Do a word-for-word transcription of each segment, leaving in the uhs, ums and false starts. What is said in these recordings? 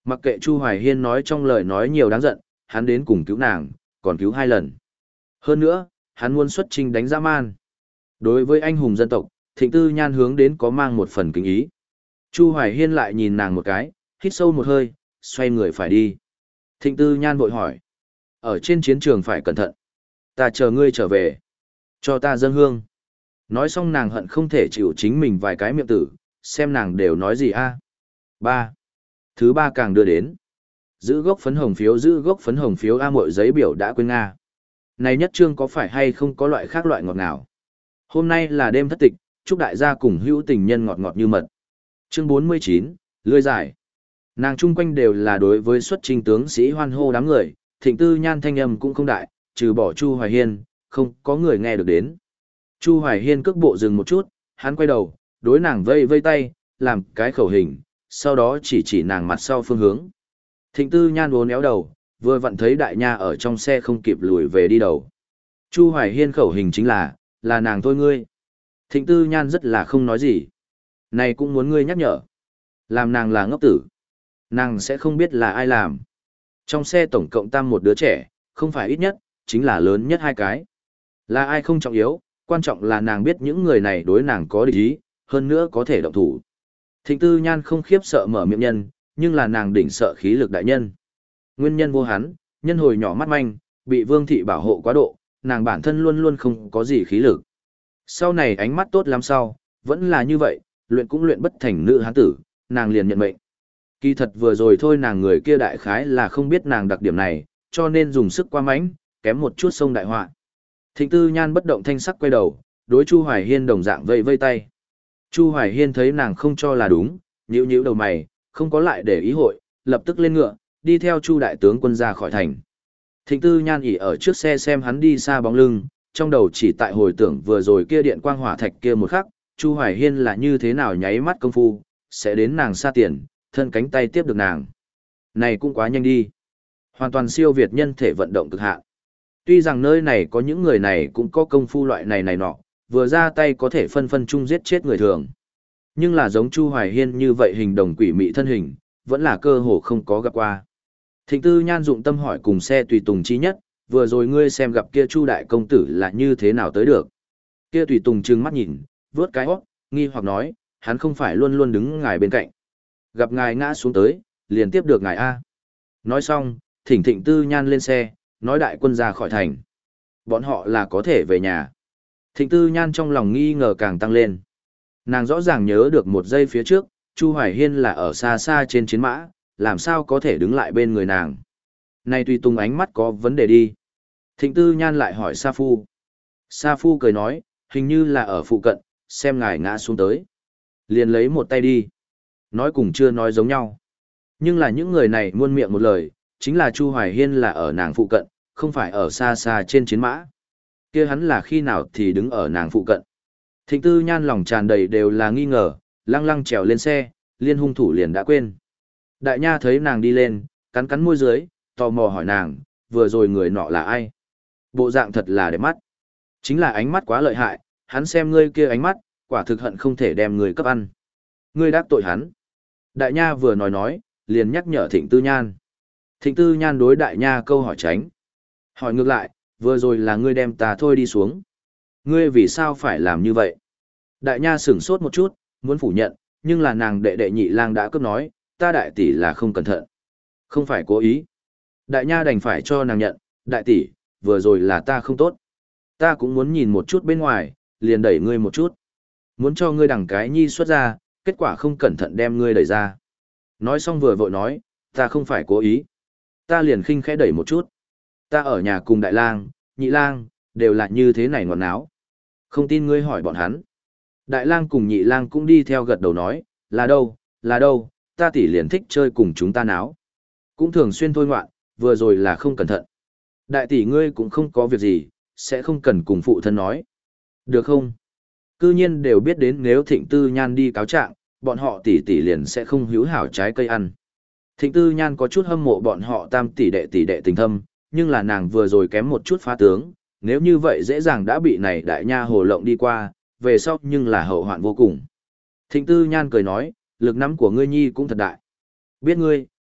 Mặc kệ Chu Hoài Hiên nói trong lời nói nhiều đáng giận, hắn đến cùng cứu nàng, còn cứu hai lần. Hơn nữa, hắn muốn xuất trình đánh dã man. Đối với anh hùng dân tộc, Thịnh Tư Nhan hướng đến có mang một phần kính ý. Chu Hoài Hiên lại nhìn nàng một cái, hít sâu một hơi, xoay người phải đi. Thịnh Tư Nhan vội hỏi. Ở trên chiến trường phải cẩn thận. Ta chờ ngươi trở về. Cho ta dâng hương. Nói xong nàng hận không thể chịu chính mình vài cái miệng tử, xem nàng đều nói gì a. Ba. Thứ ba càng đưa đến. Giữ gốc phấn hồng phiếu giữ gốc phấn hồng phiếu A mội giấy biểu đã quên Nga. Này nhất trương có phải hay không có loại khác loại ngọt nào? Hôm nay là đêm thất tịch, chúc đại gia cùng hữu tình nhân ngọt ngọt như mật. Chương bốn mươi chín, lươi giải. Nàng chung quanh đều là đối với xuất trình tướng sĩ hoan hô đám người, Thịnh Tư Nhan thanh âm cũng không đại, trừ bỏ Chu Hoài Hiên, không có người nghe được đến. Chu Hoài Hiên cước bộ dừng một chút, hắn quay đầu, đối nàng vây vây tay, làm cái khẩu hình, sau đó chỉ chỉ nàng mặt sau phương hướng. Thịnh Tư Nhan uốn éo đầu, vừa vặn thấy đại nha ở trong xe không kịp lùi về đi đầu. Chu Hoài Hiên khẩu hình chính là, là nàng thôi ngươi. Thịnh Tư Nhan rất là không nói gì. Này cũng muốn ngươi nhắc nhở. Làm nàng là ngốc tử. Nàng sẽ không biết là ai làm. Trong xe tổng cộng tam một đứa trẻ, không phải ít nhất, chính là lớn nhất hai cái. Là ai không trọng yếu, quan trọng là nàng biết những người này đối nàng có địch ý, hơn nữa có thể động thủ. Thịnh Tư Nhan không khiếp sợ mở miệng nhân, nhưng là nàng đỉnh sợ khí lực đại nhân. Nguyên nhân vô hắn, nhân hồi nhỏ mắt manh, bị Vương thị bảo hộ quá độ, nàng bản thân luôn luôn không có gì khí lực. Sau này ánh mắt tốt lắm sau, vẫn là như vậy, luyện cũng luyện bất thành nữ hán tử, nàng liền nhận mệnh. Kỳ thật vừa rồi thôi nàng người kia đại khái là không biết nàng đặc điểm này, cho nên dùng sức quá mãnh, kém một chút sông đại họa. Thịnh Tư Nhan bất động thanh sắc quay đầu, đối Chu Hoài Hiên đồng dạng vây vây tay. Chu Hoài Hiên thấy nàng không cho là đúng, nhíu nhíu đầu mày, không có lại để ý hội, lập tức lên ngựa, đi theo Chu đại tướng quân ra khỏi thành. Thịnh Tư Nhan ỉ ở trước xe xem hắn đi xa bóng lưng, trong đầu chỉ tại hồi tưởng vừa rồi kia điện quang hỏa thạch kia một khắc, Chu Hoài Hiên là như thế nào nháy mắt công phu, sẽ đến nàng xa tiền, thân cánh tay tiếp được nàng. Này cũng quá nhanh đi. Hoàn toàn siêu việt nhân thể vận động cực hạn. Tuy rằng nơi này có những người này cũng có công phu loại này này nọ, vừa ra tay có thể phân phân chung giết chết người thường. Nhưng là giống Chu Hoài Hiên như vậy hình đồng quỷ mị thân hình, vẫn là cơ hồ không có gặp qua. Thịnh Tư Nhan dụng tâm hỏi cùng xe tùy tùng chi nhất, vừa rồi ngươi xem gặp kia Chu đại công tử là như thế nào tới được. Kia tùy tùng trừng mắt nhìn, vướt cái hót, nghi hoặc nói, hắn không phải luôn luôn đứng ngài bên cạnh. Gặp ngài ngã xuống tới, liền tiếp được ngài A. Nói xong, thỉnh Thịnh Tư Nhan lên xe, nói đại quân ra khỏi thành. Bọn họ là có thể về nhà. Thịnh Tư Nhan trong lòng nghi ngờ càng tăng lên. Nàng rõ ràng nhớ được một giây phía trước, Chu Hoài Hiên là ở xa xa trên chiến mã, làm sao có thể đứng lại bên người nàng. Này tùy tùng ánh mắt có vấn đề đi. Thịnh Tư Nhan lại hỏi Sa Phu. Sa Phu cười nói, hình như là ở phụ cận, xem ngài ngã xuống tới. Liền lấy một tay đi. Nói cùng chưa nói giống nhau. Nhưng là những người này muôn miệng một lời, chính là Chu Hoài Hiên là ở nàng phụ cận, không phải ở xa xa trên chiến mã. Kia hắn là khi nào thì đứng ở nàng phụ cận. Thịnh Tư Nhan lòng tràn đầy đều là nghi ngờ, lăng lăng trèo lên xe, liên hung thủ liền đã quên. Đại nha thấy nàng đi lên, cắn cắn môi dưới, tò mò hỏi nàng, vừa rồi người nọ là ai? Bộ dạng thật là đẹp mắt. Chính là ánh mắt quá lợi hại, hắn xem ngươi kia ánh mắt, quả thực hận không thể đem người cấp ăn. Ngươi đắc tội hắn. Đại nha vừa nói nói, liền nhắc nhở Thịnh Tư Nhan. Thịnh Tư Nhan đối đại nha câu hỏi tránh. Hỏi ngược lại, vừa rồi là ngươi đem ta thôi đi xuống. Ngươi vì sao phải làm như vậy? Đại nha sửng sốt một chút, muốn phủ nhận, nhưng là nàng đệ đệ nhị lang đã cướp nói, ta đại tỷ là không cẩn thận. Không phải cố ý. Đại nha đành phải cho nàng nhận, đại tỷ, vừa rồi là ta không tốt. Ta cũng muốn nhìn một chút bên ngoài, liền đẩy ngươi một chút. Muốn cho ngươi đằng cái nhi xuất ra, kết quả không cẩn thận đem ngươi đẩy ra. Nói xong vừa vội nói, ta không phải cố ý. Ta liền khinh khẽ đẩy một chút. Ta ở nhà cùng đại lang, nhị lang, đều là như thế này ngọt náo. Không tin ngươi hỏi bọn hắn. Đại lang cùng nhị lang cũng đi theo gật đầu nói, là đâu, là đâu, ta tỷ liền thích chơi cùng chúng ta náo. Cũng thường xuyên thôi ngoạn, vừa rồi là không cẩn thận. Đại tỷ ngươi cũng không có việc gì, sẽ không cần cùng phụ thân nói. Được không? Cư nhiên đều biết đến nếu Thịnh Tư Nhan đi cáo trạng, bọn họ tỷ tỷ liền sẽ không hữu hảo trái cây ăn. Thịnh Tư Nhan có chút hâm mộ bọn họ tam tỷ đệ tỷ đệ tình thâm, nhưng là nàng vừa rồi kém một chút phá tướng, nếu như vậy dễ dàng đã bị này đại nha hồ lộng đi qua, về sau nhưng là hậu hoạn vô cùng. Thịnh Tư Nhan cười nói, lực nắm của ngươi nhi cũng thật đại. Biết ngươi,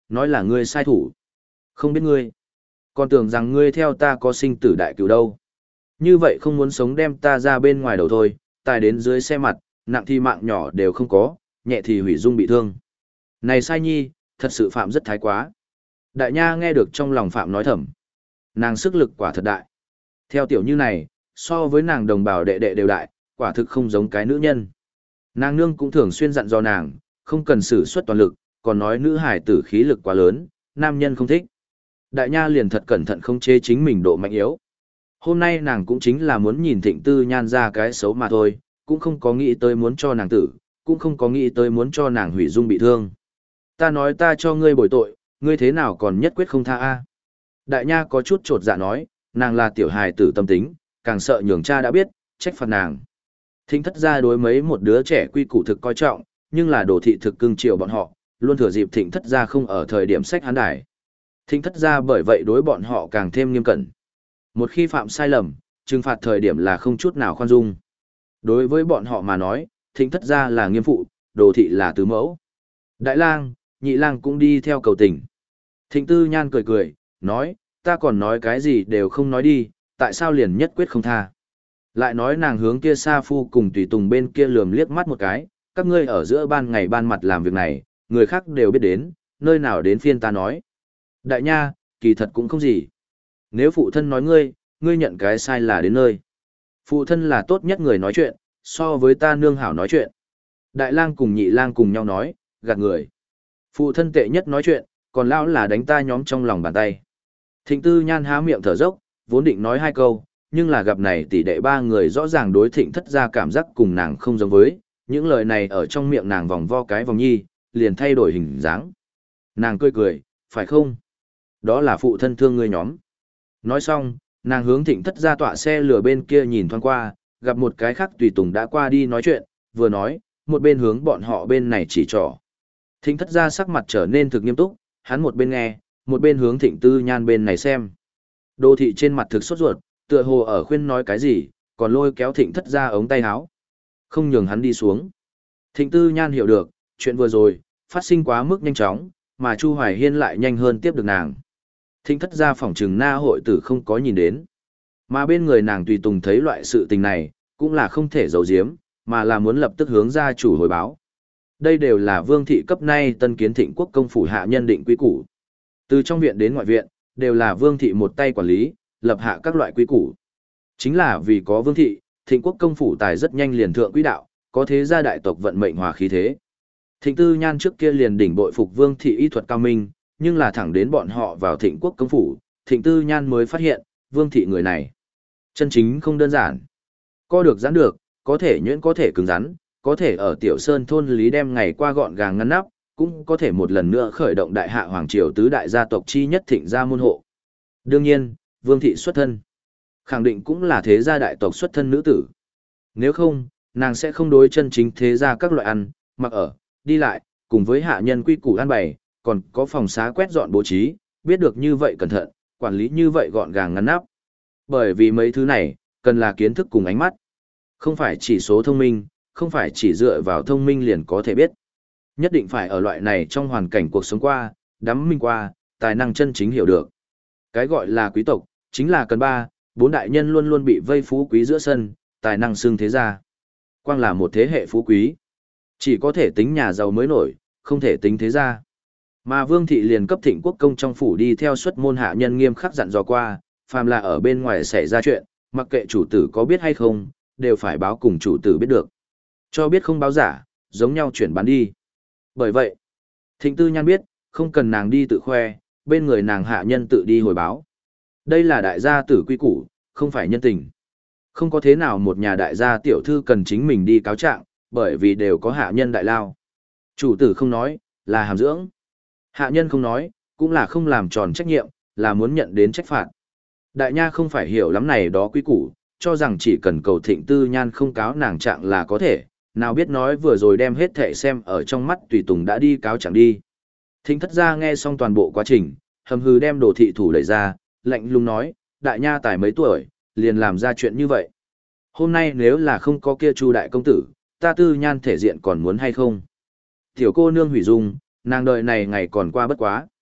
nói là ngươi sai thủ. Không biết ngươi, còn tưởng rằng ngươi theo ta có sinh tử đại cửu đâu. Như vậy không muốn sống đem ta ra bên ngoài đầu thôi, tài đến dưới xe mặt, nặng thì mạng nhỏ đều không có, nhẹ thì hủy dung bị thương. Này sai nhi, thật sự phạm rất thái quá. Đại nha nghe được trong lòng phạm nói thầm. Nàng sức lực quả thật đại. Theo tiểu như này, so với nàng đồng bào đệ đệ đều đại, quả thực không giống cái nữ nhân. Nàng nương cũng thường xuyên dặn dò nàng, không cần sử xuất toàn lực, còn nói nữ hải tử khí lực quá lớn, nam nhân không thích. Đại nha liền thật cẩn thận không chế chính mình độ mạnh yếu. Hôm nay nàng cũng chính là muốn nhìn Thịnh Tư Nhan ra cái xấu mà thôi, cũng không có nghĩ tới muốn cho nàng tử, cũng không có nghĩ tới muốn cho nàng hủy dung bị thương. Ta nói ta cho ngươi bồi tội, ngươi thế nào còn nhất quyết không tha a? Đại nha có chút trột dạ nói, nàng là tiểu hài tử tâm tính, càng sợ nhường cha đã biết, trách phạt nàng. Thính thất gia đối mấy một đứa trẻ quy củ thực coi trọng, nhưng là đồ thị thực cưng chiều bọn họ, luôn thừa dịp thịnh thất gia không ở thời điểm sách hán đài. Thính thất gia bởi vậy đối bọn họ càng thêm nghiêm cẩn. Một khi phạm sai lầm, trừng phạt thời điểm là không chút nào khoan dung. Đối với bọn họ mà nói, thính thất gia là nghiêm phụ, đồ thị là tứ mẫu. Đại lang, nhị lang cũng đi theo cầu tình. Thịnh Tư Nhan cười cười, nói, ta còn nói cái gì đều không nói đi, tại sao liền nhất quyết không tha. Lại nói nàng hướng kia Sa Phu cùng tùy tùng bên kia lườm liếc mắt một cái, các ngươi ở giữa ban ngày ban mặt làm việc này, người khác đều biết đến, nơi nào đến phiên ta nói. Đại nha, kỳ thật cũng không gì. Nếu phụ thân nói ngươi, ngươi nhận cái sai là đến nơi. Phụ thân là tốt nhất người nói chuyện, so với ta nương hảo nói chuyện. Đại lang cùng nhị lang cùng nhau nói, gạt người. Phụ thân tệ nhất nói chuyện, còn lão là đánh ta nhóm trong lòng bàn tay. Thịnh Tư Nhan há miệng thở dốc, vốn định nói hai câu, nhưng là gặp này tỷ đệ ba người rõ ràng đối thịnh thất ra cảm giác cùng nàng không giống với, những lời này ở trong miệng nàng vòng vo cái vòng nhi, liền thay đổi hình dáng. Nàng cười cười, phải không? Đó là phụ thân thương ngươi nhóm. Nói xong, nàng hướng thịnh thất ra tọa xe lửa bên kia nhìn thoáng qua, gặp một cái khác tùy tùng đã qua đi nói chuyện, vừa nói, một bên hướng bọn họ bên này chỉ trỏ. Thịnh thất ra sắc mặt trở nên thực nghiêm túc, hắn một bên nghe, một bên hướng Thịnh Tư Nhan bên này xem. Đô thị trên mặt thực sốt ruột, tựa hồ ở khuyên nói cái gì, còn lôi kéo Thịnh thất ra ống tay áo, không nhường hắn đi xuống. Thịnh Tư Nhan hiểu được, chuyện vừa rồi, phát sinh quá mức nhanh chóng, mà Chu Hoài Hiên lại nhanh hơn tiếp được nàng. Thịnh thất ra phỏng trừng na hội tử không có nhìn đến. Mà bên người nàng tùy tùng thấy loại sự tình này, cũng là không thể giấu giếm, mà là muốn lập tức hướng gia chủ hồi báo. Đây đều là vương thị cấp nay tân kiến Thịnh quốc công phủ hạ nhân định quy củ. Từ trong viện đến ngoại viện, đều là vương thị một tay quản lý, lập hạ các loại quy củ. Chính là vì có vương thị, Thịnh quốc công phủ tài rất nhanh liền thượng quỹ đạo, có thế gia đại tộc vận mệnh hòa khí thế. Thịnh Tư Nhan trước kia liền đỉnh bội phục vương thị y thuật cao minh, nhưng là thẳng đến bọn họ vào Thịnh quốc công phủ, Thịnh Tư Nhan mới phát hiện, vương thị người này chân chính không đơn giản. Co được giãn được, có thể nhuyễn có thể cứng rắn, có thể ở Tiểu Sơn thôn lý đem ngày qua gọn gàng ngăn nắp, cũng có thể một lần nữa khởi động đại hạ hoàng triều tứ đại gia tộc chi nhất Thịnh gia môn hộ. Đương nhiên, vương thị xuất thân, khẳng định cũng là thế gia đại tộc xuất thân nữ tử. Nếu không, nàng sẽ không đối chân chính thế gia các loại ăn, mặc ở, đi lại, cùng với hạ nhân quy củ an bày, còn có phòng xá quét dọn bố trí, biết được như vậy cẩn thận, quản lý như vậy gọn gàng ngăn nắp. Bởi vì mấy thứ này, cần là kiến thức cùng ánh mắt. Không phải chỉ số thông minh, không phải chỉ dựa vào thông minh liền có thể biết. Nhất định phải ở loại này trong hoàn cảnh cuộc sống qua, đắm minh qua, tài năng chân chính hiểu được. Cái gọi là quý tộc, chính là cần ba, bốn đại nhân luôn luôn bị vây phú quý giữa sân, tài năng xưng thế gia. Quang là một thế hệ phú quý. Chỉ có thể tính nhà giàu mới nổi, không thể tính thế gia. Mà Vương thị liền cấp Thịnh quốc công trong phủ đi theo xuất môn hạ nhân nghiêm khắc dặn dò qua, phàm là ở bên ngoài xảy ra chuyện, mặc kệ chủ tử có biết hay không, đều phải báo cùng chủ tử biết được. Cho biết không báo giả, giống nhau chuyển bán đi. Bởi vậy, Thịnh Tư Nhan biết, không cần nàng đi tự khoe, bên người nàng hạ nhân tự đi hồi báo. Đây là đại gia tử quy củ, không phải nhân tình. Không có thế nào một nhà đại gia tiểu thư cần chính mình đi cáo trạng, bởi vì đều có hạ nhân đại lao. Chủ tử không nói, là hàm dưỡng. Hạ nhân không nói, cũng là không làm tròn trách nhiệm, là muốn nhận đến trách phạt. Đại nha không phải hiểu lắm này đó quy củ, cho rằng chỉ cần cầu Thịnh Tư Nhan không cáo nàng trạng là có thể, nào biết nói vừa rồi đem hết thệ xem ở trong mắt tùy tùng đã đi cáo chẳng đi. Thịnh thất gia nghe xong toàn bộ quá trình, hầm hừ đem đồ thị thủ đẩy ra, lạnh lùng nói, đại nha tài mấy tuổi, liền làm ra chuyện như vậy. Hôm nay nếu là không có kia Chu đại công tử, ta Tư Nhan thể diện còn muốn hay không? Tiểu cô nương hủy dung, nàng đời này ngày còn qua bất quá.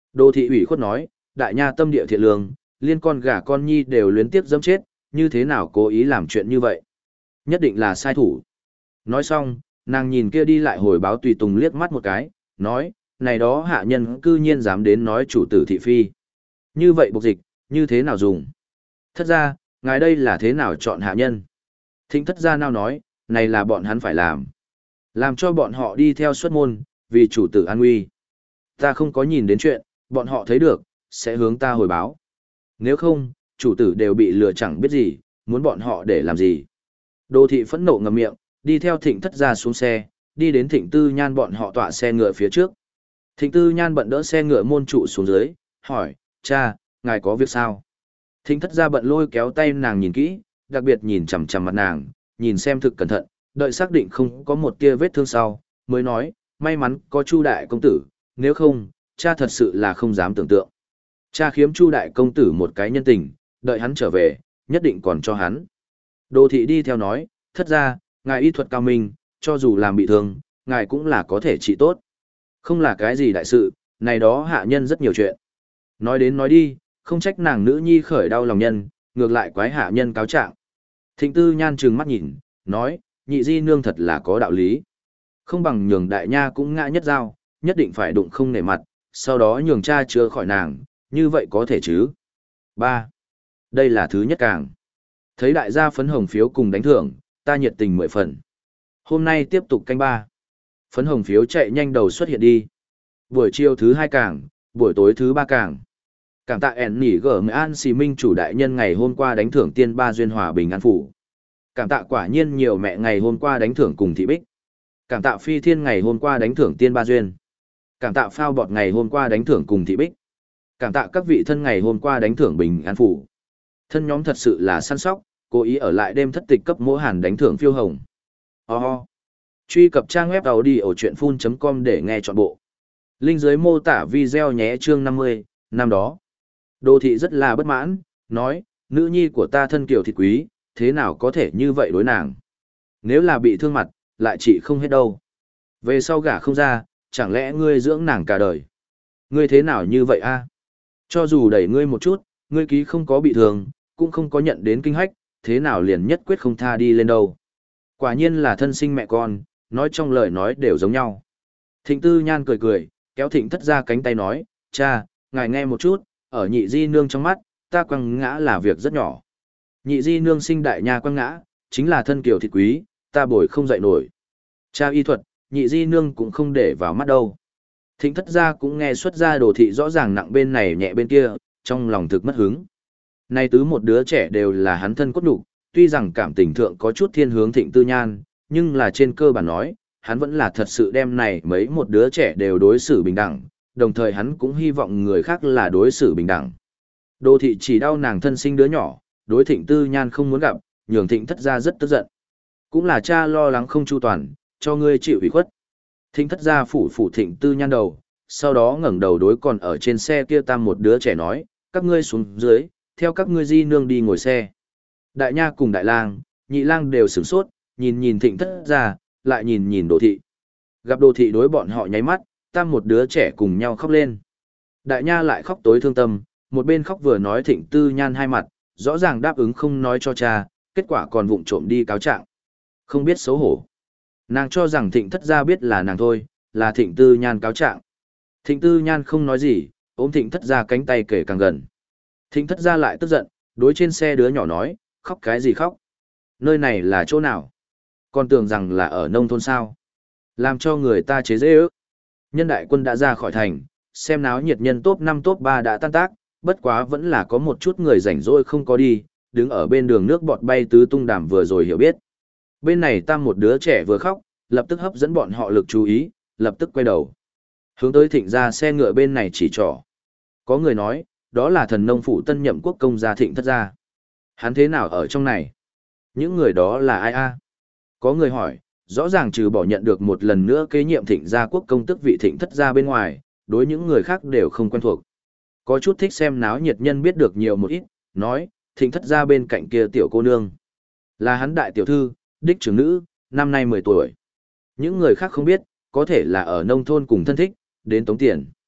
Đô thị ủy khuất nói, đại nha tâm địa thiện lương, liên con gà con nhi đều luyến tiếc dẫm chết, như thế nào cố ý làm chuyện như vậy? Nhất định là sai thủ. Nói xong, nàng nhìn kia đi lại hồi báo tùy tùng liếc mắt một cái, nói, này đó hạ nhân cư nhiên dám đến nói chủ tử thị phi. Như vậy buộc dịch, như thế nào dùng? Thất ra, ngài đây là thế nào chọn hạ nhân? Thịnh thất gia nào nói, này là bọn hắn phải làm. Làm cho bọn họ đi theo xuất môn, vì chủ tử an nguy. Ta không có nhìn đến chuyện, bọn họ thấy được, sẽ hướng ta hồi báo. Nếu không, chủ tử đều bị lừa chẳng biết gì, muốn bọn họ để làm gì. Đô thị phẫn nộ ngậm miệng, đi theo thịnh thất gia xuống xe, đi đến thịnh tư nhan bọn họ tọa xe ngựa phía trước. Thịnh tư nhan bận đỡ xe ngựa môn trụ xuống dưới, hỏi, cha, ngài có việc sao? Thịnh thất gia bận lôi kéo tay nàng nhìn kỹ, đặc biệt nhìn chằm chằm mặt nàng, nhìn xem thực cẩn thận, đợi xác định không có một tia vết thương sau, mới nói, may mắn có Chu đại công tử, nếu không, cha thật sự là không dám tưởng tượng. Cha khiếm Chu đại công tử một cái nhân tình, đợi hắn trở về, nhất định còn cho hắn. Đô thị đi theo nói, thất ra, ngài y thuật cao minh, cho dù làm bị thương, ngài cũng là có thể trị tốt. Không là cái gì đại sự, này đó hạ nhân rất nhiều chuyện. Nói đến nói đi, không trách nàng nữ nhi khởi đau lòng nhân, ngược lại quái hạ nhân cáo trạng. Thịnh tư nhan trừng mắt nhìn, nói, nhị di nương thật là có đạo lý. Không bằng nhường đại nha cũng ngã nhất dao, nhất định phải đụng không nể mặt, sau đó nhường cha chữa khỏi nàng, như vậy có thể chứ. Ba, đây là thứ nhất càng. Thấy đại gia phấn hồng phiếu cùng đánh thưởng, ta nhiệt tình mười phần. Hôm nay tiếp tục canh ba. Phấn hồng phiếu chạy nhanh đầu xuất hiện đi. Buổi chiều thứ hai càng, buổi tối thứ ba càng. Cảm tạ ẻn nỉ gở người an xì minh chủ đại nhân ngày hôm qua đánh thưởng tiên ba duyên hòa bình an phủ. Cảm tạ quả nhiên nhiều mẹ ngày hôm qua đánh thưởng cùng thị bích. Cảm tạ phi thiên ngày hôm qua đánh thưởng tiên ba duyên. Cảm tạ phao bọt ngày hôm qua đánh thưởng cùng thị bích. Cảm tạ các vị thân ngày hôm qua đánh thưởng bình an phủ. Thân nhóm thật sự là săn sóc, cố ý ở lại đêm thất tịch cấp mỗi hàn đánh thưởng phiêu hồng. Oh. Truy cập trang web audiochuyenphun.com để nghe trọn bộ. Link dưới mô tả video nhé chương năm mươi, năm đó. Đô thị rất là bất mãn, nói, nữ nhi của ta thân kiều thịt quý, thế nào có thể như vậy đối nàng. Nếu là bị thương mặt, lại trị không hết đâu. Về sau gả không ra, chẳng lẽ ngươi dưỡng nàng cả đời. Ngươi thế nào như vậy a? Cho dù đẩy ngươi một chút, ngươi ký không có bị thương, cũng không có nhận đến kinh hách, thế nào liền nhất quyết không tha đi lên đâu. Quả nhiên là thân sinh mẹ con, nói trong lời nói đều giống nhau. Thịnh tư nhan cười cười, kéo thịnh thất ra cánh tay nói, cha, ngài nghe một chút, ở nhị di nương trong mắt, ta quăng ngã là việc rất nhỏ. Nhị di nương sinh đại nha quăng ngã, chính là thân kiều thịt quý, ta bồi không dậy nổi. Cha y thuật, nhị di nương cũng không để vào mắt đâu. Thịnh thất gia cũng nghe xuất ra đồ thị rõ ràng nặng bên này nhẹ bên kia, trong lòng thực mất hứng. Nay tứ một đứa trẻ đều là hắn thân cốt đủ, tuy rằng cảm tình thượng có chút thiên hướng thịnh tư nhan, nhưng là trên cơ bản nói, hắn vẫn là thật sự đem này mấy một đứa trẻ đều đối xử bình đẳng, đồng thời hắn cũng hy vọng người khác là đối xử bình đẳng. Đồ thị chỉ đau nàng thân sinh đứa nhỏ, đối thịnh tư nhan không muốn gặp, nhường thịnh thất gia rất tức giận. Cũng là cha lo lắng không chu toàn, cho ngươi chịu ủy khuất. Thịnh thất gia phủ phủ thịnh tư nhan đầu, sau đó ngẩng đầu đối còn ở trên xe kia tam một đứa trẻ nói, các ngươi xuống dưới, theo các ngươi di nương đi ngồi xe. Đại nha cùng đại lang, nhị lang đều sửng sốt, nhìn nhìn thịnh thất gia, lại nhìn nhìn đồ thị. Gặp đồ thị đối bọn họ nháy mắt, tam một đứa trẻ cùng nhau khóc lên. Đại nha lại khóc tối thương tâm, một bên khóc vừa nói thịnh tư nhan hai mặt, rõ ràng đáp ứng không nói cho cha, kết quả còn vụng trộm đi cáo trạng. Không biết xấu hổ. Nàng cho rằng thịnh thất gia biết là nàng thôi, là thịnh tư nhan cáo trạng. Thịnh tư nhan không nói gì, ôm thịnh thất gia cánh tay kể càng gần. Thịnh thất gia lại tức giận, đối trên xe đứa nhỏ nói, khóc cái gì khóc? Nơi này là chỗ nào? Còn tưởng rằng là ở nông thôn sao? Làm cho người ta chế dễ ước. Nhân đại quân đã ra khỏi thành, xem náo nhiệt nhân top năm top ba đã tan tác, bất quá vẫn là có một chút người rảnh rỗi không có đi, đứng ở bên đường nước bọt bay tứ tung đàm vừa rồi hiểu biết. Bên này tam một đứa trẻ vừa khóc, lập tức hấp dẫn bọn họ lực chú ý, lập tức quay đầu. Hướng tới thịnh ra xe ngựa bên này chỉ trỏ. Có người nói, đó là thần nông phụ tân nhậm quốc công gia thịnh thất gia. Hắn thế nào ở trong này? Những người đó là ai a? Có người hỏi, rõ ràng trừ bỏ nhận được một lần nữa kế nhiệm thịnh gia quốc công tức vị thịnh thất gia bên ngoài, đối những người khác đều không quen thuộc. Có chút thích xem náo nhiệt nhân biết được nhiều một ít, nói, thịnh thất gia bên cạnh kia tiểu cô nương. Là hắn đại tiểu thư, đích trưởng nữ, năm nay mười tuổi. Những người khác không biết, có thể là ở nông thôn cùng thân thích, đến tống tiền.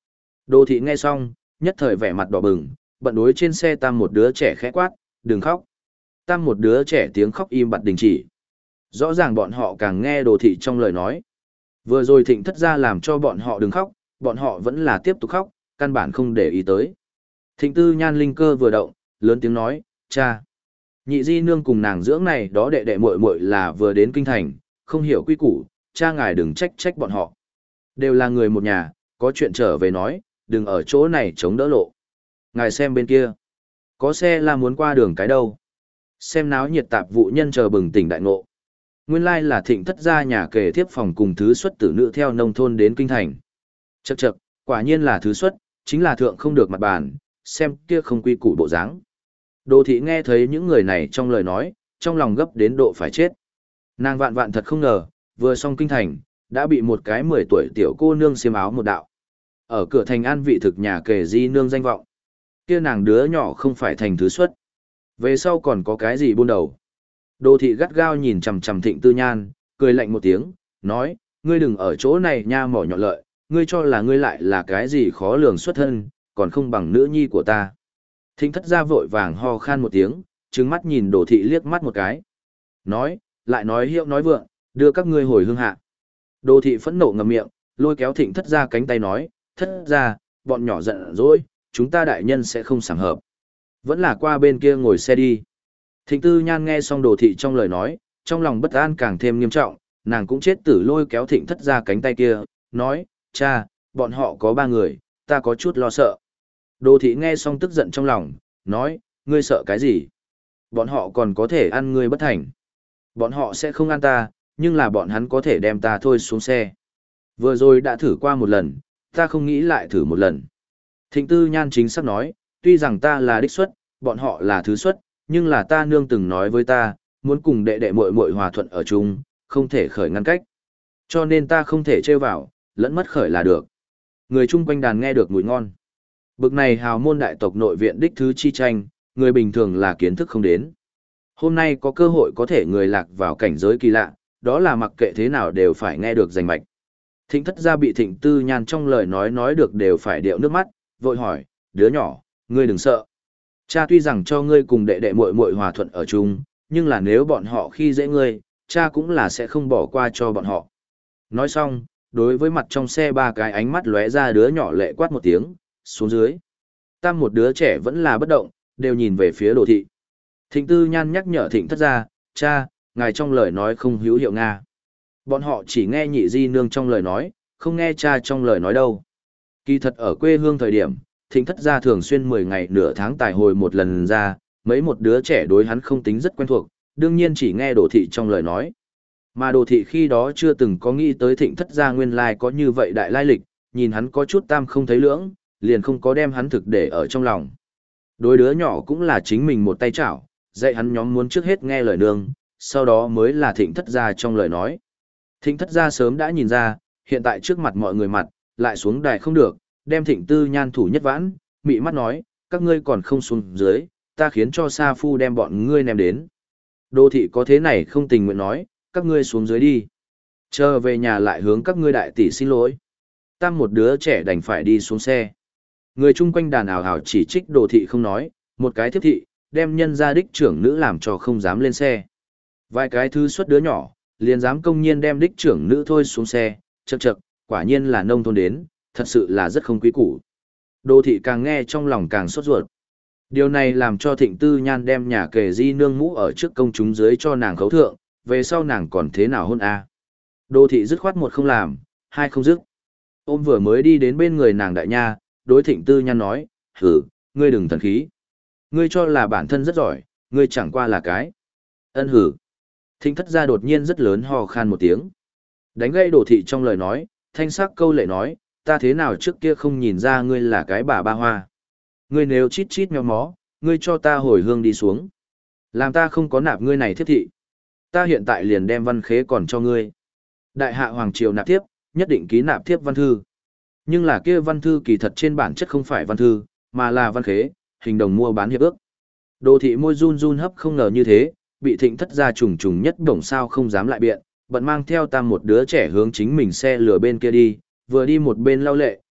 Đô thị nghe xong, nhất thời vẻ mặt đỏ bừng, bận đối trên xe Tam một đứa trẻ khẽ quát, đừng khóc. Tam một đứa trẻ tiếng khóc im bặt đình chỉ. Rõ ràng bọn họ càng nghe Đô thị trong lời nói. Vừa rồi Thịnh Thất gia làm cho bọn họ đừng khóc, bọn họ vẫn là tiếp tục khóc, căn bản không để ý tới. Thịnh Tư Nhan linh cơ vừa động, lớn tiếng nói, cha. Nhị di nương cùng nàng dưỡng này đó đệ đệ muội muội là vừa đến kinh thành, không hiểu quy củ, cha ngài đừng trách trách bọn họ. Đều là người một nhà, có chuyện trở về nói, đừng ở chỗ này chống đỡ lộ. Ngài xem bên kia, có xe là muốn qua đường cái đâu. Xem náo nhiệt tạp vụ nhân chờ bừng tỉnh đại ngộ. Nguyên lai là Thịnh Thất gia nhà kề tiếp phòng cùng thứ xuất tử nữ theo nông thôn đến kinh thành. Chậc chậc, quả nhiên là thứ xuất, chính là thượng không được mặt bàn, xem kia không quy củ bộ dáng. Đô thị nghe thấy những người này trong lời nói, trong lòng gấp đến độ phải chết. Nàng vạn vạn thật không ngờ, vừa xong kinh thành, đã bị một cái mười tuổi tiểu cô nương xiêm áo một đạo. Ở cửa thành an vị thực nhà kề di nương danh vọng. Kia nàng đứa nhỏ không phải thành thứ xuất. Về sau còn có cái gì buôn đầu. Đô thị gắt gao nhìn chằm chằm Thịnh Tư Nhan, cười lạnh một tiếng, nói, ngươi đừng ở chỗ này nha mỏ nhọn lợi, ngươi cho là ngươi lại là cái gì khó lường xuất thân, còn không bằng nữ nhi của ta. Thịnh Thất gia vội vàng ho khan một tiếng, trừng mắt nhìn Đỗ thị liếc mắt một cái. Nói, lại nói hiệu nói vượng, đưa các ngươi hồi hương hạ. Đỗ thị phẫn nộ ngậm miệng, lôi kéo Thịnh Thất gia cánh tay nói, Thất gia, bọn nhỏ giận dỗi, chúng ta đại nhân sẽ không sảng hợp. Vẫn là qua bên kia ngồi xe đi. Thịnh Tư Nhan nghe xong Đỗ thị trong lời nói, trong lòng bất an càng thêm nghiêm trọng, nàng cũng chết tử lôi kéo Thịnh Thất gia cánh tay kia, nói, cha, bọn họ có ba người, ta có chút lo sợ. Đỗ thị nghe xong tức giận trong lòng, nói, ngươi sợ cái gì? Bọn họ còn có thể ăn ngươi bất thành. Bọn họ sẽ không ăn ta, nhưng là bọn hắn có thể đem ta thôi xuống xe. Vừa rồi đã thử qua một lần, ta không nghĩ lại thử một lần. Thịnh Tư Nhan chính xác nói, tuy rằng ta là đích xuất, bọn họ là thứ xuất, nhưng là ta nương từng nói với ta, muốn cùng đệ đệ muội muội hòa thuận ở chung, không thể khởi ngăn cách. Cho nên ta không thể trêu vào, lẫn mất khởi là được. Người chung quanh đàn nghe được mùi ngon. Bực này hào môn đại tộc nội viện đích thứ chi tranh, người bình thường là kiến thức không đến. Hôm nay có cơ hội có thể người lạc vào cảnh giới kỳ lạ, đó là mặc kệ thế nào đều phải nghe được rành mạch. Thịnh Thất gia bị Thịnh Tư Nhan trong lời nói nói được đều phải điệu nước mắt, vội hỏi, đứa nhỏ, ngươi đừng sợ. Cha tuy rằng cho ngươi cùng đệ đệ muội muội hòa thuận ở chung, nhưng là nếu bọn họ khi dễ ngươi, cha cũng là sẽ không bỏ qua cho bọn họ. Nói xong, đối với mặt trong xe ba cái ánh mắt lóe ra đứa nhỏ lệ quát một tiếng, xuống dưới. Tam một đứa trẻ vẫn là bất động, đều nhìn về phía Đỗ thị. Thịnh Tư Nhan nhắc nhở Thịnh Thất gia, cha, ngài trong lời nói không hữu hiệu Nga. Bọn họ chỉ nghe nhị di nương trong lời nói, không nghe cha trong lời nói đâu. Kỳ thật ở quê hương thời điểm, Thịnh Thất gia thường xuyên mười ngày nửa tháng tài hồi một lần ra, mấy một đứa trẻ đối hắn không tính rất quen thuộc, đương nhiên chỉ nghe Đỗ thị trong lời nói. Mà Đỗ thị khi đó chưa từng có nghĩ tới Thịnh Thất gia nguyên lai có như vậy đại lai lịch, nhìn hắn có chút tam không thấy lưỡng, liền không có đem hắn thực để ở trong lòng. Đối đứa nhỏ cũng là chính mình một tay chảo, dạy hắn nhóm muốn trước hết nghe lời nương, sau đó mới là Thịnh Thất gia trong lời nói. Thịnh Thất gia sớm đã nhìn ra, hiện tại trước mặt mọi người mặt, lại xuống đài không được, đem Thịnh Tư Nhan thủ nhất vãn, mị mắt nói, các ngươi còn không xuống dưới, ta khiến cho Sa Phu đem bọn ngươi ném đến. Đô thị có thế này không tình nguyện nói, các ngươi xuống dưới đi. Chờ về nhà lại hướng các ngươi đại tỷ xin lỗi. Tam một đứa trẻ đành phải đi xuống xe. Người chung quanh đàn ảo ảo chỉ trích Đô thị không nói, một cái thiếp thị, đem nhân gia đích trưởng nữ làm cho không dám lên xe. Vài cái thứ xuất đứa nhỏ, liền dám công nhiên đem đích trưởng nữ thôi xuống xe, chậc chậc, quả nhiên là nông thôn đến, thật sự là rất không quý củ. Đô thị càng nghe trong lòng càng sốt ruột. Điều này làm cho Thịnh Tư Nhan đem nhà kề di nương mũ ở trước công chúng dưới cho nàng khấu thượng, về sau nàng còn thế nào hôn a? À? Đô thị dứt khoát một không làm, hai không dứt. Ôm vừa mới đi đến bên người nàng đại nha, đối Thịnh Tư Nhan nói, hử, ngươi đừng thần khí. Ngươi cho là bản thân rất giỏi, ngươi chẳng qua là cái. Ân hử. Thịnh Thất gia đột nhiên rất lớn ho khan một tiếng. Đánh gây Đỗ thị trong lời nói, thanh sắc câu lệ nói, ta thế nào trước kia không nhìn ra ngươi là cái bà ba hoa. Ngươi nếu chít chít mèo mó, ngươi cho ta hồi hương đi xuống. Làm ta không có nạp ngươi này thiết thị. Ta hiện tại liền đem văn khế còn cho ngươi. Đại hạ hoàng triều nạp tiếp, nhất định ký nạp tiếp văn thư. Nhưng là kia văn thư kỳ thật trên bản chất không phải văn thư, mà là văn khế, hình đồng mua bán hiệp ước. Đỗ thị môi run run hấp không ngờ như thế, bị Thịnh Thất gia trùng trùng nhất bổng sao không dám lại biện, bận mang theo tam một đứa trẻ hướng chính mình xe lửa bên kia đi, vừa đi một bên lau lệ,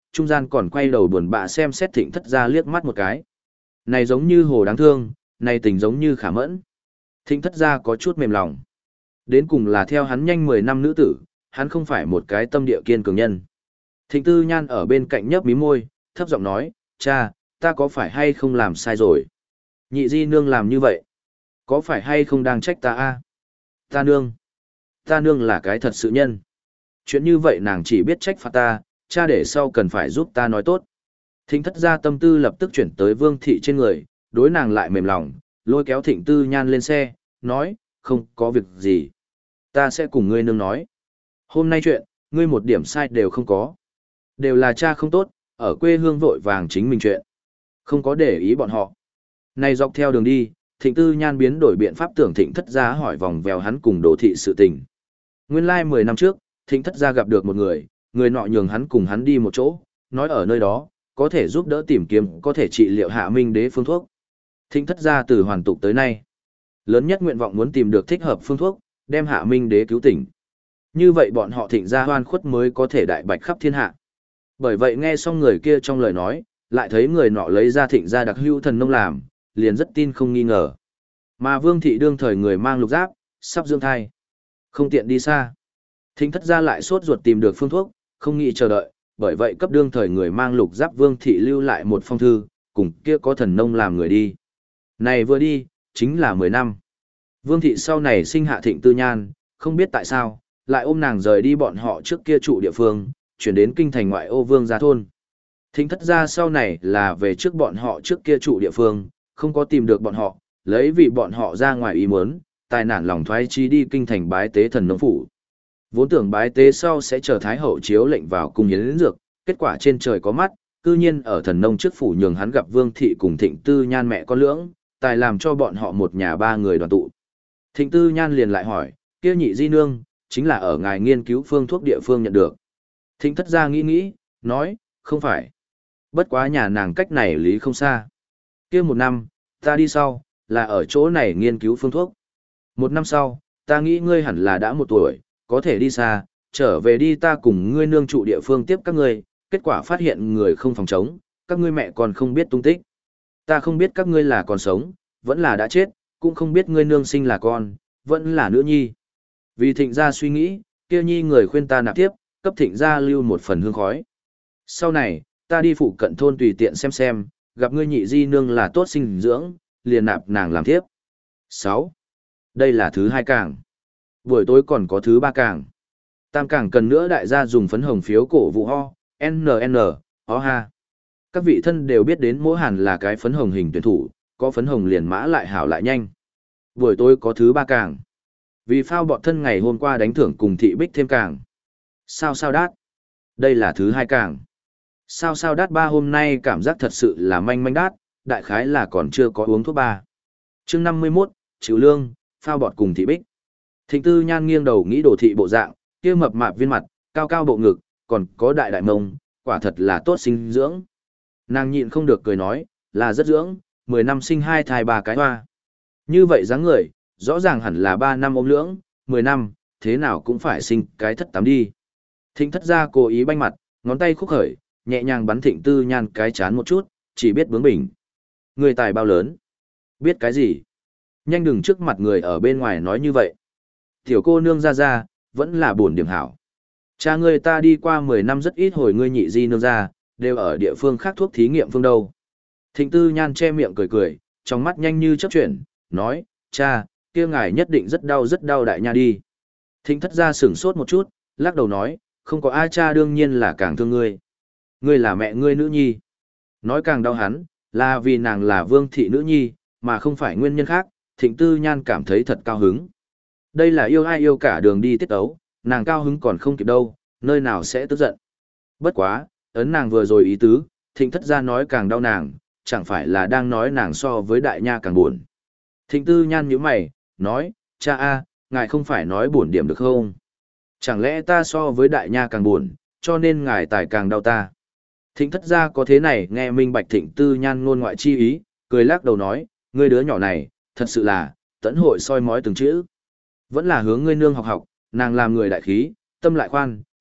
trung gian còn quay đầu buồn bã xem xét thịnh thất gia liếc mắt một cái. Này giống như hồ đáng thương, này tình giống như khả mẫn. Thịnh thất gia có chút mềm lòng. Đến cùng là theo hắn nhanh mười năm nữ tử, hắn không phải một cái tâm địa kiên cường nhân. Thịnh tư nhan ở bên cạnh nhấp mí môi, thấp giọng nói, cha, ta có phải hay không làm sai rồi? Nhị di nương làm như vậy, có phải hay không đang trách ta a? Ta nương, ta nương là cái thật sự nhân. Chuyện như vậy nàng chỉ biết trách phạt ta, cha để sau cần phải giúp ta nói tốt. Thịnh thất gia tâm tư lập tức chuyển tới vương thị trên người, đối nàng lại mềm lòng, lôi kéo thịnh tư nhan lên xe, nói, không có việc gì. Ta sẽ cùng ngươi nương nói. Hôm nay chuyện, ngươi một điểm sai đều không có. Đều là cha không tốt, ở quê hương vội vàng chính mình chuyện. Không có để ý bọn họ. Này dọc theo đường đi, thịnh tư nhan biến đổi biện pháp tưởng thịnh thất gia hỏi vòng vèo hắn cùng đồ thị sự tình. Nguyên lai like mười năm trước, thịnh thất gia gặp được một người, người nọ nhường hắn cùng hắn đi một chỗ, nói ở nơi đó, có thể giúp đỡ tìm kiếm, có thể trị liệu hạ minh đế phương thuốc. Thịnh thất gia từ hoàn tục tới nay, lớn nhất nguyện vọng muốn tìm được thích hợp phương thuốc, đem hạ minh đế cứu tỉnh. Như vậy bọn họ thịnh gia hoan khuất mới có thể đại bạch khắp thiên hạ. Bởi vậy nghe xong người kia trong lời nói, lại thấy người nọ lấy ra thịnh gia đặc hữu thần nông làm, liền rất tin không nghi ngờ. Mà vương thị đương thời người mang lục giáp, sắp dưỡng thai, không tiện đi xa. Thịnh thất gia lại sốt ruột tìm được phương thuốc, không nghĩ chờ đợi, bởi vậy cấp đương thời người mang lục giáp vương thị lưu lại một phong thư, cùng kia có thần nông làm người đi. Này vừa đi, chính là mười năm. Vương thị sau này sinh hạ thịnh tư nhan, không biết tại sao, lại ôm nàng rời đi bọn họ trước kia trụ địa phương, chuyển đến kinh thành ngoại ô vương gia thôn. Thịnh thất gia sau này là về trước bọn họ trước kia trụ địa phương, không có tìm được bọn họ, lấy vì bọn họ ra ngoài ý muốn, tài nản lòng thoái chí đi kinh thành bái tế thần nông phủ. Vốn tưởng bái tế sau sẽ chờ thái hậu chiếu lệnh vào cung yến dược, kết quả trên trời có mắt, cư nhiên ở thần nông trước phủ nhường hắn gặp Vương thị cùng Thịnh Tư Nhan mẹ con lưỡng, tài làm cho bọn họ một nhà ba người đoàn tụ. Thịnh Tư Nhan liền lại hỏi, kia nhị di nương, chính là ở ngài nghiên cứu phương thuốc địa phương nhận được. Thịnh thất gia nghĩ nghĩ, nói, không phải. Bất quá nhà nàng cách này lý không xa. Kia một năm, ta đi sau, là ở chỗ này nghiên cứu phương thuốc. Một năm sau, ta nghĩ ngươi hẳn là đã một tuổi, có thể đi xa, trở về đi ta cùng ngươi nương trụ địa phương tiếp các ngươi, kết quả phát hiện người không phòng chống, các ngươi mẹ còn không biết tung tích. Ta không biết các ngươi là còn sống, vẫn là đã chết, cũng không biết ngươi nương sinh là con, vẫn là nữ nhi. Vì thịnh gia suy nghĩ, kia nhi người khuyên ta nạp tiếp, cấp thịnh gia lưu một phần hương khói. Sau này, ta đi phụ cận thôn tùy tiện xem xem, gặp ngươi nhị di nương là tốt sinh dưỡng, liền nạp nàng làm tiếp. sáu. Đây là thứ hai càng. Buổi tối còn có thứ ba càng. Tam càng cần nữa đại gia dùng phấn hồng phiếu cổ vũ ho, en en, ho ha. Các vị thân đều biết đến mỗi hàn là cái phấn hồng hình tuyển thủ, có phấn hồng liền mã lại hảo lại nhanh. Buổi tối có thứ ba càng. Vì phao bọt thân ngày hôm qua đánh thưởng cùng thị bích thêm càng. Sao sao đát. Đây là thứ hai càng. Sao sao đát ba hôm nay cảm giác thật sự là manh manh đát, đại khái là còn chưa có uống thuốc ba. chương năm mươi mốt, chịu lương, phao bọt cùng thị bích. Thịnh Tư Nhan nghiêng đầu nghĩ đồ thị bộ dạng, kia mập mạp viên mặt, cao cao bộ ngực, còn có đại đại mông, quả thật là tốt sinh dưỡng. Nàng nhịn không được cười nói, là rất dưỡng, mười năm sinh hai thai ba cái hoa. Như vậy dáng người, rõ ràng hẳn là ba năm ôm lưỡng, mười năm, thế nào cũng phải sinh cái thất tám đi. Thịnh thất gia cố ý banh mặt, ngón tay khúc khởi, nhẹ nhàng bắn Thịnh Tư Nhan cái chán một chút, chỉ biết bướng bỉnh. Người tài bao lớn? Biết cái gì? Nhanh đừng trước mặt người ở bên ngoài nói như vậy. Tiểu cô nương ra ra, vẫn là buồn điểm hảo. Cha ngươi ta đi qua mười năm rất ít hồi ngươi nhị di nương ra, đều ở địa phương khác thuốc thí nghiệm phương đâu. Thịnh Tư Nhan che miệng cười cười, trong mắt nhanh như chớp chuyển, nói, cha, kia ngài nhất định rất đau rất đau đại nha đi. Thịnh thất gia sửng sốt một chút, lắc đầu nói, không có ai, cha đương nhiên là càng thương ngươi. Ngươi là mẹ ngươi nữ nhi. Nói càng đau hắn, là vì nàng là vương thị nữ nhi, mà không phải nguyên nhân khác, Thịnh Tư Nhan cảm thấy thật cao hứng. Đây là yêu ai yêu cả đường đi tiết ấu, nàng cao hứng còn không kịp đâu, nơi nào sẽ tức giận. Bất quá, ấn nàng vừa rồi ý tứ, Thịnh thất gia nói càng đau nàng, chẳng phải là đang nói nàng so với đại nha càng buồn. Thịnh Tư Nhan nhíu mày, nói, cha a, ngài không phải nói buồn điểm được không? Chẳng lẽ ta so với đại nha càng buồn, cho nên ngài tài càng đau ta? Thịnh thất gia có thế này nghe minh bạch Thịnh Tư Nhan ngôn ngoại chi ý, cười lắc đầu nói, ngươi đứa nhỏ này, thật sự là, tẫn hội soi mói từng chữ. Vẫn là hướng ngươi nương học học, nàng làm người đại khí, tâm lại khoan,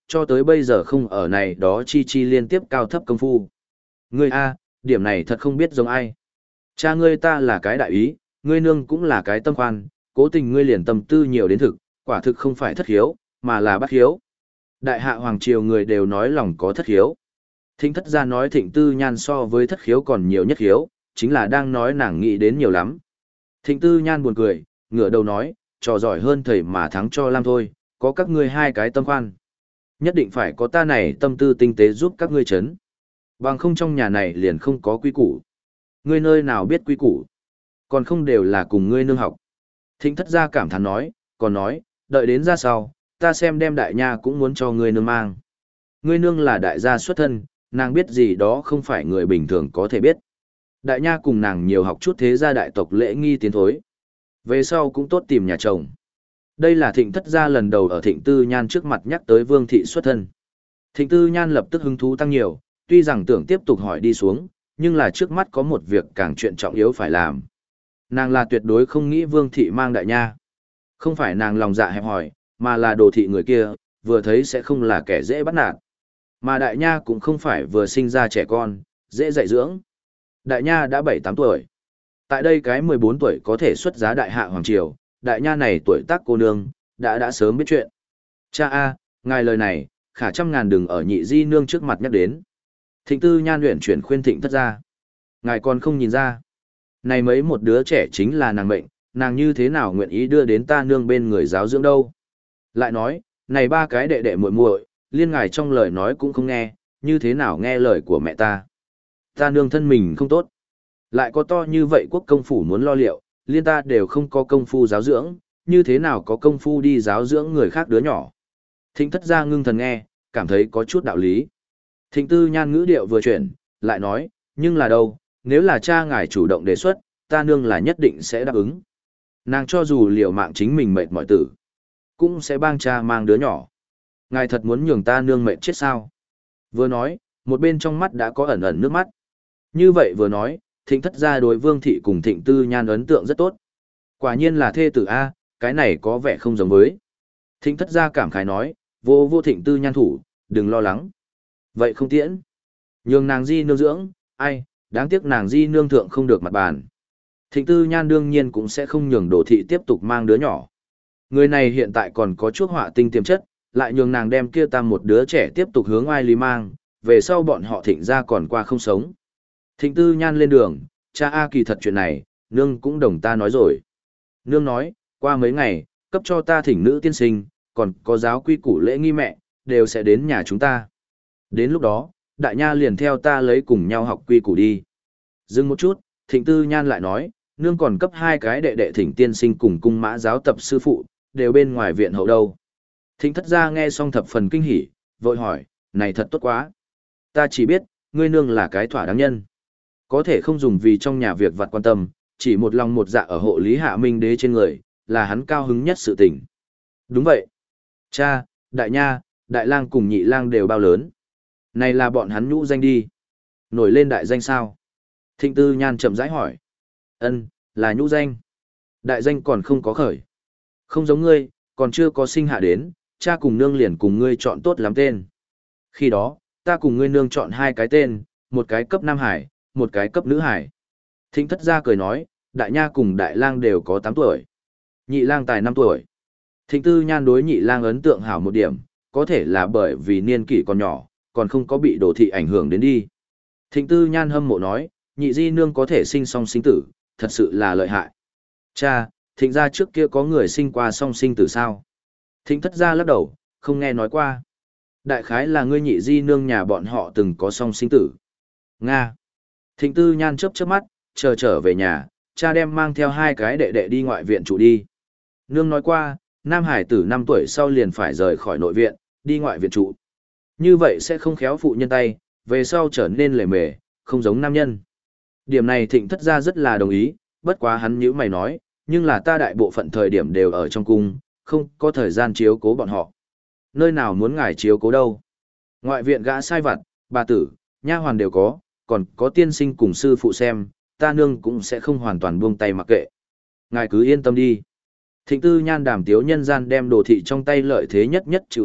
cho tới bây giờ không ở này đó chi chi liên tiếp cao thấp công phu. Ngươi a, điểm này thật không biết giống ai. Cha ngươi ta là cái đại ý, ngươi nương cũng là cái tâm khoan, cố tình ngươi liền tâm tư nhiều đến thực, quả thực không phải thất hiếu, mà là bắt hiếu. Đại hạ hoàng triều người đều nói lòng có thất hiếu. Thịnh thất gia nói thịnh tư nhan so với thất hiếu còn nhiều nhất hiếu, chính là đang nói nàng nghĩ đến nhiều lắm. Thịnh tư nhan buồn cười, ngửa đầu nói, trò giỏi hơn thầy mà thắng cho Lam thôi, có các ngươi hai cái tâm khoan. Nhất định phải có ta này tâm tư tinh tế giúp các ngươi chấn. Bằng không trong nhà này liền không có quy củ. Ngươi nơi nào biết quy củ, còn không đều là cùng ngươi nương học. Thịnh thất gia cảm thán nói, còn nói, đợi đến ra sau, ta xem đem đại nha cũng muốn cho ngươi nương mang. Ngươi nương là đại gia xuất thân, nàng biết gì đó không phải người bình thường có thể biết. Đại nha cùng nàng nhiều học chút thế gia đại tộc lễ nghi tiến thối. Về sau cũng tốt tìm nhà chồng. Đây là thịnh thất gia lần đầu ở thịnh tư nhan trước mặt nhắc tới vương thị xuất thân. Thịnh tư nhan lập tức hứng thú tăng nhiều, tuy rằng tưởng tiếp tục hỏi đi xuống, nhưng là trước mắt có một việc càng chuyện trọng yếu phải làm. Nàng là tuyệt đối không nghĩ vương thị mang đại nha. Không phải nàng lòng dạ hẹp hòi, mà là đồ thị người kia, vừa thấy sẽ không là kẻ dễ bắt nạt. Mà đại nha cũng không phải vừa sinh ra trẻ con, dễ dạy dưỡng. Đại nha đã bảy tám tuổi. Tại đây cái mười bốn tuổi có thể xuất giá đại hạ hoàng triều, đại nha này tuổi tác cô nương, đã đã sớm biết chuyện. Cha a, ngài lời này, khả trăm ngàn đừng ở nhị di nương trước mặt nhắc đến. Thịnh tư nhan luyện chuyển khuyên thịnh thất ra. Ngài còn không nhìn ra. Này mấy một đứa trẻ chính là nàng mệnh, nàng như thế nào nguyện ý đưa đến ta nương bên người giáo dưỡng đâu. Lại nói, này ba cái đệ đệ muội muội, liên ngài trong lời nói cũng không nghe, như thế nào nghe lời của mẹ ta. Ta nương thân mình không tốt. Lại có to như vậy quốc công phủ muốn lo liệu, liên ta đều không có công phu giáo dưỡng, như thế nào có công phu đi giáo dưỡng người khác đứa nhỏ. Thịnh thất gia ngưng thần nghe, cảm thấy có chút đạo lý. Thịnh tư nhan ngữ điệu vừa chuyển, lại nói, nhưng là đâu, nếu là cha ngài chủ động đề xuất, ta nương là nhất định sẽ đáp ứng. Nàng cho dù liều mạng chính mình mệt mỏi tử, cũng sẽ bang cha mang đứa nhỏ. Ngài thật muốn nhường ta nương mệt chết sao? Vừa nói, một bên trong mắt đã có ẩn ẩn nước mắt. Như vậy vừa nói, thịnh thất gia đối vương thị cùng thịnh tư nhan ấn tượng rất tốt. Quả nhiên là thê tử A, cái này có vẻ không giống với. Thịnh thất gia cảm khái nói, vô vô thịnh tư nhan thủ, đừng lo lắng. Vậy không tiễn. Nhường nàng di nương dưỡng, ai, đáng tiếc nàng di nương thượng không được mặt bàn. Thịnh tư nhan đương nhiên cũng sẽ không nhường đồ thị tiếp tục mang đứa nhỏ. Người này hiện tại còn có chuốc họa tinh tiềm chất, lại nhường nàng đem kia tam một đứa trẻ tiếp tục hướng ai lý mang, về sau bọn họ thịnh ra còn qua không sống. Thịnh tư nhan lên đường, cha A kỳ thật chuyện này, nương cũng đồng ta nói rồi. Nương nói, qua mấy ngày, cấp cho ta thỉnh nữ tiên sinh, còn có giáo quy củ lễ nghi mẹ, đều sẽ đến nhà chúng ta. Đến lúc đó, đại nha liền theo ta lấy cùng nhau học quy củ đi. Dừng một chút, thịnh tư nhan lại nói, nương còn cấp hai cái đệ đệ thỉnh tiên sinh cùng cung mã giáo tập sư phụ, đều bên ngoài viện hậu đâu. Thịnh thất gia nghe xong thập phần kinh hỉ, vội hỏi, này thật tốt quá. Ta chỉ biết, ngươi nương là cái thỏa đáng nhân. Có thể không dùng vì trong nhà việc vặt quan tâm, chỉ một lòng một dạ ở hộ lý hạ minh đế trên người, là hắn cao hứng nhất sự tình. Đúng vậy. Cha, đại nha, đại lang cùng nhị lang đều bao lớn. Này là bọn hắn nhũ danh đi. Nổi lên đại danh sao? Thịnh tư nhan chậm rãi hỏi. Ân, là nhũ danh. Đại danh còn không có khởi. Không giống ngươi, còn chưa có sinh hạ đến, cha cùng nương liền cùng ngươi chọn tốt lắm tên. Khi đó, ta cùng ngươi nương chọn hai cái tên, một cái cấp nam hải, một cái cấp nữ hải. Thịnh thất gia cười nói, đại nha cùng đại lang đều có tám tuổi. Nhị lang tài năm tuổi. Thịnh tư nhan đối nhị lang ấn tượng hảo một điểm, có thể là bởi vì niên kỷ còn nhỏ, còn không có bị đồ thị ảnh hưởng đến đi. Thịnh tư nhan hâm mộ nói, nhị di nương có thể sinh song sinh tử, thật sự là lợi hại. Cha, thịnh gia trước kia có người sinh qua song sinh tử sao? Thịnh thất gia lắc đầu, không nghe nói qua. Đại khái là ngươi nhị di nương nhà bọn họ từng có song sinh tử. Nga. Thịnh tư nhan chớp chớp mắt, chờ trở về nhà, cha đem mang theo hai cái đệ đệ đi ngoại viện trụ đi. Nương nói qua, nam hải tử năm tuổi sau liền phải rời khỏi nội viện, đi ngoại viện trụ. Như vậy sẽ không khéo phụ nhân tay, về sau trở nên lề mề, không giống nam nhân. Điểm này thịnh thất gia rất là đồng ý, bất quá hắn nhíu mày nói, nhưng là ta đại bộ phận thời điểm đều ở trong cung, không có thời gian chiếu cố bọn họ. Nơi nào muốn ngài chiếu cố đâu. Ngoại viện gã sai vặt, bà tử, nha hoàn đều có, còn có tiên sinh cùng sư phụ xem, ta nương cũng sẽ không hoàn toàn buông tay mặc kệ. Ngài cứ yên tâm đi. Thịnh tư nhan đàm tiếu nhân gian đem đồ thị trong tay lợi thế nhất nhất chịu đi,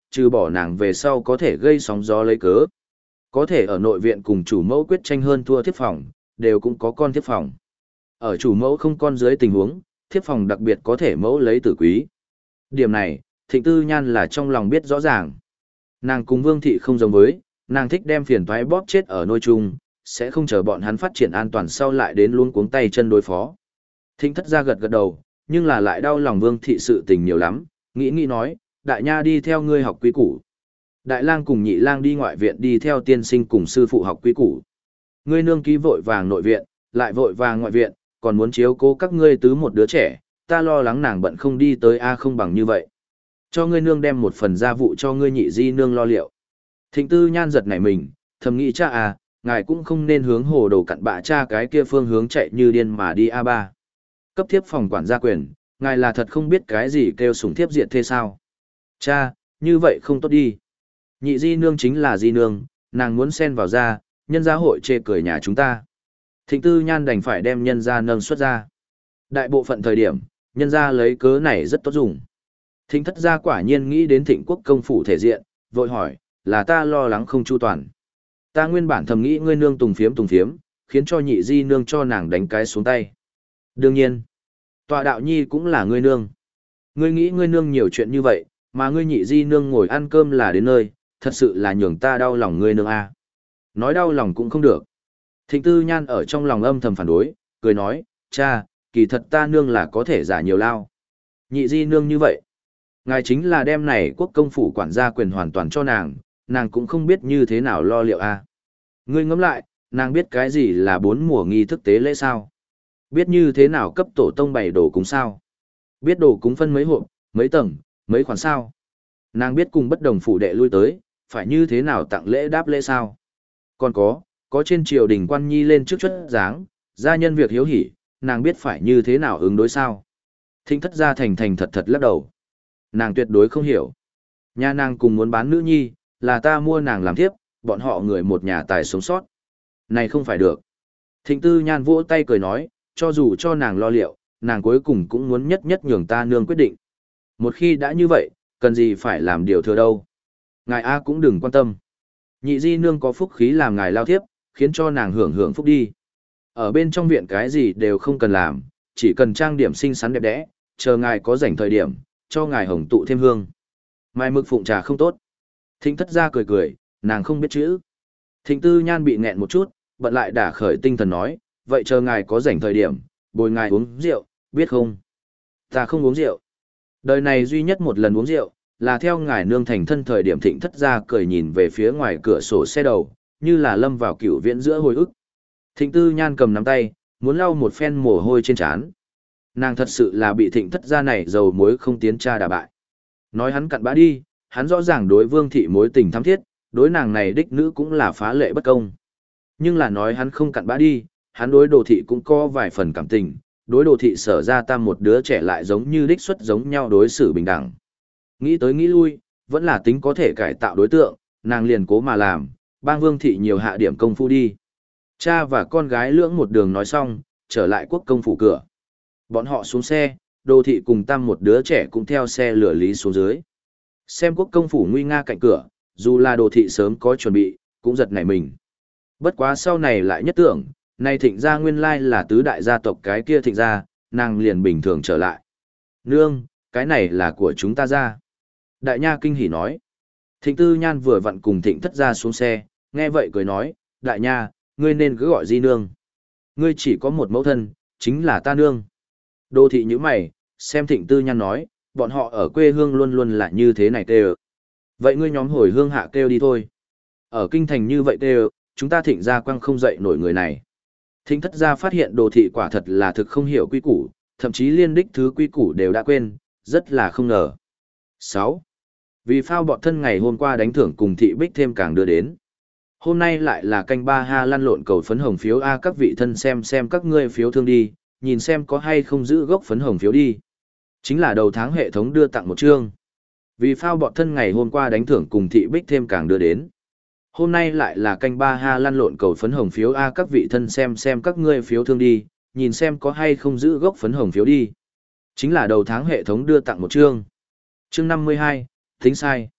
trừ bỏ nàng về sau có thể gây sóng gió lấy cớ. Có thể ở nội viện cùng chủ mẫu quyết tranh hơn thua thiếp phòng, đều cũng có con thiếp phòng. Ở chủ mẫu không con dưới tình huống, thiếp phòng đặc biệt có thể mẫu lấy tử quý. Điểm này, Thịnh Tư Nhan là trong lòng biết rõ ràng. Nàng cùng Vương Thị không giống với, nàng thích đem phiền toái bóp chết ở nôi chung, sẽ không chờ bọn hắn phát triển an toàn sau lại đến luôn cuống tay chân đối phó. Thịnh Thất gia gật gật đầu, nhưng là lại đau lòng Vương Thị sự tình nhiều lắm, nghĩ nghĩ nói, đại nha đi theo ngươi học quý củ. Đại lang cùng nhị lang đi ngoại viện đi theo tiên sinh cùng sư phụ học quý củ. Ngươi nương ký vội vàng nội viện, lại vội vàng ngoại viện, còn muốn chiếu cố các ngươi tứ một đứa trẻ, ta lo lắng nàng bận không đi tới A không bằng như vậy. Cho ngươi nương đem một phần gia vụ cho ngươi nhị di nương lo liệu. Thịnh Tư Nhan giật nảy mình, thầm nghĩ cha à, ngài cũng không nên hướng hồ đồ cặn bạ cha cái kia phương hướng chạy như điên mà đi A ba. Cấp thiếp phòng quản gia quyền, ngài là thật không biết cái gì kêu sủng thiếp diệt thế sao. Cha, như vậy không tốt đi. Nhị di nương chính là di nương, nàng muốn xen vào ra, nhân gia hội chê cười nhà chúng ta. Thịnh Tư Nhan đành phải đem nhân gia nâng xuất ra. Đại bộ phận thời điểm, nhân gia lấy cớ này rất tốt dùng. Thịnh Thất gia quả nhiên nghĩ đến Thịnh Quốc công phủ thể diện, vội hỏi, là ta lo lắng không chu toàn. Ta nguyên bản thầm nghĩ ngươi nương tùng phiếm tùng phiếm, khiến cho nhị di nương cho nàng đánh cái xuống tay. Đương nhiên, tọa đạo nhi cũng là ngươi nương. Ngươi nghĩ ngươi nương nhiều chuyện như vậy, mà ngươi nhị di nương ngồi ăn cơm là đến nơi, thật sự là nhường ta đau lòng ngươi nương a. Nói đau lòng cũng không được. Thịnh Tư Nhan ở trong lòng âm thầm phản đối, cười nói, cha, kỳ thật ta nương là có thể giả nhiều lao. Nhị di nương như vậy. Ngài chính là đem này quốc công phủ quản gia quyền hoàn toàn cho nàng, nàng cũng không biết như thế nào lo liệu a. Ngươi ngẫm lại, nàng biết cái gì là bốn mùa nghi thức tế lễ sao? Biết như thế nào cấp tổ tông bày đồ cúng sao? Biết đồ cúng phân mấy hộp, mấy tầng, mấy khoản sao? Nàng biết cùng bất đồng phủ đệ lui tới, phải như thế nào tặng lễ đáp lễ sao? Còn có, có trên triều đình quan nhi lên trước chuất dáng, gia nhân việc hiếu hỉ, nàng biết phải như thế nào ứng đối sao? Thịnh Thất gia thành thành thật thật lắc đầu. Nàng tuyệt đối không hiểu. Nhà nàng cùng muốn bán nữ nhi, là ta mua nàng làm thiếp, bọn họ người một nhà tài sống sót. Này không phải được. Thịnh Tư Nhan vỗ tay cười nói, cho dù cho nàng lo liệu, nàng cuối cùng cũng muốn nhất nhất nhường ta nương quyết định. Một khi đã như vậy, cần gì phải làm điều thừa đâu. Ngài A cũng đừng quan tâm. Nhị di nương có phúc khí làm ngài lao thiếp, khiến cho nàng hưởng hưởng phúc đi. Ở bên trong viện cái gì đều không cần làm, chỉ cần trang điểm xinh xắn đẹp đẽ, chờ ngài có rảnh thời điểm, cho ngài hồng tụ thêm hương. Mai mực phụng trà không tốt. Thịnh Thất gia cười cười, nàng không biết chữ. Thịnh Tư Nhan bị nghẹn một chút, bận lại đả khởi tinh thần nói, vậy chờ ngài có rảnh thời điểm, bồi ngài uống rượu, biết không? Ta không uống rượu. Đời này duy nhất một lần uống rượu, là theo ngài nương thành thân thời điểm Thịnh Thất gia cười nhìn về phía ngoài cửa sổ xe đầu, như là lâm vào cựu viễn giữa hồi ức. Thịnh Tư Nhan cầm nắm tay, muốn lau một phen mồ hôi trên trán. Nàng thật sự là bị Thịnh Thất gia này dầu muối không tiến tra đà bại. Nói hắn cặn bã đi, hắn rõ ràng đối Vương thị mối tình thắm thiết, đối nàng này đích nữ cũng là phá lệ bất công. Nhưng là nói hắn không cặn bã đi, hắn đối Đồ thị cũng có vài phần cảm tình, đối Đồ thị sở ra tam một đứa trẻ lại giống như đích xuất giống nhau đối xử bình đẳng. Nghĩ tới nghĩ lui, vẫn là tính có thể cải tạo đối tượng, nàng liền cố mà làm, bang Vương thị nhiều hạ điểm công phu đi. Cha và con gái lưỡng một đường nói xong, trở lại quốc công phủ cửa. Bọn họ xuống xe, Đồ thị cùng tam một đứa trẻ cũng theo xe lửa lý xuống dưới. Xem quốc công phủ nguy nga cạnh cửa, dù là Đồ thị sớm có chuẩn bị, cũng giật nảy mình. Bất quá sau này lại nhất tưởng, này Thịnh gia nguyên lai là tứ đại gia tộc cái kia Thịnh gia, nàng liền bình thường trở lại. Nương, cái này là của chúng ta ra. Đại nha kinh hỉ nói. Thịnh Tư Nhan vừa vặn cùng Thịnh Thất gia xuống xe, nghe vậy cười nói, đại nha, ngươi nên cứ gọi di nương. Ngươi chỉ có một mẫu thân, chính là ta nương. Đô thị như mày, xem Thịnh Tư Nhan nói, bọn họ ở quê hương luôn luôn là như thế này kêu. Vậy ngươi nhóm hồi hương hạ kêu đi thôi. Ở kinh thành như vậy kêu, chúng ta Thịnh gia quăng không dậy nổi người này. Thịnh Thất gia phát hiện Đồ thị quả thật là thực không hiểu quy củ, thậm chí liên đích thứ quy củ đều đã quên, rất là không ngờ. sáu. Vì phao bọt thân ngày hôm qua đánh thưởng cùng thị bích thêm càng đưa đến. Hôm nay lại là canh ba ha lăn lộn cầu phấn hồng phiếu A các vị thân xem xem các ngươi phiếu thương đi, nhìn xem có hay không giữ gốc phấn hồng phiếu đi. Chính là đầu tháng hệ thống đưa tặng một chương. Vì phao bọt thân ngày hôm qua đánh thưởng cùng thị bích thêm càng đưa đến. Hôm nay lại là canh ba ha lăn lộn cầu phấn hồng phiếu A các vị thân xem xem các ngươi phiếu thương đi, nhìn xem có hay không giữ gốc phấn hồng phiếu đi. Chính là đầu tháng hệ thống đưa tặng một chương. Chương năm mươi hai, tính sai.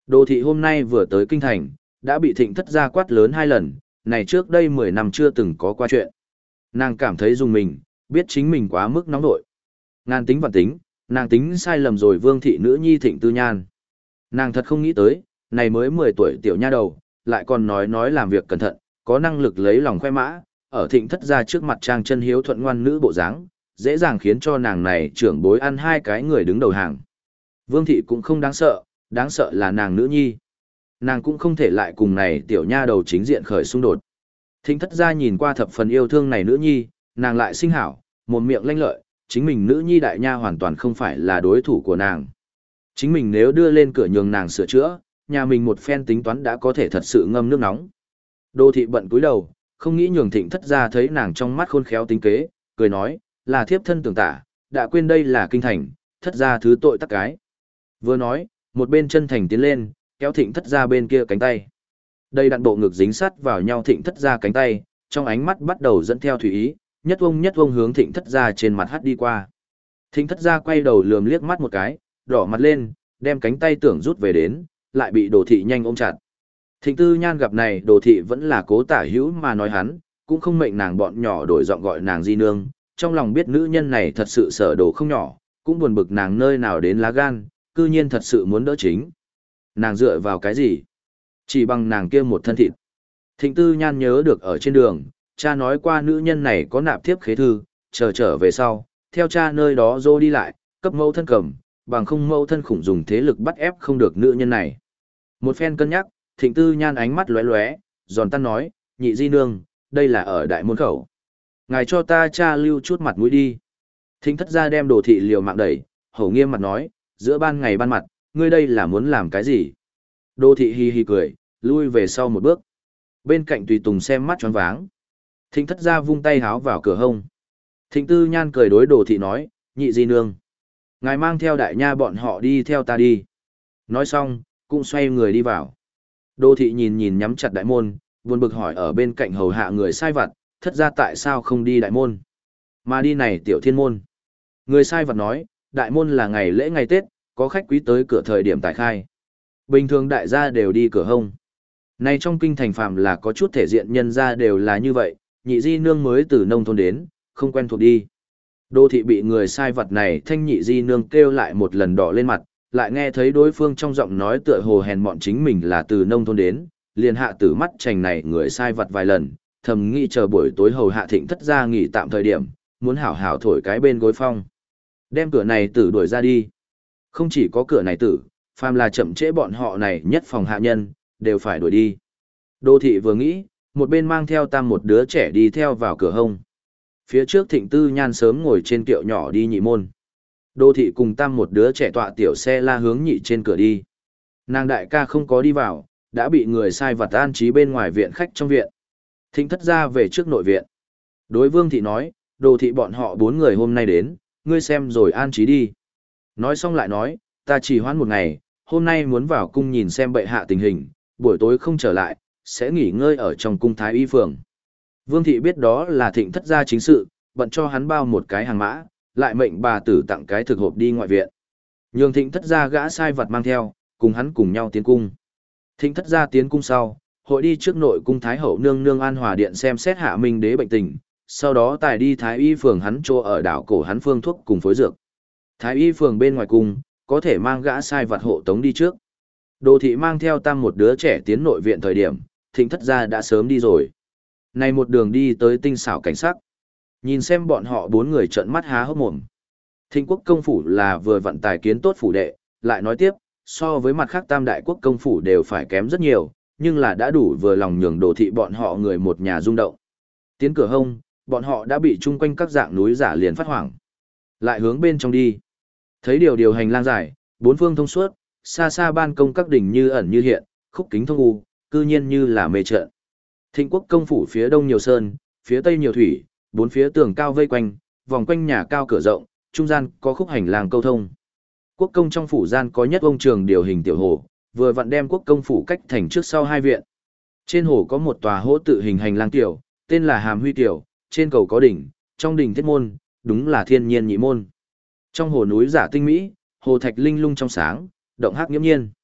Đồ thị hôm nay vừa tới kinh thành, đã bị thịnh thất gia quát lớn hai lần, này trước đây mười năm chưa từng có qua chuyện. Nàng cảm thấy dùng mình, biết chính mình quá mức nóng nội. Ngàn tính vạn tính, nàng tính sai lầm rồi vương thị nữ nhi thịnh tư nhan. Nàng thật không nghĩ tới, này mới mười tuổi tiểu nha đầu, lại còn nói nói làm việc cẩn thận, có năng lực lấy lòng khoe mã, ở thịnh thất gia trước mặt trang chân hiếu thuận ngoan nữ bộ dáng, dễ dàng khiến cho nàng này trưởng bối ăn hai cái người đứng đầu hàng. Vương thị cũng không đáng sợ, đáng sợ là nàng nữ nhi. Nàng cũng không thể lại cùng này tiểu nha đầu chính diện khởi xung đột. Thịnh thất gia nhìn qua thập phần yêu thương này nữ nhi, nàng lại sinh hảo, một miệng lanh lợi, chính mình nữ nhi đại nha hoàn toàn không phải là đối thủ của nàng. Chính mình nếu đưa lên cửa nhường nàng sửa chữa, nhà mình một phen tính toán đã có thể thật sự ngâm nước nóng. Đô thị bận cúi đầu, không nghĩ nhường thịnh thất gia thấy nàng trong mắt khôn khéo tính kế, cười nói, là thiếp thân tưởng tả, đã quên đây là kinh thành, thất gia thứ tội tắc cái. Vừa nói, một bên chân thành tiến lên, kéo thịnh thất gia bên kia cánh tay. Đây đặn bộ ngực dính sát vào nhau thịnh thất gia cánh tay, trong ánh mắt bắt đầu dẫn theo thủy ý, nhất vông nhất vông hướng thịnh thất gia trên mặt hắt đi qua. Thịnh thất gia quay đầu lườm liếc mắt một cái, đỏ mặt lên, đem cánh tay tưởng rút về đến, lại bị đồ thị nhanh ôm chặt. Thịnh tư nhan gặp này đồ thị vẫn là cố tả hữu mà nói hắn, cũng không mệnh nàng bọn nhỏ đổi giọng gọi nàng di nương, trong lòng biết nữ nhân này thật sự sở đồ không nhỏ, cũng buồn bực nàng nơi nào đến lá gan, cư nhiên thật sự muốn đỡ chính. Nàng dựa vào cái gì? Chỉ bằng nàng kia một thân thịt. Thịnh tư nhan nhớ được ở trên đường, cha nói qua nữ nhân này có nạp thiếp khế thư, chờ trở về sau, theo cha nơi đó dô đi lại, cấp mẫu thân cầm, bằng không mẫu thân khủng dùng thế lực bắt ép không được nữ nhân này. Một phen cân nhắc, thịnh tư nhan ánh mắt lóe lóe, giòn tan nói, nhị di nương, đây là ở đại môn khẩu. Ngài cho ta cha lưu chút mặt mũi đi. Thịnh thất gia đem đồ thị liều mạng đẩy, hổ nghiêm mặt nói, giữa ban ngày ban mặt, ngươi đây là muốn làm cái gì? Đồ thị hi hi cười, lui về sau một bước. Bên cạnh tùy tùng xem mắt choáng váng. Thịnh thất gia vung tay háo vào cửa hông. Thịnh tư nhan cười đối đồ thị nói, nhị di nương. Ngài mang theo đại nha bọn họ đi theo ta đi. Nói xong, cũng xoay người đi vào. Đồ thị nhìn nhìn nhắm chặt đại môn, buồn bực hỏi ở bên cạnh hầu hạ người sai vặt, thất gia tại sao không đi đại môn, mà đi này tiểu thiên môn. Người sai vặt nói, đại môn là ngày lễ ngày Tết, có khách quý tới cửa thời điểm tại khai. Bình thường đại gia đều đi cửa hông. Này trong kinh thành phàm là có chút thể diện nhân gia đều là như vậy, nhị di nương mới từ nông thôn đến, không quen thuộc đi. Đô thị bị người sai vật này thanh nhị di nương kêu lại một lần đỏ lên mặt, lại nghe thấy đối phương trong giọng nói tựa hồ hèn mọn chính mình là từ nông thôn đến, liền hạ tử mắt chành này người sai vật vài lần, thầm nghĩ chờ buổi tối hầu hạ thịnh thất gia nghỉ tạm thời điểm, muốn hảo hảo thổi cái bên gối phong. Đem cửa này tử đuổi ra đi. Không chỉ có cửa này tử, phàm là chậm trễ bọn họ này nhất phòng hạ nhân, đều phải đuổi đi. Đô thị vừa nghĩ, một bên mang theo tam một đứa trẻ đi theo vào cửa hông. Phía trước thịnh tư nhan sớm ngồi trên kiệu nhỏ đi nhị môn. Đô thị cùng tam một đứa trẻ tọa tiểu xe la hướng nhị trên cửa đi. Nàng đại ca không có đi vào, đã bị người sai vặt an trí bên ngoài viện khách trong viện. Thịnh thất ra về trước nội viện. Đối vương thị nói, đồ thị bọn họ bốn người hôm nay đến, ngươi xem rồi an trí đi. Nói xong lại nói, ta chỉ hoãn một ngày, hôm nay muốn vào cung nhìn xem bệ hạ tình hình, buổi tối không trở lại, sẽ nghỉ ngơi ở trong cung thái y phường. Vương thị biết đó là thịnh thất gia chính sự, bận cho hắn bao một cái hàng mã, lại mệnh bà tử tặng cái thực hộp đi ngoại viện. Nhường thịnh thất gia gã sai vật mang theo, cùng hắn cùng nhau tiến cung. Thịnh thất gia tiến cung sau, hội đi trước nội cung thái hậu nương nương an hòa điện xem xét hạ minh đế bệnh tình, sau đó tài đi thái y phường hắn chỗ ở đảo cổ hắn phương thuốc cùng phối dược. Thái y phường bên ngoài cung, có thể mang gã sai vật hộ tống đi trước. Đồ thị mang theo tam một đứa trẻ tiến nội viện thời điểm, thịnh thất gia đã sớm đi rồi. Này một đường đi tới tinh xảo cảnh sắc. Nhìn xem bọn họ bốn người trợn mắt há hốc mồm. Thịnh quốc công phủ là vừa vận tài kiến tốt phủ đệ, lại nói tiếp, so với mặt khác tam đại quốc công phủ đều phải kém rất nhiều, nhưng là đã đủ vừa lòng nhường đồ thị bọn họ người một nhà rung động. Tiến cửa hông, bọn họ đã bị chung quanh các dạng núi giả liền phát hoảng. Lại hướng bên trong đi. Thấy điều điều hành lang dài, bốn phương thông suốt, xa xa ban công các đỉnh như ẩn như hiện, khúc kính thông u, cư nhiên như là mê trận. Thịnh quốc công phủ phía đông nhiều sơn, phía tây nhiều thủy, bốn phía tường cao vây quanh, vòng quanh nhà cao cửa rộng, trung gian có khúc hành lang câu thông. Quốc công trong phủ gian có nhất ông trường điều hình tiểu hồ, vừa vặn đem quốc công phủ cách thành trước sau hai viện. Trên hồ có một tòa hỗ tự hình hành lang tiểu, tên là Hàm Huy tiểu, trên cầu có đỉnh, trong đỉnh thiết môn, đúng là thiên nhiên nhị môn. Trong hồ núi giả tinh mỹ, hồ thạch linh lung trong sáng, động hắc nghiễm nhiên.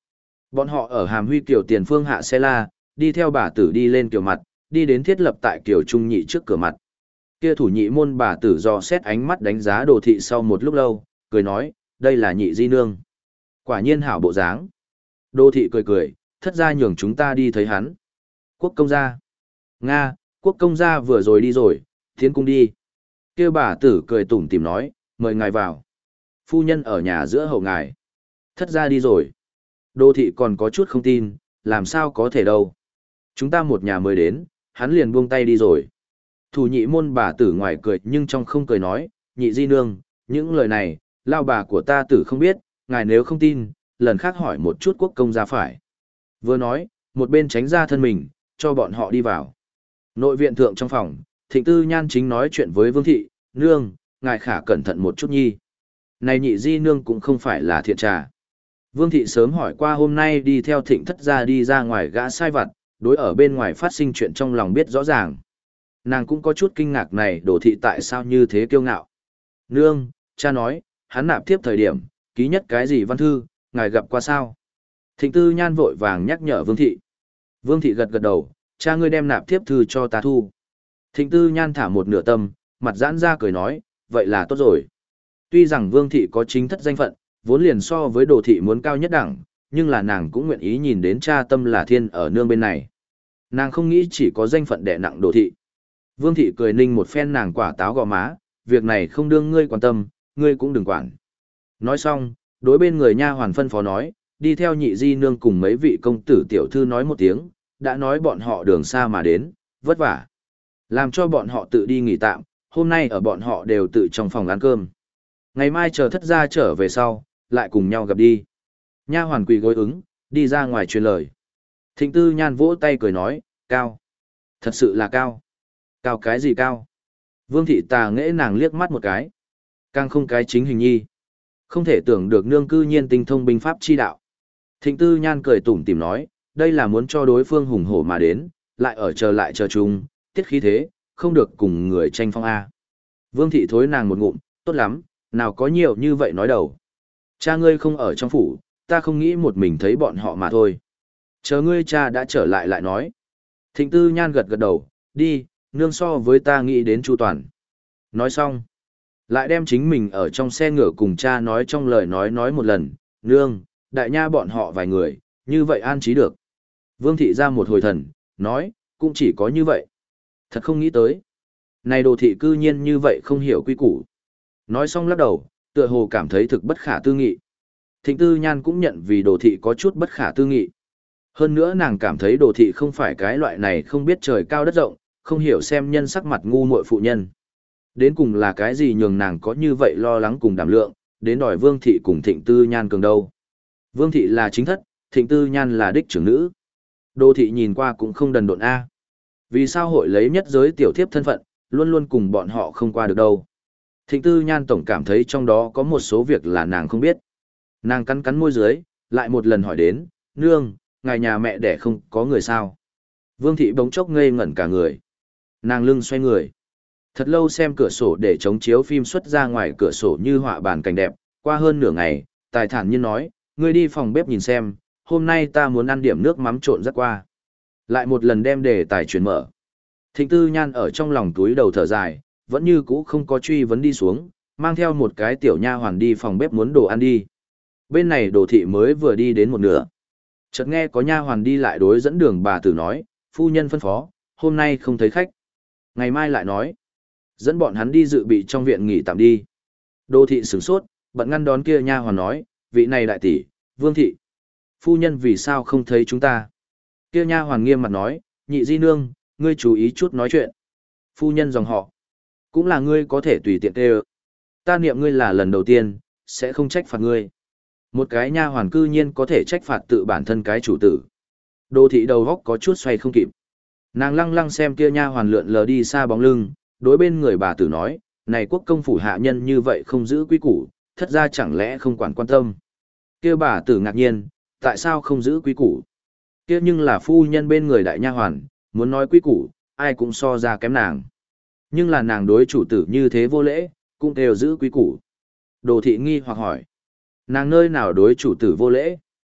Bọn họ ở Hàm Huy Kiều tiền phương hạ xe la, đi theo bà tử đi lên kiều mặt, đi đến thiết lập tại kiều trung nhị trước cửa mặt. Kia thủ nhị môn bà tử dò xét ánh mắt đánh giá Đồ thị sau một lúc lâu, cười nói, đây là nhị di nương. Quả nhiên hảo bộ dáng. Đồ thị cười cười, thất gia nhường chúng ta đi thấy hắn. Quốc công gia. Nga, quốc công gia vừa rồi đi rồi, tiến cung đi. Kia bà tử cười tủm tỉm nói, mời ngài vào. Phu nhân ở nhà giữa hậu ngài. Thất gia đi rồi. Đô thị còn có chút không tin, làm sao có thể đâu. Chúng ta một nhà mới đến, hắn liền buông tay đi rồi. Thủ nhị môn bà tử ngoài cười nhưng trong không cười nói, nhị di nương, những lời này, lao bà của ta tử không biết, ngài nếu không tin, lần khác hỏi một chút quốc công gia phải. Vừa nói, một bên tránh ra thân mình, cho bọn họ đi vào. Nội viện thượng trong phòng, Thịnh Tư Nhan chính nói chuyện với Vương Thị, nương, ngài khả cẩn thận một chút nhi. Này nhị di nương cũng không phải là thiện trà. Vương Thị sớm hỏi qua hôm nay đi theo Thịnh thất gia đi ra ngoài gã sai vặt, đối ở bên ngoài phát sinh chuyện trong lòng biết rõ ràng. Nàng cũng có chút kinh ngạc này Đồ thị tại sao như thế kiêu ngạo. Nương, cha nói, hắn nạp tiếp thời điểm, ký nhất cái gì văn thư, ngài gặp qua sao? Thịnh Tư Nhan vội vàng nhắc nhở Vương Thị. Vương Thị gật gật đầu, cha ngươi đem nạp tiếp thư cho ta thu. Thịnh Tư Nhan thả một nửa tâm, mặt giãn ra cười nói, vậy là tốt rồi. Tuy rằng Vương Thị có chính thất danh phận, vốn liền so với Đồ Thị muốn cao nhất đẳng, nhưng là nàng cũng nguyện ý nhìn đến cha tâm là thiên ở nương bên này. Nàng không nghĩ chỉ có danh phận đè nặng Đồ Thị. Vương Thị cười ninh một phen nàng quả táo gò má, việc này không đương ngươi quan tâm, ngươi cũng đừng quản. Nói xong, đối bên người nha hoàn phân phó nói, đi theo nhị di nương cùng mấy vị công tử tiểu thư nói một tiếng, đã nói bọn họ đường xa mà đến, vất vả. Làm cho bọn họ tự đi nghỉ tạm, hôm nay ở bọn họ đều tự trong phòng ăn cơm. Ngày mai chờ thất gia trở về sau, lại cùng nhau gặp đi. Nha hoàn quỳ gối ứng, đi ra ngoài truyền lời. Thịnh Tư Nhan vỗ tay cười nói, cao. Thật sự là cao. Cao cái gì cao? Vương Thị tà nghễ nàng liếc mắt một cái. Càng không cái chính hình nhi. Không thể tưởng được nương cư nhiên tinh thông binh pháp chi đạo. Thịnh Tư Nhan cười tủm tỉm nói, đây là muốn cho đối phương hùng hổ mà đến, lại ở chờ lại chờ chung, tiết khí thế, không được cùng người tranh phong A. Vương Thị thối nàng một ngụm, tốt lắm, nào có nhiều như vậy nói đầu. Cha ngươi không ở trong phủ, ta không nghĩ một mình thấy bọn họ mà thôi. Chờ ngươi cha đã trở lại lại nói. Thịnh Tư Nhan gật gật đầu, đi, nương so với ta nghĩ đến chu toàn. Nói xong, lại đem chính mình ở trong xe ngựa cùng cha nói trong lời nói nói một lần, nương, đại nha bọn họ vài người, như vậy an trí được. Vương Thị ra một hồi thần, nói, cũng chỉ có như vậy. Thật không nghĩ tới. Này Đồ thị cư nhiên như vậy không hiểu quy củ. Nói xong lắc đầu, tựa hồ cảm thấy thực bất khả tư nghị. Thịnh Tư Nhan cũng nhận vì Đồ thị có chút bất khả tư nghị. Hơn nữa nàng cảm thấy Đồ thị không phải cái loại này không biết trời cao đất rộng, không hiểu xem nhân sắc mặt ngu muội phụ nhân. Đến cùng là cái gì nhường nàng có như vậy lo lắng cùng đảm lượng, đến đòi Vương Thị cùng Thịnh Tư Nhan cường đâu. Vương Thị là chính thất, Thịnh Tư Nhan là đích trưởng nữ. Đồ thị nhìn qua cũng không đần độn A. Vì sao hội lấy nhất giới tiểu thiếp thân phận, luôn luôn cùng bọn họ không qua được đâu. Thịnh Tư Nhan tổng cảm thấy trong đó có một số việc là nàng không biết. Nàng cắn cắn môi dưới, lại một lần hỏi đến, nương, ngài nhà mẹ đẻ không có người sao. Vương Thị bỗng chốc ngây ngẩn cả người. Nàng lưng xoay người. Thật lâu xem cửa sổ để chống chiếu phim xuất ra ngoài cửa sổ như họa bàn cảnh đẹp, qua hơn nửa ngày, tài thản nhiên nói, ngươi đi phòng bếp nhìn xem, hôm nay ta muốn ăn điểm nước mắm trộn rắc qua. Lại một lần đem đề tài chuyển mở. Thịnh Tư Nhan ở trong lòng túi đầu thở dài, vẫn như cũ không có truy vấn đi xuống, mang theo một cái tiểu nha hoàn đi phòng bếp muốn đồ ăn đi. Bên này Đồ thị mới vừa đi đến một nửa. Chợt nghe có nha hoàn đi lại đối dẫn đường bà tử nói, phu nhân phân phó, hôm nay không thấy khách. Ngày mai lại nói, dẫn bọn hắn đi dự bị trong viện nghỉ tạm đi. Đồ thị sửng sốt, bận ngăn đón kia nha hoàn nói, vị này đại tỷ, Vương Thị. Phu nhân vì sao không thấy chúng ta? Kia nha hoàn nghiêm mặt nói, nhị di nương, ngươi chú ý chút nói chuyện. Phu nhân dòng họ, cũng là ngươi có thể tùy tiện tê ơ. Ta niệm ngươi là lần đầu tiên, sẽ không trách phạt ngươi. Một cái nha hoàn cư nhiên có thể trách phạt tự bản thân cái chủ tử. Đồ thị đầu góc có chút xoay không kịp. Nàng lăng lăng xem kia nha hoàn lượn lờ đi xa bóng lưng, đối bên người bà tử nói, này quốc công phủ hạ nhân như vậy không giữ quy củ, thất ra chẳng lẽ không quản quan tâm. Kia bà tử ngạc nhiên, tại sao không giữ quy củ? Kia nhưng là phu nhân bên người đại nha hoàn, muốn nói quy củ, ai cũng so ra kém nàng. Nhưng là nàng đối chủ tử như thế vô lễ, cũng đều giữ quy củ. Đồ thị nghi hoặc hỏi, nàng nơi nào đối chủ tử vô lễ?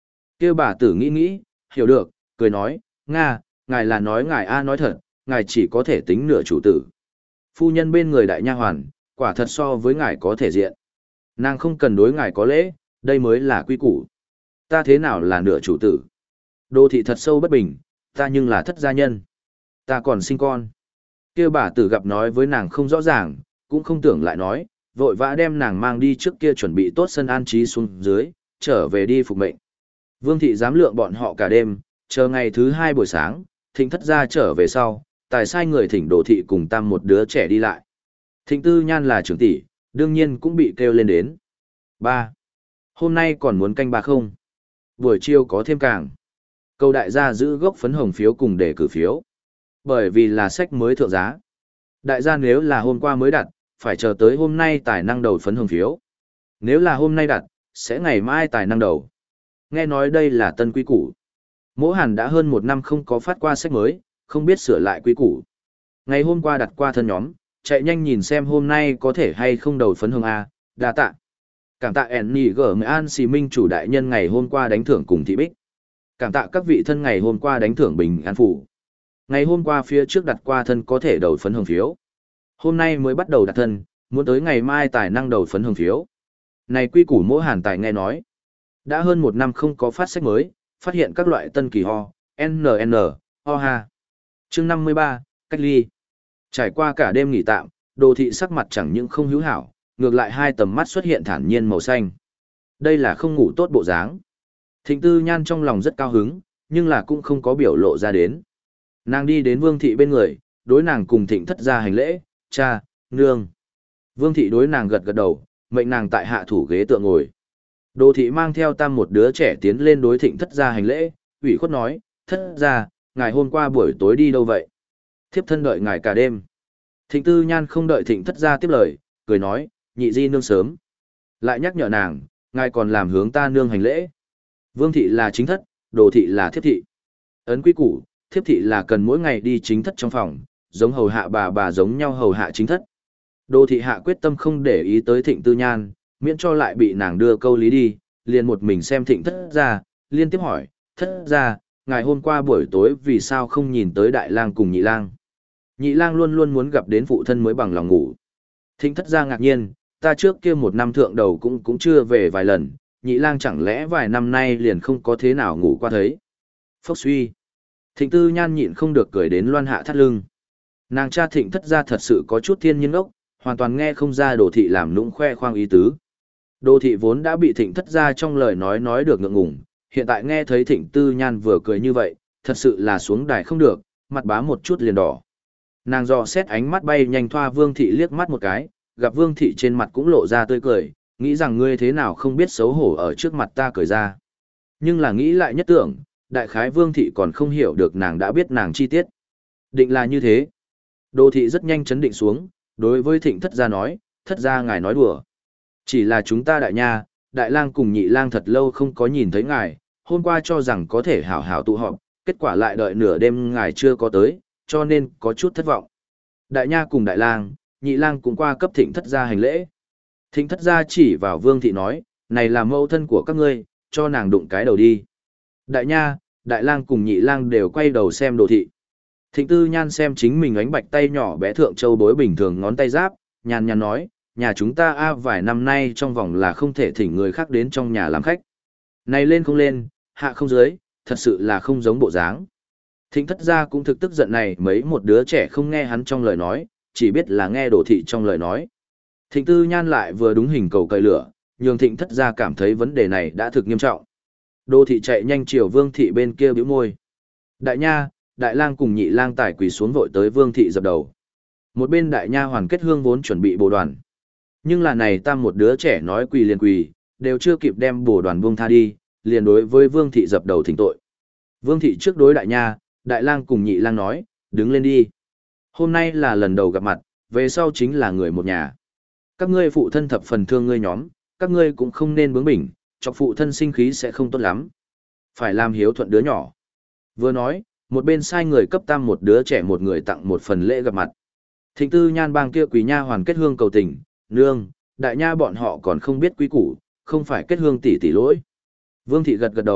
Kêu bà tử nghĩ nghĩ, hiểu được, cười nói, Nga, ngài là nói ngài A nói thật, ngài chỉ có thể tính nửa chủ tử. Phu nhân bên người đại nha hoàn, quả thật so với ngài có thể diện. Nàng không cần đối ngài có lễ, đây mới là quy củ. Ta thế nào là nửa chủ tử? Đô thị thật sâu bất bình, ta nhưng là thất gia nhân. Ta còn sinh con. Kêu bà tử gặp nói với nàng không rõ ràng, cũng không tưởng lại nói, vội vã đem nàng mang đi trước kia chuẩn bị tốt sân an trí xuống dưới, trở về đi phục mệnh. Vương thị dám lượng bọn họ cả đêm, chờ ngày thứ hai buổi sáng, thịnh thất gia trở về sau, tài sai người thỉnh đồ thị cùng tam một đứa trẻ đi lại. Thịnh tư nhan là trưởng tỷ, đương nhiên cũng bị kêu lên đến. Ba, hôm nay còn muốn canh ba không? Buổi chiều có thêm càng. Cầu đại gia giữ gốc phấn hồng phiếu cùng để cử phiếu. Bởi vì là sách mới thượng giá. Đại gia nếu là hôm qua mới đặt, phải chờ tới hôm nay tài năng đầu phấn hồng phiếu. Nếu là hôm nay đặt, sẽ ngày mai tài năng đầu. Nghe nói đây là tân quy củ. Mỗ Hàn đã hơn một năm không có phát qua sách mới, không biết sửa lại quy củ. Ngày hôm qua đặt qua thân nhóm, chạy nhanh nhìn xem hôm nay có thể hay không đầu phấn hồng A, đa tạ. Cảm tạ ẻn nhì gở người an xì minh chủ đại nhân ngày hôm qua đánh thưởng cùng thị bích. Cảm tạ các vị thân ngày hôm qua đánh thưởng bình an phủ. Ngày hôm qua phía trước đặt qua thân có thể đầu phấn hồng phiếu. Hôm nay mới bắt đầu đặt thân, muốn tới ngày mai tài năng đầu phấn hồng phiếu. Này quy củ Mỗ Hàn tài nghe nói. Đã hơn một năm không có phát sách mới, phát hiện các loại tân kỳ ho, en en, ho ha. Chương năm mươi ba, cách ly. Trải qua cả đêm nghỉ tạm, đồ thị sắc mặt chẳng những không hữu hảo, ngược lại hai tầm mắt xuất hiện thản nhiên màu xanh. Đây là không ngủ tốt bộ dáng. Thịnh tư nhan trong lòng rất cao hứng, nhưng là cũng không có biểu lộ ra đến. Nàng đi đến vương thị bên người, đối nàng cùng thịnh thất gia hành lễ, cha, nương. Vương thị đối nàng gật gật đầu, mệnh nàng tại hạ thủ ghế tựa ngồi. Đồ thị mang theo tam một đứa trẻ tiến lên đối thịnh thất gia hành lễ, ủy khuất nói, thất gia, ngài hôm qua buổi tối đi đâu vậy? Thiếp thân đợi ngài cả đêm. Thịnh tư nhan không đợi thịnh thất gia tiếp lời, cười nói, nhị di nương sớm. Lại nhắc nhở nàng, ngài còn làm hướng ta nương hành lễ. Vương thị là chính thất, đồ thị là thiếp thị. Ấn quy củ, thiếp thị là cần mỗi ngày đi chính thất trong phòng, giống hầu hạ bà bà giống nhau hầu hạ chính thất. Đồ thị hạ quyết tâm không để ý tới thịnh tư nhan, miễn cho lại bị nàng đưa câu lý đi, liền một mình xem thịnh thất ra, liên tiếp hỏi, thất ra, ngày hôm qua buổi tối vì sao không nhìn tới đại lang cùng nhị lang. Nhị lang luôn luôn muốn gặp đến phụ thân mới bằng lòng ngủ. Thịnh thất ra ngạc nhiên, ta trước kia một năm thượng đầu cũng cũng chưa về vài lần, nhị lang chẳng lẽ vài năm nay liền không có thế nào ngủ qua thấy. Phốc suy. Thịnh tư nhan nhịn không được cười đến loan hạ thắt lưng. Nàng cha thịnh thất ra thật sự có chút thiên nhiên ốc, hoàn toàn nghe không ra đồ thị làm nũng khoe khoang ý tứ. Đồ thị vốn đã bị thịnh thất ra trong lời nói nói được ngượng ngùng, hiện tại nghe thấy thịnh tư nhan vừa cười như vậy, thật sự là xuống đài không được, mặt bá một chút liền đỏ. Nàng dò xét ánh mắt bay nhanh thoa vương thị liếc mắt một cái, gặp vương thị trên mặt cũng lộ ra tươi cười, nghĩ rằng ngươi thế nào không biết xấu hổ ở trước mặt ta cười ra. Nhưng là nghĩ lại nhất tưởng, đại khái vương thị còn không hiểu được nàng đã biết nàng chi tiết. Định là như thế. Đồ thị rất nhanh chấn định xuống, đối với thịnh thất gia nói, thất gia ngài nói đùa. Chỉ là chúng ta đại nha, đại lang cùng nhị lang thật lâu không có nhìn thấy ngài, hôm qua cho rằng có thể hảo hảo tụ họp, kết quả lại đợi nửa đêm ngài chưa có tới, cho nên có chút thất vọng. Đại nha cùng đại lang, nhị lang cũng qua cấp thịnh thất gia hành lễ. Thịnh thất gia chỉ vào vương thị nói, này là mẫu thân của các ngươi, cho nàng đụng cái đầu đi. Đại nha, đại lang cùng nhị lang đều quay đầu xem đồ thị. Thịnh tư nhan xem chính mình ánh bạch tay nhỏ bé thượng châu bối bình thường ngón tay giáp, nhàn nhàn nói, nhà chúng ta a vài năm nay trong vòng là không thể thỉnh người khác đến trong nhà làm khách. Này lên không lên, hạ không dưới, thật sự là không giống bộ dáng. Thịnh thất gia cũng thực tức giận này mấy một đứa trẻ không nghe hắn trong lời nói, chỉ biết là nghe đồ thị trong lời nói. Thịnh tư nhan lại vừa đúng hình cầu cởi lửa, nhường thịnh thất gia cảm thấy vấn đề này đã thực nghiêm trọng. Đồ thị chạy nhanh chiều vương thị bên kia bĩu môi. Đại nha, đại lang cùng nhị lang tải quỳ xuống vội tới vương thị dập đầu. Một bên đại nha hoàn kết hương vốn chuẩn bị bồ đoàn. Nhưng là này tam một đứa trẻ nói quỳ liền quỳ, đều chưa kịp đem bồ đoàn buông tha đi, liền đối với vương thị dập đầu thỉnh tội. Vương thị trước đối đại nha, đại lang cùng nhị lang nói, đứng lên đi. Hôm nay là lần đầu gặp mặt, về sau chính là người một nhà. Các ngươi phụ thân thập phần thương ngươi nhóm, các ngươi cũng không nên bướng bỉnh, chọc phụ thân sinh khí sẽ không tốt lắm. Phải làm hiếu thuận đứa nhỏ. Vừa nói, một bên sai người cấp tam một đứa trẻ một người tặng một phần lễ gặp mặt. Thịnh tư nhan bang kia quỳ nha hoàn kết hương cầu tình, nương, đại nha bọn họ còn không biết quý củ, không phải kết hương tỷ tỷ lỗi. Vương thị gật gật đầu,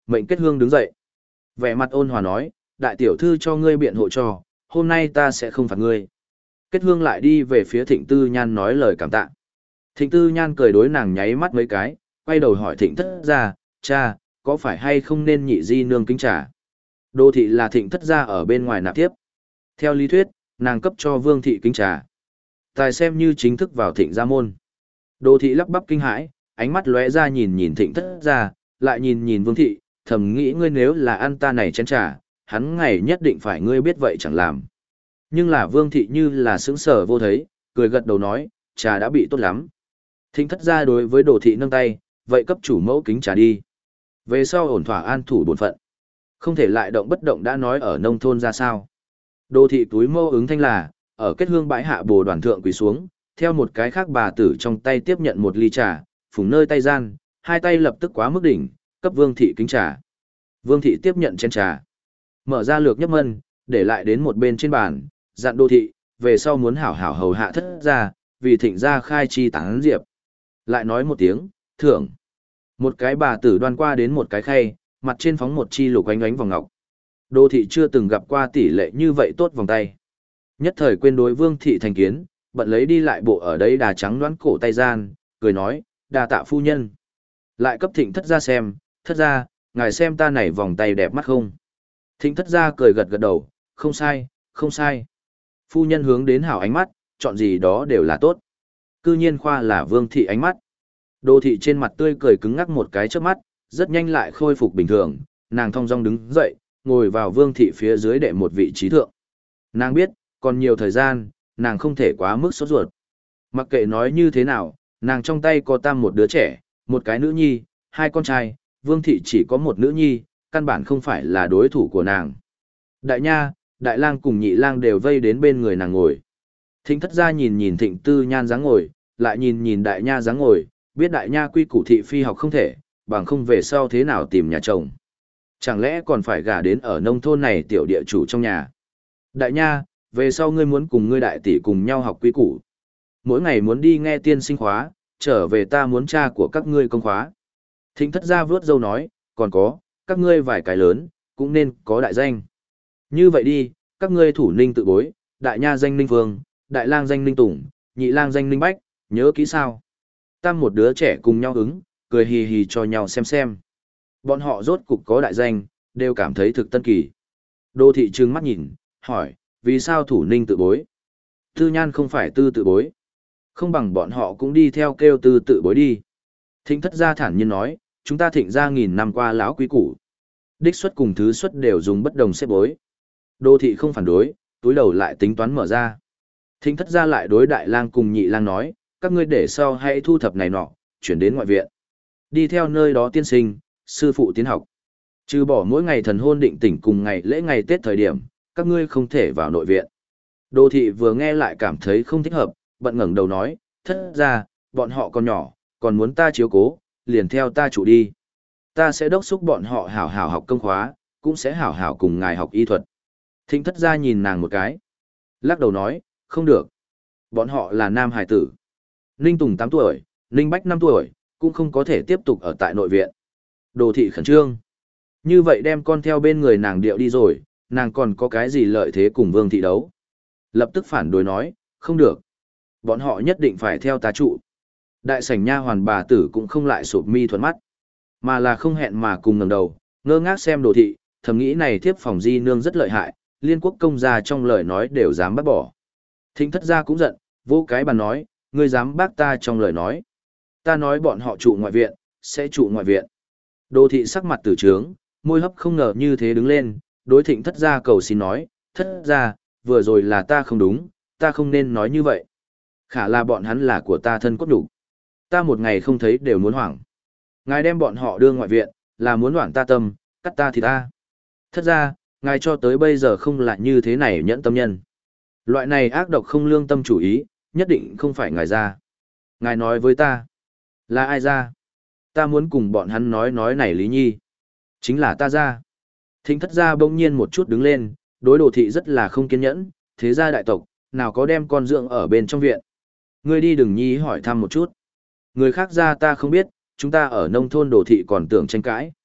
Mệnh Kết Hương đứng dậy. Vẻ mặt ôn hòa nói, đại tiểu thư cho ngươi biện hộ cho, hôm nay ta sẽ không phạt ngươi. Kết Hương lại đi về phía Thịnh Tư Nhan nói lời cảm tạ. Thịnh Tư Nhan cười đối nàng nháy mắt mấy cái, quay đầu hỏi Thịnh thất gia, cha, có phải hay không nên nhị di nương kính trà? Đô thị là Thịnh thất gia ở bên ngoài nạp tiếp. Theo lý thuyết, nàng cấp cho Vương thị kính trà. Tài xem như chính thức vào Thịnh gia môn. Đô thị lắp bắp kinh hãi, ánh mắt lóe ra nhìn nhìn Thịnh thất gia, lại nhìn nhìn Vương thị, thầm nghĩ ngươi nếu là ăn ta này chén trà, hắn ngày nhất định phải ngươi biết vậy chẳng làm. Nhưng là Vương thị như là sững sờ vô thấy, cười gật đầu nói, trà đã bị tốt lắm. Thịnh thất gia đối với Đồ thị nâng tay, vậy cấp chủ mẫu kính trà đi. Về sau ổn thỏa an thủ bổn phận. Không thể lại động bất động đã nói ở nông thôn ra sao. Đồ thị túi mâu ứng thanh là, ở Kết Hương bãi hạ bồ đoàn thượng quỳ xuống, theo một cái khác bà tử trong tay tiếp nhận một ly trà, phùng nơi tay gian, hai tay lập tức quá mức đỉnh, cấp Vương thị kính trà. Vương thị tiếp nhận chén trà, mở ra lược nhấp mân, để lại đến một bên trên bàn, dặn Đô thị, về sau muốn hảo hảo hầu hạ thất gia, vì Thịnh gia khai chi tán diệp. Lại nói một tiếng, thưởng. Một cái bà tử đoan qua đến một cái khay, mặt trên phóng một chi lục ánh ánh vòng ngọc. Đô thị chưa từng gặp qua tỷ lệ như vậy tốt vòng tay. Nhất thời quên đối Vương thị thành kiến, bận lấy đi lại bộ ở đấy đà trắng đoán cổ tay gian, cười nói, đà tạ phu nhân. Lại cấp Thịnh thất gia xem, thất gia, ngài xem ta này vòng tay đẹp mắt không? Thịnh thất gia cười gật gật đầu, không sai, không sai. Phu nhân hướng đến hảo ánh mắt, chọn gì đó đều là tốt. Cư nhiên khoa là Vương thị ánh mắt. Đô thị trên mặt tươi cười cứng ngắc một cái trước mắt, rất nhanh lại khôi phục bình thường, nàng thong dong đứng dậy, ngồi vào Vương thị phía dưới đệ một vị trí thượng. Nàng biết, còn nhiều thời gian, nàng không thể quá mức sốt ruột. Mặc kệ nói như thế nào, nàng trong tay có tam một đứa trẻ, một cái nữ nhi, hai con trai, Vương thị chỉ có một nữ nhi, căn bản không phải là đối thủ của nàng. Đại nha, đại lang cùng nhị lang đều vây đến bên người nàng ngồi. Thịnh thất gia nhìn nhìn Thịnh Tư Nhan dáng ngồi, lại nhìn nhìn đại nha dáng ngồi, biết đại nha quy củ thị phi học không thể, bằng không về sau thế nào tìm nhà chồng. Chẳng lẽ còn phải gả đến ở nông thôn này tiểu địa chủ trong nhà. Đại nha, về sau ngươi muốn cùng ngươi đại tỷ cùng nhau học quy củ. Mỗi ngày muốn đi nghe tiên sinh khóa, trở về ta muốn cha của các ngươi công khóa. Thịnh thất gia vướt dâu nói, còn có, các ngươi vài cái lớn, cũng nên có đại danh. Như vậy đi, các ngươi thủ ninh tự bối, đại nha danh ninh phương, đại lang danh ninh tùng, nhị lang danh ninh bách, nhớ kỹ sao. Tam một đứa trẻ cùng nhau ứng, cười hì hì cho nhau xem xem. Bọn họ rốt cục có đại danh, đều cảm thấy thực tân kỳ. Đô thị trừng mắt nhìn, hỏi, vì sao thủ ninh tự bối? Tư Nhan không phải tư tự bối. Không bằng bọn họ cũng đi theo kêu tư tự bối đi. Thịnh thất gia thản nhiên nói, chúng ta Thịnh gia nghìn năm qua lão quý củ. Đích xuất cùng thứ xuất đều dùng bất đồng xếp bối. Đô thị không phản đối, túi đầu lại tính toán mở ra. Thịnh thất gia lại đối đại lang cùng nhị lang nói, các ngươi để sau hãy thu thập này nọ, chuyển đến ngoại viện. Đi theo nơi đó tiên sinh, sư phụ tiến học. Trừ bỏ mỗi ngày thần hôn định tỉnh cùng ngày lễ ngày Tết thời điểm, các ngươi không thể vào nội viện. Đô thị vừa nghe lại cảm thấy không thích hợp, bận ngẩng đầu nói, thất ra, bọn họ còn nhỏ, còn muốn ta chiếu cố, liền theo ta chủ đi. Ta sẽ đốc thúc bọn họ hảo hảo học công khóa, cũng sẽ hảo hảo cùng ngài học y thuật. Thịnh thất ra nhìn nàng một cái. Lắc đầu nói, không được. Bọn họ là nam hải tử. Ninh Tùng tám tuổi, Ninh Bách năm tuổi, cũng không có thể tiếp tục ở tại nội viện. Đồ thị khẩn trương. Như vậy đem con theo bên người nàng điệu đi rồi, nàng còn có cái gì lợi thế cùng Vương thị đấu. Lập tức phản đối nói, không được. Bọn họ nhất định phải theo ta trụ. Đại sảnh nha hoàn bà tử cũng không lại sụp mi thuận mắt, mà là không hẹn mà cùng ngẩng đầu, ngơ ngác xem đồ thị, thầm nghĩ này thiếp phòng di nương rất lợi hại, liên quốc công gia trong lời nói đều dám bắt bỏ. Thịnh thất gia cũng giận, vô cái bàn nói, ngươi dám bác ta trong lời nói. Ta nói bọn họ trụ ngoại viện, sẽ trụ ngoại viện. Đồ thị sắc mặt tử trướng, môi hấp không ngờ như thế đứng lên, đối thịnh thất gia cầu xin nói, thất gia, vừa rồi là ta không đúng, ta không nên nói như vậy. Khả là bọn hắn là của ta thân cốt đủ. Ta một ngày không thấy đều muốn hoảng. Ngài đem bọn họ đưa ngoại viện, là muốn hoảng ta tâm, cắt ta thì ta. Thất gia, ngài cho tới bây giờ không là như thế này nhẫn tâm nhân. Loại này ác độc không lương tâm chủ ý, nhất định không phải ngài ra. Ngài nói với ta, là ai ra? Ta muốn cùng bọn hắn nói nói này Lý Nhi. Chính là ta ra. Thịnh thất gia bỗng nhiên một chút đứng lên, đối đồ thị rất là không kiên nhẫn, thế gia đại tộc, nào có đem con dưỡng ở bên trong viện. Ngươi đi đừng nhi hỏi thăm một chút. Người khác ra ta không biết, chúng ta ở nông thôn đồ thị còn tưởng tranh cãi.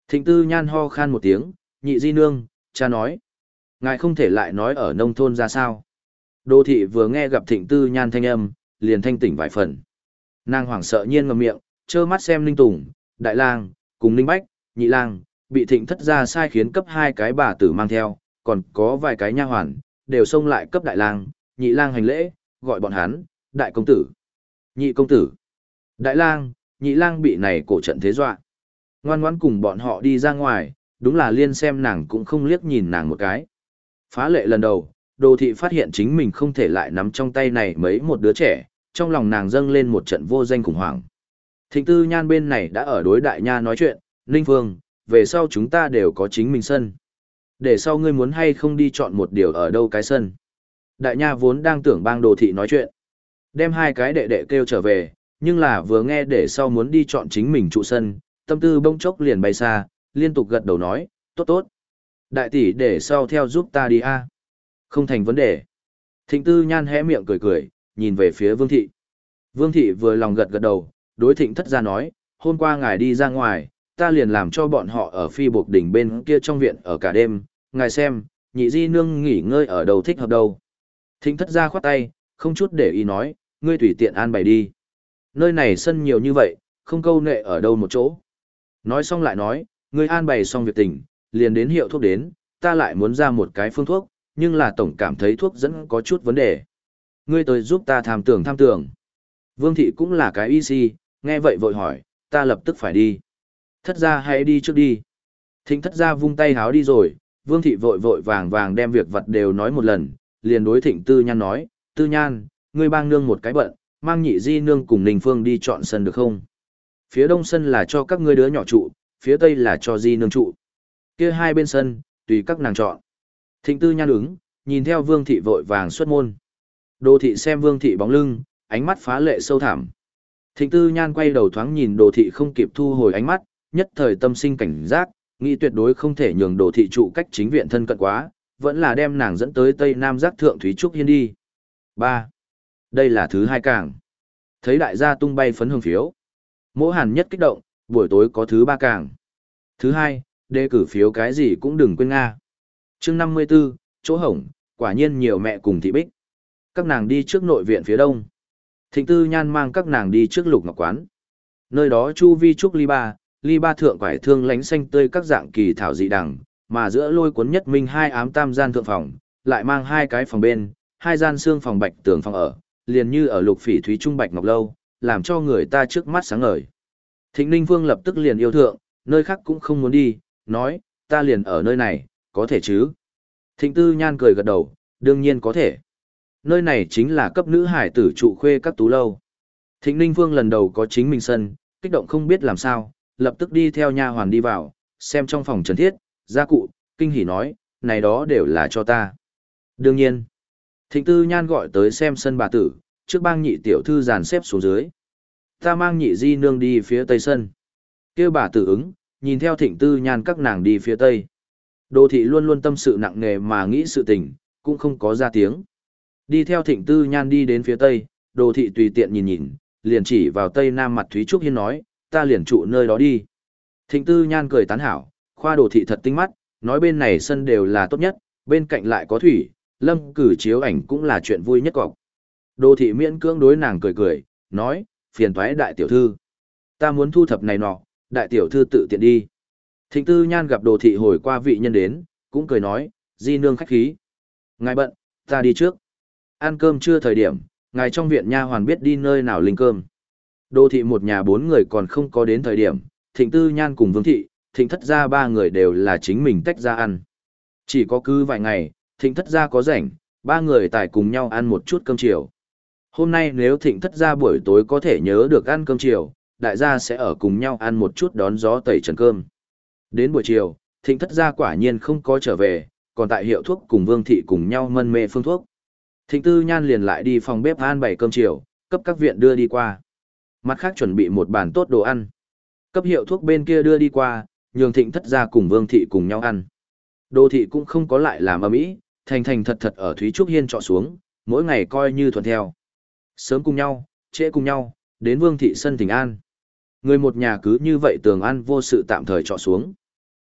Thịnh Tư Nhan ho khan một tiếng, nhị di nương, cha nói. Ngài không thể lại nói ở nông thôn ra sao. Đô thị vừa nghe gặp Thịnh Tư Nhan thanh âm, liền thanh tỉnh vài phần. Nàng hoảng sợ nhiên ngậm miệng, trơ mắt xem Ninh Tùng, Đại Lang, cùng Ninh Bách, Nhị Lang, bị Thịnh thất gia sai khiến cấp hai cái bà tử mang theo, còn có vài cái nha hoàn, đều xông lại cấp Đại Lang, Nhị Lang hành lễ, gọi bọn hắn, Đại công tử, Nhị công tử. Đại Lang, Nhị Lang bị này cổ trận thế dọa. Ngoan ngoãn cùng bọn họ đi ra ngoài, đúng là liên xem nàng cũng không liếc nhìn nàng một cái. Phá lệ lần đầu, Đồ thị phát hiện chính mình không thể lại nắm trong tay này mấy một đứa trẻ, trong lòng nàng dâng lên một trận vô danh khủng hoảng. Thịnh Tư Nhan bên này đã ở đối đại nha nói chuyện, Ninh Phương, về sau chúng ta đều có chính mình sân. Để sau ngươi muốn hay không đi chọn một điều ở đâu cái sân. Đại nha vốn đang tưởng bang Đồ thị nói chuyện. Đem hai cái đệ đệ kêu trở về, nhưng là vừa nghe để sau muốn đi chọn chính mình trụ sân, tâm tư bỗng chốc liền bay xa, liên tục gật đầu nói, tốt tốt. Đại tỷ để sau theo giúp ta đi a. Không thành vấn đề. Thịnh Tư Nhan hé miệng cười cười, nhìn về phía Vương Thị. Vương Thị vừa lòng gật gật đầu, đối Thịnh thất gia nói, hôm qua ngài đi ra ngoài, ta liền làm cho bọn họ ở phi buộc đỉnh bên kia trong viện ở cả đêm, ngài xem, nhị di nương nghỉ ngơi ở đâu thích hợp đâu. Thịnh thất gia khoát tay, không chút để ý nói, ngươi tùy tiện an bày đi. Nơi này sân nhiều như vậy, không câu nệ ở đâu một chỗ. Nói xong lại nói, ngươi an bày xong việc tình, liền đến hiệu thuốc đến, ta lại muốn ra một cái phương thuốc, nhưng là tổng cảm thấy thuốc dẫn có chút vấn đề. Ngươi tới giúp ta tham tưởng tham tưởng. Vương Thị cũng là cái y si, nghe vậy vội hỏi, ta lập tức phải đi. Thất gia hãy đi trước đi. Thịnh thất gia vung tay háo đi rồi, Vương Thị vội vội vàng vàng đem việc vật đều nói một lần, liền đối Thịnh Tư Nhan nói, Tư Nhan, ngươi bang nương một cái bận, mang nhị di nương cùng Ninh Phương đi chọn sân được không? Phía đông sân là cho các ngươi đứa nhỏ trụ, phía tây là cho di nương trụ. Kia hai bên sân, tùy các nàng chọn. Thịnh Tư Nhan ứng, nhìn theo Vương Thị vội vàng xuất môn. Đồ Thị xem Vương Thị bóng lưng, ánh mắt phá lệ sâu thẳm. Thịnh Tư Nhan quay đầu thoáng nhìn Đồ Thị không kịp thu hồi ánh mắt, nhất thời tâm sinh cảnh giác, nghĩ tuyệt đối không thể nhường Đồ Thị trụ cách chính viện thân cận quá, vẫn là đem nàng dẫn tới Tây Nam Giác Thượng Thúy Trúc Hiên đi. ba. Đây là thứ hai càng. Thấy đại gia tung bay phấn hương phiếu. Mỗ Hàn nhất kích động, buổi tối có thứ ba càng. Thứ hai, đề cử phiếu cái gì cũng đừng quên Nga. Chương năm mươi 54, chỗ hổng, quả nhiên nhiều mẹ cùng thị bích. Các nàng đi trước nội viện phía đông. Thịnh Tư Nhan mang các nàng đi trước Lục Ngọc Quán. Nơi đó chu vi trúc ly ba, ly ba thượng quải thương lánh xanh tươi các dạng kỳ thảo dị đằng, mà giữa lôi cuốn nhất minh hai ám tam gian thượng phòng, lại mang hai cái phòng bên, hai gian xương phòng bạch tường phòng ở, liền như ở Lục Phỉ Thúy Trung Bạch Ngọc Lâu, làm cho người ta trước mắt sáng ngời. Thịnh Ninh Vương lập tức liền yêu thượng, nơi khác cũng không muốn đi, nói, ta liền ở nơi này, có thể chứ? Thịnh Tư Nhan cười gật đầu, đương nhiên có thể. Nơi này chính là cấp nữ hải tử trụ khuê các tú lâu. Thịnh Ninh Vương lần đầu có chính mình sân, kích động không biết làm sao, lập tức đi theo nha hoàn đi vào, xem trong phòng trần thiết, gia cụ, kinh hỉ nói, này đó đều là cho ta. Đương nhiên, Thịnh Tư Nhan gọi tới xem sân bà tử, trước bang nhị tiểu thư dàn xếp xuống dưới. Ta mang nhị di nương đi phía tây sân. Kêu bà tử ứng, nhìn theo Thịnh Tư Nhan các nàng đi phía tây. Đô thị luôn luôn tâm sự nặng nề mà nghĩ sự tình, cũng không có ra tiếng. Đi theo Thịnh Tư Nhan đi đến phía tây, Đô thị tùy tiện nhìn nhìn, liền chỉ vào tây nam mặt Thúy Trúc Hiên nói, ta liền trụ nơi đó đi. Thịnh Tư Nhan cười tán hảo, khoa Đô thị thật tinh mắt, nói bên này sân đều là tốt nhất, bên cạnh lại có thủy, lâm cử chiếu ảnh cũng là chuyện vui nhất cọc. Đô thị miễn cưỡng đối nàng cười cười, nói, phiền thoái đại tiểu thư. Ta muốn thu thập này nọ, đại tiểu thư tự tiện đi. Thịnh Tư Nhan gặp Đồ thị hồi qua vị nhân đến, cũng cười nói, di nương khách khí. Ngài bận, ta đi trước. Ăn cơm chưa thời điểm, ngài trong viện nha hoàn biết đi nơi nào linh cơm. Đồ thị một nhà bốn người còn không có đến thời điểm, Thịnh Tư Nhan cùng Vương thị, Thịnh thất gia ba người đều là chính mình tách ra ăn. Chỉ có cứ vài ngày, Thịnh thất gia có rảnh, ba người tại cùng nhau ăn một chút cơm chiều. Hôm nay nếu Thịnh thất gia buổi tối có thể nhớ được ăn cơm chiều, đại gia sẽ ở cùng nhau ăn một chút đón gió tẩy trần cơm. Đến buổi chiều, Thịnh thất gia quả nhiên không có trở về, còn tại hiệu thuốc cùng Vương thị cùng nhau mân mê phương thuốc. Thịnh Tư Nhan liền lại đi phòng bếp an bày cơm chiều, cấp các viện đưa đi qua. Mặt khác chuẩn bị một bàn tốt đồ ăn. Cấp hiệu thuốc bên kia đưa đi qua, nhường Thịnh thất gia cùng Vương thị cùng nhau ăn. Đô thị cũng không có lại làm ầm ĩ, thành thành thật thật ở Thúy Trúc Hiên trọ xuống, mỗi ngày coi như thuận theo. Sớm cùng nhau, trễ cùng nhau, đến Vương thị sân Thịnh An. Người một nhà cứ như vậy tường ăn vô sự tạm thời trọ xuống.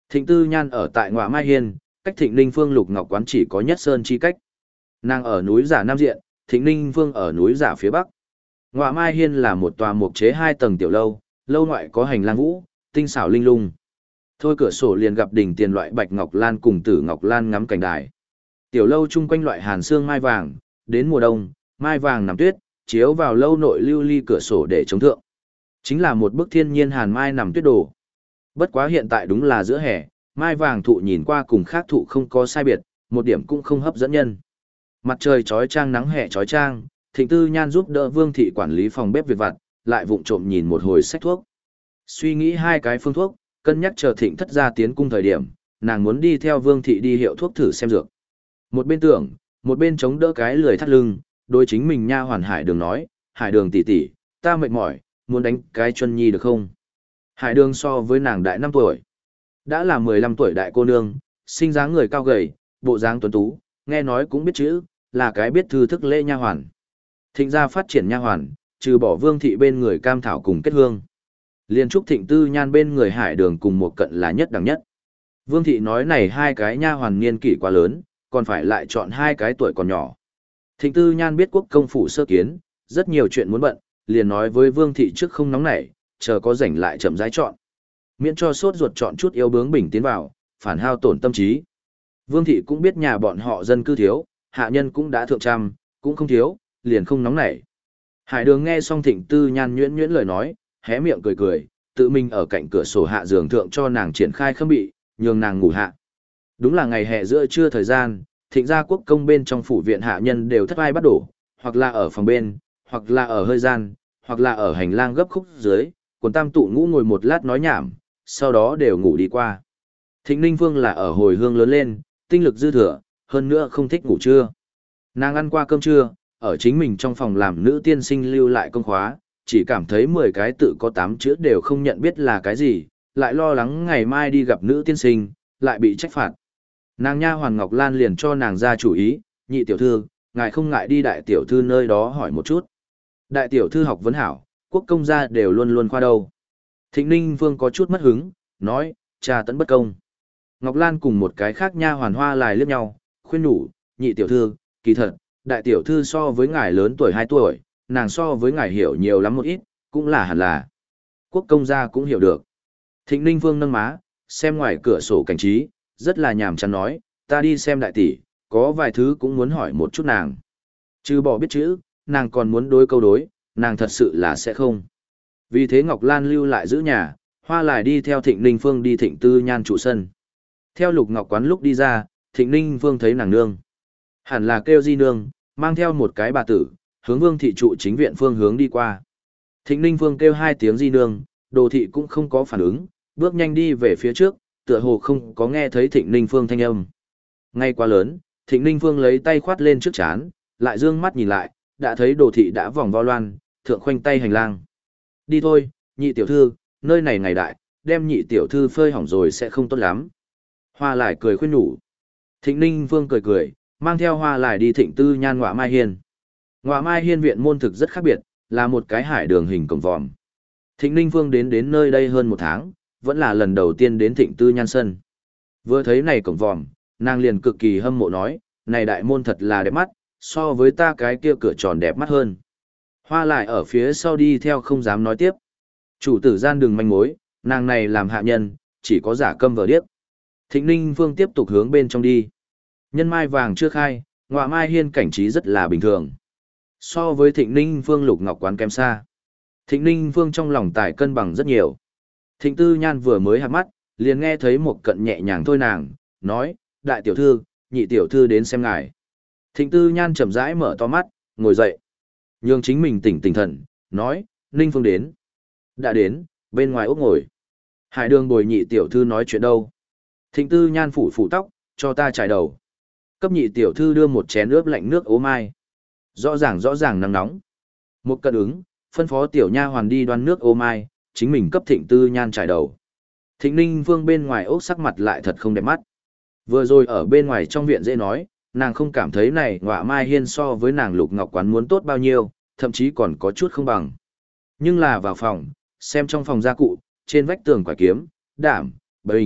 Thịnh Tư Nhan ở tại Ngọa Mai Hiên, cách Thịnh Ninh Phương Lục Ngọc quán chỉ có nhất sơn chi cách. Nàng ở núi Giả Nam Diện, Thịnh Ninh Phương ở núi Giả phía Bắc. Ngọa Mai Hiên là một tòa mục chế hai tầng tiểu lâu, lâu ngoại có hành lang vũ, tinh xảo linh lung. Thôi cửa sổ liền gặp đỉnh tiền loại bạch ngọc lan cùng tử ngọc lan ngắm cảnh đài. Tiểu lâu chung quanh loại hàn xương mai vàng, đến mùa đông, mai vàng nằm tuyết, chiếu vào lâu nội lưu ly cửa sổ để chống thượng. Chính là một bức thiên nhiên hàn mai nằm tuyết đồ. Bất quá hiện tại đúng là giữa hè, mai vàng thụ nhìn qua cùng khác thụ không có sai biệt, một điểm cũng không hấp dẫn nhân. Mặt trời chói chang nắng hè chói chang, Thịnh Tư Nhan giúp đỡ Vương thị quản lý phòng bếp việc vặt, lại vụng trộm nhìn một hồi sách thuốc. Suy nghĩ hai cái phương thuốc, cân nhắc chờ Thịnh thất gia tiến cung thời điểm, nàng muốn đi theo Vương thị đi hiệu thuốc thử xem dược. Một bên tưởng, một bên chống đỡ cái lười thắt lưng, đối chính mình nha hoàn Hải Đường nói, Hải Đường tỷ tỷ, ta mệt mỏi, muốn đánh cái chân nhi được không? Hải Đường so với nàng đại năm tuổi, đã là mười lăm tuổi đại cô nương, sinh dáng người cao gầy, bộ dáng tuấn tú, nghe nói cũng biết chữ, là cái biết thư thức lễ nha hoàn. Thịnh gia phát triển nha hoàn, trừ bỏ Vương thị bên người cam thảo cùng kết hương. Liên trúc Thịnh Tư Nhan bên người Hải Đường cùng một cận là nhất đẳng nhất. Vương thị nói này hai cái nha hoàn niên kỷ quá lớn, còn phải lại chọn hai cái tuổi còn nhỏ. Thịnh Tư Nhan biết quốc công phủ sơ kiến, rất nhiều chuyện muốn bận, liền nói với Vương thị trước không nóng nảy, chờ có rảnh lại chậm rãi chọn. Miễn cho sốt ruột chọn chút yêu bướng bình tiến vào, phản hao tổn tâm trí. Vương thị cũng biết nhà bọn họ dân cư thiếu, hạ nhân cũng đã thượng trăm, cũng không thiếu, liền không nóng nảy. Hải Đường nghe xong Thịnh Tư Nhan nhuyễn nhuyễn lời nói, hé miệng cười cười, tự mình ở cạnh cửa sổ hạ giường thượng cho nàng triển khai khâm bị, nhường nàng ngủ hạ. Đúng là ngày hè giữa trưa thời gian, Thịnh gia quốc công bên trong phủ viện hạ nhân đều thất ai bắt đổ, hoặc là ở phòng bên, hoặc là ở hơi gian, hoặc là ở hành lang gấp khúc dưới, quần tam tụ ngủ ngồi một lát nói nhảm, sau đó đều ngủ đi qua. Thịnh Ninh Vương là ở hồi hương lớn lên, tinh lực dư thừa, hơn nữa không thích ngủ trưa. Nàng ăn qua cơm trưa, ở chính mình trong phòng làm nữ tiên sinh lưu lại công khóa, chỉ cảm thấy mười cái tự có tám chữ đều không nhận biết là cái gì, lại lo lắng ngày mai đi gặp nữ tiên sinh, lại bị trách phạt. Nàng nha hoàn Ngọc Lan liền cho nàng ra chủ ý, nhị tiểu thư, ngài không ngại đi đại tiểu thư nơi đó hỏi một chút. Đại tiểu thư học vấn hảo, quốc công gia đều luôn luôn khoa đâu. Thịnh Ninh Vương có chút mất hứng, nói, cha tẫn bất công. Ngọc Lan cùng một cái khác nha hoàn Hoa Lài liếc nhau, khuyên nhủ, nhị tiểu thư, kỳ thật, đại tiểu thư so với ngài lớn tuổi hai tuổi, nàng so với ngài hiểu nhiều lắm một ít, cũng là hẳn là. Quốc công gia cũng hiểu được. Thịnh Ninh Vương nâng má, xem ngoài cửa sổ cảnh trí, rất là nhàm chán nói, ta đi xem đại tỷ, có vài thứ cũng muốn hỏi một chút nàng. Chứ bỏ biết chữ, nàng còn muốn đối câu đối, nàng thật sự là sẽ không. Vì thế Ngọc Lan lưu lại giữ nhà, Hoa Lài đi theo Thịnh Ninh Phương đi Thịnh Tư Nhan trụ sân. Theo Lục Ngọc quán lúc đi ra, Thịnh Ninh Phương thấy nàng nương. Hẳn là kêu di nương, mang theo một cái bà tử, hướng Vương thị trụ chính viện phương hướng đi qua. Thịnh Ninh Phương kêu hai tiếng di nương, Đồ thị cũng không có phản ứng, bước nhanh đi về phía trước, tựa hồ không có nghe thấy Thịnh Ninh Phương thanh âm. Ngay quá lớn, Thịnh Ninh Phương lấy tay khoát lên trước chán, lại dương mắt nhìn lại, đã thấy Đồ thị đã vòng vo loan, thượng khoanh tay hành lang. Đi thôi, nhị tiểu thư, nơi này ngày đại, đem nhị tiểu thư phơi hỏng rồi sẽ không tốt lắm. Hoa Lài cười khuyên nhủ. Thịnh Ninh Phương cười cười, mang theo Hoa Lài đi Thịnh Tư Nhan Ngọa Mai Hiên. Ngọa Mai Hiên viện môn thực rất khác biệt, là một cái hải đường hình cổng vòm. Thịnh Ninh Phương đến đến nơi đây hơn một tháng, vẫn là lần đầu tiên đến Thịnh Tư Nhan sân. Vừa thấy này cổng vòm, nàng liền cực kỳ hâm mộ nói, này đại môn thật là đẹp mắt, so với ta cái kia cửa tròn đẹp mắt hơn. Hoa Lài ở phía sau đi theo không dám nói tiếp. Chủ tử gian đừng manh mối, nàng này làm hạ nhân, chỉ có giả câm vờ điếc. Thịnh Ninh Phương tiếp tục hướng bên trong đi. Nhân mai vàng chưa khai, Ngọa Mai Hiên cảnh trí rất là bình thường. So với Thịnh Ninh Phương Lục Ngọc quán kém xa. Thịnh Ninh Phương trong lòng tài cân bằng rất nhiều. Thịnh Tư Nhan vừa mới hạt mắt, liền nghe thấy một cận nhẹ nhàng thôi nàng, nói, đại tiểu thư, nhị tiểu thư đến xem ngài. Thịnh Tư Nhan chậm rãi mở to mắt, ngồi dậy. Nhường chính mình tỉnh tỉnh thần, nói, Ninh Phương đến. Đã đến, bên ngoài ốc ngồi. Hải Đường bồi nhị tiểu thư nói chuyện đâu. Thịnh Tư Nhan phủ phủ tóc, cho ta trải đầu. Cấp nhị tiểu thư đưa một chén ướp lạnh nước ố mai. Rõ ràng rõ ràng nắng nóng. Một cận ứng, phân phó tiểu nha hoàn đi đoan nước ô mai, chính mình cấp Thịnh Tư Nhan trải đầu. Thịnh Ninh Vương bên ngoài ốc sắc mặt lại thật không đẹp mắt. Vừa rồi ở bên ngoài trong viện dễ nói, nàng không cảm thấy này Ngọa Mai Hiên so với nàng Lục Ngọc quán muốn tốt bao nhiêu, thậm chí còn có chút không bằng. Nhưng là vào phòng, xem trong phòng gia cụ, trên vách tường quả kiếm, đảm, bình,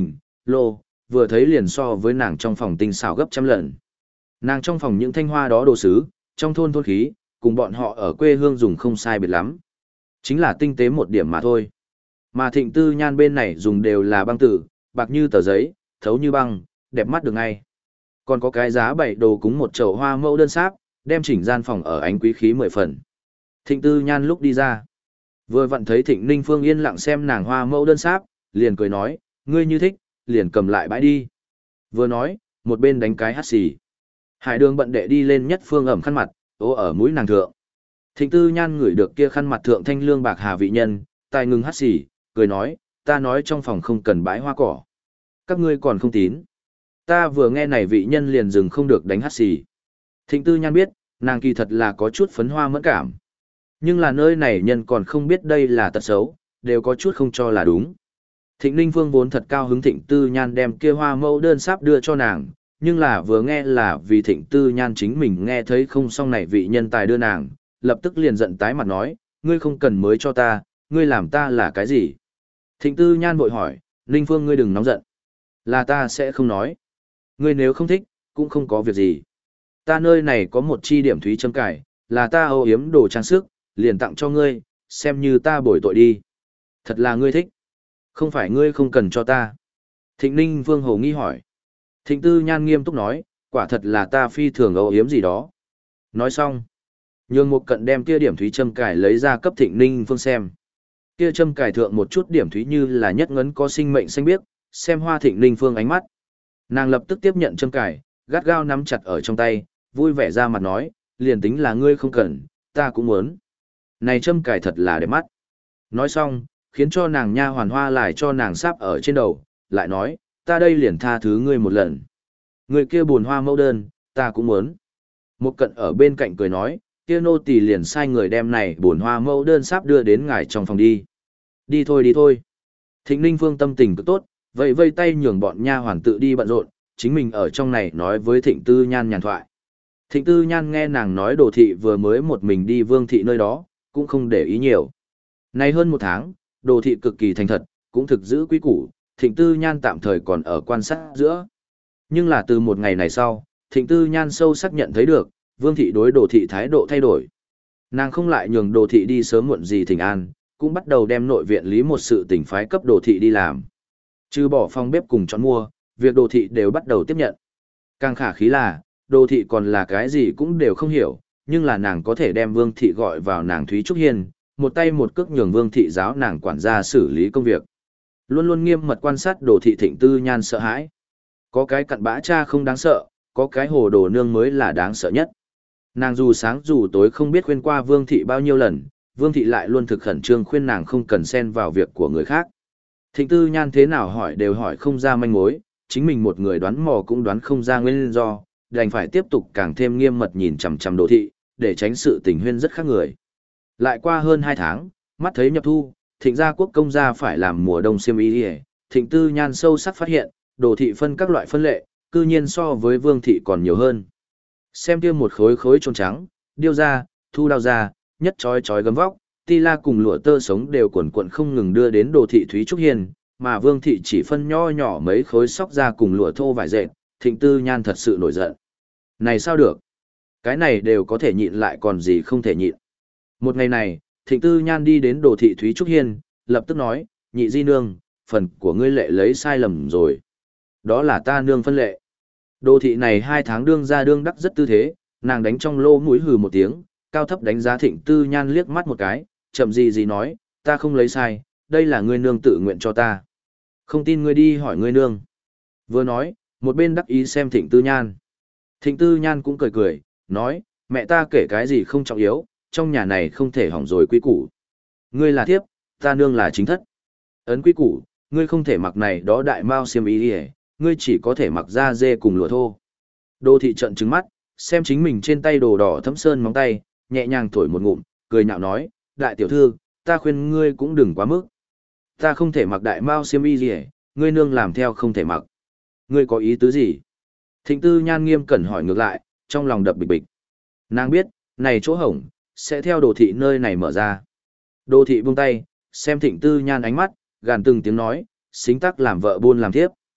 lô, vừa thấy liền so với nàng trong phòng tinh xảo gấp trăm lần. Nàng trong phòng những thanh hoa đó đồ sứ, trong thôn thôn khí, cùng bọn họ ở quê hương dùng không sai biệt lắm. Chính là tinh tế một điểm mà thôi. Mà Thịnh Tư Nhan bên này dùng đều là băng tử, bạc như tờ giấy, thấu như băng, đẹp mắt được ngay. Còn có cái giá bảy đồ cúng một chậu hoa mẫu đơn sáp, đem chỉnh gian phòng ở ánh quý khí mười phần. Thịnh Tư Nhan lúc đi ra, vừa vặn thấy Thịnh Ninh Phương yên lặng xem nàng hoa mẫu đơn sáp, liền cười nói, ngươi như thích, liền cầm lại bãi đi. Vừa nói, một bên đánh cái hắt xì. Hải Đường bận đệ đi lên nhất phương ẩm khăn mặt, ô ở mũi nàng thượng. Thịnh Tư Nhan ngửi được kia khăn mặt thượng thanh lương bạc hà vị nhân, tài ngừng hắt xì, cười nói, ta nói trong phòng không cần bãi hoa cỏ. Các ngươi còn không tín. Ta vừa nghe này vị nhân liền dừng không được đánh hắt xì. Thịnh Tư Nhan biết, nàng kỳ thật là có chút phấn hoa mẫn cảm. Nhưng là nơi này nhân còn không biết đây là tật xấu, đều có chút không cho là đúng. Thịnh Ninh Phương vốn thật cao hứng Thịnh Tư Nhan đem kia hoa mẫu đơn sáp đưa cho nàng, nhưng là vừa nghe là vì Thịnh Tư Nhan chính mình nghe thấy không xong này vị nhân tài đưa nàng, lập tức liền giận tái mặt nói, ngươi không cần mới cho ta, ngươi làm ta là cái gì? Thịnh Tư Nhan vội hỏi, Ninh Phương ngươi đừng nóng giận. Là ta sẽ không nói. Ngươi nếu không thích, cũng không có việc gì. Ta nơi này có một chi điểm thúy châm cải, là ta âu yếm đồ trang sức, liền tặng cho ngươi, xem như ta bồi tội đi. Thật là ngươi thích. Không phải ngươi không cần cho ta. Thịnh Ninh Phương hồ nghi hỏi. Thịnh Tư Nhan nghiêm túc nói, quả thật là ta phi thường âu yếm gì đó. Nói xong. Nhường một cận đem kia điểm thúy châm cải lấy ra cấp Thịnh Ninh Phương xem. Kia châm cải thượng một chút điểm thúy như là nhất ngấn có sinh mệnh xanh biếc, xem hoa Thịnh Ninh Phương ánh mắt. Nàng lập tức tiếp nhận châm cải, gắt gao nắm chặt ở trong tay, vui vẻ ra mặt nói, liền tính là ngươi không cần, ta cũng muốn. Này châm cải thật là đẹp mắt. Nói xong, khiến cho nàng nha hoàn hoa lại cho nàng sáp ở trên đầu, lại nói, ta đây liền tha thứ ngươi một lần. Người kia buồn hoa mẫu đơn, ta cũng muốn. Một cận ở bên cạnh cười nói, kia nô tỳ liền sai người đem này buồn hoa mẫu đơn sáp đưa đến ngài trong phòng đi. Đi thôi đi thôi. Thịnh Ninh Phương tâm tình cực tốt, vậy vây tay nhường bọn nha hoàn tự đi bận rộn, chính mình ở trong này nói với Thịnh Tư Nhan nhàn thoại. Thịnh Tư Nhan nghe nàng nói Đồ thị vừa mới một mình đi Vương thị nơi đó, cũng không để ý nhiều. Nay hơn một tháng, Đồ thị cực kỳ thành thật, cũng thực giữ quý củ, Thịnh Tư Nhan tạm thời còn ở quan sát giữa. Nhưng là từ một ngày này sau, Thịnh Tư Nhan sâu sắc nhận thấy được, Vương thị đối Đồ thị thái độ thay đổi. Nàng không lại nhường Đồ thị đi sớm muộn gì thỉnh an, cũng bắt đầu đem nội viện lý một sự tình phái cấp Đồ thị đi làm. Trừ bỏ phòng bếp cùng chọn mua, việc Đồ thị đều bắt đầu tiếp nhận. Càng khả khí là, Đồ thị còn là cái gì cũng đều không hiểu, nhưng là nàng có thể đem Vương thị gọi vào nàng Thúy Trúc Hiên, một tay một cước nhường Vương thị giáo nàng quản gia xử lý công việc. Luôn luôn nghiêm mật quan sát Đồ thị Thịnh Tư Nhan sợ hãi. Có cái cặn bã cha không đáng sợ, có cái hồ đồ nương mới là đáng sợ nhất. Nàng dù sáng dù tối không biết khuyên qua Vương thị bao nhiêu lần, Vương thị lại luôn thực khẩn trương khuyên nàng không cần xen vào việc của người khác. Thịnh Tư Nhan thế nào hỏi đều hỏi không ra manh mối, chính mình một người đoán mò cũng đoán không ra nguyên do, đành phải tiếp tục càng thêm nghiêm mật nhìn chằm chằm Đồ thị, để tránh sự tình huyên rất khác người. Lại qua hơn hai tháng, mắt thấy nhập thu, Thịnh gia quốc công gia phải làm mùa đông xiêm y, Thịnh Tư Nhan sâu sắc phát hiện, Đồ thị phân các loại phân lệ, cư nhiên so với Vương thị còn nhiều hơn. Xem kia một khối khối trôn trắng, điêu ra, thu đao ra, nhất chói chói gấm vóc, ti la cùng lụa tơ sống đều quần quận không ngừng đưa đến Đồ thị Thúy Trúc Hiền, mà Vương thị chỉ phân nho nhỏ mấy khối sóc ra cùng lụa thô vải dệt, Thịnh Tư Nhan thật sự nổi giận. Này sao được? Cái này đều có thể nhịn lại còn gì không thể nhịn. Một ngày này, Thịnh Tư Nhan đi đến Đồ thị Thúy Trúc Hiên, lập tức nói, nhị di nương, phần của ngươi lệ lấy sai lầm rồi. Đó là ta nương phân lệ. Đồ thị này hai tháng đương ra đương đắc rất tư thế, nàng đánh trong lô mũi hừ một tiếng, cao thấp đánh giá Thịnh Tư Nhan liếc mắt một cái, chậm gì gì nói, ta không lấy sai, đây là ngươi nương tự nguyện cho ta. Không tin ngươi đi hỏi ngươi nương. Vừa nói, một bên đắc ý xem Thịnh Tư Nhan. Thịnh Tư Nhan cũng cười cười, nói, mẹ ta kể cái gì không trọng yếu, trong nhà này không thể hỏng rồi quy củ. Ngươi là thiếp, ta nương là chính thất. Ấn quy củ, ngươi không thể mặc này đó đại mao xiêm y đi, ngươi chỉ có thể mặc da dê cùng lụa thô. Đô thị trận trừng mắt, xem chính mình trên tay đồ đỏ thấm sơn móng tay, nhẹ nhàng thổi một ngụm, cười nhạo nói, đại tiểu thư, ta khuyên ngươi cũng đừng quá mức. Ta không thể mặc đại mao xiêm y gì, ngươi nương làm theo không thể mặc. Ngươi có ý tứ gì? Thịnh Tư Nhan nghiêm cẩn hỏi ngược lại, trong lòng đập bịch bịch. Nàng biết, này chỗ hổng, sẽ theo Đồ thị nơi này mở ra. Đồ thị buông tay, xem Thịnh Tư Nhan ánh mắt, gàn từng tiếng nói, xính tắc làm vợ buôn làm thiếp.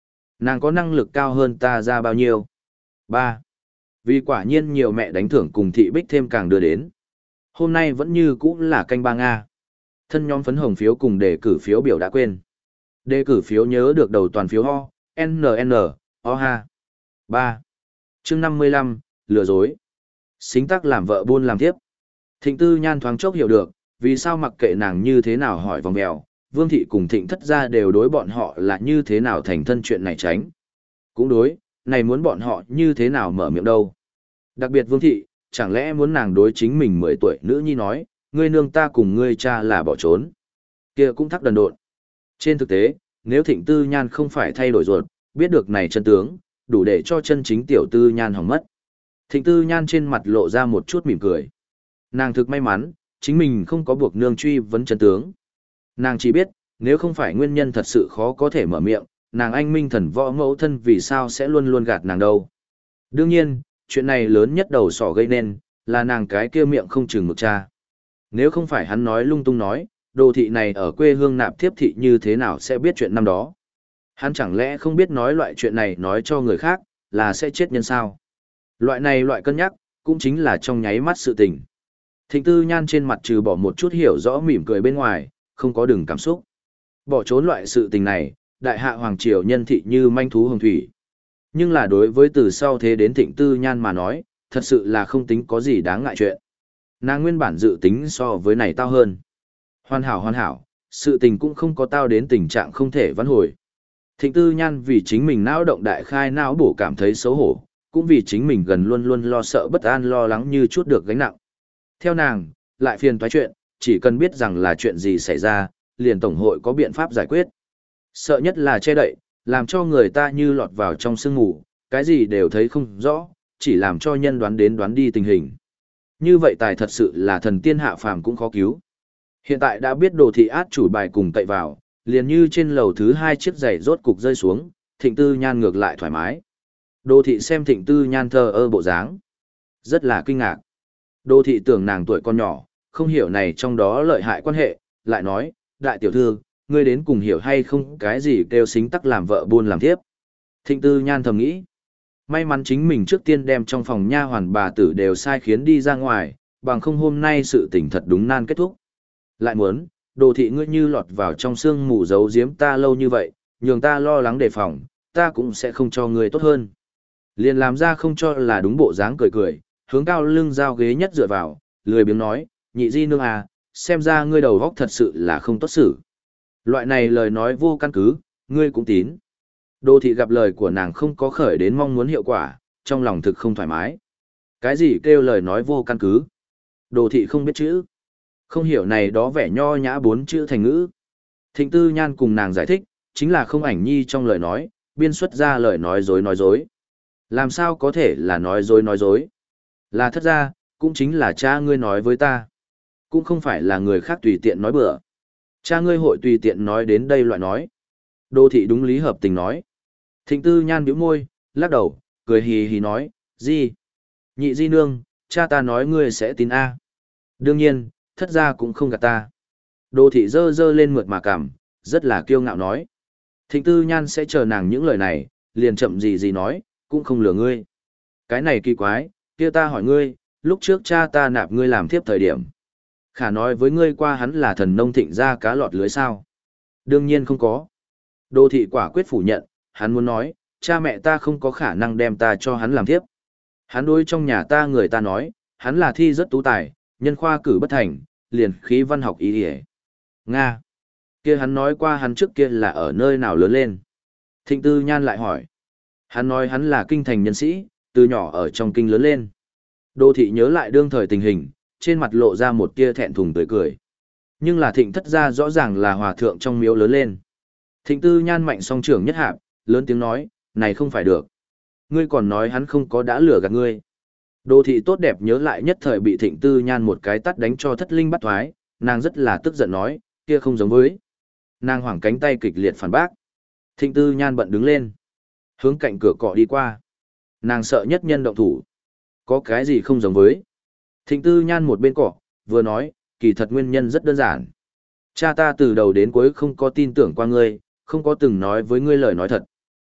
Nàng có năng lực cao hơn ta ra bao nhiêu? Ba. Vì quả nhiên nhiều mẹ đánh thưởng cùng thị bích thêm càng đưa đến. Hôm nay vẫn như cũ là canh ba Nga. Thân nhóm phấn hồng phiếu cùng đề cử phiếu biểu đã quên. Đề cử phiếu nhớ được đầu toàn phiếu ho, en en, o ha. Ba. Chương năm mươi lăm, lừa dối. Xính tắc làm vợ buôn làm tiếp. Thịnh Tư Nhan thoáng chốc hiểu được, vì sao mặc kệ nàng như thế nào hỏi vòng mèo, Vương Thị cùng Thịnh Thất gia đều đối bọn họ là như thế nào thành thân chuyện này tránh. Cũng đối, này muốn bọn họ như thế nào mở miệng đâu. Đặc biệt Vương Thị, chẳng lẽ muốn nàng đối chính mình mười tuổi nữ nhi nói, ngươi nương ta cùng ngươi cha là bỏ trốn. Kia cũng thắc đần độn. Trên thực tế, nếu Thịnh Tư Nhan không phải thay đổi ruột, biết được này chân tướng, đủ để cho chân chính tiểu Tư Nhan hỏng mất. Thịnh Tư Nhan trên mặt lộ ra một chút mỉm cười. Nàng thực may mắn, chính mình không có buộc nương truy vấn chân tướng. Nàng chỉ biết, nếu không phải nguyên nhân thật sự khó có thể mở miệng, nàng anh minh thần võ mẫu thân vì sao sẽ luôn luôn gạt nàng đâu. Đương nhiên, chuyện này lớn nhất đầu sỏ gây nên, là nàng cái kia miệng không chừng mực cha. Nếu không phải hắn nói lung tung nói, đồ thị này ở quê hương nạp thiếp thị như thế nào sẽ biết chuyện năm đó. Hắn chẳng lẽ không biết nói loại chuyện này nói cho người khác, là sẽ chết nhân sao. Loại này loại cân nhắc, cũng chính là trong nháy mắt sự tình. Thịnh Tư Nhan trên mặt trừ bỏ một chút hiểu rõ mỉm cười bên ngoài, không có đừng cảm xúc. Bỏ trốn loại sự tình này, đại hạ hoàng triều nhân thị như manh thú hồng thủy. Nhưng là đối với từ sau thế đến Thịnh Tư Nhan mà nói, thật sự là không tính có gì đáng ngại chuyện. Nàng nguyên bản dự tính so với này tao hơn. Hoàn hảo hoàn hảo, sự tình cũng không có tao đến tình trạng không thể vãn hồi. Thịnh Tư Nhan vì chính mình não động đại khai não bổ cảm thấy xấu hổ, cũng vì chính mình gần luôn luôn lo sợ bất an lo lắng như chút được gánh nặng. Theo nàng, lại phiền toái chuyện, chỉ cần biết rằng là chuyện gì xảy ra, liền tổng hội có biện pháp giải quyết. Sợ nhất là che đậy, làm cho người ta như lọt vào trong sương mù, cái gì đều thấy không rõ, chỉ làm cho nhân đoán đến đoán đi tình hình. Như vậy tài thật sự là thần tiên hạ phàm cũng khó cứu. Hiện tại đã biết đồ thị át chủ bài cùng cậy vào, liền như trên lầu thứ hai chiếc giày rốt cục rơi xuống, Thịnh Tư Nhan ngược lại thoải mái. Đồ thị xem Thịnh Tư Nhan thờ ơ bộ dáng, rất là kinh ngạc. Đồ thị tưởng nàng tuổi con nhỏ, không hiểu này trong đó lợi hại quan hệ, lại nói, đại tiểu thư, ngươi đến cùng hiểu hay không cái gì kêu xính tắc làm vợ buôn làm tiếp. Thịnh Tư Nhan thầm nghĩ, may mắn chính mình trước tiên đem trong phòng nha hoàn bà tử đều sai khiến đi ra ngoài, bằng không hôm nay sự tình thật đúng nan kết thúc. Lại muốn, đồ thị ngươi như lọt vào trong sương mù giấu giếm ta lâu như vậy, nhường ta lo lắng đề phòng, ta cũng sẽ không cho ngươi tốt hơn. Liền làm ra không cho là đúng bộ dáng cười cười, hướng cao lưng giao ghế nhất dựa vào, lười biếng nói, nhị di nương à, xem ra ngươi đầu góc thật sự là không tốt xử. Loại này lời nói vô căn cứ, ngươi cũng tín. Đô thị gặp lời của nàng không có khởi đến mong muốn hiệu quả, trong lòng thực không thoải mái. Cái gì kêu lời nói vô căn cứ? Đô thị không biết chữ. Không hiểu này đó vẻ nho nhã bốn chữ thành ngữ. Thịnh Tư Nhan cùng nàng giải thích, chính là không ảnh nhi trong lời nói, biên xuất ra lời nói dối nói dối. Làm sao có thể là nói dối nói dối? Là thật ra, cũng chính là cha ngươi nói với ta. Cũng không phải là người khác tùy tiện nói bừa. Cha ngươi hội tùy tiện nói đến đây loại nói. Đô thị đúng lý hợp tình nói. Thịnh Tư Nhan bĩu môi, lắc đầu, cười hì hì nói, gì? Nhị di nương, cha ta nói ngươi sẽ tin A. Đương nhiên, thất ra cũng không gạt ta. Đô thị dơ dơ lên mượt mà cảm, rất là kiêu ngạo nói. Thịnh Tư Nhan sẽ chờ nàng những lời này, liền chậm gì gì nói, cũng không lừa ngươi. Cái này kỳ quái, kia ta hỏi ngươi, lúc trước cha ta nạp ngươi làm thiếp thời điểm. Khả nói với ngươi qua hắn là thần nông thịnh ra cá lọt lưới sao? Đương nhiên không có. Đô thị quả quyết phủ nhận, hắn muốn nói, cha mẹ ta không có khả năng đem ta cho hắn làm thiếp. Hắn đối trong nhà ta người ta nói, hắn là thi rất tú tài, nhân khoa cử bất thành, liền khí văn học ý hề. Nga. Kia hắn nói qua hắn trước kia là ở nơi nào lớn lên. Thịnh Tư Nhan lại hỏi. Hắn nói hắn là kinh thành nhân sĩ, từ nhỏ ở trong kinh lớn lên. Đô thị nhớ lại đương thời tình hình, trên mặt lộ ra một tia thẹn thùng tươi cười. Nhưng là Thịnh thất gia rõ ràng là hòa thượng trong miếu lớn lên. Thịnh Tư Nhan mạnh song trưởng nhất hạp, lớn tiếng nói, này không phải được. Ngươi còn nói hắn không có đã lừa gạt ngươi. Đô thị tốt đẹp nhớ lại nhất thời bị Thịnh Tư Nhan một cái tắt đánh cho thất linh bắt thoái, nàng rất là tức giận nói, kia không giống với. Nàng hoảng cánh tay kịch liệt phản bác. Thịnh Tư Nhan bận đứng lên, hướng cạnh cửa cọ đi qua. Nàng sợ nhất nhân động thủ. Có cái gì không giống với? Thịnh Tư Nhan một bên cọ, vừa nói, kỳ thật nguyên nhân rất đơn giản. Cha ta từ đầu đến cuối không có tin tưởng qua ngươi, không có từng nói với ngươi lời nói thật.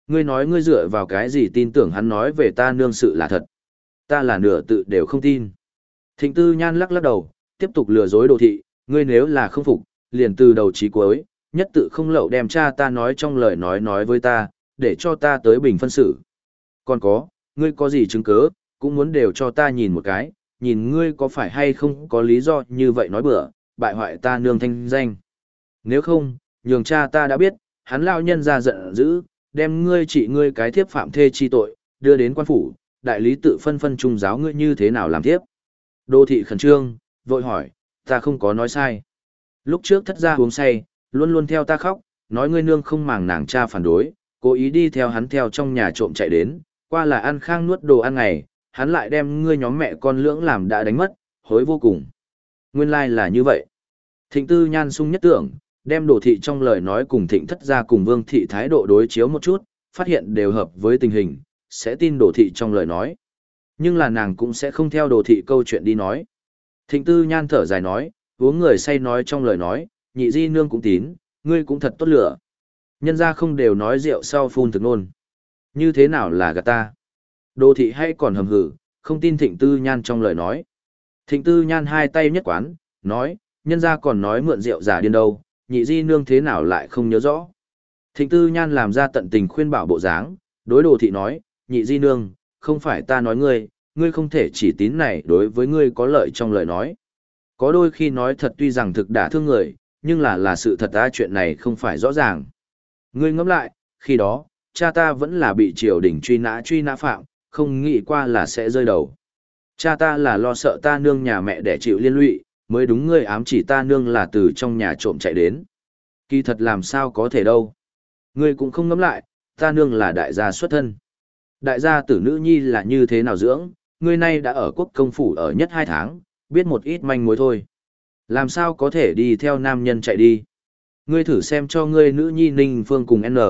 Ngươi nói ngươi dựa vào cái gì tin tưởng hắn nói về ta nương sự là thật. Ta là nửa tự đều không tin. Thịnh Tư Nhan lắc lắc đầu, tiếp tục lừa dối Đồ Thị, ngươi nếu là không phục, liền từ đầu chí cuối, nhất tự không lậu đem cha ta nói trong lời nói nói với ta, để cho ta tới bình phân xử. Còn có, ngươi có gì chứng cứ, cũng muốn đều cho ta nhìn một cái, nhìn ngươi có phải hay không có lý do như vậy nói bừa, bại hoại ta nương thanh danh. Nếu không, nhường cha ta đã biết, hắn lao nhân ra giận dữ, đem ngươi trị ngươi cái thiếp phạm thê chi tội, đưa đến quan phủ, đại lý tự phân phân trung giáo ngươi như thế nào làm tiếp. Đô Thị khẩn trương, vội hỏi, ta không có nói sai. Lúc trước thất gia uống say, luôn luôn theo ta khóc, nói ngươi nương không màng nàng cha phản đối, cố ý đi theo hắn theo trong nhà trộm chạy đến, qua là ăn khang nuốt đồ ăn ngày, hắn lại đem ngươi nhóm mẹ con lưỡng làm đã đánh mất, hối vô cùng. Nguyên lai là như vậy. Thịnh Tư Nhan sung nhất tưởng, đem Đồ Thị trong lời nói cùng Thịnh thất gia cùng Vương Thị thái độ đối chiếu một chút, phát hiện đều hợp với tình hình, sẽ tin Đồ Thị trong lời nói. Nhưng là nàng cũng sẽ không theo Đồ Thị câu chuyện đi nói. Thịnh Tư Nhan thở dài nói, uống người say nói trong lời nói, nhị di nương cũng tín, ngươi cũng thật tốt lửa. Nhân ra không đều nói rượu sau phun thực nôn. Như thế nào là gạt ta? Đồ Thị hay còn hầm hử, không tin Thịnh Tư Nhan trong lời nói. Thịnh Tư Nhan hai tay nhất quán, nói, nhân ra còn nói mượn rượu giả điên đâu, nhị di nương thế nào lại không nhớ rõ. Thịnh Tư Nhan làm ra tận tình khuyên bảo bộ dáng, đối Đồ Thị nói, nhị di nương, không phải ta nói ngươi, ngươi không thể chỉ tín này đối với ngươi có lợi trong lời nói. Có đôi khi nói thật tuy rằng thực đã thương người, nhưng là là sự thật ra chuyện này không phải rõ ràng. Ngươi ngẫm lại, khi đó, cha ta vẫn là bị triều đình truy nã truy nã phạm, không nghĩ qua là sẽ rơi đầu. Cha ta là lo sợ ta nương nhà mẹ để chịu liên lụy, mới đúng ngươi ám chỉ ta nương là từ trong nhà trộm chạy đến. Kỳ thật làm sao có thể đâu. Ngươi cũng không ngẫm lại, ta nương là đại gia xuất thân. Đại gia tử nữ nhi là như thế nào dưỡng, ngươi nay đã ở quốc công phủ ở nhất hai tháng, biết một ít manh mối thôi. Làm sao có thể đi theo nam nhân chạy đi. Ngươi thử xem cho ngươi nữ nhi Ninh Phương cùng N.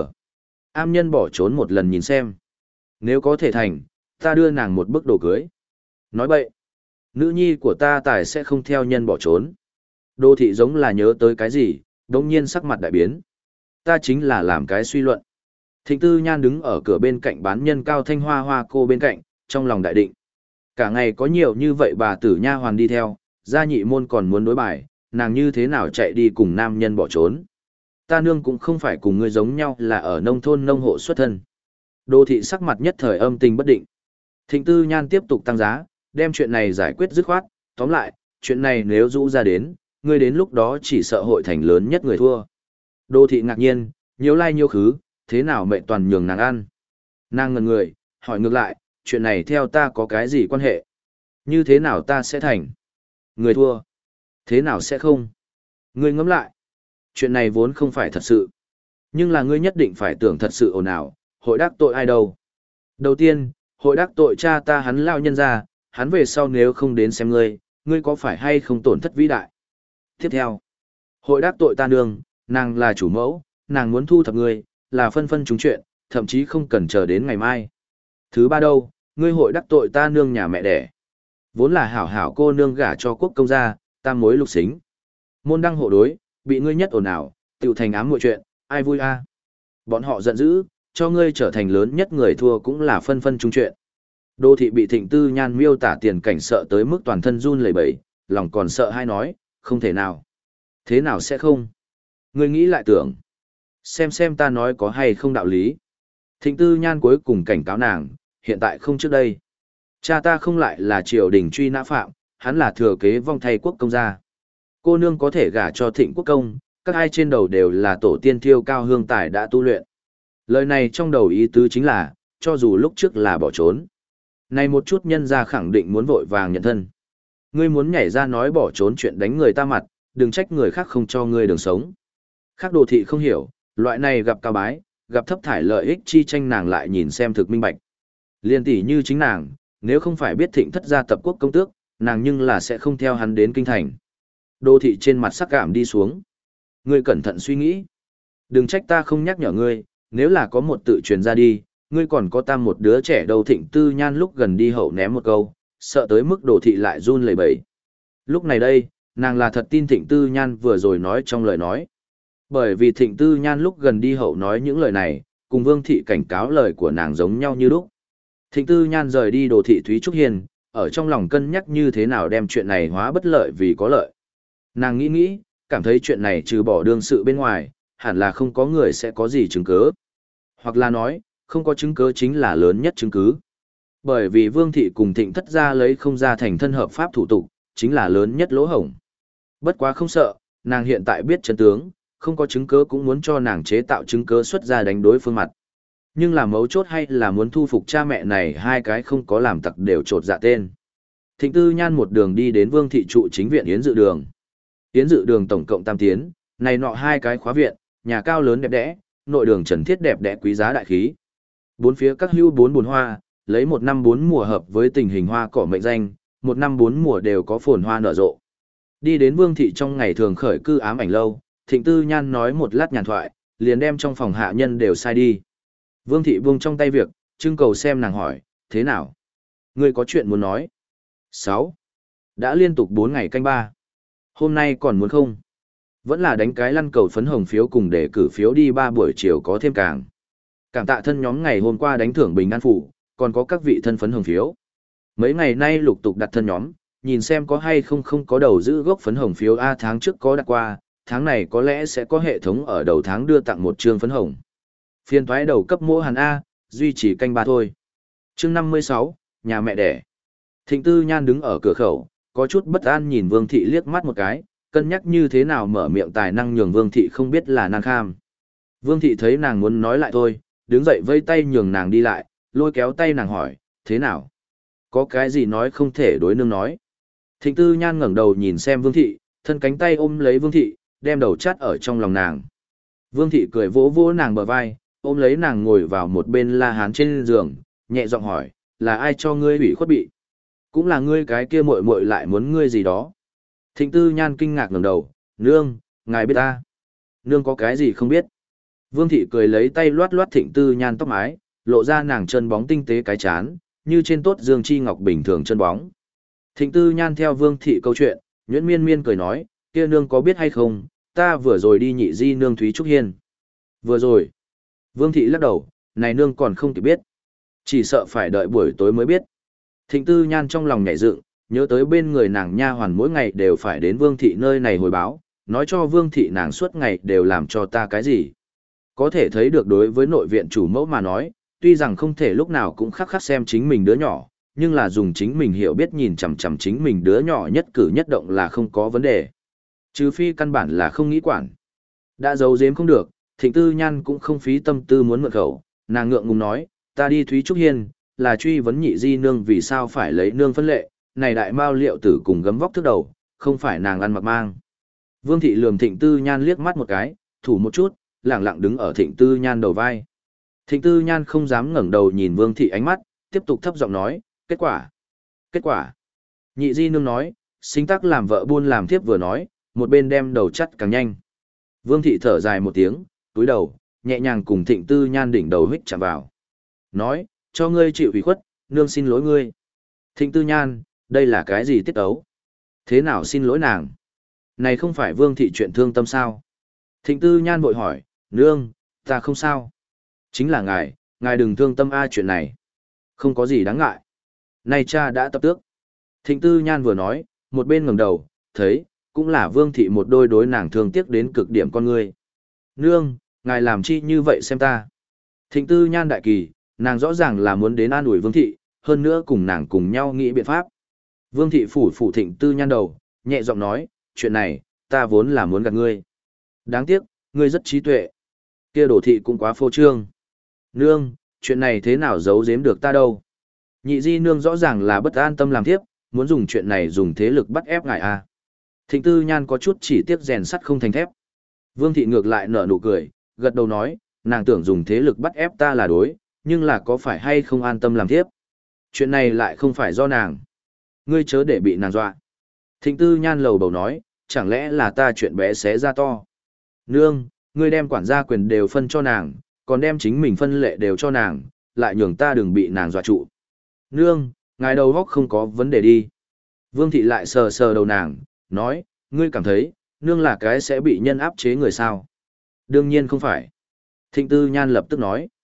Am nhân bỏ trốn một lần nhìn xem. Nếu có thể thành, ta đưa nàng một bức đồ cưới. Nói bậy, nữ nhi của ta tài sẽ không theo nhân bỏ trốn. Đô Thị giống là nhớ tới cái gì, đồng nhiên sắc mặt đại biến. Ta chính là làm cái suy luận. Thịnh Tư Nhan đứng ở cửa bên cạnh bán nhân cao thanh hoa hoa cô bên cạnh, trong lòng đại định. Cả ngày có nhiều như vậy bà tử nha hoàn đi theo, gia nhị môn còn muốn đối bài, nàng như thế nào chạy đi cùng nam nhân bỏ trốn. Ta nương cũng không phải cùng ngươi giống nhau là ở nông thôn nông hộ xuất thân. Đô Thị sắc mặt nhất thời âm tình bất định. Thịnh Tư Nhan tiếp tục tăng giá, đem chuyện này giải quyết dứt khoát, tóm lại, chuyện này nếu rũ ra đến, ngươi đến lúc đó chỉ sợ hội thành lớn nhất người thua. Đô Thị ngạc nhiên, nhiều lai like nhiều khứ, thế nào mẹ toàn nhường nàng ăn. Nàng ngần người, hỏi ngược lại, chuyện này theo ta có cái gì quan hệ? Như thế nào ta sẽ thành? Người thua. Thế nào sẽ không? Ngươi ngẫm lại. Chuyện này vốn không phải thật sự. Nhưng là ngươi nhất định phải tưởng thật sự ồn ào, hội đắc tội ai đâu. Đầu tiên, hội đắc tội cha ta hắn lao nhân ra, hắn về sau nếu không đến xem ngươi, ngươi có phải hay không tổn thất vĩ đại. Tiếp theo, hội đắc tội ta nương, nàng là chủ mẫu, nàng muốn thu thập ngươi, là phân phân chúng chuyện, thậm chí không cần chờ đến ngày mai. Thứ ba đâu, ngươi hội đắc tội ta nương nhà mẹ đẻ. Vốn là hảo hảo cô nương gả cho quốc công gia, tam mối lục xính. Môn đăng hộ đối, bị ngươi nhất ồn ào, tiểu thành ám muội chuyện, ai vui a? Bọn họ giận dữ, cho ngươi trở thành lớn nhất người thua cũng là phân phân chung chuyện. Đô Thị bị Thịnh Tư Nhan miêu tả tiền cảnh sợ tới mức toàn thân run lẩy bẩy, lòng còn sợ hay nói, không thể nào. Thế nào sẽ không? Ngươi nghĩ lại tưởng. Xem xem ta nói có hay không đạo lý. Thịnh Tư Nhan cuối cùng cảnh cáo nàng, hiện tại không trước đây. Cha ta không lại là triều đình truy nã phạm, hắn là thừa kế vong thay quốc công gia. Cô nương có thể gả cho Thịnh quốc công, các ai trên đầu đều là tổ tiên thiêu cao hương tài đã tu luyện. Lời này trong đầu ý tứ chính là, cho dù lúc trước là bỏ trốn. Này một chút nhân ra khẳng định muốn vội vàng nhận thân. Ngươi muốn nhảy ra nói bỏ trốn chuyện đánh người ta mặt, đừng trách người khác không cho ngươi đường sống. Khác Đồ Thị không hiểu, loại này gặp cao bái, gặp thấp thải lợi ích chi tranh nàng lại nhìn xem thực minh bạch. Liên tỷ như chính nàng, nếu không phải biết Thịnh thất gia tập quốc công tước, nàng nhưng là sẽ không theo hắn đến kinh thành. Đô Thị trên mặt sắc cảm đi xuống. Ngươi cẩn thận suy nghĩ. Đừng trách ta không nhắc nhở ngươi, nếu là có một tự truyền ra đi, ngươi còn có tam một đứa trẻ đầu. Thịnh Tư Nhan lúc gần đi hậu ném một câu, sợ tới mức Đồ Thị lại run lẩy bẩy. Lúc này đây, nàng là thật tin Thịnh Tư Nhan vừa rồi nói trong lời nói. Bởi vì Thịnh Tư Nhan lúc gần đi hậu nói những lời này, cùng Vương Thị cảnh cáo lời của nàng giống nhau như lúc. Thịnh Tư Nhan rời đi Đồ Thị Thúy Trúc Hiên, ở trong lòng cân nhắc như thế nào đem chuyện này hóa bất lợi vì có lợi. Nàng nghĩ nghĩ, cảm thấy chuyện này trừ bỏ đương sự bên ngoài, hẳn là không có người sẽ có gì chứng cứ. Hoặc là nói, không có chứng cứ chính là lớn nhất chứng cứ. Bởi vì Vương Thị cùng Thịnh Thất gia lấy không ra thành thân hợp pháp thủ tục, chính là lớn nhất lỗ hổng. Bất quá không sợ, nàng hiện tại biết chân tướng, không có chứng cứ cũng muốn cho nàng chế tạo chứng cứ xuất ra đánh đối phương mặt. Nhưng là mấu chốt hay là muốn thu phục cha mẹ này hai cái không có làm tặc đều trột dạ tên. Thịnh Tư Nhan một đường đi đến Vương Thị trụ chính viện Yến Dự Đường. Yến Dự Đường tổng cộng tam tiến, này nọ hai cái khóa viện, nhà cao lớn đẹp đẽ, nội đường trần thiết đẹp đẽ quý giá đại khí. Bốn phía các hưu bốn bồn hoa, lấy một năm bốn mùa hợp với tình hình hoa cỏ mệnh danh, một năm bốn mùa đều có phồn hoa nở rộ. Đi đến Vương Thị trong ngày thường khởi cư ám ảnh lâu, Thịnh Tư Nhan nói một lát nhàn thoại, liền đem trong phòng hạ nhân đều sai đi. Vương Thị buông trong tay việc, trưng cầu xem nàng hỏi, thế nào? Ngươi có chuyện muốn nói? Sáu. Đã liên tục bốn ngày canh ba. Hôm nay còn muốn không? Vẫn là đánh cái lăn cầu phấn hồng phiếu cùng để cử phiếu đi ba buổi chiều có thêm càng. Cảm tạ thân nhóm ngày hôm qua đánh thưởng bình an phủ, còn có các vị thân phấn hồng phiếu. Mấy ngày nay lục tục đặt thân nhóm, nhìn xem có hay không không có đầu giữ gốc phấn hồng phiếu A tháng trước có đặt qua, tháng này có lẽ sẽ có hệ thống ở đầu tháng đưa tặng một chương phấn hồng. Phiên thoái đầu cấp mỗi hàn A, duy trì canh ba thôi. Chương năm mươi sáu, nhà mẹ đẻ. Thịnh Tư Nhan đứng ở cửa khẩu, có chút bất an nhìn Vương Thị liếc mắt một cái, cân nhắc như thế nào mở miệng tài năng nhường Vương Thị không biết là nàng kham. Vương Thị thấy nàng muốn nói lại thôi, đứng dậy vây tay nhường nàng đi lại, lôi kéo tay nàng hỏi, thế nào? Có cái gì nói không thể đối nương nói. Thịnh Tư Nhan ngẩng đầu nhìn xem Vương Thị, thân cánh tay ôm lấy Vương Thị, đem đầu chắt ở trong lòng nàng. Vương Thị cười vỗ vỗ nàng bờ vai, ôm lấy nàng ngồi vào một bên la hán trên giường, nhẹ giọng hỏi, là ai cho ngươi ủy khuất bị? Cũng là ngươi cái kia muội muội lại muốn ngươi gì đó. Thịnh Tư Nhan kinh ngạc ngẩng đầu, nương, ngài biết ta. Nương có cái gì không biết. Vương Thị cười lấy tay loát loát Thịnh Tư Nhan tóc mái, lộ ra nàng chân bóng tinh tế cái chán, như trên tốt dương chi ngọc bình thường chân bóng. Thịnh Tư Nhan theo Vương Thị câu chuyện, nhuyễn miên miên cười nói, kia nương có biết hay không, ta vừa rồi đi nhị di nương Thúy Trúc Hiên. Vừa rồi. Vương Thị lắc đầu, này nương còn không kịp biết. Chỉ sợ phải đợi buổi tối mới biết. Thịnh Tư Nhan trong lòng nhảy dựng, nhớ tới bên người nàng nha hoàn mỗi ngày đều phải đến Vương Thị nơi này hồi báo, nói cho Vương Thị nàng suốt ngày đều làm cho ta cái gì. Có thể thấy được đối với nội viện chủ mẫu mà nói, tuy rằng không thể lúc nào cũng khắc khắc xem chính mình đứa nhỏ, nhưng là dùng chính mình hiểu biết nhìn chằm chằm chính mình đứa nhỏ nhất cử nhất động là không có vấn đề. Trừ phi căn bản là không nghĩ quản. Đã giấu giếm không được, Thịnh Tư Nhan cũng không phí tâm tư muốn mượn khẩu, nàng ngượng ngùng nói, ta đi Thúy Trúc Hiên, là truy vấn nhị di nương vì sao phải lấy nương phân lệ, này đại mao liệu tử cùng gấm vóc thước đầu, không phải nàng ăn mặc mang. Vương Thị lườm Thịnh Tư Nhan liếc mắt một cái, thủ một chút, lẳng lặng đứng ở Thịnh Tư Nhan đầu vai. Thịnh Tư Nhan không dám ngẩng đầu nhìn Vương Thị ánh mắt, tiếp tục thấp giọng nói, kết quả, kết quả. Nhị di nương nói, sinh tác làm vợ buôn làm thiếp vừa nói, một bên đem đầu chắt càng nhanh. Vương Thị thở dài một tiếng, túi đầu, nhẹ nhàng cùng Thịnh Tư Nhan đỉnh đầu hích chạm vào. Nói, cho ngươi chịu ủy khuất, nương xin lỗi ngươi. Thịnh Tư Nhan, đây là cái gì tiết ấu? Thế nào xin lỗi nàng? Này không phải Vương Thị chuyện thương tâm sao? Thịnh Tư Nhan vội hỏi, nương, ta không sao. Chính là ngài, ngài đừng thương tâm a chuyện này. Không có gì đáng ngại. Này cha đã tập tước. Thịnh Tư Nhan vừa nói, một bên ngẩng đầu, thấy, cũng là Vương Thị một đôi đối nàng thương tiếc đến cực điểm con ngươi. Nương, ngài làm chi như vậy xem ta. Thịnh Tư Nhan đại kỳ, nàng rõ ràng là muốn đến an ủi Vương Thị, hơn nữa cùng nàng cùng nhau nghĩ biện pháp. Vương Thị phủ phủ Thịnh Tư Nhan đầu, nhẹ giọng nói, chuyện này, ta vốn là muốn gạt ngươi. Đáng tiếc, ngươi rất trí tuệ. Kia Đổ Thị cũng quá phô trương. Nương, chuyện này thế nào giấu giếm được ta đâu. Nhị di nương rõ ràng là bất an tâm làm tiếp, muốn dùng chuyện này dùng thế lực bắt ép ngài à. Thịnh Tư Nhan có chút chỉ tiếc rèn sắt không thành thép. Vương Thị ngược lại nở nụ cười, gật đầu nói, nàng tưởng dùng thế lực bắt ép ta là đối, nhưng là có phải hay không an tâm làm tiếp. Chuyện này lại không phải do nàng. Ngươi chớ để bị nàng dọa. Thịnh Tư Nhan lầu bầu nói, chẳng lẽ là ta chuyện bé xé ra to. Nương, ngươi đem quản gia quyền đều phân cho nàng, còn đem chính mình phân lệ đều cho nàng, lại nhường ta đừng bị nàng dọa trụ. Nương, ngài đầu góc không có vấn đề đi. Vương Thị lại sờ sờ đầu nàng, nói, ngươi cảm thấy, nương là cái sẽ bị nhân áp chế người sao? Đương nhiên không phải. Thịnh Tư Nhan lập tức nói,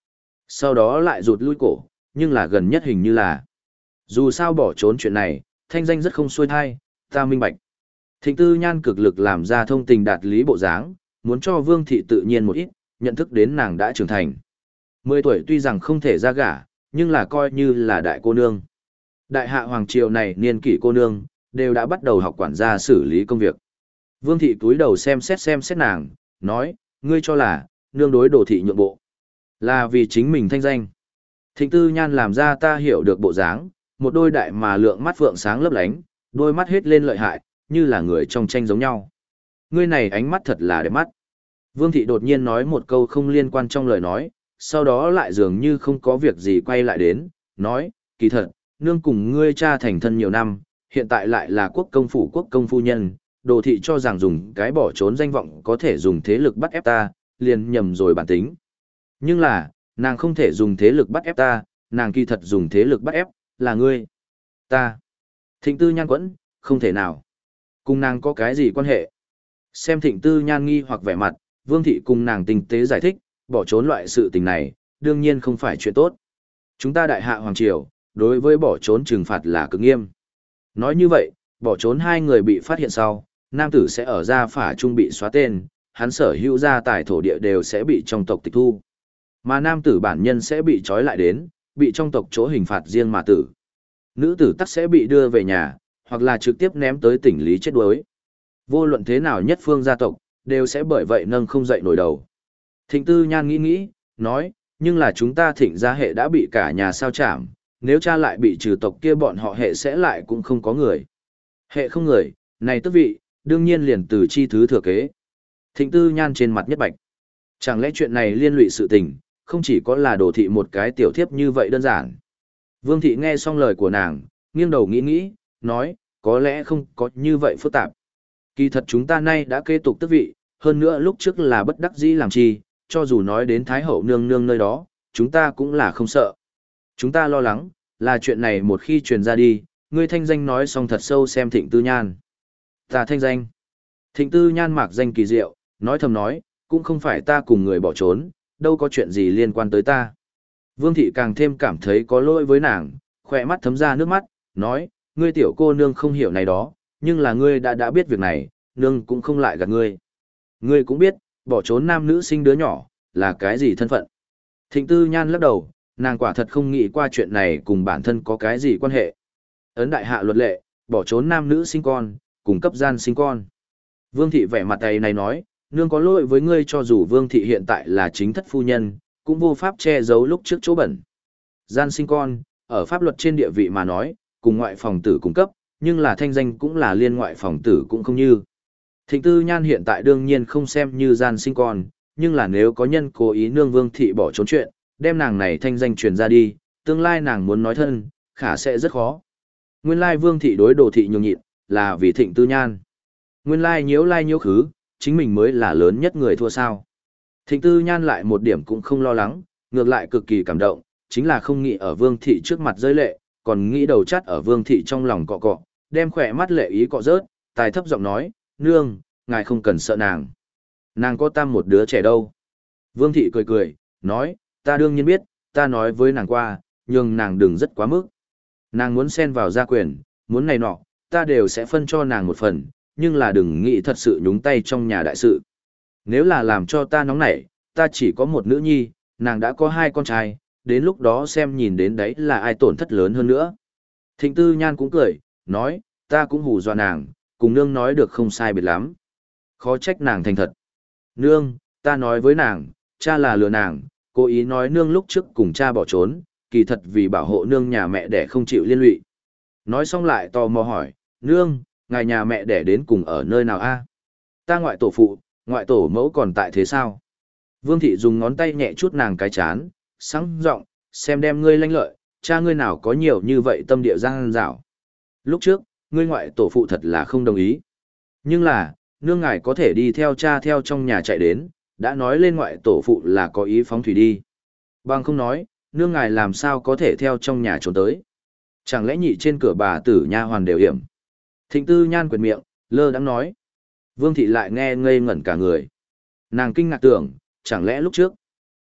Sau đó lại rụt lui cổ, nhưng là gần nhất hình như là. Dù sao bỏ trốn chuyện này, thanh danh rất không xuôi thai, ta minh bạch. Thịnh Tư Nhan cực lực làm ra thông tình đạt lý bộ dáng, muốn cho Vương Thị tự nhiên một ít, nhận thức đến nàng đã trưởng thành. Mười tuổi tuy rằng không thể ra gả, nhưng là coi như là đại cô nương. Đại hạ hoàng triều này niên kỷ cô nương, đều đã bắt đầu học quản gia xử lý công việc. Vương Thị túi đầu xem xét xem xét nàng, nói, ngươi cho là, nương đối Đồ Thị nhượng bộ. Là vì chính mình thanh danh. Thịnh Tư Nhan làm ra ta hiểu được bộ dáng, một đôi đại mà lượng mắt vượng sáng lấp lánh, đôi mắt hết lên lợi hại, như là người trong tranh giống nhau. Ngươi này ánh mắt thật là đẹp mắt. Vương Thị đột nhiên nói một câu không liên quan trong lời nói, sau đó lại dường như không có việc gì quay lại đến, nói, kỳ thật, nương cùng ngươi cha thành thân nhiều năm, hiện tại lại là quốc công phủ quốc công phu nhân, Đồ Thị cho rằng dùng cái bỏ trốn danh vọng có thể dùng thế lực bắt ép ta, liền nhầm rồi bản tính. Nhưng là, nàng không thể dùng thế lực bắt ép ta, nàng kỳ thật dùng thế lực bắt ép, là ngươi. Ta. Thịnh Tư Nhan quẫn, không thể nào. Cùng nàng có cái gì quan hệ? Xem Thịnh Tư Nhan nghi hoặc vẻ mặt, Vương Thị cùng nàng tinh tế giải thích, bỏ trốn loại sự tình này, đương nhiên không phải chuyện tốt. Chúng ta đại hạ hoàng triều, đối với bỏ trốn trừng phạt là cực nghiêm. Nói như vậy, bỏ trốn hai người bị phát hiện sau, nam tử sẽ ở gia phả trung bị xóa tên, hắn sở hữu gia tài thổ địa đều sẽ bị trong tộc tịch thu. Mà nam tử bản nhân sẽ bị trói lại đến, bị trong tộc chỗ hình phạt riêng mà tử. Nữ tử tắc sẽ bị đưa về nhà, hoặc là trực tiếp ném tới tỉnh lý chết đuối. Vô luận thế nào nhất phương gia tộc, đều sẽ bởi vậy nâng không dậy nổi đầu. Thịnh Tư Nhan nghĩ nghĩ, nói, nhưng là chúng ta thịnh gia hệ đã bị cả nhà sao chảm, nếu cha lại bị trừ tộc kia bọn họ hệ sẽ lại cũng không có người. Hệ không người, này tức vị, đương nhiên liền từ chi thứ thừa kế. Thịnh Tư Nhan trên mặt nhất bạch. Chẳng lẽ chuyện này liên lụy sự tình, không chỉ có là Đồ Thị một cái tiểu thiếp như vậy đơn giản. Vương Thị nghe xong lời của nàng, nghiêng đầu nghĩ nghĩ, nói, có lẽ không có như vậy phức tạp. Kỳ thật chúng ta nay đã kế tục tước vị, hơn nữa lúc trước là bất đắc dĩ làm chi, cho dù nói đến Thái Hậu nương nương nơi đó, chúng ta cũng là không sợ. Chúng ta lo lắng, là chuyện này một khi truyền ra đi, ngươi thanh danh nói xong thật sâu xem Thịnh Tư Nhan. Ta thanh danh. Thịnh Tư Nhan mạc danh kỳ diệu, nói thầm nói, cũng không phải ta cùng người bỏ trốn, đâu có chuyện gì liên quan tới ta. Vương Thị càng thêm cảm thấy có lỗi với nàng, khỏe mắt thấm ra nước mắt, nói, ngươi tiểu cô nương không hiểu này đó, nhưng là ngươi đã đã biết việc này, nương cũng không lại gạt ngươi. Ngươi cũng biết, bỏ trốn nam nữ sinh đứa nhỏ, là cái gì thân phận. Thịnh Tư Nhan lắc đầu, nàng quả thật không nghĩ qua chuyện này cùng bản thân có cái gì quan hệ. Ấn đại hạ luật lệ, bỏ trốn nam nữ sinh con, cùng cấp gian sinh con. Vương Thị vẻ mặt tay này nói, nương có lỗi với ngươi cho dù Vương Thị hiện tại là chính thất phu nhân, cũng vô pháp che giấu lúc trước chỗ bẩn. Gian sinh con, ở pháp luật trên địa vị mà nói, cùng ngoại phòng tử cung cấp, nhưng là thanh danh cũng là liên ngoại phòng tử cũng không như. Thịnh Tư Nhan hiện tại đương nhiên không xem như gian sinh con, nhưng là nếu có nhân cố ý nương Vương Thị bỏ trốn chuyện, đem nàng này thanh danh truyền ra đi, tương lai nàng muốn nói thân, khả sẽ rất khó. Nguyên lai Vương Thị đối Đồ Thị nhường nhịn, là vì Thịnh Tư Nhan. Nguyên lai nhiễu lai nhiễu khứ, chính mình mới là lớn nhất người thua sao. Thịnh Tư Nhan lại một điểm cũng không lo lắng, ngược lại cực kỳ cảm động, chính là không nghĩ ở Vương Thị trước mặt rơi lệ, còn nghĩ đầu chắt ở Vương Thị trong lòng cọ cọ, đem khỏe mắt lệ ý cọ rớt, tài thấp giọng nói, nương, ngài không cần sợ nàng. Nàng có tam một đứa trẻ đâu. Vương Thị cười cười, nói, ta đương nhiên biết, ta nói với nàng qua, nhưng nàng đừng rất quá mức. Nàng muốn xen vào gia quyền, muốn này nọ, ta đều sẽ phân cho nàng một phần, nhưng là đừng nghĩ thật sự nhúng tay trong nhà đại sự. Nếu là làm cho ta nóng nảy, ta chỉ có một nữ nhi, nàng đã có hai con trai, đến lúc đó xem nhìn đến đấy là ai tổn thất lớn hơn nữa. Thịnh Tư Nhan cũng cười, nói, ta cũng hù dọa nàng, cùng nương nói được không sai biệt lắm. Khó trách nàng thành thật. Nương, ta nói với nàng, cha là lừa nàng, cố ý nói nương lúc trước cùng cha bỏ trốn, kỳ thật vì bảo hộ nương nhà mẹ đẻ không chịu liên lụy. Nói xong lại tò mò hỏi, nương, ngài nhà mẹ đẻ đến cùng ở nơi nào a? Ta ngoại tổ phụ, ngoại tổ mẫu còn tại thế sao? Vương Thị dùng ngón tay nhẹ chút nàng cái chán, sáng giọng, xem đem ngươi lanh lợi, cha ngươi nào có nhiều như vậy tâm địa giang dảo. Lúc trước, ngươi ngoại tổ phụ thật là không đồng ý. Nhưng là, nương ngài có thể đi theo cha theo trong nhà chạy đến, đã nói lên ngoại tổ phụ là có ý phóng thủy đi. Bằng không nói, nương ngài làm sao có thể theo trong nhà trốn tới. Chẳng lẽ nhị trên cửa bà tử nha hoàn đều hiểm. Thịnh Tư Nhan quyệt miệng, lơ đãng nói. Vương Thị lại nghe ngây ngẩn cả người. Nàng kinh ngạc tưởng, chẳng lẽ lúc trước,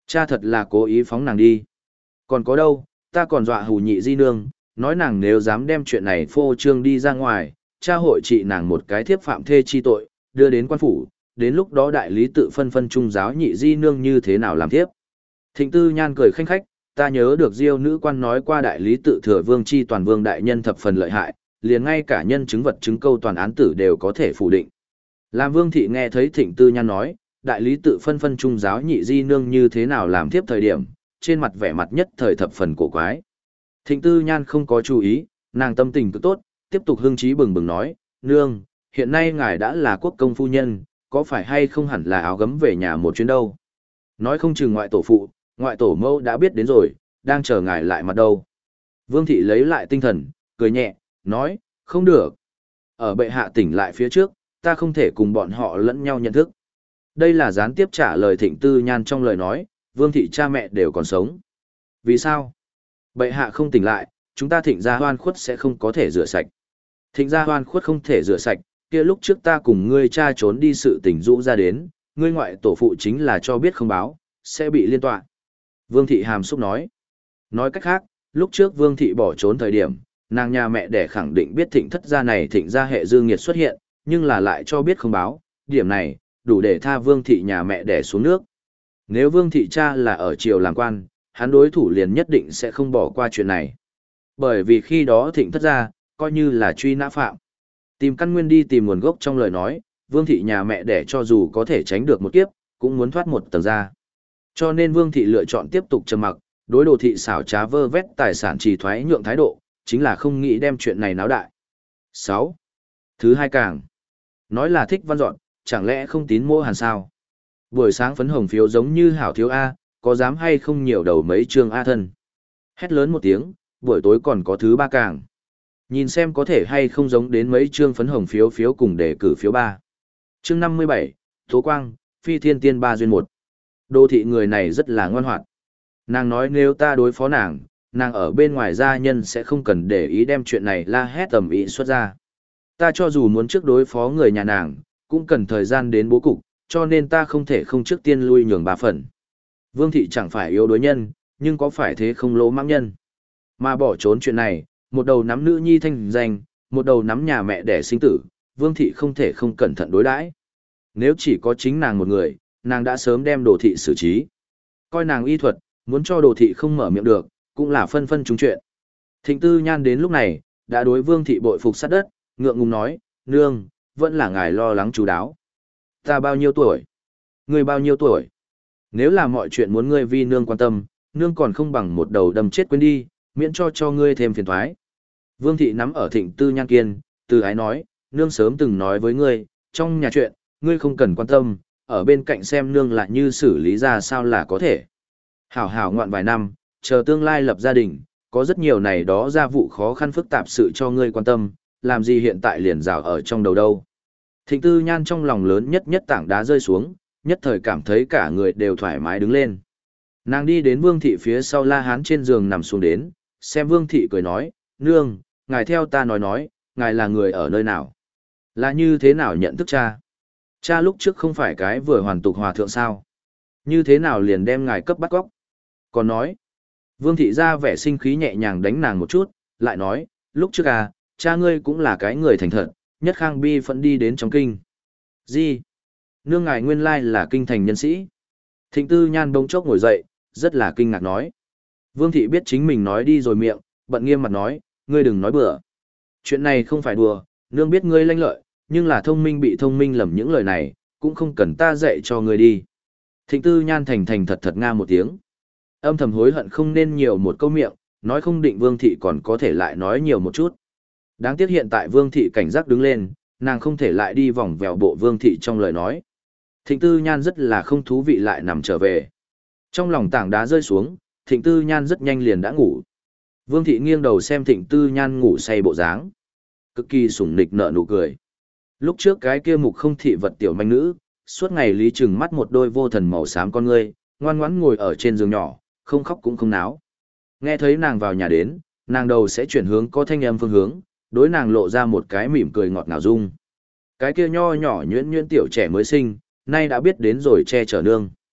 Cha thật là cố ý phóng nàng đi. Còn có đâu, ta còn dọa hù nhị di nương, nói nàng nếu dám đem chuyện này phô trương đi ra ngoài, cha hội trị nàng một cái thiếp phạm thê chi tội, đưa đến quan phủ, đến lúc đó đại lý tự phân phân trung giáo nhị di nương như thế nào làm thiếp. Thịnh Tư Nhan cười khanh khách, ta nhớ được Diêu nữ quan nói qua đại lý tự thừa vương chi toàn vương đại nhân thập phần lợi hại, liền ngay cả nhân chứng vật chứng câu toàn án tử đều có thể phủ định. Làm Vương thị nghe thấy Thịnh Tư Nhan nói, đại lý tự phân phân trung giáo nhị di nương như thế nào làm tiếp thời điểm, trên mặt vẻ mặt nhất thời thập phần cổ quái. Thịnh Tư Nhan không có chú ý, nàng tâm tình cứ tốt, tiếp tục hưng trí bừng bừng nói, nương, hiện nay ngài đã là quốc công phu nhân, có phải hay không hẳn là áo gấm về nhà một chuyến đâu. Nói không chừng ngoại tổ phụ, ngoại tổ mẫu đã biết đến rồi, đang chờ ngài lại mặt đâu. Vương thị lấy lại tinh thần, cười nhẹ, nói, không được. Ở bệ hạ tỉnh lại phía trước, ta không thể cùng bọn họ lẫn nhau nhận thức. Đây là gián tiếp trả lời Thịnh Tư Nhan trong lời nói, Vương thị cha mẹ đều còn sống. Vì sao? Bệ hạ không tỉnh lại, chúng ta Thịnh gia hoan khuất sẽ không có thể rửa sạch. Thịnh gia hoan khuất không thể rửa sạch, kia lúc trước ta cùng ngươi cha trốn đi sự tình rũ ra đến, ngươi ngoại tổ phụ chính là cho biết không báo, sẽ bị liên tọa. Vương thị hàm xúc nói. Nói cách khác, lúc trước Vương thị bỏ trốn thời điểm, nàng nhà mẹ đẻ khẳng định biết Thịnh thất gia này Thịnh gia hệ dư nghiệt xuất hiện, nhưng là lại cho biết không báo, điểm này, đủ để tha Vương thị nhà mẹ đẻ xuống nước. Nếu Vương thị cha là ở triều làm quan, hắn đối thủ liền nhất định sẽ không bỏ qua chuyện này. Bởi vì khi đó Thịnh thất gia, coi như là truy nã phạm. Tìm căn nguyên đi tìm nguồn gốc trong lời nói, Vương thị nhà mẹ đẻ cho dù có thể tránh được một kiếp, cũng muốn thoát một tầng ra. Cho nên Vương thị lựa chọn tiếp tục trầm mặc, đối Đồ thị xảo trá vơ vét tài sản trì thoái nhượng thái độ, chính là không nghĩ đem chuyện này náo đại. sáu. Thứ hai càng. Nói là thích văn dọn, chẳng lẽ không tín mô hàn sao? Buổi sáng phấn hồng phiếu giống như hảo thiếu A, có dám hay không nhiều đầu mấy chương A thân? Hét lớn một tiếng, buổi tối còn có thứ ba càng. Nhìn xem có thể hay không giống đến mấy chương phấn hồng phiếu phiếu cùng đề cử phiếu ba. Chương năm mươi bảy, Tố Quang, Phi Thiên Tiên ba duyên một. Đô thị người này rất là ngoan hoạt. Nàng nói nếu ta đối phó nàng, nàng ở bên ngoài gia nhân sẽ không cần để ý đem chuyện này la hét tầm ý xuất ra. Ta cho dù muốn trước đối phó người nhà nàng, cũng cần thời gian đến bố cục, cho nên ta không thể không trước tiên lui nhường ba phần. Vương thị chẳng phải yếu đối nhân, nhưng có phải thế không lỗ mãng nhân. Mà bỏ trốn chuyện này, một đầu nắm nữ nhi thanh danh, một đầu nắm nhà mẹ đẻ sinh tử, Vương thị không thể không cẩn thận đối đãi. Nếu chỉ có chính nàng một người, nàng đã sớm đem Đồ thị xử trí. Coi nàng y thuật, muốn cho Đồ thị không mở miệng được, cũng là phân phân trúng chuyện. Thịnh Tư Nhan đến lúc này, đã đối Vương thị bội phục sát đất, ngượng ngùng nói, nương, vẫn là ngài lo lắng chú đáo. Ta bao nhiêu tuổi? Ngươi bao nhiêu tuổi? Nếu là mọi chuyện muốn ngươi vì nương quan tâm, nương còn không bằng một đầu đâm chết quên đi, miễn cho cho ngươi thêm phiền toái. Vương thị nắm ở Thịnh Tư Nhan kiên, từ ái nói, nương sớm từng nói với ngươi, trong nhà chuyện, ngươi không cần quan tâm, ở bên cạnh xem nương lại như xử lý ra sao là có thể. Hảo hảo ngoạn vài năm, chờ tương lai lập gia đình, có rất nhiều này đó gia vụ khó khăn phức tạp sự cho ngươi quan tâm, làm gì hiện tại liền rào ở trong đầu đâu. Thịnh Tư Nhan trong lòng lớn nhất nhất tảng đá rơi xuống, nhất thời cảm thấy cả người đều thoải mái đứng lên. Nàng đi đến Vương thị phía sau La Hán trên giường nằm xuống đến, xem Vương thị cười nói, nương, ngài theo ta nói nói, ngài là người ở nơi nào? Là như thế nào nhận thức cha? Cha lúc trước không phải cái vừa hoàn tục hòa thượng sao? Như thế nào liền đem ngài cấp bắt góc? Còn nói, Vương thị ra vẻ sinh khí nhẹ nhàng đánh nàng một chút, lại nói, lúc trước à, cha ngươi cũng là cái người thành thật, nhất khang bi phẫn đi đến trong kinh. Gì? Nương ngài nguyên lai là kinh thành nhân sĩ. Thịnh Tư Nhan bỗng chốc ngồi dậy, rất là kinh ngạc nói. Vương thị biết chính mình nói đi rồi miệng, bận nghiêm mặt nói, ngươi đừng nói bừa. Chuyện này không phải đùa, nương biết ngươi lanh lợi, nhưng là thông minh bị thông minh lầm những lời này, cũng không cần ta dạy cho ngươi đi. Thịnh Tư Nhan thành thành thật thật nga một tiếng. Âm thầm hối hận không nên nhiều một câu miệng, nói không định Vương thị còn có thể lại nói nhiều một chút. Đáng tiếc hiện tại Vương thị cảnh giác đứng lên, nàng không thể lại đi vòng vèo bộ Vương thị trong lời nói. Thịnh Tư Nhan rất là không thú vị lại nằm trở về. Trong lòng tảng đá rơi xuống, Thịnh Tư Nhan rất nhanh liền đã ngủ. Vương thị nghiêng đầu xem Thịnh Tư Nhan ngủ say bộ dáng, cực kỳ sủng nịch nở nụ cười. Lúc trước cái kia mục không thị vật tiểu manh nữ, suốt ngày lý trừng mắt một đôi vô thần màu xám con ngươi, ngoan ngoãn ngồi ở trên giường nhỏ, không khóc cũng không náo. Nghe thấy nàng vào nhà đến, nàng đầu sẽ chuyển hướng có thanh âm phương hướng, đối nàng lộ ra một cái mỉm cười ngọt ngào dung. Cái kia nho nhỏ nhuyễn nhuyễn tiểu trẻ mới sinh, nay đã biết đến rồi che chở nương.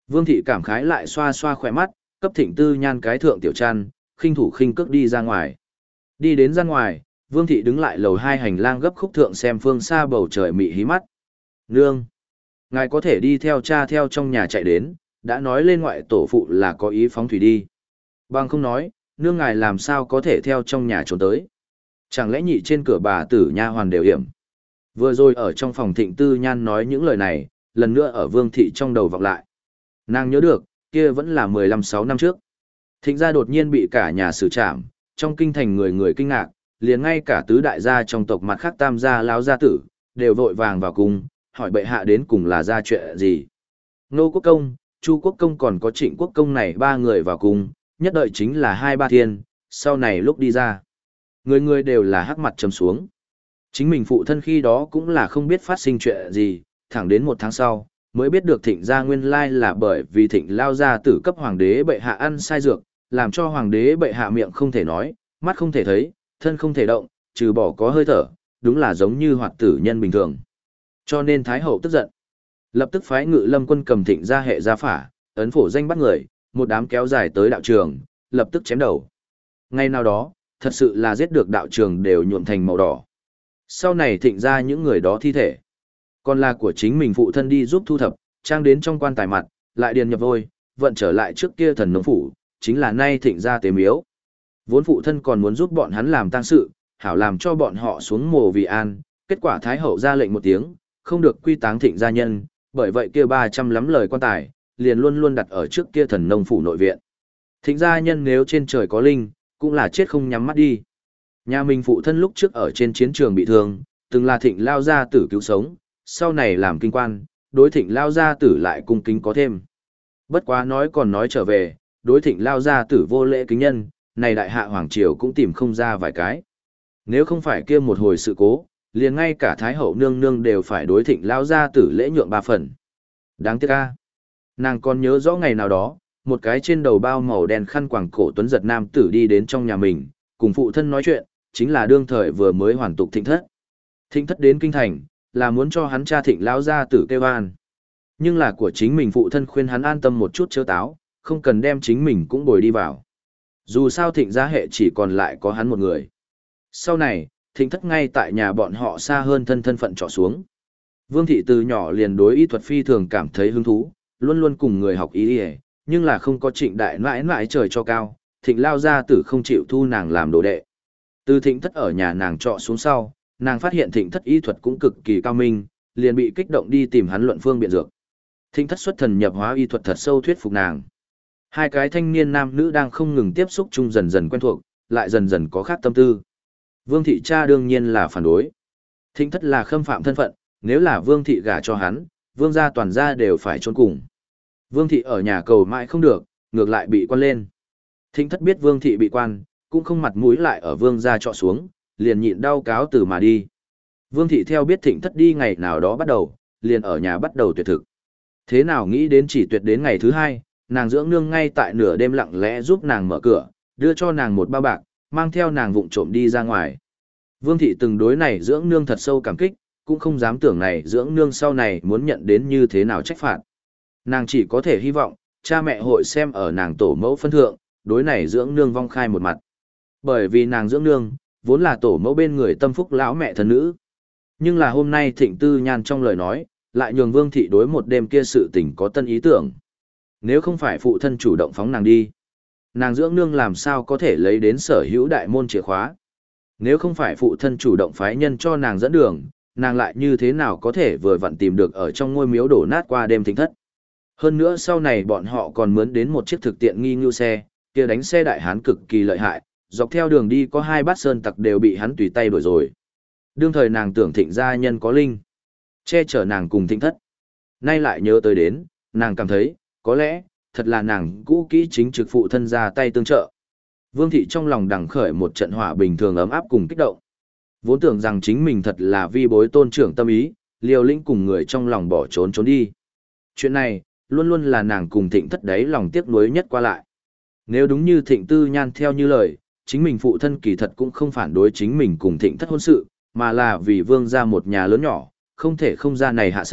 Vương thị cảm khái lại xoa xoa khỏe mắt, cấp Thịnh Tư Nhan cái thượng tiểu trăn, khinh thủ khinh cước đi ra ngoài. Đi đến ra ngoài, Vương thị đứng lại lầu hai hành lang gấp khúc thượng xem phương xa bầu trời mị hí mắt. Nương! Ngài có thể đi theo cha theo trong nhà chạy đến, đã nói lên ngoại tổ phụ là có ý phóng thủy đi. Bằng không nói, nương ngài làm sao có thể theo trong nhà trốn tới. Chẳng lẽ nhị trên cửa bà tử nha hoàn đều hiểm. Vừa rồi ở trong phòng Thịnh Tư Nhan nói những lời này, lần nữa ở Vương thị trong đầu vọng lại. Nàng nhớ được, kia vẫn là mười lăm sáu năm trước. Thịnh gia đột nhiên bị cả nhà xử trảm, trong kinh thành người người kinh ngạc, liền ngay cả tứ đại gia trong tộc mặt khác tam gia lão gia tử, đều vội vàng vào cung, hỏi bệ hạ đến cùng là ra chuyện gì. Nô Quốc Công, Chu Quốc Công còn có Trịnh Quốc Công này ba người vào cung, nhất đợi chính là hai ba thiên, sau này lúc đi ra. Người người đều là hắc mặt trầm xuống. Chính mình phụ thân khi đó cũng là không biết phát sinh chuyện gì, thẳng đến một tháng sau, mới biết được Thịnh gia nguyên lai là bởi vì Thịnh lao gia tử cấp hoàng đế bệ hạ ăn sai dược, làm cho hoàng đế bệ hạ miệng không thể nói, mắt không thể thấy, thân không thể động, trừ bỏ có hơi thở, đúng là giống như hoạt tử nhân bình thường. Cho nên Thái hậu tức giận, lập tức phái Ngự Lâm quân cầm Thịnh gia hệ gia phả, ấn phổ danh bắt người, một đám kéo dài tới đạo trường, lập tức chém đầu. Ngay nào đó, thật sự là giết được đạo trường đều nhuộm thành màu đỏ. Sau này Thịnh gia những người đó thi thể, còn là của chính mình phụ thân đi giúp thu thập, trang đến trong quan tài mặt, lại điền nhập vôi, vận trở lại trước kia thần nông phủ, chính là nay Thịnh gia tế miếu. Vốn phụ thân còn muốn giúp bọn hắn làm tang sự, hảo làm cho bọn họ xuống mồ vì an, kết quả Thái hậu ra lệnh một tiếng, không được quy táng Thịnh gia nhân, bởi vậy kia ba trăm lắm lời quan tài, liền luôn luôn đặt ở trước kia thần nông phủ nội viện. Thịnh gia nhân nếu trên trời có linh, cũng là chết không nhắm mắt đi. Nhà mình phụ thân lúc trước ở trên chiến trường bị thương, từng là Thịnh lao gia tử cứu sống, sau này làm kinh quan, đối Thịnh lao gia tử lại cung kính có thêm. Bất quá nói còn nói trở về, đối Thịnh lao gia tử vô lễ kính nhân, này đại hạ hoàng triều cũng tìm không ra vài cái. Nếu không phải kia một hồi sự cố, liền ngay cả Thái hậu nương nương đều phải đối Thịnh lao gia tử lễ nhượng ba phần. Đáng tiếc a. Nàng còn nhớ rõ ngày nào đó, một cái trên đầu bao màu đen khăn quàng cổ tuấn giật nam tử đi đến trong nhà mình, cùng phụ thân nói chuyện, chính là đương thời vừa mới hoàn tục Thịnh thất. Thịnh thất đến kinh thành, là muốn cho hắn cha Thịnh lão gia tử kêu an. Nhưng là của chính mình phụ thân khuyên hắn an tâm một chút chớ táo, không cần đem chính mình cũng bồi đi vào. Dù sao Thịnh gia hệ chỉ còn lại có hắn một người. Sau này, Thịnh thất ngay tại nhà bọn họ xa hơn thân thân phận trọ xuống. Vương thị từ nhỏ liền đối y thuật phi thường cảm thấy hứng thú, luôn luôn cùng người học y y, nhưng là không có Trịnh đại nãi nãi trời cho cao, Thịnh lao gia tử không chịu thu nàng làm đồ đệ. Từ Thịnh thất ở nhà nàng trọ xuống sau, nàng phát hiện Thịnh thất y thuật cũng cực kỳ cao minh, liền bị kích động đi tìm hắn luận phương biện dược. Thịnh thất xuất thần nhập hóa y thuật thật sâu thuyết phục nàng. Hai cái thanh niên nam nữ đang không ngừng tiếp xúc chung dần dần quen thuộc, lại dần dần có khác tâm tư. Vương thị cha đương nhiên là phản đối. Thịnh thất là khâm phạm thân phận, nếu là Vương thị gả cho hắn, Vương gia toàn gia đều phải chôn cùng. Vương thị ở nhà cầu mãi không được, ngược lại bị quan lên. Thịnh thất biết Vương thị bị quan, cũng không mặt mũi lại ở Vương gia trọ xuống, liền nhịn đau cáo từ mà đi. Vương thị theo biết Thịnh thất đi ngày nào đó bắt đầu, liền ở nhà bắt đầu tuyệt thực. Thế nào nghĩ đến chỉ tuyệt đến ngày thứ hai, nàng dưỡng nương ngay tại nửa đêm lặng lẽ giúp nàng mở cửa, đưa cho nàng một bao bạc, mang theo nàng vụng trộm đi ra ngoài. Vương thị từng đối này dưỡng nương thật sâu cảm kích, cũng không dám tưởng này dưỡng nương sau này muốn nhận đến như thế nào trách phạt. Nàng chỉ có thể hy vọng, cha mẹ hội xem ở nàng tổ mẫu phân thượng, đối này dưỡng nương vong khai một mặt. Bởi vì nàng dưỡng nương, vốn là tổ mẫu bên người tâm phúc lão mẹ thân nữ. Nhưng là hôm nay Thịnh Tư Nhan trong lời nói, lại nhường Vương thị đối một đêm kia sự tình có tân ý tưởng. Nếu không phải phụ thân chủ động phóng nàng đi, nàng dưỡng nương làm sao có thể lấy đến sở hữu đại môn chìa khóa. Nếu không phải phụ thân chủ động phái nhân cho nàng dẫn đường, nàng lại như thế nào có thể vừa vặn tìm được ở trong ngôi miếu đổ nát qua đêm Thịnh thất. Hơn nữa sau này bọn họ còn mướn đến một chiếc thực tiện nghi ngưu xe, kia đánh xe đại hán cực kỳ lợi hại, dọc theo đường đi có hai bát sơn tặc đều bị hắn tùy tay đuổi rồi. Đương thời nàng tưởng Thịnh gia nhân có linh, che chở nàng cùng Thịnh thất. Nay lại nhớ tới đến, nàng cảm thấy, có lẽ, thật là nàng cũ kỹ chính trực phụ thân ra tay tương trợ. Vương thị trong lòng đằng khởi một trận hỏa bình thường ấm áp cùng kích động. Vốn tưởng rằng chính mình thật là vi bối tôn trưởng tâm ý, liều lĩnh cùng người trong lòng bỏ trốn trốn đi. Chuyện này, luôn luôn là nàng cùng Thịnh thất đấy lòng tiếc nuối nhất qua lại. Nếu đúng như Thịnh Tư Nhan theo như lời, chính mình phụ thân kỳ thật cũng không phản đối chính mình cùng Thịnh thất hôn sự, mà là vì Vương gia một nhà lớn nhỏ, không thể không ra này hạ sách,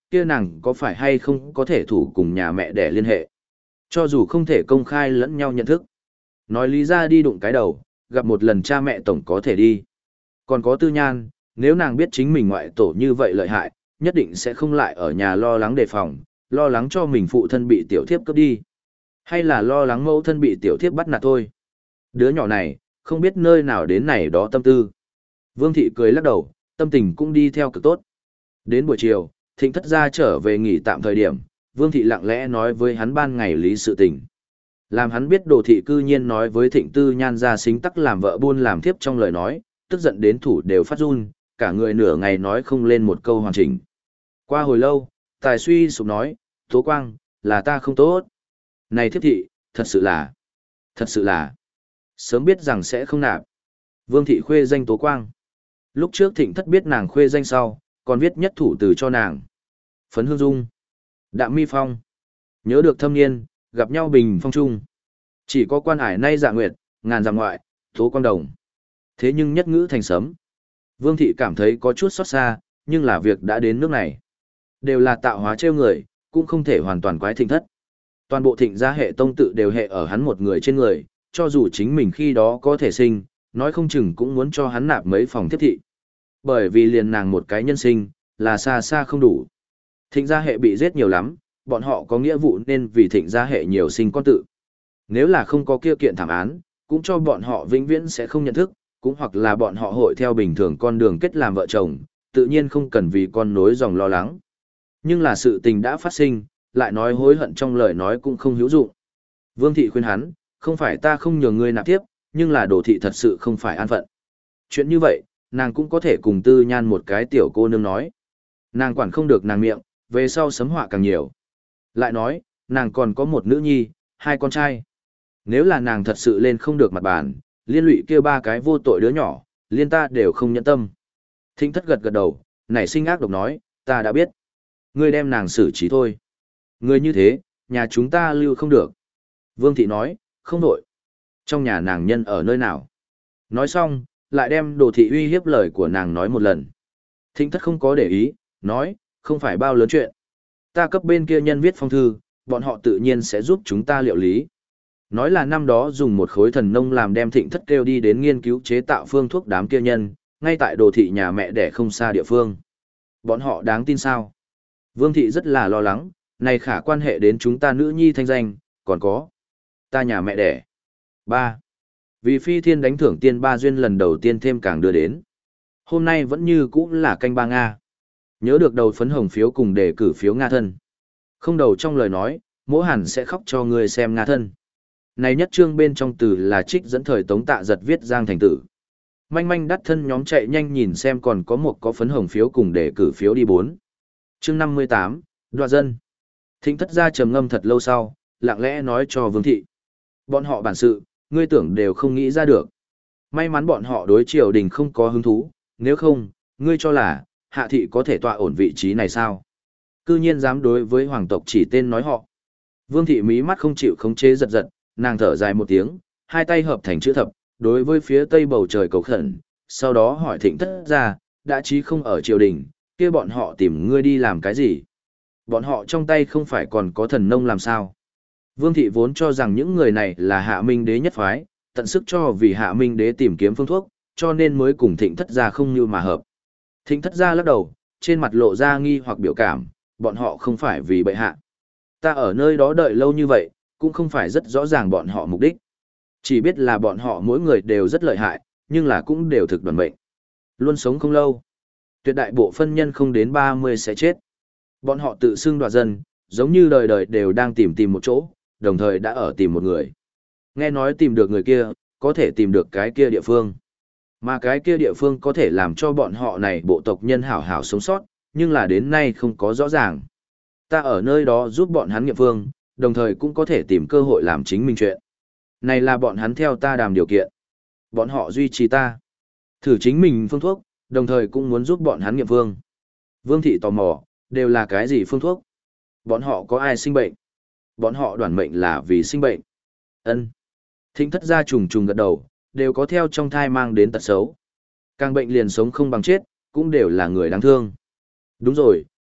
kia nàng có phải hay không có thể thủ cùng nhà mẹ để liên hệ. Cho dù không thể công khai lẫn nhau nhận thức. Nói lý ra đi đụng cái đầu, gặp một lần cha mẹ tổng có thể đi. Còn có Tư Nhan, nếu nàng biết chính mình ngoại tổ như vậy lợi hại, nhất định sẽ không lại ở nhà lo lắng đề phòng, lo lắng cho mình phụ thân bị tiểu thiếp cướp đi. Hay là lo lắng mẫu thân bị tiểu thiếp bắt nạt thôi. Đứa nhỏ này, không biết nơi nào đến này đó tâm tư. Vương thị cười lắc đầu, tâm tình cũng đi theo cực tốt. Đến buổi chiều, Thịnh thất gia trở về nghỉ tạm thời điểm, Vương thị lặng lẽ nói với hắn ban ngày lý sự tình. Làm hắn biết Đồ thị cư nhiên nói với Thịnh Tư Nhan ra xính tắc làm vợ buôn làm thiếp trong lời nói, tức giận đến thủ đều phát run, cả người nửa ngày nói không lên một câu hoàn chỉnh. Qua hồi lâu, Tài suy sụp nói, Tố Quang, là ta không tốt. Này thiếp thị, thật sự là, thật sự là, sớm biết rằng sẽ không nạp. Vương thị khuê danh Tố Quang. Lúc trước Thịnh thất biết nàng khuê danh sau, còn viết nhất thủ từ cho nàng. Phấn hương dung, đạm mi phong, nhớ được thâm niên, gặp nhau bình phong trung. Chỉ có quan hải nay dạ nguyệt, ngàn dặm ngoại, Tố Quang đồng. Thế nhưng nhất ngữ thành sấm. Vương thị cảm thấy có chút xót xa, nhưng là việc đã đến nước này. Đều là tạo hóa trêu người, cũng không thể hoàn toàn quái Thịnh thất. Toàn bộ Thịnh gia hệ tông tự đều hệ ở hắn một người trên người, cho dù chính mình khi đó có thể sinh, nói không chừng cũng muốn cho hắn nạp mấy phòng tiếp thị. Bởi vì liền nàng một cái nhân sinh, là xa xa không đủ. Thịnh gia hệ bị giết nhiều lắm, bọn họ có nghĩa vụ nên vì Thịnh gia hệ nhiều sinh con tự. Nếu là không có kia kiện thảm án, cũng cho bọn họ vĩnh viễn sẽ không nhận thức, cũng hoặc là bọn họ hội theo bình thường con đường kết làm vợ chồng, tự nhiên không cần vì con nối dòng lo lắng. Nhưng là sự tình đã phát sinh, lại nói hối hận trong lời nói cũng không hữu dụng. Vương thị khuyên hắn, không phải ta không nhường ngươi nạp tiếp, nhưng là Đồ thị thật sự không phải an phận. Chuyện như vậy, nàng cũng có thể cùng Tư Nhan một cái tiểu cô nương nói. Nàng quản không được nàng miệng, về sau sấm họa càng nhiều. Lại nói, nàng còn có một nữ nhi, hai con trai. Nếu là nàng thật sự lên không được mặt bàn, liên lụy kia ba cái vô tội đứa nhỏ, liên ta đều không nhẫn tâm. Thịnh thất gật gật đầu, nảy sinh ác độc nói, ta đã biết. Ngươi đem nàng xử trí thôi. Ngươi như thế, nhà chúng ta lưu không được. Vương thị nói, không đổi. Trong nhà nàng nhân ở nơi nào? Nói xong, lại đem Đồ thị uy hiếp lời của nàng nói một lần. Thịnh thất không có để ý, nói, không phải bao lớn chuyện. Ta cấp bên kia nhân viết phong thư, bọn họ tự nhiên sẽ giúp chúng ta liệu lý. Nói là năm đó dùng một khối thần nông làm đem Thịnh thất kêu đi đến nghiên cứu chế tạo phương thuốc đám kia nhân, ngay tại Đồ thị nhà mẹ đẻ không xa địa phương. Bọn họ đáng tin sao? Vương thị rất là lo lắng, này khả quan hệ đến chúng ta nữ nhi thanh danh, còn có ta nhà mẹ đẻ. Ba. Vì phi thiên đánh thưởng tiên ba duyên lần đầu tiên thêm càng đưa đến. Hôm nay vẫn như cũ là canh ba Nga. Nhớ được đầu phấn hồng phiếu cùng đề cử phiếu Nga thân. Không đầu trong lời nói, Mỗ Hàn sẽ khóc cho người xem Nga thân. Này nhất trương bên trong từ là trích dẫn thời Tống Tạ Giật viết Giang Thành Tử. Manh manh đắt thân nhóm chạy nhanh nhìn xem còn có một có phấn hồng phiếu cùng đề cử phiếu đi bốn. Chương năm mươi tám, Đoạ dân. Thịnh thất gia trầm ngâm thật lâu sau, lặng lẽ nói cho Vương thị. Bọn họ bản sự, ngươi tưởng đều không nghĩ ra được. May mắn bọn họ đối triều đình không có hứng thú, nếu không, ngươi cho là, hạ thị có thể tọa ổn vị trí này sao? Cư nhiên dám đối với hoàng tộc chỉ tên nói họ. Vương thị mí mắt không chịu khống chế giật giật, nàng thở dài một tiếng, hai tay hợp thành chữ thập, đối với phía tây bầu trời cầu khẩn, sau đó hỏi Thịnh thất gia, đã chí không ở triều đình, kia bọn họ tìm ngươi đi làm cái gì? Bọn họ trong tay không phải còn có thần nông làm sao? Vương thị vốn cho rằng những người này là Hạ Minh đế nhất phái, tận sức cho vì Hạ Minh đế tìm kiếm phương thuốc, cho nên mới cùng Thịnh thất gia không như mà hợp. Thịnh thất gia lắc đầu, trên mặt lộ ra nghi hoặc biểu cảm, bọn họ không phải vì bệ hạ. Ta ở nơi đó đợi lâu như vậy, cũng không phải rất rõ ràng bọn họ mục đích. Chỉ biết là bọn họ mỗi người đều rất lợi hại, nhưng là cũng đều thực đoàn mệnh. Luôn sống không lâu. Tuyệt đại bộ phân nhân không đến ba mươi sẽ chết. Bọn họ tự xưng đoạt dân, giống như đời đời đều đang tìm tìm một chỗ, đồng thời đã ở tìm một người. Nghe nói tìm được người kia, có thể tìm được cái kia địa phương. Mà cái kia địa phương có thể làm cho bọn họ này bộ tộc nhân hảo hảo sống sót, nhưng là đến nay không có rõ ràng. Ta ở nơi đó giúp bọn hắn nghiệm phương, đồng thời cũng có thể tìm cơ hội làm chính mình chuyện. Này là bọn hắn theo ta đàm điều kiện. Bọn họ duy trì ta. Thử chính mình phương thuốc, đồng thời cũng muốn giúp bọn hắn nghiệm phương. Vương thị tò mò, đều là cái gì phương thuốc? Bọn họ có ai sinh bệnh? Bọn họ đoản mệnh là vì sinh bệnh. Ân. Thịnh thất gia trùng trùng gật đầu, đều có theo trong thai mang đến tật xấu. Càng bệnh liền sống không bằng chết, cũng đều là người đáng thương. Đúng rồi,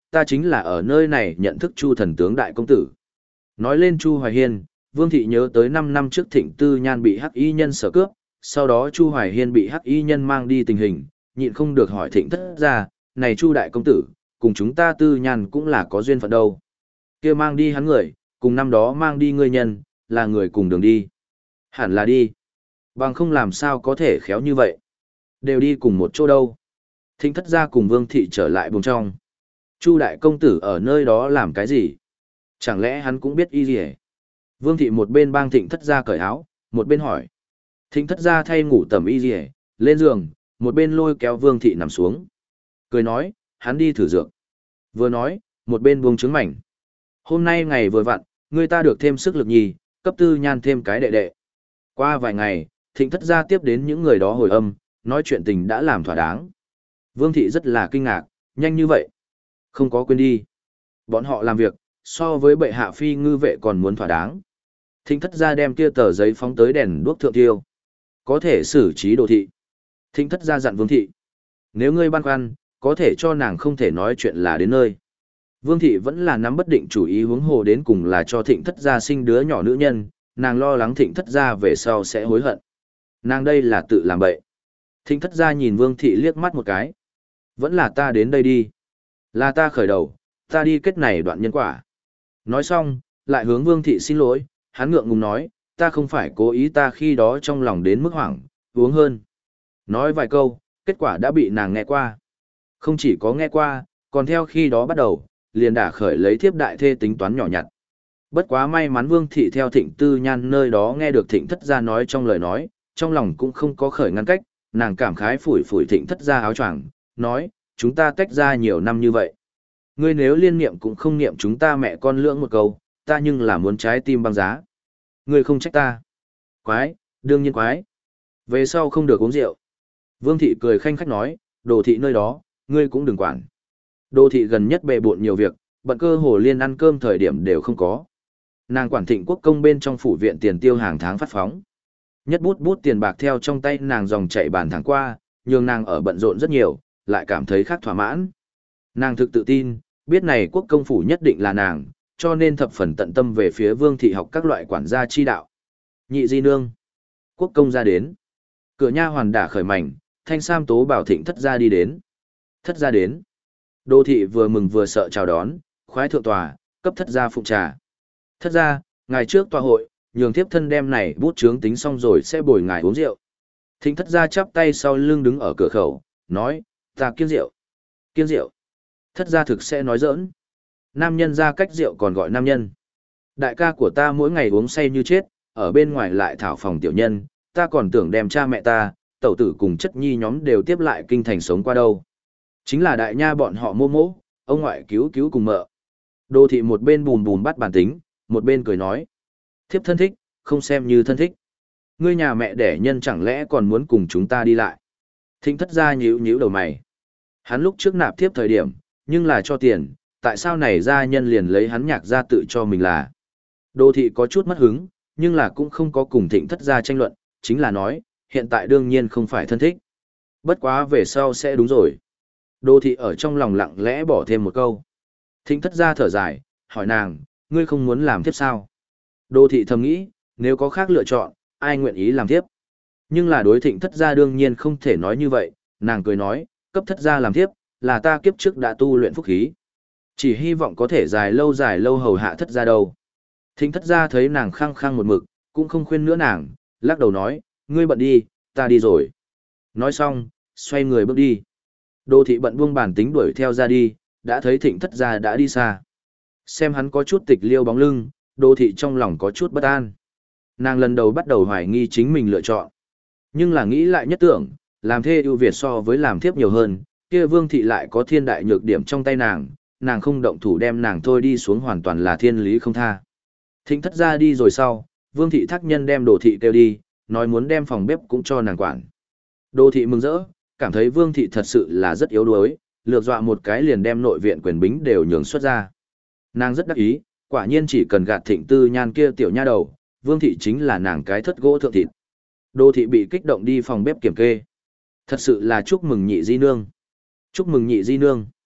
ta chính là ở nơi này nhận thức Chu thần tướng đại công tử. Nói lên Chu Hoài Hiên, Vương Thị nhớ tới năm năm trước Thịnh Tư Nhan bị hắc y nhân sở cướp, sau đó Chu Hoài Hiên bị hắc y nhân mang đi tình hình, nhịn không được hỏi Thịnh thất gia, này Chu đại công tử, cùng chúng ta Tư Nhan cũng là có duyên phận đâu. Kia mang đi hắn người, cùng năm đó mang đi ngươi nhân, là người cùng đường đi. Hẳn là đi. Bằng không làm sao có thể khéo như vậy. Đều đi cùng một chỗ đâu. Thịnh thất gia cùng Vương Thị trở lại buồng trong. Chu đại công tử ở nơi đó làm cái gì? Chẳng lẽ hắn cũng biết y gì hết? Vương Thị một bên bang Thịnh thất gia cởi áo, một bên hỏi. Thịnh thất gia thay ngủ tầm y gì hết, lên giường, một bên lôi kéo Vương Thị nằm xuống. Cười nói, hắn đi thử dược. Vừa nói, một bên buông trứng mảnh. Hôm nay ngày vừa vặn, người ta được thêm sức lực nhì, cấp Tư Nhan thêm cái đệ đệ. Qua vài ngày, Thịnh thất gia tiếp đến những người đó hồi âm, nói chuyện tình đã làm thỏa đáng. Vương Thị rất là kinh ngạc, nhanh như vậy. Không có quên đi. Bọn họ làm việc, so với bệ hạ phi ngư vệ còn muốn thỏa đáng. Thịnh thất gia đem kia tờ giấy phóng tới đèn đuốc thượng tiêu. Có thể xử trí Đồ Thị. Thịnh thất gia dặn Vương Thị. Nếu ngươi băn khoăn, có thể cho nàng không thể nói chuyện là đến nơi. Vương Thị vẫn là nắm bất định chủ ý hướng hồ đến cùng là cho Thịnh thất gia sinh đứa nhỏ nữ nhân, nàng lo lắng Thịnh thất gia về sau sẽ hối hận. Nàng đây là tự làm bậy. Thịnh thất gia nhìn Vương Thị liếc mắt một cái. Vẫn là ta đến đây đi. Là ta khởi đầu, ta đi kết này đoạn nhân quả. Nói xong, lại hướng Vương Thị xin lỗi, hắn ngượng ngùng nói, ta không phải cố ý, ta khi đó trong lòng đến mức hoảng, uống hơn. Nói vài câu, kết quả đã bị nàng nghe qua. Không chỉ có nghe qua, còn theo khi đó bắt đầu, liền đả khởi lấy thiếp đại thê tính toán nhỏ nhặt. Bất quá may mắn Vương Thị theo Thịnh Tư Nhan nơi đó nghe được Thịnh thất gia nói trong lời nói, trong lòng cũng không có khởi ngăn cách, nàng cảm khái phủi phủi Thịnh thất gia áo choàng, nói, chúng ta tách ra nhiều năm như vậy. Ngươi nếu liên niệm cũng không niệm chúng ta mẹ con lưỡng một câu, ta nhưng là muốn trái tim băng giá. Ngươi không trách ta. Quái, đương nhiên quái. Về sau không được uống rượu. Vương Thị cười khanh khách nói, Đồ Thị nơi đó, ngươi cũng đừng quản. Đồ Thị gần nhất bề bộn nhiều việc, bận cơ hồ liên ăn cơm thời điểm đều không có. Nàng quản Thịnh Quốc công bên trong phủ viện tiền tiêu hàng tháng phát phóng. Nhất bút bút tiền bạc theo trong tay nàng dòng chạy bàn tháng qua, nhường nàng ở bận rộn rất nhiều, lại cảm thấy khác thỏa mãn. Nàng thực tự tin, biết này quốc công phủ nhất định là nàng, cho nên thập phần tận tâm về phía Vương Thị học các loại quản gia chi đạo. Nhị di nương. Quốc công ra đến. Cửa nha hoàn đả khởi mảnh, thanh sam tố bảo Thịnh thất gia đi đến. Thất gia đến. Đô Thị vừa mừng vừa sợ chào đón, khoái thượng tòa, cấp thất gia phụng trà. Thất gia, ngày trước tòa hội, nhường tiếp thân đem này bút chướng tính xong rồi sẽ bồi ngài uống rượu. Thịnh thất gia chắp tay sau lưng đứng ở cửa khẩu, nói, ta kiêng rượu. Kiêng rượu. Thất gia thực sẽ nói giỡn. Nam nhân ra cách rượu còn gọi nam nhân. Đại ca của ta mỗi ngày uống say như chết, ở bên ngoài lại thảo phòng tiểu nhân, ta còn tưởng đem cha mẹ ta, tẩu tử cùng chất nhi nhóm đều tiếp lại kinh thành sống qua đâu. Chính là đại nha bọn họ mô mỗ, ông ngoại cứu cứu cùng mợ. Đô Thị một bên bùn bùn bắt bản tính, một bên cười nói. Thiếp thân thích, không xem như thân thích. Ngươi nhà mẹ đẻ nhân chẳng lẽ còn muốn cùng chúng ta đi lại. Thịnh thất gia nhíu nhíu đầu mày. Hắn lúc trước nạp thiếp thời điểm, nhưng là cho tiền, tại sao này gia nhân liền lấy hắn nhạc ra tự cho mình là. Đô Thị có chút mất hứng, nhưng là cũng không có cùng Thịnh thất gia tranh luận, chính là nói, hiện tại đương nhiên không phải thân thích. Bất quá về sau sẽ đúng rồi. Đô Thị ở trong lòng lặng lẽ bỏ thêm một câu. Thịnh thất gia thở dài, hỏi nàng, ngươi không muốn làm thiếp sao? Đô Thị thầm nghĩ, nếu có khác lựa chọn, ai nguyện ý làm thiếp? Nhưng là đối Thịnh thất gia đương nhiên không thể nói như vậy, nàng cười nói, cấp thất gia làm thiếp, là ta kiếp trước đã tu luyện phúc khí. Chỉ hy vọng có thể dài lâu dài lâu hầu hạ thất gia đâu. Thịnh thất gia thấy nàng khăng khăng một mực, cũng không khuyên nữa nàng, lắc đầu nói, ngươi bận đi, ta đi rồi. Nói xong, xoay người bước đi. Đô Thị bận buông bản tính đuổi theo ra đi, đã thấy Thịnh thất gia đã đi xa. Xem hắn có chút tịch liêu bóng lưng, Đô Thị trong lòng có chút bất an. Nàng lần đầu bắt đầu hoài nghi chính mình lựa chọn. Nhưng là nghĩ lại nhất tưởng, làm thê ưu việt so với làm thiếp nhiều hơn, kia Vương Thị lại có thiên đại nhược điểm trong tay nàng, nàng không động thủ đem nàng thôi đi xuống hoàn toàn là thiên lý không tha. Thịnh thất gia đi rồi sau, Vương Thị thác nhân đem Đồ Thị kêu đi, nói muốn đem phòng bếp cũng cho nàng quản. Đồ Thị mừng rỡ, cảm thấy Vương Thị thật sự là rất yếu đuối, lược dọa một cái liền đem nội viện quyền bính đều nhường xuất ra. Nàng rất đắc ý, quả nhiên chỉ cần gạt Thịnh Tư Nhan kia tiểu nha đầu, Vương Thị chính là nàng cái thất gỗ thượng thịt. Đồ Thị bị kích động đi phòng bếp kiểm kê. Thật sự là chúc mừng nhị di nương. Chúc mừng nhị di nương.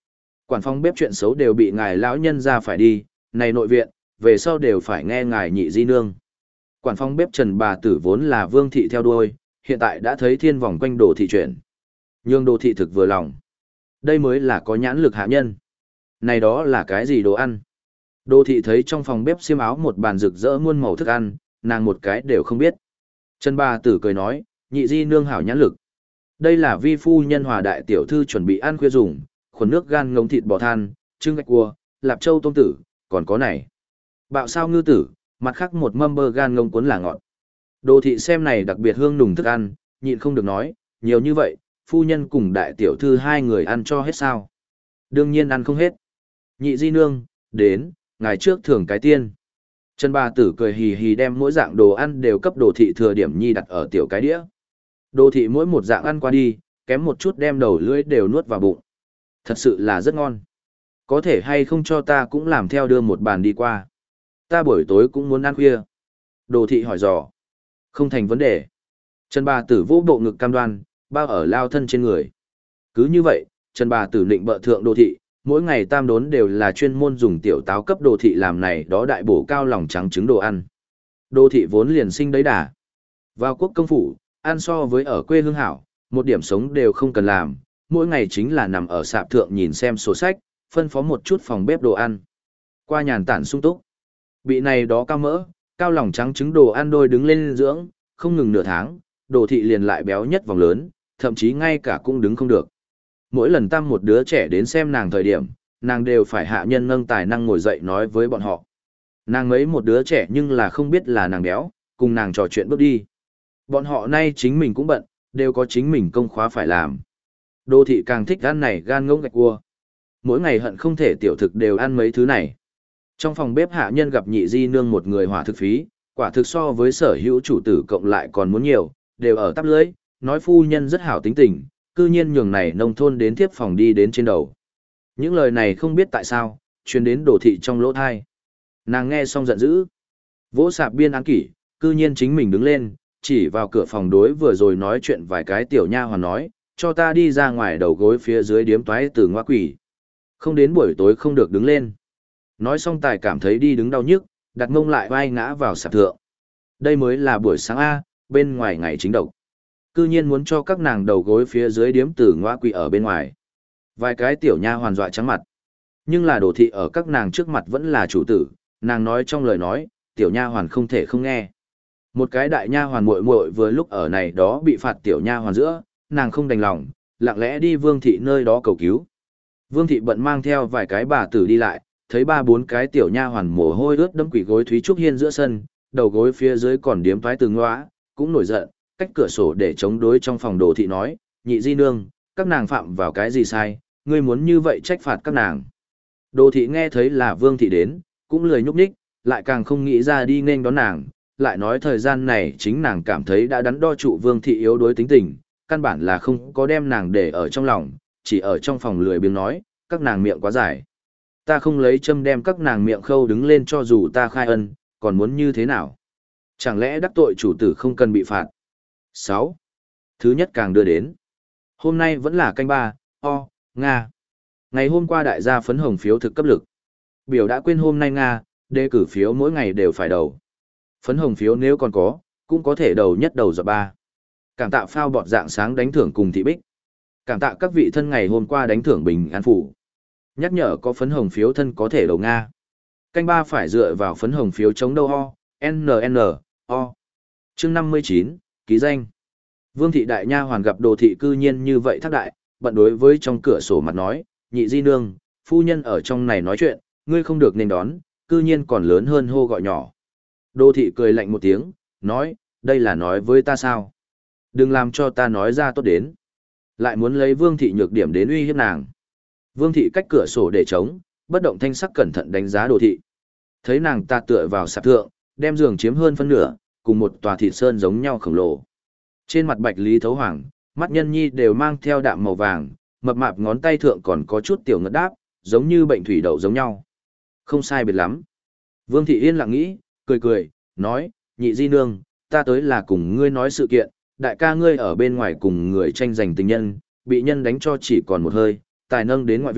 Quản phòng bếp chuyện xấu đều bị ngài lão nhân ra phải đi, này nội viện, về sau đều phải nghe ngài nhị di nương. Quản phòng bếp Trần bà tử vốn là Vương thị theo đuôi, hiện tại đã thấy thiên vòng quanh Đồ thị chuyển. Nhưng Đồ thị thực vừa lòng. Đây mới là có nhãn lực hạ nhân. Này đó là cái gì đồ ăn? Đồ thị thấy trong phòng bếp xiêm áo một bàn rực rỡ muôn màu thức ăn, nàng một cái đều không biết. Trần bà tử cười nói, nhị di nương hảo nhãn lực. Đây là vi phu nhân hòa đại tiểu thư chuẩn bị ăn khuya dùng, khuẩn nước gan ngống thịt bò than, trưng gạch cua, lạp châu tôm tử, còn có này. Bạo sao ngư tử, mặt khác một mâm bơ gan ngông cuốn là ngọt. Đồ thị xem này đặc biệt hương nùng thức ăn, nhịn không được nói, nhiều như vậy, phu nhân cùng đại tiểu thư hai người ăn cho hết sao. Đương nhiên ăn không hết. Nhị di nương, đến, ngày trước thưởng cái tiên. Trần bà tử cười hì hì đem mỗi dạng đồ ăn đều cấp đồ thị thừa điểm nhi đặt ở tiểu cái đĩa. Đồ thị mỗi một dạng ăn qua đi, kém một chút đem đầu lưỡi đều nuốt vào bụng. Thật sự là rất ngon. Có thể hay không cho ta cũng làm theo đưa một bàn đi qua. Ta buổi tối cũng muốn ăn khuya. Đồ thị hỏi dò. Không thành vấn đề. Trần bà tử vô bộ ngực cam đoan, bao ở lao thân trên người. Cứ như vậy, Trần bà tử định bợ thượng đồ thị, mỗi ngày tam đốn đều là chuyên môn dùng tiểu táo cấp đồ thị làm này đó đại bổ cao lòng trắng trứng đồ ăn. Đồ thị vốn liền sinh đấy đà. Vào quốc công phủ, ăn so với ở quê hương hảo, một điểm sống đều không cần làm, mỗi ngày chính là nằm ở sạp thượng nhìn xem sổ sách, phân phó một chút phòng bếp đồ ăn. Qua nhàn tản sung túc. Bị này đó cao mỡ, cao lòng trắng trứng đồ ăn đôi đứng lên dưỡng, không ngừng nửa tháng, đồ thị liền lại béo nhất vòng lớn, thậm chí ngay cả cũng đứng không được. Mỗi lần tăm một đứa trẻ đến xem nàng thời điểm, nàng đều phải hạ nhân nâng tài năng ngồi dậy nói với bọn họ. Nàng mấy một đứa trẻ nhưng là không biết là nàng béo, cùng nàng trò chuyện bước đi. Bọn họ nay chính mình cũng bận, đều có chính mình công khóa phải làm. Đô thị càng thích ăn này gan ngỗng gạch cua. Mỗi ngày hận không thể tiểu thực đều ăn mấy thứ này. Trong phòng bếp hạ nhân gặp nhị di nương một người hỏa thực phí, quả thực so với sở hữu chủ tử cộng lại còn muốn nhiều, đều ở tắp lưới, nói phu nhân rất hảo tính tình, cư nhiên nhường này nông thôn đến tiếp phòng đi đến trên đầu. Những lời này không biết tại sao, truyền đến đồ thị trong lỗ thai. Nàng nghe xong giận dữ. Vỗ sạp biên án kỷ, cư nhiên chính mình đứng lên, chỉ vào cửa phòng đối vừa rồi nói chuyện vài cái tiểu nha hoàn nói, cho ta đi ra ngoài đầu gối phía dưới điếm toái từ ngoa quỷ. Không đến buổi tối không được đứng lên. Nói xong tài cảm thấy đi đứng đau nhức, đặt mông lại vai ngã vào sạp thượng. Đây mới là buổi sáng A, bên ngoài ngày chính độc. Cư nhiên muốn cho các nàng đầu gối phía dưới điếm tử ngoa quỷ ở bên ngoài. Vài cái tiểu nha hoàn dọa trắng mặt. Nhưng là đồ thị ở các nàng trước mặt vẫn là chủ tử, nàng nói trong lời nói, tiểu nha hoàn không thể không nghe. Một cái đại nha hoàn muội muội vừa lúc ở này đó bị phạt tiểu nha hoàn giữa, nàng không đành lòng, lặng lẽ đi Vương thị nơi đó cầu cứu. Vương thị bận mang theo vài cái bà tử đi lại, thấy ba bốn cái tiểu nha hoàn mồ hôi ướt đẫm quỷ gối Thúy Trúc Hiên giữa sân, đầu gối phía dưới còn điếm toái từ ngõa, cũng nổi giận, cách cửa sổ để chống đối trong phòng đồ thị nói, nhị di nương, các nàng phạm vào cái gì sai, ngươi muốn như vậy trách phạt các nàng. Đồ thị nghe thấy là Vương thị đến, cũng lười nhúc nhích, lại càng không nghĩ ra đi nên đón nàng, lại nói thời gian này chính nàng cảm thấy đã đắn đo trụ Vương thị yếu đối tính tình, căn bản là không có đem nàng để ở trong lòng, chỉ ở trong phòng lười biếng nói, các nàng miệng quá dài. Ta không lấy châm đem các nàng miệng khâu đứng lên cho dù ta khai ân, còn muốn như thế nào? Chẳng lẽ đắc tội chủ tử không cần bị phạt? sáu. Thứ nhất càng đưa đến. Hôm nay vẫn là canh ba, o, Nga. Ngày hôm qua đại gia phấn hồng phiếu thực cấp lực. Biểu đã quên hôm nay Nga, đề cử phiếu mỗi ngày đều phải đầu. Phấn hồng phiếu nếu còn có, cũng có thể đầu nhất đầu dọc ba. Cảm tạ phao bọt dạng sáng đánh thưởng cùng thị bích. Cảm tạ các vị thân ngày hôm qua đánh thưởng bình an phủ. Nhắc nhở có phấn hồng phiếu thân có thể đầu Nga. Canh ba phải dựa vào phấn hồng phiếu chống đâu ho, en en, o. Chương năm mươi chín, ký danh. Vương thị đại nha hoàn gặp đồ thị cư nhiên như vậy thác đại, bận đối với trong cửa sổ mặt nói, nhị di nương, phu nhân ở trong này nói chuyện, ngươi không được nên đón, cư nhiên còn lớn hơn hô gọi nhỏ. Đồ thị cười lạnh một tiếng, nói, đây là nói với ta sao? Đừng làm cho ta nói ra tốt đến. Lại muốn lấy vương thị nhược điểm đến uy hiếp nàng. Vương thị cách cửa sổ để trống, bất động thanh sắc cẩn thận đánh giá đồ thị. Thấy nàng ta tựa vào sạp thượng, đem giường chiếm hơn phân nửa, cùng một tòa thị sơn giống nhau khổng lồ. Trên mặt bạch lý thấu hoàng, mắt nhân nhi đều mang theo đạm màu vàng, mập mạp ngón tay thượng còn có chút tiểu ngất đáp, giống như bệnh thủy đậu giống nhau. Không sai biệt lắm. Vương thị yên lặng nghĩ, cười cười, nói, nhị di nương, ta tới là cùng ngươi nói sự kiện, đại ca ngươi ở bên ngoài cùng người tranh giành tình nhân, bị nhân đánh cho chỉ còn một hơi, tài nâng đến ngoại viện,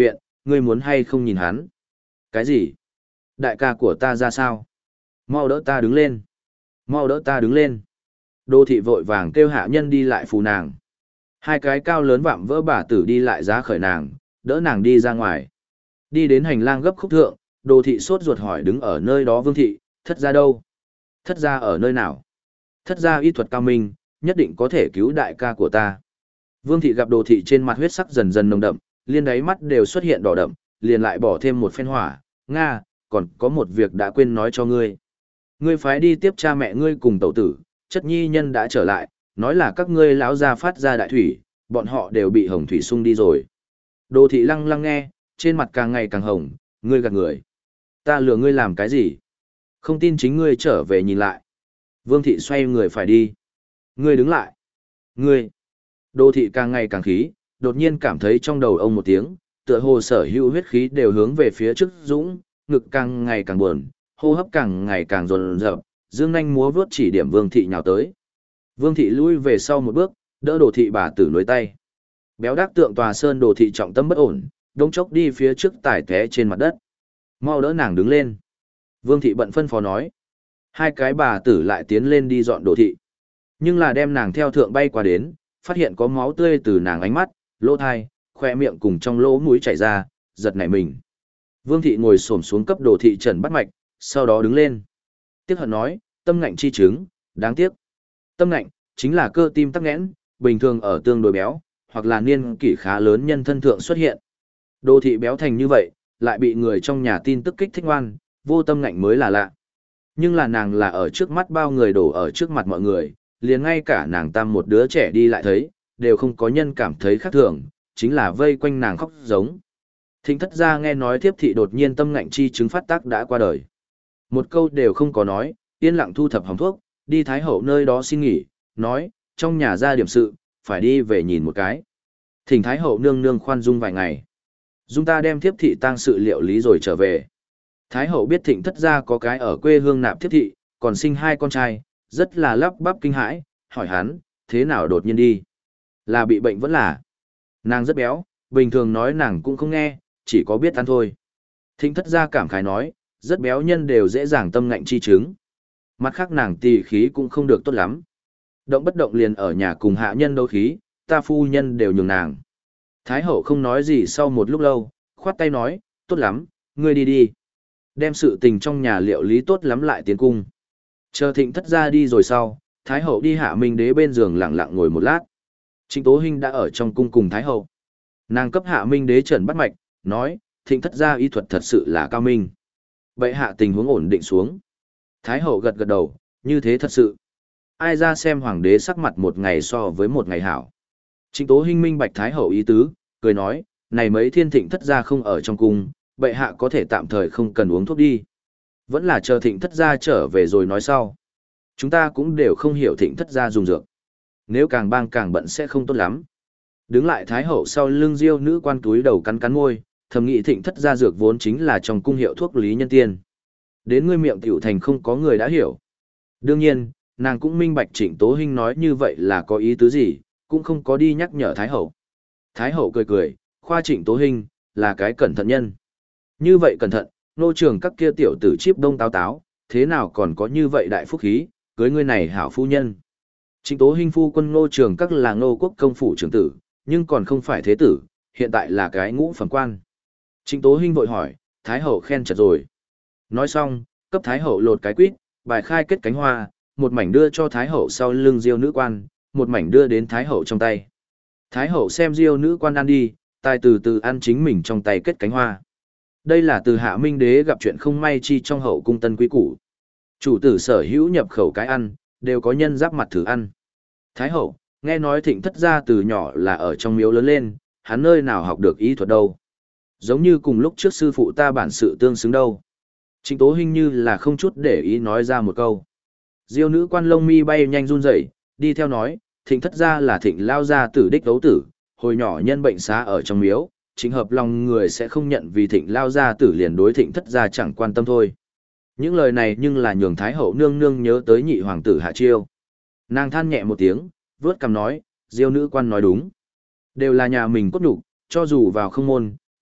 ngươi muốn hay không nhìn hắn? Cái gì? Đại ca của ta ra sao? Mau đỡ ta đứng lên. Mau đỡ ta đứng lên. Đô thị vội vàng kêu hạ nhân đi lại phù nàng. Hai cái cao lớn vạm vỡ bà tử đi lại giá khởi nàng, đỡ nàng đi ra ngoài. Đi đến hành lang gấp khúc thượng, đô thị sốt ruột hỏi đứng ở nơi đó Vương thị, thất gia đâu? Thất gia ở nơi nào? Thất gia y thuật cao minh, nhất định có thể cứu đại ca của ta. Vương thị gặp đồ thị trên mặt huyết sắc dần dần nồng đậm, liên đáy mắt đều xuất hiện đỏ đậm, liền lại bỏ thêm một phen hỏa, Nga, còn có một việc đã quên nói cho ngươi. Ngươi phái đi tiếp cha mẹ ngươi cùng tẩu tử, chất nhi nhân đã trở lại, nói là các ngươi lão gia phát ra đại thủy, bọn họ đều bị hồng thủy sung đi rồi. Đồ thị lăng lăng nghe, trên mặt càng ngày càng hồng, ngươi gạt người. Ta lừa ngươi làm cái gì? Không tin chính ngươi trở về nhìn lại. Vương thị xoay người phải đi. Ngươi đứng lại. Ngươi. Đồ thị càng ngày càng khí, đột nhiên cảm thấy trong đầu ông một tiếng, tựa hồ sở hữu huyết khí đều hướng về phía trước dũng, ngực càng ngày càng buồn, hô hấp càng ngày càng dồn dập, dương nhanh múa vuốt chỉ điểm Vương thị nhào tới. Vương thị lui về sau một bước, đỡ Đồ thị bà tử nối tay. Béo đắc tượng tòa sơn Đồ thị trọng tâm bất ổn, đông chốc đi phía trước tải té trên mặt đất. Mau đỡ nàng đứng lên. Vương thị bận phân phó nói. Hai cái bà tử lại tiến lên đi dọn Đồ thị. Nhưng là đem nàng theo thượng bay qua đến, phát hiện có máu tươi từ nàng ánh mắt, lỗ thai, khoe miệng cùng trong lỗ mũi chảy ra, giật nảy mình. Vương thị ngồi xổm xuống cấp Đồ thị trần bắt mạch, sau đó đứng lên. Tiếc hận nói, tâm ngạnh chi chứng, đáng tiếc. Tâm ngạnh, chính là cơ tim tắc nghẽn, bình thường ở tương đối béo, hoặc là niên kỷ khá lớn nhân thân thượng xuất hiện. Đồ thị béo thành như vậy, lại bị người trong nhà tin tức kích thích ngoan, vô tâm ngạnh mới là lạ. Nhưng là nàng là ở trước mắt bao người đổ ở trước mặt mọi người, liền ngay cả nàng tam một đứa trẻ đi lại thấy, đều không có nhân cảm thấy khác thường, chính là vây quanh nàng khóc giống. Thịnh thất gia nghe nói tiếp thị đột nhiên tâm ngạnh chi chứng phát tác đã qua đời. Một câu đều không có nói, yên lặng thu thập hồng thuốc, đi Thái Hậu nơi đó xin nghỉ, nói, trong nhà ra điểm sự, phải đi về nhìn một cái. Thỉnh Thái Hậu nương nương khoan dung vài ngày. Dung ta đem thiếp thị tang sự liệu lý rồi trở về. Thái Hậu biết thịnh thất gia có cái ở quê hương nạp thiếp thị, còn sinh hai con trai, rất là lắp bắp kinh hãi, hỏi hắn, thế nào đột nhiên đi? Là bị bệnh vẫn là. Nàng rất béo, bình thường nói nàng cũng không nghe, chỉ có biết ăn thôi. Thịnh thất gia cảm khái nói, rất béo nhân đều dễ dàng tâm ngạnh chi chứng. Mặt khác nàng tỳ khí cũng không được tốt lắm. Động bất động liền ở nhà cùng hạ nhân đấu khí, ta phu nhân đều nhường nàng. Thái Hậu không nói gì sau một lúc lâu, khoát tay nói, tốt lắm, ngươi đi đi. Đem sự tình trong nhà liệu lý tốt lắm lại tiến cung. Chờ thịnh thất gia đi rồi sau, Thái Hậu đi Hạ Minh Đế bên giường lặng lặng ngồi một lát. Trịnh Tố Hinh đã ở trong cung cùng Thái Hậu. Nàng cấp Hạ Minh Đế trần bắt mạch, nói, thịnh thất gia y thuật thật sự là cao minh. Bệ hạ tình huống ổn định xuống. Thái Hậu gật gật đầu, như thế thật sự. Ai ra xem hoàng đế sắc mặt một ngày so với một ngày hảo. Trịnh Tố Hinh minh bạch Thái Hậu ý tứ, cười nói, này mấy thiên thịnh thất gia không ở trong cung, bệ hạ có thể tạm thời không cần uống thuốc đi. Vẫn là chờ thịnh thất gia trở về rồi nói sau. Chúng ta cũng đều không hiểu thịnh thất gia dùng dược. Nếu càng bang càng bận sẽ không tốt lắm. Đứng lại Thái Hậu sau lưng Diêu nữ quan túi đầu cắn cắn môi, thầm nghĩ thịnh thất gia dược vốn chính là trong cung hiệu thuốc lý nhân tiên. Đến ngươi miệng tiểu thành không có người đã hiểu. Đương nhiên, nàng cũng minh bạch Trịnh Tố Hinh nói như vậy là có ý tứ gì, cũng không có đi nhắc nhở Thái Hậu. Thái Hậu cười cười, khoa Trịnh Tố Hinh, là cái cẩn thận nhân. Như vậy cẩn thận, nô trường các kia tiểu tử chíp đông táo táo, thế nào còn có như vậy đại phúc khí, cưới ngươi này hảo phu nhân. Trịnh Tố Hinh phu quân nô trường các là nô quốc công phủ trưởng tử, nhưng còn không phải thế tử, hiện tại là cái ngũ phẩm quan. Trịnh Tố Hinh vội hỏi, Thái Hậu khen chật rồi. Nói xong, cấp Thái Hậu lột cái quýt, bài khai kết cánh hoa, một mảnh đưa cho Thái Hậu sau lưng Diêu nữ quan, một mảnh đưa đến Thái Hậu trong tay. Thái Hậu xem Diêu nữ quan ăn đi, tài từ từ ăn chính mình trong tay kết cánh hoa. Đây là từ Hạ Minh Đế gặp chuyện không may chi trong hậu cung tân quý củ. Chủ tử sở hữu nhập khẩu cái ăn, đều có nhân giáp mặt thử ăn. Thái Hậu, nghe nói thịnh thất gia từ nhỏ là ở trong miếu lớn lên, hắn nơi nào học được ý thuật đâu. Giống như cùng lúc trước sư phụ ta bản sự tương xứng đâu. Trịnh Tố Hinh như là không chút để ý nói ra một câu. Diêu nữ quan lông mi bay nhanh run rẩy, đi theo nói, thịnh thất gia là thịnh lao gia tử đích đấu tử, hồi nhỏ nhân bệnh xá ở trong miếu, chính hợp lòng người sẽ không nhận vì thịnh lao gia tử liền đối thịnh thất gia chẳng quan tâm thôi. Những lời này nhưng là nhường Thái Hậu nương nương nhớ tới nhị hoàng tử Hạ Chiêu. Nàng than nhẹ một tiếng, vớt cằm nói, Diêu nữ quan nói đúng. Đều là nhà mình cốt nhục, cho dù vào không môn,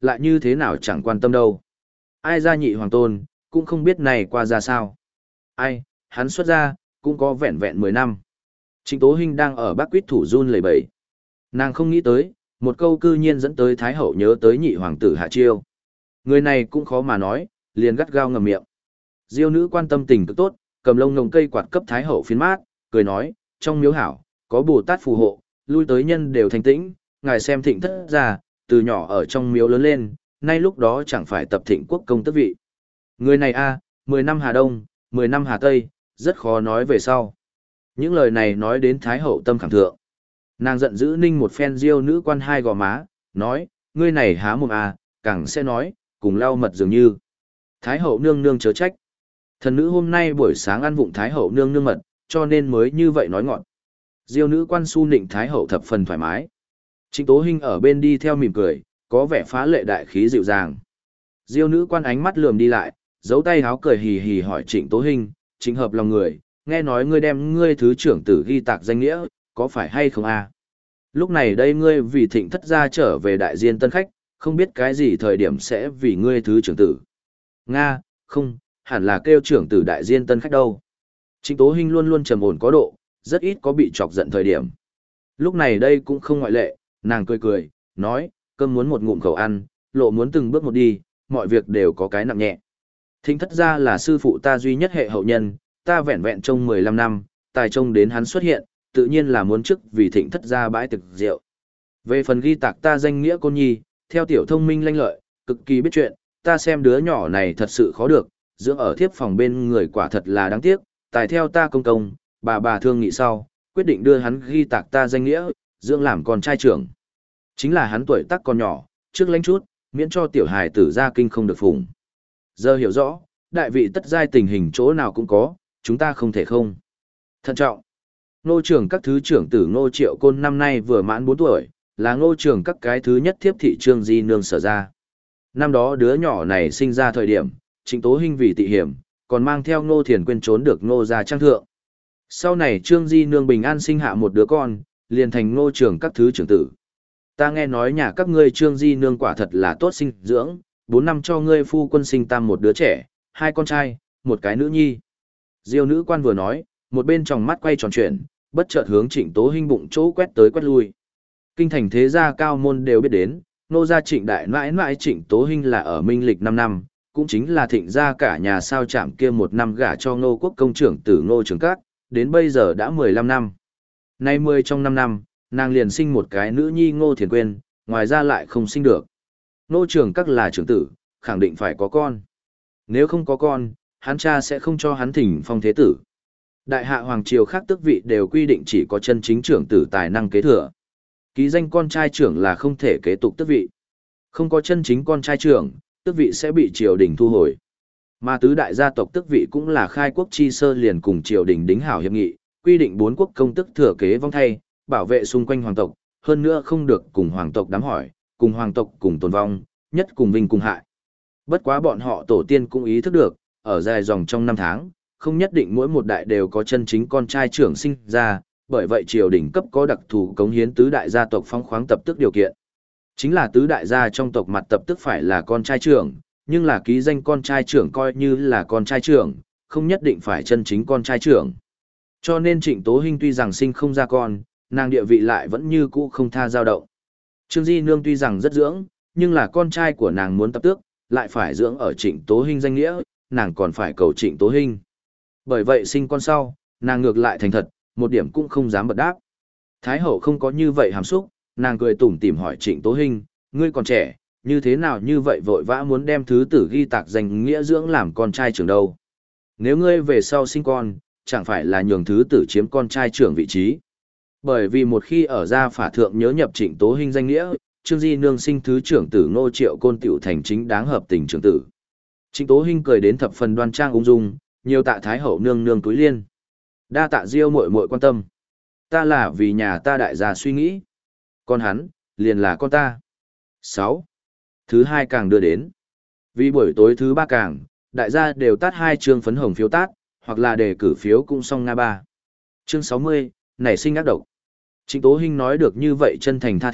lại như thế nào chẳng quan tâm đâu. Ai ra nhị hoàng tôn, cũng không biết này qua ra sao. Ai, hắn xuất ra, cũng có vẹn vẹn mười năm. Trịnh Tố Hinh đang ở Bắc Quýt thủ run lẩy bẩy. Nàng không nghĩ tới, một câu cư nhiên dẫn tới Thái Hậu nhớ tới nhị hoàng tử Hạ Chiêu. Người này cũng khó mà nói, liền gắt gao ngậm miệng. Diêu nữ quan tâm tình cực tốt, cầm lông ngồng cây quạt cấp Thái Hậu phiến mát, cười nói, trong miếu hảo, có Bồ Tát phù hộ, lui tới nhân đều thanh tĩnh, ngài xem thịnh thất ra, từ nhỏ ở trong miếu lớn lên, nay lúc đó chẳng phải tập thịnh quốc công tước vị. Người này a, mười năm Hà Đông, mười năm Hà Tây, rất khó nói về sau. Những lời này nói đến Thái Hậu tâm khẳng thượng. Nàng giận dữ ninh một phen Diêu nữ quan hai gò má, nói, ngươi này há mồm à, càng sẽ nói, cùng lau mật dường như. Thái Hậu nương nương chớ trách. Thần nữ hôm nay buổi sáng ăn vụng Thái Hậu nương nương mật, cho nên mới như vậy nói ngọn. Diêu nữ quan su nịnh Thái Hậu thập phần thoải mái. Trịnh Tố Hinh ở bên đi theo mỉm cười, có vẻ phá lệ đại khí dịu dàng. Diêu nữ quan ánh mắt lườm đi lại, giấu tay háo cười hì hì hỏi Trịnh Tố Hinh, Trịnh hợp lòng người, nghe nói ngươi đem ngươi thứ trưởng tử ghi tạc danh nghĩa, có phải hay không a? Lúc này đây ngươi vì thịnh thất gia trở về đại diên tân khách, không biết cái gì thời điểm sẽ vì ngươi thứ trưởng tử. Nga, không, hẳn là kêu trưởng tử đại diên tân khách đâu. Trịnh Tố Hinh luôn luôn trầm ổn có độ, rất ít có bị chọc giận thời điểm. Lúc này đây cũng không ngoại lệ, nàng cười cười, nói, cơm muốn một ngụm khẩu ăn, lộ muốn từng bước một đi, mọi việc đều có cái nặng nhẹ. Thịnh thất gia là sư phụ ta duy nhất hệ hậu nhân, ta vẹn vẹn trông mười lăm năm, tài trông đến hắn xuất hiện, tự nhiên là muốn trước vì thịnh thất gia bãi thực rượu. Về phần ghi tạc ta danh nghĩa côn nhi, theo tiểu thông minh lanh lợi, cực kỳ biết chuyện, ta xem đứa nhỏ này thật sự khó được, dưỡng ở thiếp phòng bên người quả thật là đáng tiếc, tài theo ta công công, bà bà thương nghị sau, quyết định đưa hắn ghi tạc ta danh nghĩa, dưỡng làm con trai trưởng. Chính là hắn tuổi tác còn nhỏ, trước lãnh chút, miễn cho tiểu hài tử ra kinh không được phụng. Giờ hiểu rõ, đại vị tất giai tình hình chỗ nào cũng có, chúng ta không thể không. Thận trọng. Ngô trưởng các thứ trưởng tử Ngô Triệu Côn năm nay vừa mãn bốn tuổi, là ngô trưởng các cái thứ nhất thiếp thị Trương Di Nương sở ra. Năm đó đứa nhỏ này sinh ra thời điểm, Trịnh Tố Hinh vì tị hiểm, còn mang theo Ngô Thiền Quyên trốn được Ngô gia trang thượng. Sau này Trương Di Nương bình an sinh hạ một đứa con, liền thành Ngô trưởng các thứ trưởng tử. Ta nghe nói nhà các ngươi Trương Di Nương quả thật là tốt sinh dưỡng, bốn năm cho ngươi phu quân sinh tam một đứa trẻ, hai con trai, một cái nữ nhi. Diêu nữ quan vừa nói, một bên tròng mắt quay tròn chuyển, bất chợt hướng Trịnh Tố Hinh bụng chỗ quét tới quét lui. Kinh thành thế gia cao môn đều biết đến, nô gia Trịnh đại nãi nãi Trịnh Tố Hinh là ở minh lịch năm năm, cũng chính là thịnh gia cả nhà sao chạm kia một năm gả cho Ngô quốc công trưởng tử Ngô Trường Các, đến bây giờ đã mười lăm năm. Nay mười trong năm năm, nàng liền sinh một cái nữ nhi Ngô Thiền Quyên, ngoài ra lại không sinh được. Ngô Trường Các là trưởng tử, khẳng định phải có con. Nếu không có con, hắn cha sẽ không cho hắn thỉnh phong thế tử. Đại hạ hoàng triều khác tước vị đều quy định chỉ có chân chính trưởng tử tài năng kế thừa. Ký danh con trai trưởng là không thể kế tục tước vị. Không có chân chính con trai trưởng, tước vị sẽ bị triều đình thu hồi. Mà tứ đại gia tộc tước vị cũng là khai quốc chi sơ liền cùng triều đình đính hảo hiệp nghị, quy định bốn quốc công tước thừa kế vong thay, bảo vệ xung quanh hoàng tộc, hơn nữa không được cùng hoàng tộc đám hỏi, cùng hoàng tộc cùng tồn vong, nhất cùng vinh cùng hại. Bất quá bọn họ tổ tiên cũng ý thức được, ở dài dòng trong năm tháng, không nhất định mỗi một đại đều có chân chính con trai trưởng sinh ra, bởi vậy triều đình cấp có đặc thù cống hiến tứ đại gia tộc phong khoáng tập tức điều kiện. Chính là tứ đại gia trong tộc mặt tập tức phải là con trai trưởng, nhưng là ký danh con trai trưởng coi như là con trai trưởng, không nhất định phải chân chính con trai trưởng. Cho nên Trịnh Tố Hinh tuy rằng sinh không ra con, nàng địa vị lại vẫn như cũ không tha dao động. Trương Di Nương tuy rằng rất dưỡng, nhưng là con trai của nàng muốn tập tước, lại phải dưỡng ở Trịnh Tố Hinh danh nghĩa, nàng còn phải cầu Trịnh Tố Hinh. Bởi vậy sinh con sau, nàng ngược lại thành thật, một điểm cũng không dám bật đáp. Thái hậu không có như vậy hàm xúc, nàng cười tủm tỉm hỏi Trịnh Tố Hinh, ngươi còn trẻ, như thế nào như vậy vội vã muốn đem thứ tử ghi tạc danh nghĩa dưỡng làm con trai trưởng đâu. Nếu ngươi về sau sinh con, chẳng phải là nhường thứ tử chiếm con trai trưởng vị trí. Bởi vì một khi ở gia phả thượng nhớ nhập Trịnh Tố Hinh danh nghĩa, Trương Di Nương sinh thứ trưởng tử Ngô Triệu Côn tiểu thành chính đáng hợp tình trưởng tử. Trịnh Tố Hinh cười đến thập phần đoan trang ung dung, nhiều tạ thái hậu nương nương túi liên. Đa tạ Diêu muội muội quan tâm. Ta là vì nhà ta đại gia suy nghĩ. Con hắn, liền là con ta. sáu. Thứ hai càng đưa đến. Vì buổi tối thứ ba càng, đại gia đều tát hai chương phấn hồng phiếu tát, hoặc là đề cử phiếu cũng xong nga ba. Chương sáu mươi, nảy sinh ác độc. Trịnh Tố Hinh nói được như vậy chân thành tha thiết,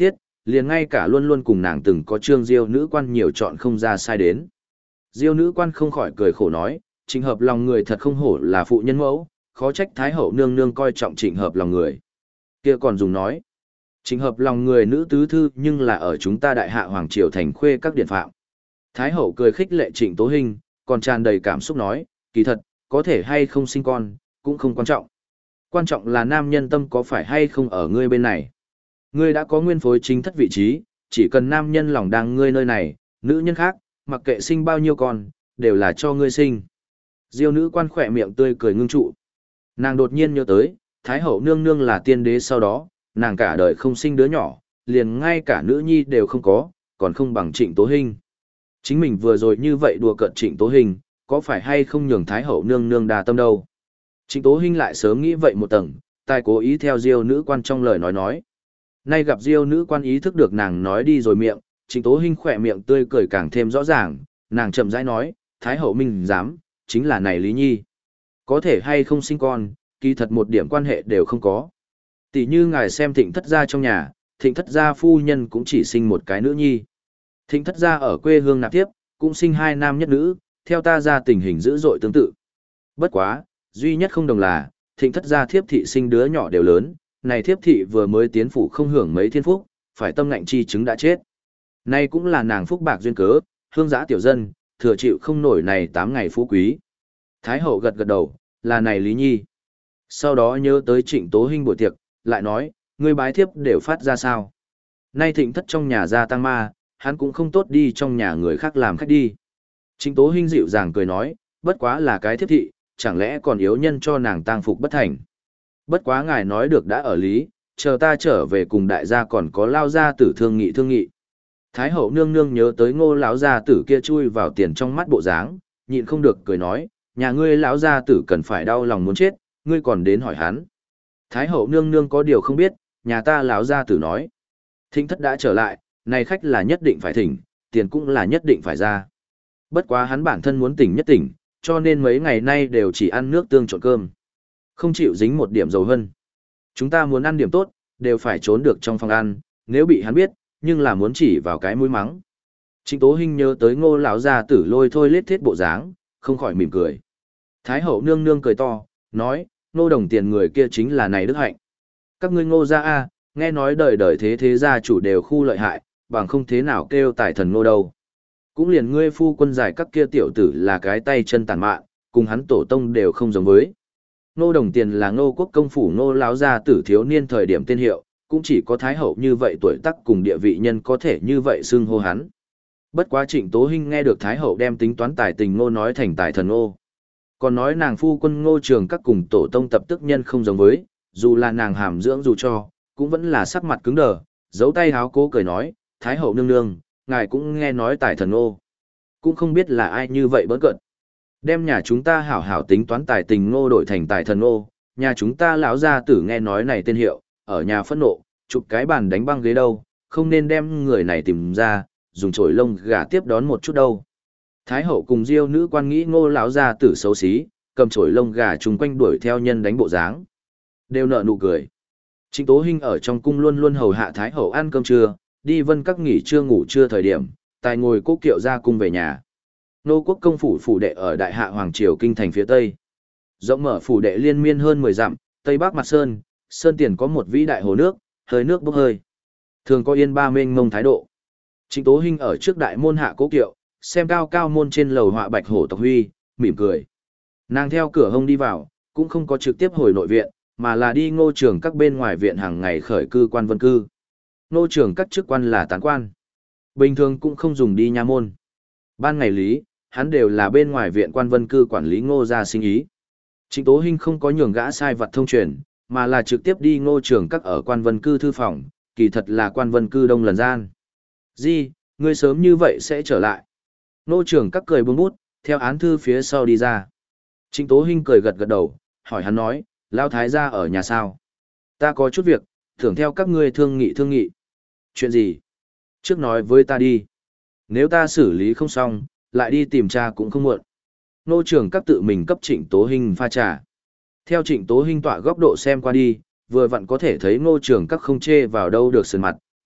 liền ngay cả luôn luôn cùng nàng từng có trương diêu nữ quan nhiều chọn không ra sai đến. Diêu nữ quan không khỏi cười khổ nói, Trịnh Hợp lòng người thật không hổ là phụ nhân mẫu, khó trách Thái hậu nương nương coi trọng Trịnh Hợp lòng người. Kia còn dùng nói, Trịnh Hợp lòng người nữ tứ thư nhưng là ở chúng ta đại hạ hoàng triều thành khuê các điện phạm. Thái hậu cười khích lệ Trịnh Tố Hinh, còn tràn đầy cảm xúc nói, kỳ thật, có thể hay không sinh con, cũng không quan trọng. Quan trọng là nam nhân tâm có phải hay không ở ngươi bên này. Ngươi đã có nguyên phối chính thất vị trí, chỉ cần nam nhân lòng đang ngươi nơi này, nữ nhân khác, mặc kệ sinh bao nhiêu con, đều là cho ngươi sinh. Diêu nữ quan khỏe miệng tươi cười ngưng trụ. Nàng đột nhiên nhớ tới, Thái hậu nương nương là tiên đế sau đó, nàng cả đời không sinh đứa nhỏ, liền ngay cả nữ nhi đều không có, còn không bằng Trịnh Tố Hinh. Chính mình vừa rồi như vậy đùa cợt Trịnh Tố Hinh, có phải hay không nhường Thái hậu nương nương đà tâm đâu. Trịnh Tố Hinh lại sớm nghĩ vậy một tầng, tài cố ý theo Diêu nữ quan trong lời nói nói. Nay gặp Diêu nữ quan ý thức được nàng nói đi rồi miệng, Trịnh Tố Hinh khỏe miệng tươi cười càng thêm rõ ràng, nàng chậm rãi nói, Thái hậu minh dám, chính là này Lý Nhi. Có thể hay không sinh con, kỳ thật một điểm quan hệ đều không có. Tỷ như ngài xem Thịnh thất gia trong nhà, Thịnh thất gia phu nhân cũng chỉ sinh một cái nữ nhi. Thịnh thất gia ở quê hương nạp tiếp, cũng sinh hai nam nhất nữ, theo ta ra tình hình dữ dội tương tự. Bất quá, duy nhất không đồng là, Thịnh thất gia thiếp thị sinh đứa nhỏ đều lớn, này thiếp thị vừa mới tiến phủ không hưởng mấy thiên phúc, phải tâm ngạnh chi chứng đã chết. Nay cũng là nàng phúc bạc duyên cớ, hương giã tiểu dân, thừa chịu không nổi này tám ngày phú quý. Thái hậu gật gật đầu, là này Lý Nhi. Sau đó nhớ tới Trịnh Tố Hinh buổi tiệc, lại nói, ngươi bái thiếp đều phát ra sao. Nay Thịnh thất trong nhà gia tăng ma, hắn cũng không tốt đi trong nhà người khác làm khách đi. Trịnh Tố Hinh dịu dàng cười nói, bất quá là cái thiếp thị, chẳng lẽ còn yếu nhân cho nàng tang phục bất thành. Bất quá ngài nói được đã ở lý, chờ ta trở về cùng đại gia còn có lao gia tử thương nghị thương nghị. Thái hậu nương nương nhớ tới Ngô lão gia tử kia chui vào tiền trong mắt bộ dáng, nhịn không được cười nói, nhà ngươi lão gia tử cần phải đau lòng muốn chết, ngươi còn đến hỏi hắn. Thái hậu nương nương có điều không biết, nhà ta lão gia tử nói, Thịnh thất đã trở lại, này khách là nhất định phải thỉnh, tiền cũng là nhất định phải ra. Bất quá hắn bản thân muốn tỉnh nhất tỉnh, cho nên mấy ngày nay đều chỉ ăn nước tương trộn cơm. Không chịu dính một điểm dầu hơn. Chúng ta muốn ăn điểm tốt, đều phải trốn được trong phòng ăn, nếu bị hắn biết, nhưng là muốn chỉ vào cái mũi mắng. Trịnh Tố Hinh nhớ tới Ngô lão gia tử lôi thôi lết thiết bộ dáng, không khỏi mỉm cười. Thái hậu nương nương cười to, nói, Ngô đồng tiền người kia chính là này đức hạnh. Các ngươi Ngô gia a, nghe nói đời đời thế thế gia chủ đều khu lợi hại, bằng không thế nào kêu tài thần Ngô đâu. Cũng liền ngươi phu quân giải các kia tiểu tử là cái tay chân tàn mạn, cùng hắn tổ tông đều không giống với. Ngô đồng tiền là Ngô quốc công phủ Ngô lão gia tử thiếu niên thời điểm tên hiệu, cũng chỉ có thái hậu như vậy tuổi tác cùng địa vị nhân có thể như vậy xưng hô hắn. Bất quá Trịnh Tố Hinh nghe được thái hậu đem tính toán tài tình Ngô nói thành tài thần Ngô. Còn nói nàng phu quân Ngô Trường các cùng tổ tông tập tức nhân không giống với, dù là nàng hàm dưỡng dù cho, cũng vẫn là sắc mặt cứng đờ, giấu tay háo cố cười nói, thái hậu nương nương, ngài cũng nghe nói tài thần Ngô. Cũng không biết là ai như vậy bỡn cợt. Đem nhà chúng ta hảo hảo tính toán tài tình Ngô đổi thành tài thần Ngô, nhà chúng ta lão gia tử nghe nói này tên hiệu, ở nhà phẫn nộ, chụp cái bàn đánh băng ghế đâu, không nên đem người này tìm ra, dùng chổi lông gà tiếp đón một chút đâu. Thái hậu cùng Diêu nữ quan nghĩ Ngô lão gia tử xấu xí, cầm chổi lông gà chung quanh đuổi theo nhân đánh bộ dáng, đều nở nụ cười. Trịnh Tố Hinh ở trong cung luôn luôn hầu hạ thái hậu ăn cơm trưa, đi vân các nghỉ trưa ngủ trưa thời điểm, tài ngồi cố kiệu ra cung về nhà. Nô quốc công phủ phủ đệ ở đại hạ hoàng triều kinh thành phía tây. Rộng mở phủ đệ liên miên hơn mười dặm, tây bắc mặt sơn, sơn tiền có một vĩ đại hồ nước, hơi nước bốc hơi. Thường có yên ba mênh mông thái độ. Trịnh Tố Hinh ở trước đại môn hạ cố kiệu, xem cao cao môn trên lầu họa bạch hổ tộc huy, mỉm cười. Nàng theo cửa hông đi vào, cũng không có trực tiếp hồi nội viện, mà là đi Ngô Trường các bên ngoài viện hàng ngày khởi cư quan vân cư. Ngô Trường các chức quan là tán quan. Bình thường cũng không dùng đi nha môn. Ban ngày lý, hắn đều là bên ngoài viện quan vân cư quản lý Ngô gia sinh ý. Trịnh Tố Hinh không có nhường gã sai vật thông truyền, mà là trực tiếp đi Ngô Trường các ở quan vân cư thư phòng, kỳ thật là quan vân cư đông lần gian. Di, ngươi sớm như vậy sẽ trở lại. Ngô Trường các cười buông bút, theo án thư phía sau đi ra. Trịnh Tố Hinh cười gật gật đầu, hỏi hắn nói, Lão thái gia ở nhà sao? Ta có chút việc, thưởng theo các ngươi thương nghị thương nghị. Chuyện gì? Trước nói với ta đi. Nếu ta xử lý không xong, lại đi tìm cha cũng không muộn. Ngô Trường các tự mình cấp Trịnh Tố Hinh pha trà. Theo Trịnh Tố Hinh tọa góc độ xem qua đi, vừa vặn có thể thấy Ngô Trường các không chê vào đâu được sườn mặt,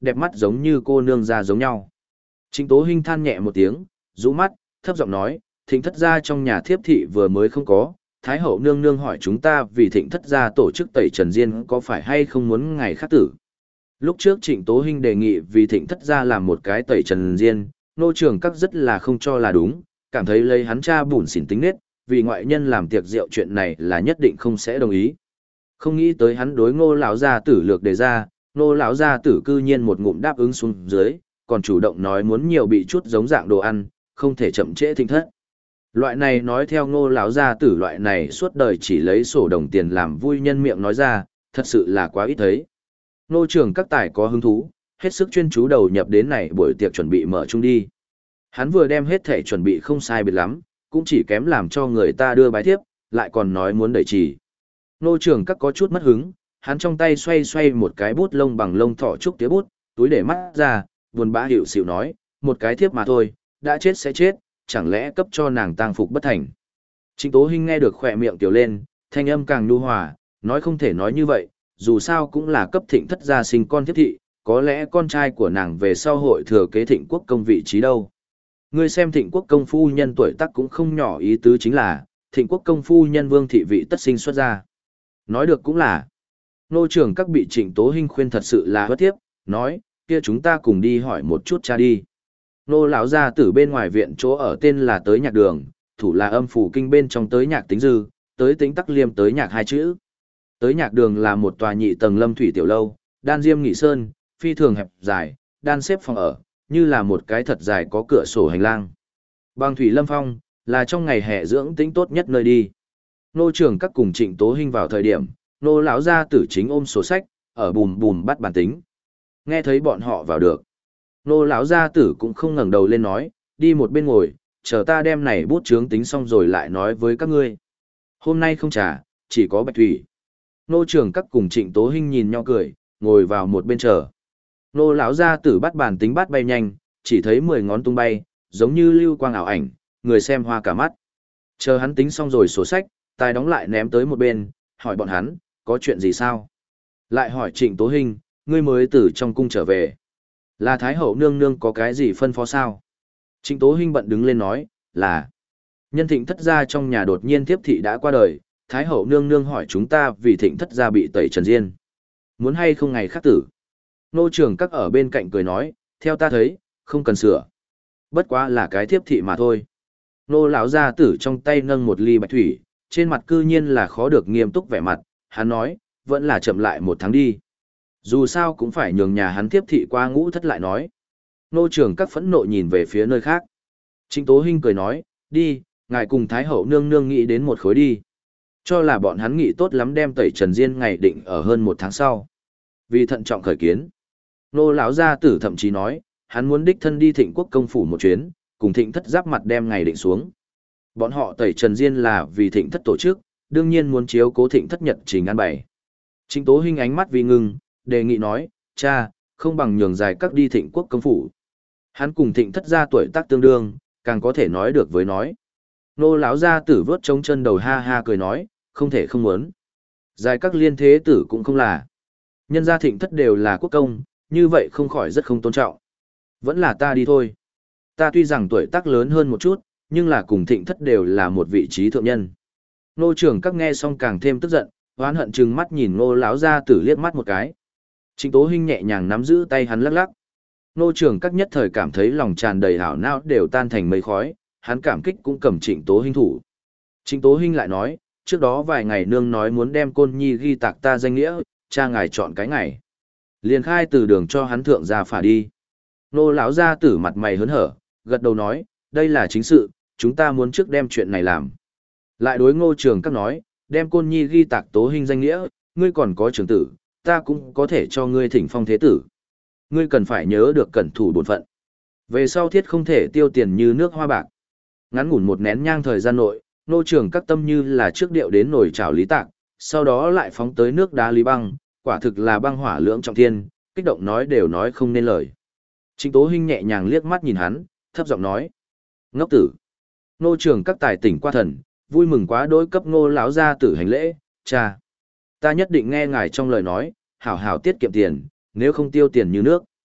đẹp mắt giống như cô nương gia giống nhau. Trịnh Tố Hinh than nhẹ một tiếng, rũ mắt, thấp giọng nói, thịnh thất gia trong nhà thiếp thị vừa mới không có, Thái hậu nương nương hỏi chúng ta vì thịnh thất gia tổ chức tẩy trần diên có phải hay không muốn ngày khắc tử. Lúc trước Trịnh Tố Hinh đề nghị vì thịnh thất gia làm một cái tẩy trần diên, nô trường các rất là không cho là đúng, cảm thấy lấy hắn cha bùn xỉn tính nết, vì ngoại nhân làm tiệc rượu chuyện này là nhất định không sẽ đồng ý. Không nghĩ tới hắn đối ngô lão gia tử lược đề ra, ngô lão gia tử cư nhiên một ngụm đáp ứng xuống dưới, còn chủ động nói muốn nhiều bị chút giống dạng đồ ăn, không thể chậm trễ thịnh thất. Loại này nói theo ngô lão gia tử loại này suốt đời chỉ lấy sổ đồng tiền làm vui nhân miệng nói ra, thật sự là quá ít thấy. Nô trưởng các tài có hứng thú, hết sức chuyên chú đầu nhập đến này buổi tiệc chuẩn bị mở chung đi. Hắn vừa đem hết thể chuẩn bị không sai biệt lắm, cũng chỉ kém làm cho người ta đưa bái thiếp, lại còn nói muốn đẩy trì. Nô trưởng các có chút mất hứng, hắn trong tay xoay xoay một cái bút lông bằng lông thỏ trúc tía bút, túi để mắt ra, buồn bã hiểu xỉu nói, một cái thiếp mà thôi, đã chết sẽ chết, chẳng lẽ cấp cho nàng tang phục bất thành. Trịnh Tố Hinh nghe được khỏe miệng tiểu lên, thanh âm càng nhu hòa, nói không thể nói như vậy, dù sao cũng là cấp thịnh thất gia sinh con thiếp thị, có lẽ con trai của nàng về sau hội thừa kế thịnh quốc công vị trí đâu. Ngươi xem thịnh quốc công phu nhân tuổi tác cũng không nhỏ, ý tứ chính là, thịnh quốc công phu nhân vương thị vị tất sinh xuất ra. Nói được cũng là, nô trưởng các bị Trịnh Tố Hinh khuyên thật sự là bất tiếp, nói, kia chúng ta cùng đi hỏi một chút cha đi. Nô lão gia tử bên ngoài viện chỗ ở tên là Tới Nhạc Đường, thủ là âm phủ kinh bên trong Tới Nhạc tính dư, tới tính tắc liêm Tới Nhạc hai chữ. Tới Nhạc Đường là một tòa nhị tầng lâm thủy tiểu lâu, đan diêm nghỉ sơn, phi thường hẹp dài, đan xếp phòng ở, như là một cái thật dài có cửa sổ hành lang. Bang thủy lâm phong, là trong ngày hè dưỡng tĩnh tốt nhất nơi đi. Nô trưởng các cùng Trịnh Tố Hinh vào thời điểm, nô lão gia tử chính ôm sổ sách, ở bùm bùm bắt bàn tính. Nghe thấy bọn họ vào được, nô lão gia tử cũng không ngẩng đầu lên nói, đi một bên ngồi, chờ ta đem này bút chướng tính xong rồi lại nói với các ngươi. Hôm nay không trà, chỉ có bạch thủy. Nô trưởng các cùng Trịnh Tố Hinh nhìn nhau cười, ngồi vào một bên chờ. Nô lão gia tử bắt bàn tính bắt bay nhanh, chỉ thấy mười ngón tung bay, giống như lưu quang ảo ảnh, người xem hoa cả mắt. Chờ hắn tính xong rồi sổ sách, tài đóng lại ném tới một bên, hỏi bọn hắn, có chuyện gì sao? Lại hỏi Trịnh Tố Hinh, ngươi mới từ trong cung trở về. Là Thái hậu nương nương có cái gì phân phó sao? Trịnh Tố Hinh bận đứng lên nói, là nhân thịnh thất gia trong nhà đột nhiên thiếp thị đã qua đời, Thái hậu nương nương hỏi chúng ta vì thịnh thất gia bị tẩy trần diên. Muốn hay không ngày khắc tử? Nô trưởng các ở bên cạnh cười nói, theo ta thấy, không cần sửa. Bất quá là cái thiếp thị mà thôi. Nô lão gia tử trong tay nâng một ly bạch thủy, trên mặt cư nhiên là khó được nghiêm túc vẻ mặt, hắn nói, vẫn là chậm lại một tháng đi. Dù sao cũng phải nhường nhà hắn thiếp thị qua ngũ thất lại nói. Nô trưởng các phẫn nộ nhìn về phía nơi khác. Trịnh Tố Hinh cười nói, đi, ngài cùng Thái hậu nương nương nghĩ đến một khối đi. Cho là bọn hắn nghĩ tốt lắm đem tẩy trần diên ngày định ở hơn một tháng sau. Vì thận trọng khởi kiến. Nô lão gia tử thậm chí nói, hắn muốn đích thân đi thịnh quốc công phủ một chuyến, cùng thịnh thất giáp mặt đem ngày định xuống. Bọn họ tẩy trần diên là vì thịnh thất tổ chức, đương nhiên muốn chiếu cố thịnh thất nhật trình ăn bày. Trịnh Tố Hinh ánh mắt vì ngưng, đề nghị nói, cha, không bằng nhường dài các đi thịnh quốc công phủ. Hắn cùng thịnh thất gia tuổi tác tương đương, càng có thể nói được với nói. Nô lão gia tử vớt trống chân đầu ha ha cười nói, không thể không muốn. Dài các liên thế tử cũng không là. Nhân gia thịnh thất đều là quốc công, như vậy không khỏi rất không tôn trọng. Vẫn là ta đi thôi. Ta tuy rằng tuổi tác lớn hơn một chút, nhưng là cùng thịnh thất đều là một vị trí thượng nhân. Nô trưởng các nghe xong càng thêm tức giận, hoán hận trừng mắt nhìn nô lão gia tử liếc mắt một cái. Trịnh Tố Hinh nhẹ nhàng nắm giữ tay hắn lắc lắc. Nô trưởng các nhất thời cảm thấy lòng tràn đầy hảo não đều tan thành mây khói, hắn cảm kích cũng cầm Trịnh Tố Hinh thủ. Trịnh Tố Hinh lại nói, trước đó vài ngày nương nói muốn đem côn nhi ghi tạc ta danh nghĩa, cha ngài chọn cái ngày. Liền khai từ đường cho hắn thượng ra phả đi. Nô lão gia tử mặt mày hớn hở, gật đầu nói, đây là chính sự, chúng ta muốn trước đem chuyện này làm. Lại đối ngô trường các nói, đem côn nhi ghi tạc Tố Hinh danh nghĩa, ngươi còn có trưởng tử, ta cũng có thể cho ngươi thỉnh phong thế tử. Ngươi cần phải nhớ được cẩn thủ bổn phận. Về sau thiết không thể tiêu tiền như nước hoa bạc. Ngắn ngủn một nén nhang thời gian nội, nô trường các tâm như là trước điệu đến nồi chảo lý tạc, sau đó lại phóng tới nước đá lý băng, quả thực là băng hỏa lưỡng trọng thiên, kích động nói đều nói không nên lời. Trịnh Tố Hinh nhẹ nhàng liếc mắt nhìn hắn, thấp giọng nói: "Ngốc tử." Nô trường các tài tỉnh qua thần, vui mừng quá đỗi cấp Ngô lão gia tử hành lễ, "Cha, ta nhất định nghe ngài trong lời nói, hảo hảo tiết kiệm tiền, nếu không tiêu tiền như nước."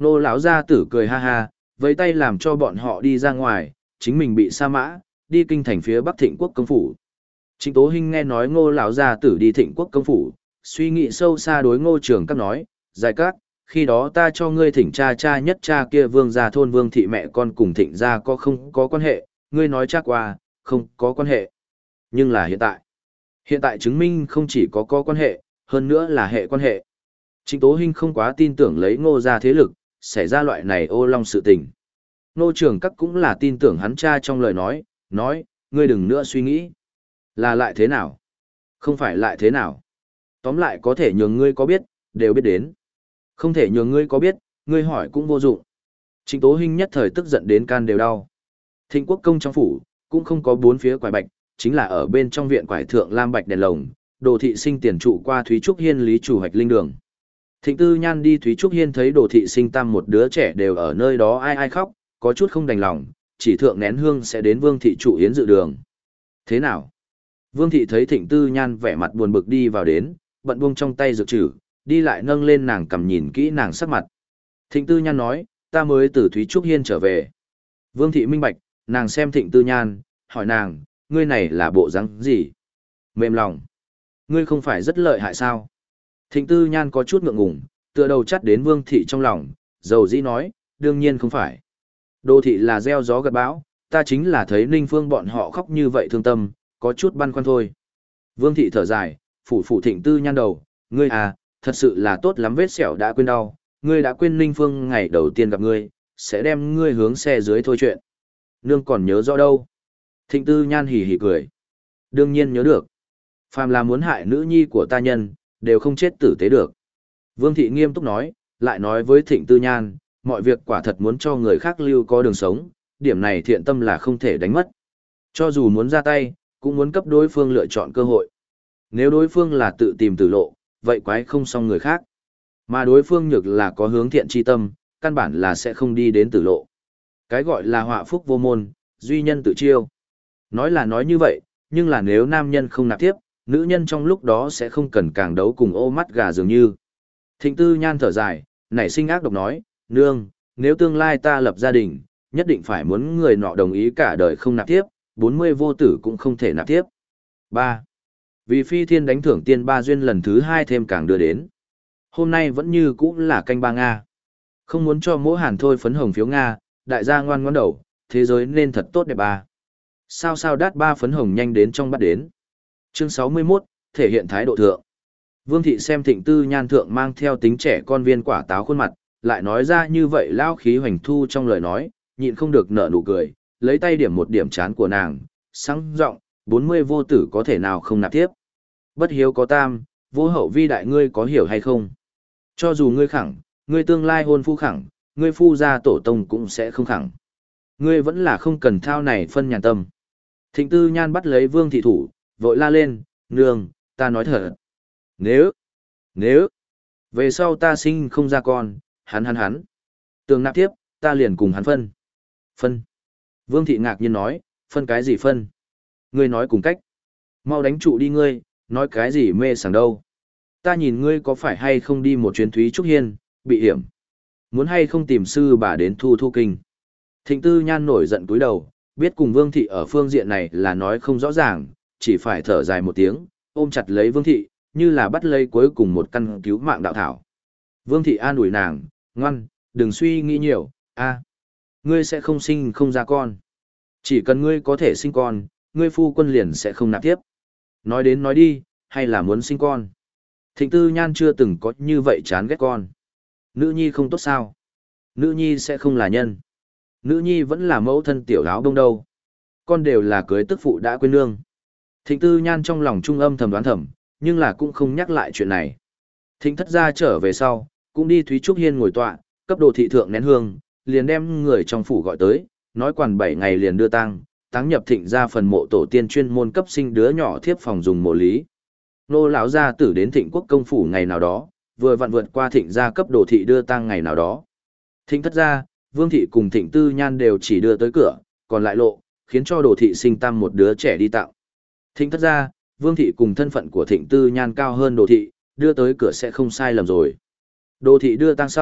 Nô lão gia tử cười ha ha, với tay làm cho bọn họ đi ra ngoài, chính mình bị sa mã, đi kinh thành phía Bắc Thịnh Quốc công phủ. Trịnh Tố Hinh nghe nói Ngô lão gia tử đi Thịnh Quốc công phủ, suy nghĩ sâu xa đối Ngô Trường Các nói, "Giải các, khi đó ta cho ngươi thỉnh cha cha nhất cha kia Vương gia thôn Vương thị mẹ con cùng Thịnh gia có không có quan hệ, ngươi nói chắc qua, không có quan hệ." Nhưng là hiện tại, hiện tại chứng minh không chỉ có có quan hệ, hơn nữa là hệ quan hệ. Trịnh Tố Hinh không quá tin tưởng lấy Ngô gia thế lực, xảy ra loại này ô long sự tình. Ngô Trường Các cũng là tin tưởng hắn cha trong lời nói, nói, ngươi đừng nữa suy nghĩ. Là lại thế nào? Không phải lại thế nào? Tóm lại có thể nhường ngươi có biết, đều biết đến. Không thể nhường ngươi có biết, ngươi hỏi cũng vô dụng. Trịnh Tố Hinh nhất thời tức giận đến can đều đau. Thịnh Quốc công trong phủ, cũng không có bốn phía quải bạch, chính là ở bên trong viện quải thượng lam bạch đèn lồng, Đồ thị sinh tiền trụ qua Thúy Trúc Hiên lý chủ hoạch linh đường. Thịnh Tư Nhan đi Thúy Trúc Hiên thấy Đồ thị sinh tam một đứa trẻ đều ở nơi đó ai ai khóc, có chút không đành lòng, chỉ thượng nén hương sẽ đến Vương thị trụ yến dự đường. Thế nào? Vương thị thấy Thịnh Tư Nhan vẻ mặt buồn bực đi vào đến, bận buông trong tay dược trừ, đi lại nâng lên nàng cầm nhìn kỹ nàng sắc mặt. Thịnh Tư Nhan nói, ta mới từ Thúy Trúc Hiên trở về. Vương thị minh bạch, nàng xem Thịnh Tư Nhan, hỏi nàng, ngươi này là bộ dáng gì? Mềm lòng. Ngươi không phải rất lợi hại sao? Thịnh Tư Nhan có chút ngượng ngùng, tựa đầu chắt đến Vương thị trong lòng, dầu dĩ nói, đương nhiên không phải. Đô thị là gieo gió gặt bão, ta chính là thấy Ninh Phương bọn họ khóc như vậy thương tâm, có chút băn khoăn thôi. Vương thị thở dài, phủ phủ Thịnh Tư Nhan đầu, ngươi à, thật sự là tốt lắm vết sẹo đã quên đau, ngươi đã quên Ninh Phương ngày đầu tiên gặp ngươi, sẽ đem ngươi hướng xe dưới thôi chuyện. Nương còn nhớ rõ đâu. Thịnh Tư Nhan hì hì cười. Đương nhiên nhớ được. Phàm là muốn hại nữ nhi của ta nhân, đều không chết tử tế được. Vương thị nghiêm túc nói, lại nói với Thịnh Tư Nhan, mọi việc quả thật muốn cho người khác lưu có đường sống, điểm này thiện tâm là không thể đánh mất. Cho dù muốn ra tay, cũng muốn cấp đối phương lựa chọn cơ hội. Nếu đối phương là tự tìm tử lộ, vậy quái không xong người khác. Mà đối phương nhược là có hướng thiện chi tâm, căn bản là sẽ không đi đến tử lộ. Cái gọi là họa phúc vô môn, duy nhân tự chiêu. Nói là nói như vậy, nhưng là nếu nam nhân không nạp tiếp, nữ nhân trong lúc đó sẽ không cần càng đấu cùng ô mắt gà dường như. Thịnh Tư Nhan thở dài, nảy sinh ác độc nói, nương, nếu tương lai ta lập gia đình, nhất định phải muốn người nọ đồng ý cả đời không nạp tiếp, bốn mươi vô tử cũng không thể nạp tiếp. ba. Vì phi thiên đánh thưởng tiên ba duyên lần thứ hai thêm càng đưa đến. Hôm nay vẫn như cũ là canh ba Nga. Không muốn cho mỗi hàn thôi phấn hồng phiếu Nga, đại gia ngoan ngoãn đầu, thế giới nên thật tốt đẹp ba. Sao sao đát ba phấn hồng nhanh đến trong bắt đến. Chương sáu mươi mốt, thể hiện thái độ thượng. Vương thị xem Thịnh Tư Nhan thượng mang theo tính trẻ con viên quả táo khuôn mặt, lại nói ra như vậy lao khí hoành thu trong lời nói, nhịn không được nở nụ cười, lấy tay điểm một điểm chán của nàng, sáng giọng, bốn mươi vô tử có thể nào không nạp tiếp. Bất hiếu có tam, vô hậu vi đại ngươi có hiểu hay không? Cho dù ngươi khẳng, ngươi tương lai hôn phu khẳng, ngươi phu gia tổ tông cũng sẽ không khẳng. Ngươi vẫn là không cần thao này phân nhàn tâm. Thịnh Tư Nhan bắt lấy Vương thị thủ, vội la lên, nương, ta nói thật. Nếu, nếu, về sau ta sinh không ra con, hắn hắn hắn. Tường nạp tiếp, ta liền cùng hắn phân. Phân. Vương thị ngạc nhiên nói, phân cái gì phân? Ngươi nói cùng cách. Mau đánh trụ đi ngươi, nói cái gì mê sảng đâu. Ta nhìn ngươi có phải hay không đi một chuyến Thúy Trúc Hiên, bị hiểm. Muốn hay không tìm sư bà đến thu thu kinh. Thịnh Tư Nhan nổi giận cúi đầu, biết cùng Vương thị ở phương diện này là nói không rõ ràng, chỉ phải thở dài một tiếng, ôm chặt lấy Vương thị, như là bắt lấy cuối cùng một căn cứu mạng đạo thảo. Vương thị an ủi nàng, ngoan, đừng suy nghĩ nhiều, a, ngươi sẽ không sinh không ra con. Chỉ cần ngươi có thể sinh con, ngươi phu quân liền sẽ không nạp tiếp. Nói đến nói đi, hay là muốn sinh con. Thịnh Tư Nhan chưa từng có như vậy chán ghét con. Nữ nhi không tốt sao? Nữ nhi sẽ không là nhân. Nữ nhi vẫn là mẫu thân tiểu áo đông đâu. Con đều là cưới tức phụ đã quên nương. Thịnh Tư Nhan trong lòng trung âm thầm đoán thầm, nhưng là cũng không nhắc lại chuyện này. Thịnh thất gia trở về sau, cũng đi Thúy Trúc Hiên ngồi tọa, cấp đồ thị thượng nén hương, liền đem người trong phủ gọi tới, nói quản bảy ngày liền đưa tang, táng nhập Thịnh gia phần mộ tổ tiên chuyên môn cấp sinh đứa nhỏ thiếp phòng dùng mộ lý. Nô lão gia tử đến Thịnh quốc công phủ ngày nào đó, vừa vặn vượt qua Thịnh gia cấp đồ thị đưa tang ngày nào đó. Thịnh thất gia, Vương thị cùng Thịnh Tư Nhan đều chỉ đưa tới cửa, còn lại lộ, khiến cho đồ thị sinh tam một đứa trẻ đi tặng. Thịnh thất gia, Vương thị cùng thân phận của Thịnh Tư Nhan cao hơn đồ thị, đưa tới cửa sẽ không sai lầm rồi. Đồ thị đưa tang sau,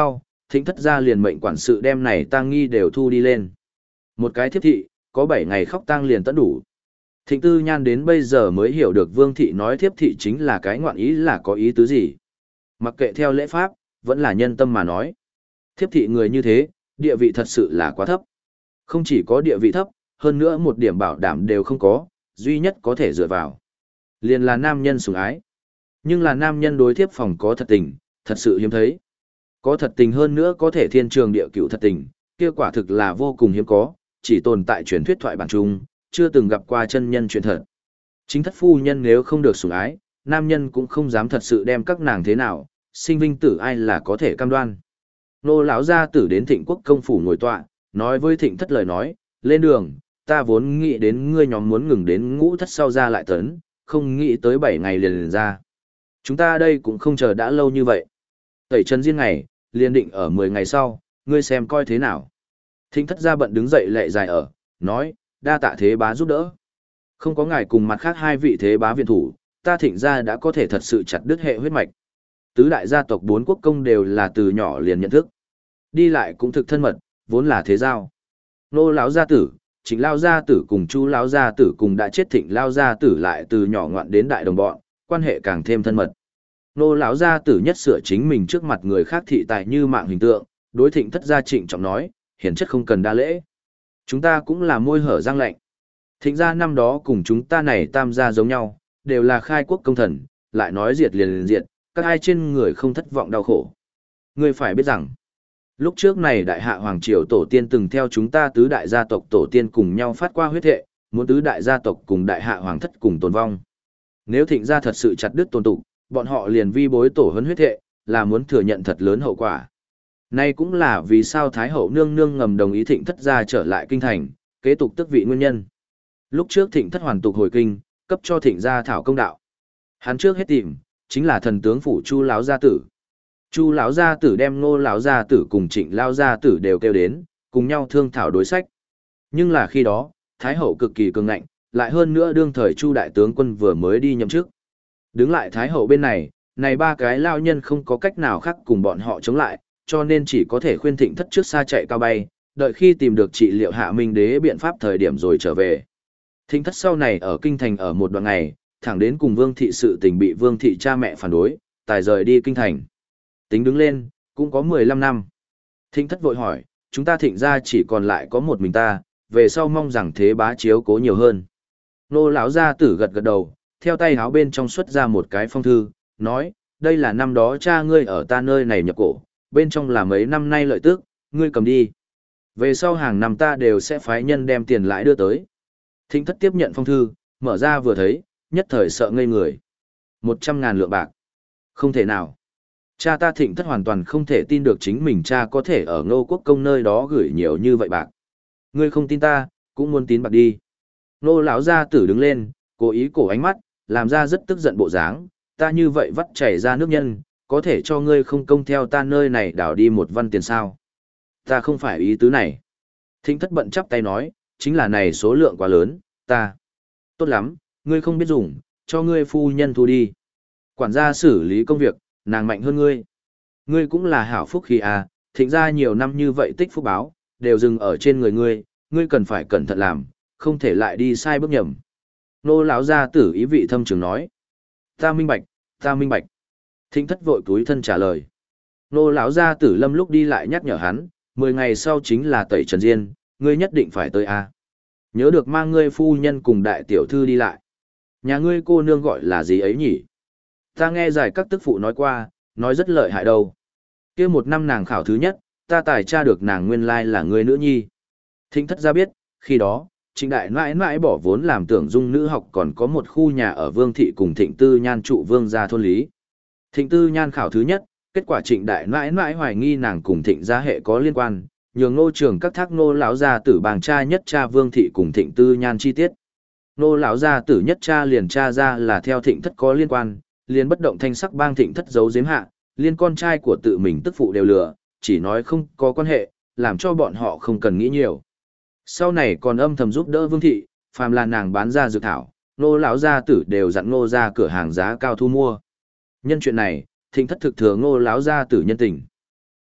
Thịnh thất gia liền mệnh quản sự đem này tang nghi đều thu đi lên. Một cái thiếp thị, có bảy ngày khóc tang liền tận đủ. Thịnh Tư Nhan đến bây giờ mới hiểu được Vương thị nói thiếp thị chính là cái ngoạn ý là có ý tứ gì. Mặc kệ theo lễ pháp, vẫn là nhân tâm mà nói. Thiếp thị người như thế, địa vị thật sự là quá thấp. Không chỉ có địa vị thấp, hơn nữa một điểm bảo đảm đều không có, duy nhất có thể dựa vào. Liền là nam nhân sủng ái. Nhưng là nam nhân đối thiếp phòng có thật tình, thật sự hiếm thấy. Có thật tình hơn nữa có thể thiên trường địa cửu thật tình, kia quả thực là vô cùng hiếm có, chỉ tồn tại truyền thuyết thoại bản chung, chưa từng gặp qua chân nhân chuyện thật. Chính thất phu nhân nếu không được sủng ái, nam nhân cũng không dám thật sự đem các nàng thế nào, sinh vinh tử ai là có thể cam đoan. Nô lão gia tử đến Thịnh Quốc công phủ ngồi tọa, nói với Thịnh thất lời nói, lên đường, ta vốn nghĩ đến ngươi nhóm muốn ngừng đến ngũ thất sau ra lại tấn, không nghĩ tới bảy ngày liền liền ra. Chúng ta đây cũng không chờ đã lâu như vậy. Tẩy trần riêng ngày, liền định ở mười ngày sau, ngươi xem coi thế nào. Thịnh thất gia bận đứng dậy lệ dài ở, nói, đa tạ thế bá giúp đỡ. Không có ngài cùng mặt khác hai vị thế bá viện thủ, ta thịnh gia đã có thể thật sự chặt đứt hệ huyết mạch. Tứ đại gia tộc bốn quốc công đều là từ nhỏ liền nhận thức. Đi lại cũng thực thân mật, vốn là thế giao. Nô lão gia tử, Trịnh lão gia tử cùng Chu lão gia tử cùng đã chết Thịnh lão gia tử lại từ nhỏ ngoạn đến đại đồng bọn, quan hệ càng thêm thân mật. Nô lão gia tử nhất sửa chính mình trước mặt người khác thị tài như mạng hình tượng, đối Thịnh thất gia Trịnh trọng nói, hiển chất không cần đa lễ. Chúng ta cũng là môi hở răng lạnh. Thịnh gia năm đó cùng chúng ta này tam gia giống nhau, đều là khai quốc công thần, lại nói diệt liền liền diệt, các ai trên người không thất vọng đau khổ. Ngươi phải biết rằng, lúc trước này đại hạ hoàng triều tổ tiên từng theo chúng ta tứ đại gia tộc tổ tiên cùng nhau phát qua huyết thệ, muốn tứ đại gia tộc cùng đại hạ hoàng thất cùng tồn vong. Nếu Thịnh gia thật sự chặt đứt tồn tụ, bọn họ liền vi bối tổ huấn huyết thệ, là muốn thừa nhận thật lớn hậu quả. Nay cũng là vì sao Thái hậu nương nương ngầm đồng ý Thịnh thất gia trở lại kinh thành, kế tục tước vị nguyên nhân. Lúc trước Thịnh thất hoàn tục hồi kinh, cấp cho Thịnh gia thảo công đạo. Hắn trước hết tìm, chính là thần tướng phủ Chu lão gia tử. Chu lão gia tử đem Ngô lão gia tử cùng Trịnh lão gia tử đều kêu đến, cùng nhau thương thảo đối sách. Nhưng là khi đó, Thái hậu cực kỳ cường ngạnh, lại hơn nữa đương thời Chu đại tướng quân vừa mới đi nhậm chức. Đứng lại Thái hậu bên này, này ba cái lao nhân không có cách nào khác cùng bọn họ chống lại, cho nên chỉ có thể khuyên Thịnh thất trước xa chạy cao bay, đợi khi tìm được trị liệu hạ minh đế biện pháp thời điểm rồi trở về. Thịnh thất sau này ở kinh thành ở một đoạn ngày, thẳng đến cùng Vương thị sự tình bị Vương thị cha mẹ phản đối, tài rời đi kinh thành. Tính đứng lên, cũng có mười lăm năm. Thịnh thất vội hỏi, chúng ta Thịnh gia chỉ còn lại có một mình ta, về sau mong rằng thế bá chiếu cố nhiều hơn. Nô lão gia tử gật gật đầu, theo tay háo bên trong xuất ra một cái phong thư, nói, đây là năm đó cha ngươi ở ta nơi này nhập cổ, bên trong là mấy năm nay lợi tức, ngươi cầm đi. Về sau hàng năm ta đều sẽ phái nhân đem tiền lãi đưa tới. Thịnh thất tiếp nhận phong thư, mở ra vừa thấy, nhất thời sợ ngây người. Một trăm ngàn lượng bạc. Không thể nào. Cha ta Thịnh thất hoàn toàn không thể tin được chính mình cha có thể ở Ngô Quốc công nơi đó gửi nhiều như vậy bạc. Ngươi không tin ta, cũng muốn tín bạc đi. Nô lão gia tử đứng lên, cố ý cổ ánh mắt, làm ra rất tức giận bộ dáng, ta như vậy vắt chảy ra nước nhân, có thể cho ngươi không công theo ta nơi này đảo đi một văn tiền sao. Ta không phải ý tứ này. Thịnh thất bận chắp tay nói, chính là này số lượng quá lớn, ta. Tốt lắm, ngươi không biết dùng, cho ngươi phu nhân thu đi. Quản gia xử lý công việc, nàng mạnh hơn ngươi. Ngươi cũng là hảo phúc khi à, Thịnh ra nhiều năm như vậy tích phúc báo, đều dừng ở trên người ngươi, ngươi cần phải cẩn thận làm, không thể lại đi sai bước nhầm. Nô lão gia tử ý vị thâm trường nói. Ta minh bạch, ta minh bạch. Thịnh thất vội cúi thân trả lời. Nô lão gia tử lâm lúc đi lại nhắc nhở hắn, mười ngày sau chính là tẩy trần diên, ngươi nhất định phải tới a. Nhớ được mang ngươi phu nhân cùng đại tiểu thư đi lại. Nhà ngươi cô nương gọi là gì ấy nhỉ? Ta nghe giải các tức phụ nói qua, nói rất lợi hại đâu. Kia một năm nàng khảo thứ nhất, ta tài tra được nàng nguyên lai là ngươi nữ nhi. Thịnh thất ra biết, khi đó, Trịnh đại mãi mãi bỏ vốn làm tưởng dung nữ học còn có một khu nhà ở Vương thị cùng Thịnh Tư Nhan trụ Vương gia thôn lý. Thịnh Tư Nhan khảo thứ nhất, kết quả Trịnh đại mãi mãi hoài nghi nàng cùng Thịnh gia hệ có liên quan, nhường Ngô Trường các thác Ngô lão gia tử bàng cha nhất cha Vương thị cùng Thịnh Tư Nhan chi tiết. Ngô lão gia tử nhất cha liền tra ra là theo Thịnh thất có liên quan, liền bất động thanh sắc bang Thịnh thất giấu giếm hạ, liên con trai của tự mình tức phụ đều lừa, chỉ nói không có quan hệ, làm cho bọn họ không cần nghĩ nhiều. Sau này còn âm thầm giúp đỡ Vương thị, phàm là nàng bán ra dược thảo, Ngô lão gia tử đều dặn Ngô ra cửa hàng giá cao thu mua. Nhân chuyện này, Thịnh thất thực thừa Ngô lão gia tử nhân tình.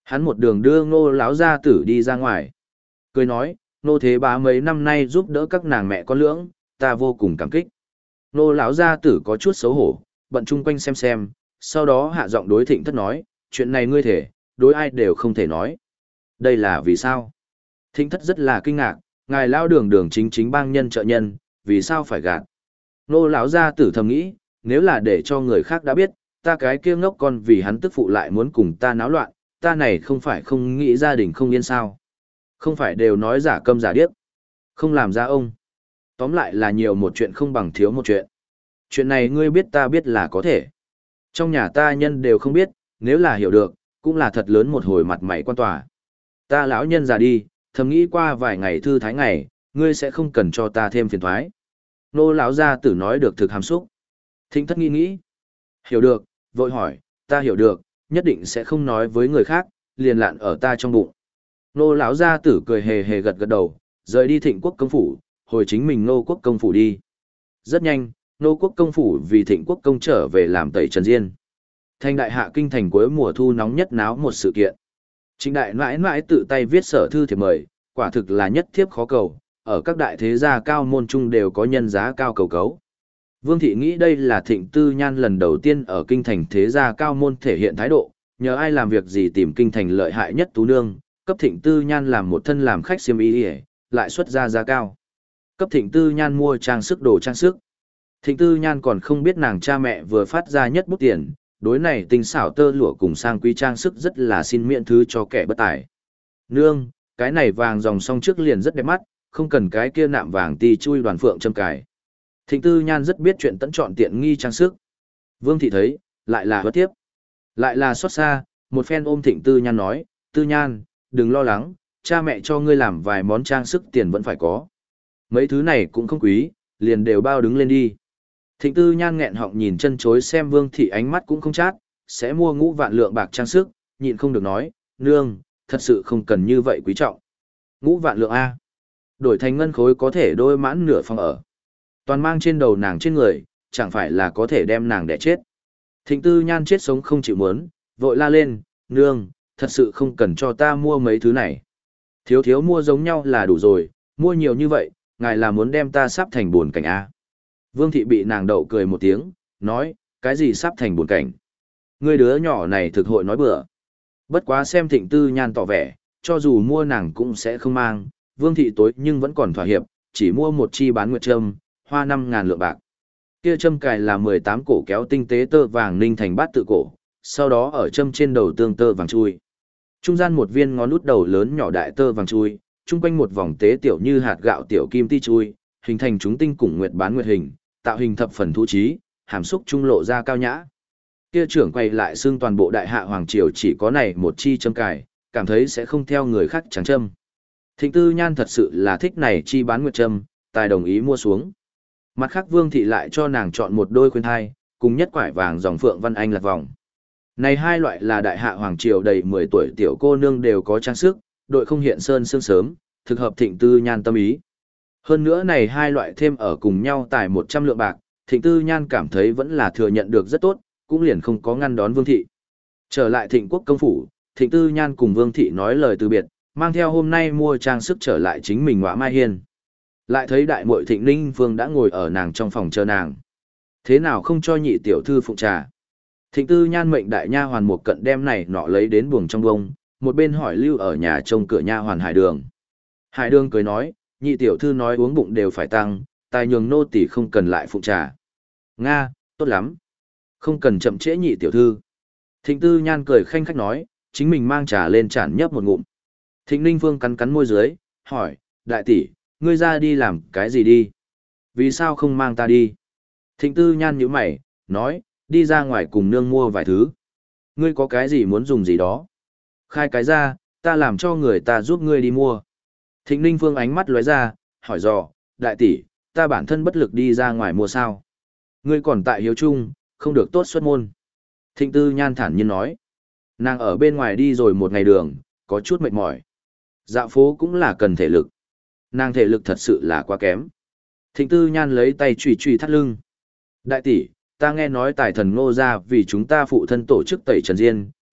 Hắn một đường đưa Ngô lão gia tử đi ra ngoài. Cười nói, Ngô Thế Bá mấy năm nay giúp đỡ các nàng mẹ con lưỡng, ta vô cùng cảm kích. Ngô lão gia tử có chút xấu hổ, bận chung quanh xem xem, sau đó hạ giọng đối Thịnh Thất nói, chuyện này ngươi thể, đối ai đều không thể nói. Đây là vì sao? Thịnh Thất rất là kinh ngạc, ngài lao đường đường chính chính bang nhân trợ nhân, vì sao phải gạt? Ngô lão gia tử thầm nghĩ, nếu là để cho người khác đã biết, ta cái kia ngốc con vì hắn tức phụ lại muốn cùng ta náo loạn, ta này không phải không nghĩ gia đình không yên sao. Không phải đều nói giả câm giả điếc, không làm ra ông. Tóm lại là nhiều một chuyện không bằng thiếu một chuyện. Chuyện này ngươi biết ta biết là có thể. Trong nhà ta nhân đều không biết, nếu là hiểu được, cũng là thật lớn một hồi mặt mày quan tòa. Ta lão nhân già đi, thầm nghĩ qua vài ngày thư thái ngày, ngươi sẽ không cần cho ta thêm phiền thoái. Nô lão gia tử nói được thực hàm xúc. Thịnh Thất nghĩ nghĩ. Hiểu được, vội hỏi, ta hiểu được, nhất định sẽ không nói với người khác, liền lạn ở ta trong bụng. Nô lão gia tử cười hề hề gật gật đầu, rời đi Thịnh Quốc công phủ, hồi chính mình Nô Quốc công phủ đi. Rất nhanh, Nô Quốc công phủ vì Thịnh Quốc công trở về làm tẩy trần diên. Thành đại hạ kinh thành cuối mùa thu nóng nhất náo một sự kiện. Trịnh đại mãi mãi tự tay viết sở thư thiệp mời, quả thực là nhất thiếp khó cầu, ở các đại thế gia cao môn trung đều có nhân giá cao cầu cấu. Vương thị nghĩ đây là Thịnh Tư Nhan lần đầu tiên ở kinh thành thế gia cao môn thể hiện thái độ, nhờ ai làm việc gì tìm kinh thành lợi hại nhất tú nương, cấp Thịnh Tư Nhan làm một thân làm khách xiêm y, lại xuất ra giá cao. Cấp Thịnh Tư Nhan mua trang sức đồ trang sức. Thịnh Tư Nhan còn không biết nàng cha mẹ vừa phát ra nhất bút tiền, đối này tinh xảo tơ lụa cùng sang quý trang sức rất là xin miễn thứ cho kẻ bất tài. Nương, cái này vàng dòng song trước liền rất đẹp mắt, không cần cái kia nạm vàng ti chui đoàn phượng châm cài. Thịnh Tư Nhan rất biết chuyện tận chọn tiện nghi trang sức. Vương thị thấy, lại là hứa tiếp. Lại là xót xa, một phen ôm Thịnh Tư Nhan nói, Tư Nhan, đừng lo lắng, cha mẹ cho ngươi làm vài món trang sức tiền vẫn phải có. Mấy thứ này cũng không quý, liền đều bao đứng lên đi. Thịnh Tư Nhan nghẹn họng nhìn chân chối xem Vương thị ánh mắt cũng không chát, sẽ mua ngũ vạn lượng bạc trang sức, nhịn không được nói, nương, thật sự không cần như vậy quý trọng. Ngũ vạn lượng A. Đổi thành ngân khối có thể đôi mãn nửa phòng ở. Toàn mang trên đầu nàng trên người, chẳng phải là có thể đem nàng đẻ chết. Thịnh Tư Nhan chết sống không chịu muốn, vội la lên, nương, thật sự không cần cho ta mua mấy thứ này. Thiếu thiếu mua giống nhau là đủ rồi, mua nhiều như vậy, ngài là muốn đem ta sắp thành buồn cảnh A. Vương thị bị nàng đậu cười một tiếng, nói, cái gì sắp thành buồn cảnh. Ngươi đứa nhỏ này thực hội nói bừa. Bất quá xem Thịnh Tư Nhan tỏ vẻ, cho dù mua nàng cũng sẽ không mang, Vương thị tối nhưng vẫn còn thỏa hiệp, chỉ mua một chi bán nguyệt trâm, hoa năm ngàn lượng bạc. Kia châm cài là mười tám cổ kéo tinh tế tơ vàng ninh thành bát tự cổ, sau đó ở châm trên đầu tương tơ vàng chui. Trung gian một viên ngón út đầu lớn nhỏ đại tơ vàng chui, trung quanh một vòng tế tiểu như hạt gạo tiểu kim ti chui, hình thành chúng tinh cùng nguyệt bán nguyệt hình, tạo hình thập phần thú trí, hàm xúc trung lộ ra cao nhã. Kia trưởng quay lại xương toàn bộ đại hạ hoàng triều chỉ có này một chi châm cài, cảm thấy sẽ không theo người khác trắng châm. Thịnh Tư Nhan thật sự là thích này chi bán nguyệt châm, tài đồng ý mua xuống. Mặt khác Vương thị lại cho nàng chọn một đôi khuyên thai, cùng nhất quải vàng dòng phượng văn anh lạc vòng. Này hai loại là đại hạ hoàng triều đầy mười tuổi tiểu cô nương đều có trang sức, đội không hiện sơn sương sớm, thực hợp Thịnh Tư Nhan tâm ý. Hơn nữa này hai loại thêm ở cùng nhau tài một trăm lượng bạc, Thịnh Tư Nhan cảm thấy vẫn là thừa nhận được rất tốt, cũng liền không có ngăn đón Vương thị. Trở lại Thịnh Quốc công phủ, Thịnh Tư Nhan cùng Vương thị nói lời từ biệt, mang theo hôm nay mua trang sức trở lại chính mình Ngõa Mai Hiên. Lại thấy đại muội Thịnh Ninh Phương đã ngồi ở nàng trong phòng chờ nàng. Thế nào không cho nhị tiểu thư phụng trà? Thịnh Tư Nhan mệnh đại nha hoàn một cận đem này nọ lấy đến buồng trong bông, một bên hỏi lưu ở nhà trông cửa nha hoàn Hải Đường. Hải Đường cười nói, nhị tiểu thư nói uống bụng đều phải tăng, tài nhường nô tỳ không cần lại phụng trà. Nga, tốt lắm. Không cần chậm trễ nhị tiểu thư. Thịnh Tư Nhan cười khanh khách nói, chính mình mang trà lên chản nhấp một ngụm. Thịnh Ninh Phương cắn cắn môi dưới, hỏi, đại tỷ, ngươi ra đi làm cái gì đi? Vì sao không mang ta đi? Thịnh Tư Nhan nhíu mày, nói, đi ra ngoài cùng nương mua vài thứ. Ngươi có cái gì muốn dùng gì đó? Khai cái ra, ta làm cho người ta giúp ngươi đi mua. Thịnh Ninh Phương ánh mắt lóe ra, hỏi dò, đại tỷ, ta bản thân bất lực đi ra ngoài mua sao? Ngươi còn tại hiếu trung, không được tốt xuất môn. Thịnh Tư Nhan thản nhiên nói, nàng ở bên ngoài đi rồi một ngày đường, có chút mệt mỏi. Dạo phố cũng là cần thể lực. Nàng thể lực thật sự là quá kém. Thịnh Tư Nhan lấy tay chùy chùy thắt lưng. Đại tỷ, ta nghe nói tài thần Ngô gia vì chúng ta phụ thân tổ chức tẩy trần diên,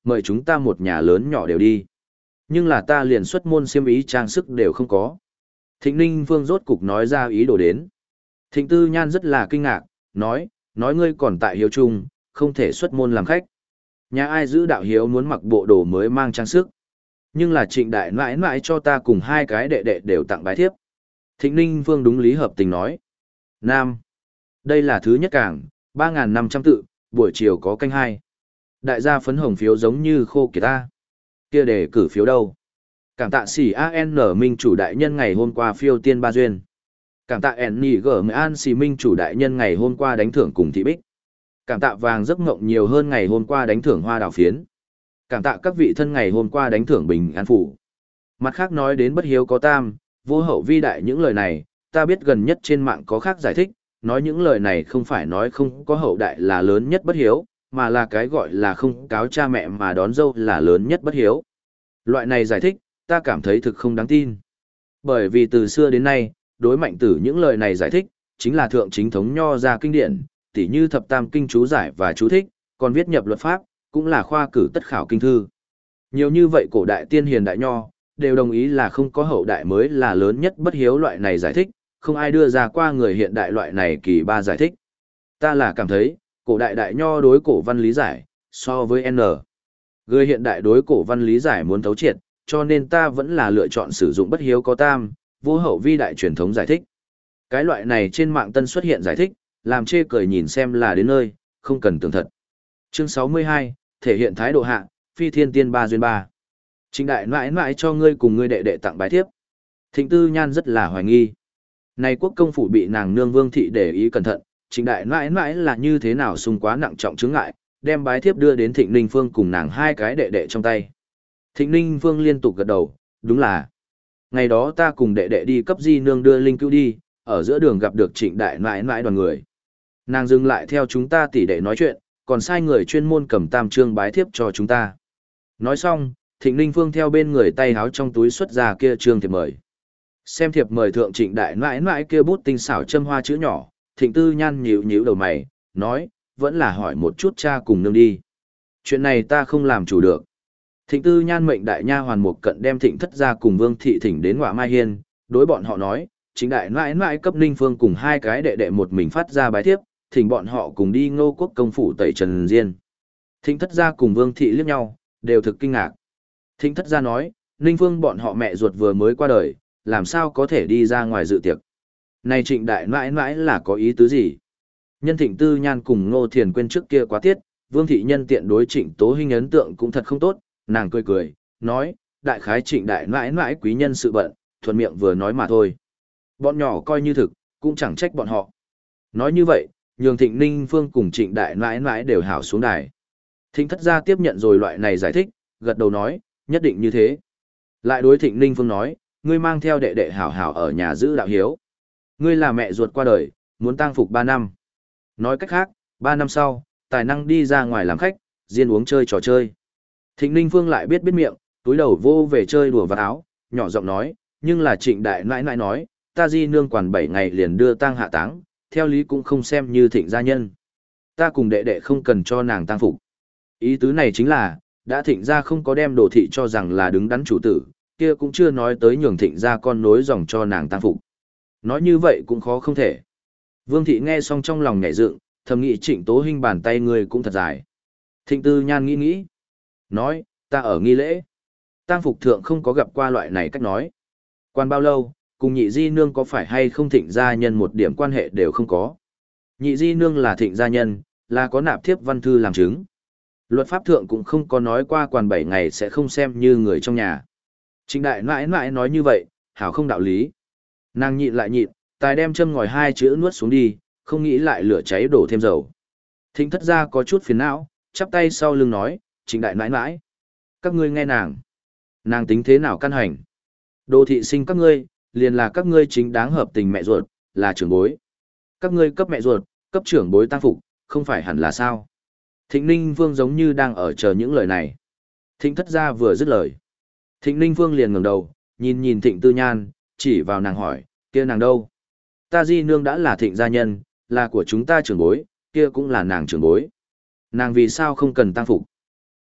mời chúng ta một nhà lớn nhỏ đều đi. Nhưng là ta liền xuất môn xiêm ý trang sức đều không có. Thịnh Ninh Vương rốt cục nói ra ý đồ đến. Thịnh Tư Nhan rất là kinh ngạc, nói, nói ngươi còn tại hiếu trung, không thể xuất môn làm khách. Nhà ai giữ đạo hiếu muốn mặc bộ đồ mới mang trang sức. Nhưng là trịnh đại nãi nãi cho ta cùng hai cái đệ đệ đều tặng bái thiếp. Thịnh Ninh Vương đúng lý hợp tình nói. Nam. Đây là thứ nhất cảng, ba nghìn năm trăm tự, buổi chiều có canh hai. Đại gia phấn hồng phiếu giống như khô kiệt ta. Kia để cử phiếu đâu? Cảm tạ xỉ a en Minh chủ đại nhân ngày hôm qua phiêu tiên ba duyên. Cảm tạ Enni G An xì Minh chủ đại nhân ngày hôm qua đánh thưởng cùng thị bích. Cảm tạ vàng giấc ngộng nhiều hơn ngày hôm qua đánh thưởng hoa đào phiến. Cảm tạ các vị thân ngày hôm qua đánh thưởng bình an phủ. Mặt khác nói đến bất hiếu có tam, vô hậu vi đại những lời này, ta biết gần nhất trên mạng có khác giải thích, nói những lời này không phải nói không có hậu đại là lớn nhất bất hiếu, mà là cái gọi là không cáo cha mẹ mà đón dâu là lớn nhất bất hiếu. Loại này giải thích, ta cảm thấy thực không đáng tin. Bởi vì từ xưa đến nay, đối mạnh tử những lời này giải thích, chính là thượng chính thống nho ra kinh điển, tỉ như thập tam kinh chú giải và chú thích, còn viết nhập luật pháp, cũng là khoa cử tất khảo kinh thư. Nhiều như vậy cổ đại tiên hiền đại nho, đều đồng ý là không có hậu đại mới là lớn nhất bất hiếu loại này giải thích, không ai đưa ra qua người hiện đại loại này kỳ ba giải thích. Ta là cảm thấy, cổ đại đại nho đối cổ văn lý giải, so với N. Người hiện đại đối cổ văn lý giải muốn thấu triệt, cho nên ta vẫn là lựa chọn sử dụng bất hiếu có tam, vô hậu vi đại truyền thống giải thích. Cái loại này trên mạng tân xuất hiện giải thích, làm chê cười nhìn xem là đến nơi, không cần tưởng thật. Chương sáu mươi hai, thể hiện thái độ hạ, phi thiên tiên ba duyên ba. Trịnh đại mãi mãi cho ngươi cùng ngươi đệ đệ tặng bái thiếp. Thịnh Tư Nhan rất là hoài nghi. Này quốc công phủ bị nàng nương Vương thị để ý cẩn thận, Trịnh đại mãi mãi là như thế nào xung quá nặng trọng chứng ngại, đem bái thiếp đưa đến Thịnh Ninh Phương cùng nàng hai cái đệ đệ trong tay. Thịnh Ninh Phương liên tục gật đầu, đúng là. Ngày đó ta cùng đệ đệ đi cấp di nương đưa linh cứu đi, ở giữa đường gặp được Trịnh đại mãi mãi đoàn người. Nàng dừng lại theo chúng ta tỉ đệ nói chuyện, còn sai người chuyên môn cầm tam trương bái thiếp cho chúng ta. Nói xong, Thịnh Ninh Phương theo bên người tay háo trong túi xuất ra kia trương thiệp mời. Xem thiệp mời thượng Trịnh đại mãi mãi kia bút tinh xảo châm hoa chữ nhỏ, Thịnh Tư Nhan nhíu nhíu đầu mày, nói, vẫn là hỏi một chút cha cùng nương đi. Chuyện này ta không làm chủ được. Thịnh Tư Nhan mệnh đại nha hoàn một cận đem Thịnh thất gia cùng Vương thị thỉnh đến Ngọa Mai Hiên, đối bọn họ nói, Trịnh đại mãi mãi cấp Ninh Phương cùng hai cái đệ đệ một mình phát ra bái thiếp, thỉnh bọn họ cùng đi Ngô Quốc công phủ tẩy trần diên. Thịnh thất gia cùng Vương thị liếc nhau, đều thực kinh ngạc. Thịnh thất gia nói, Ninh Phương bọn họ mẹ ruột vừa mới qua đời, làm sao có thể đi ra ngoài dự tiệc. Này Trịnh đại mãi mãi là có ý tứ gì? Nhân Thịnh Tư Nhan cùng Ngô Thiền quên trước kia quá tiết, Vương thị nhân tiện đối Trịnh Tố Hinh ấn tượng cũng thật không tốt, nàng cười cười, nói, đại khái Trịnh đại mãi mãi quý nhân sự bận, thuận miệng vừa nói mà thôi. Bọn nhỏ coi như thực, cũng chẳng trách bọn họ. Nói như vậy, nhường Thịnh Ninh Phương cùng Trịnh đại mãi mãi đều hảo xuống đài. Thịnh thất gia tiếp nhận rồi loại này giải thích, gật đầu nói, nhất định như thế. Lại đối Thịnh Ninh Phương nói, ngươi mang theo đệ đệ hảo hảo ở nhà giữ đạo hiếu. Ngươi là mẹ ruột qua đời, muốn tang phục ba năm. Nói cách khác, ba năm sau, tài năng đi ra ngoài làm khách, riêng uống chơi trò chơi. Thịnh Ninh Phương lại biết biết miệng, túi đầu vô về chơi đùa vạt áo, nhỏ giọng nói, nhưng là Trịnh đại nãi nãi nói, ta di nương quản bảy ngày liền đưa tang hạ táng, theo lý cũng không xem như Thịnh gia nhân. Ta cùng đệ đệ không cần cho nàng tang phục. Ý tứ này chính là, đã Thịnh gia không có đem đồ thị cho rằng là đứng đắn chủ tử, kia cũng chưa nói tới nhường Thịnh gia con nối dòng cho nàng tang phục. Nói như vậy cũng khó không thể. Vương thị nghe xong trong lòng nhảy dựng, thầm nghĩ Trịnh Tố Hinh bàn tay người cũng thật dài. Thịnh Tư Nhan nghĩ nghĩ, nói, ta ở nghi lễ. Tang phục thượng không có gặp qua loại này cách nói. Quan bao lâu, cùng nhị di nương có phải hay không Thịnh gia nhân một điểm quan hệ đều không có. Nhị di nương là Thịnh gia nhân, là có nạp thiếp văn thư làm chứng. Luật pháp thượng cũng không có nói qua quan bảy ngày sẽ không xem như người trong nhà. Trịnh đại mãi mãi nói như vậy, hảo không đạo lý. Nàng nhịn lại nhịn, tài đem châm ngòi hai chữ nuốt xuống đi, không nghĩ lại lửa cháy đổ thêm dầu. Thịnh thất gia có chút phiền não, chắp tay sau lưng nói, Trịnh đại mãi mãi. Các ngươi nghe nàng. Nàng tính thế nào căn hành. Đồ thị sinh các ngươi, liền là các ngươi chính đáng hợp tình mẹ ruột, là trưởng bối. Các ngươi cấp mẹ ruột, cấp trưởng bối tang phục, không phải hẳn là sao. Thịnh Ninh Vương giống như đang ở chờ những lời này. Thịnh thất gia vừa dứt lời. Thịnh Ninh Vương liền ngẩng đầu, nhìn nhìn Thịnh Tư Nhan, chỉ vào nàng hỏi, kia nàng đâu? Ta di nương đã là Thịnh gia nhân, là của chúng ta trưởng bối, kia cũng là nàng trưởng bối. Nàng vì sao không cần tang phục?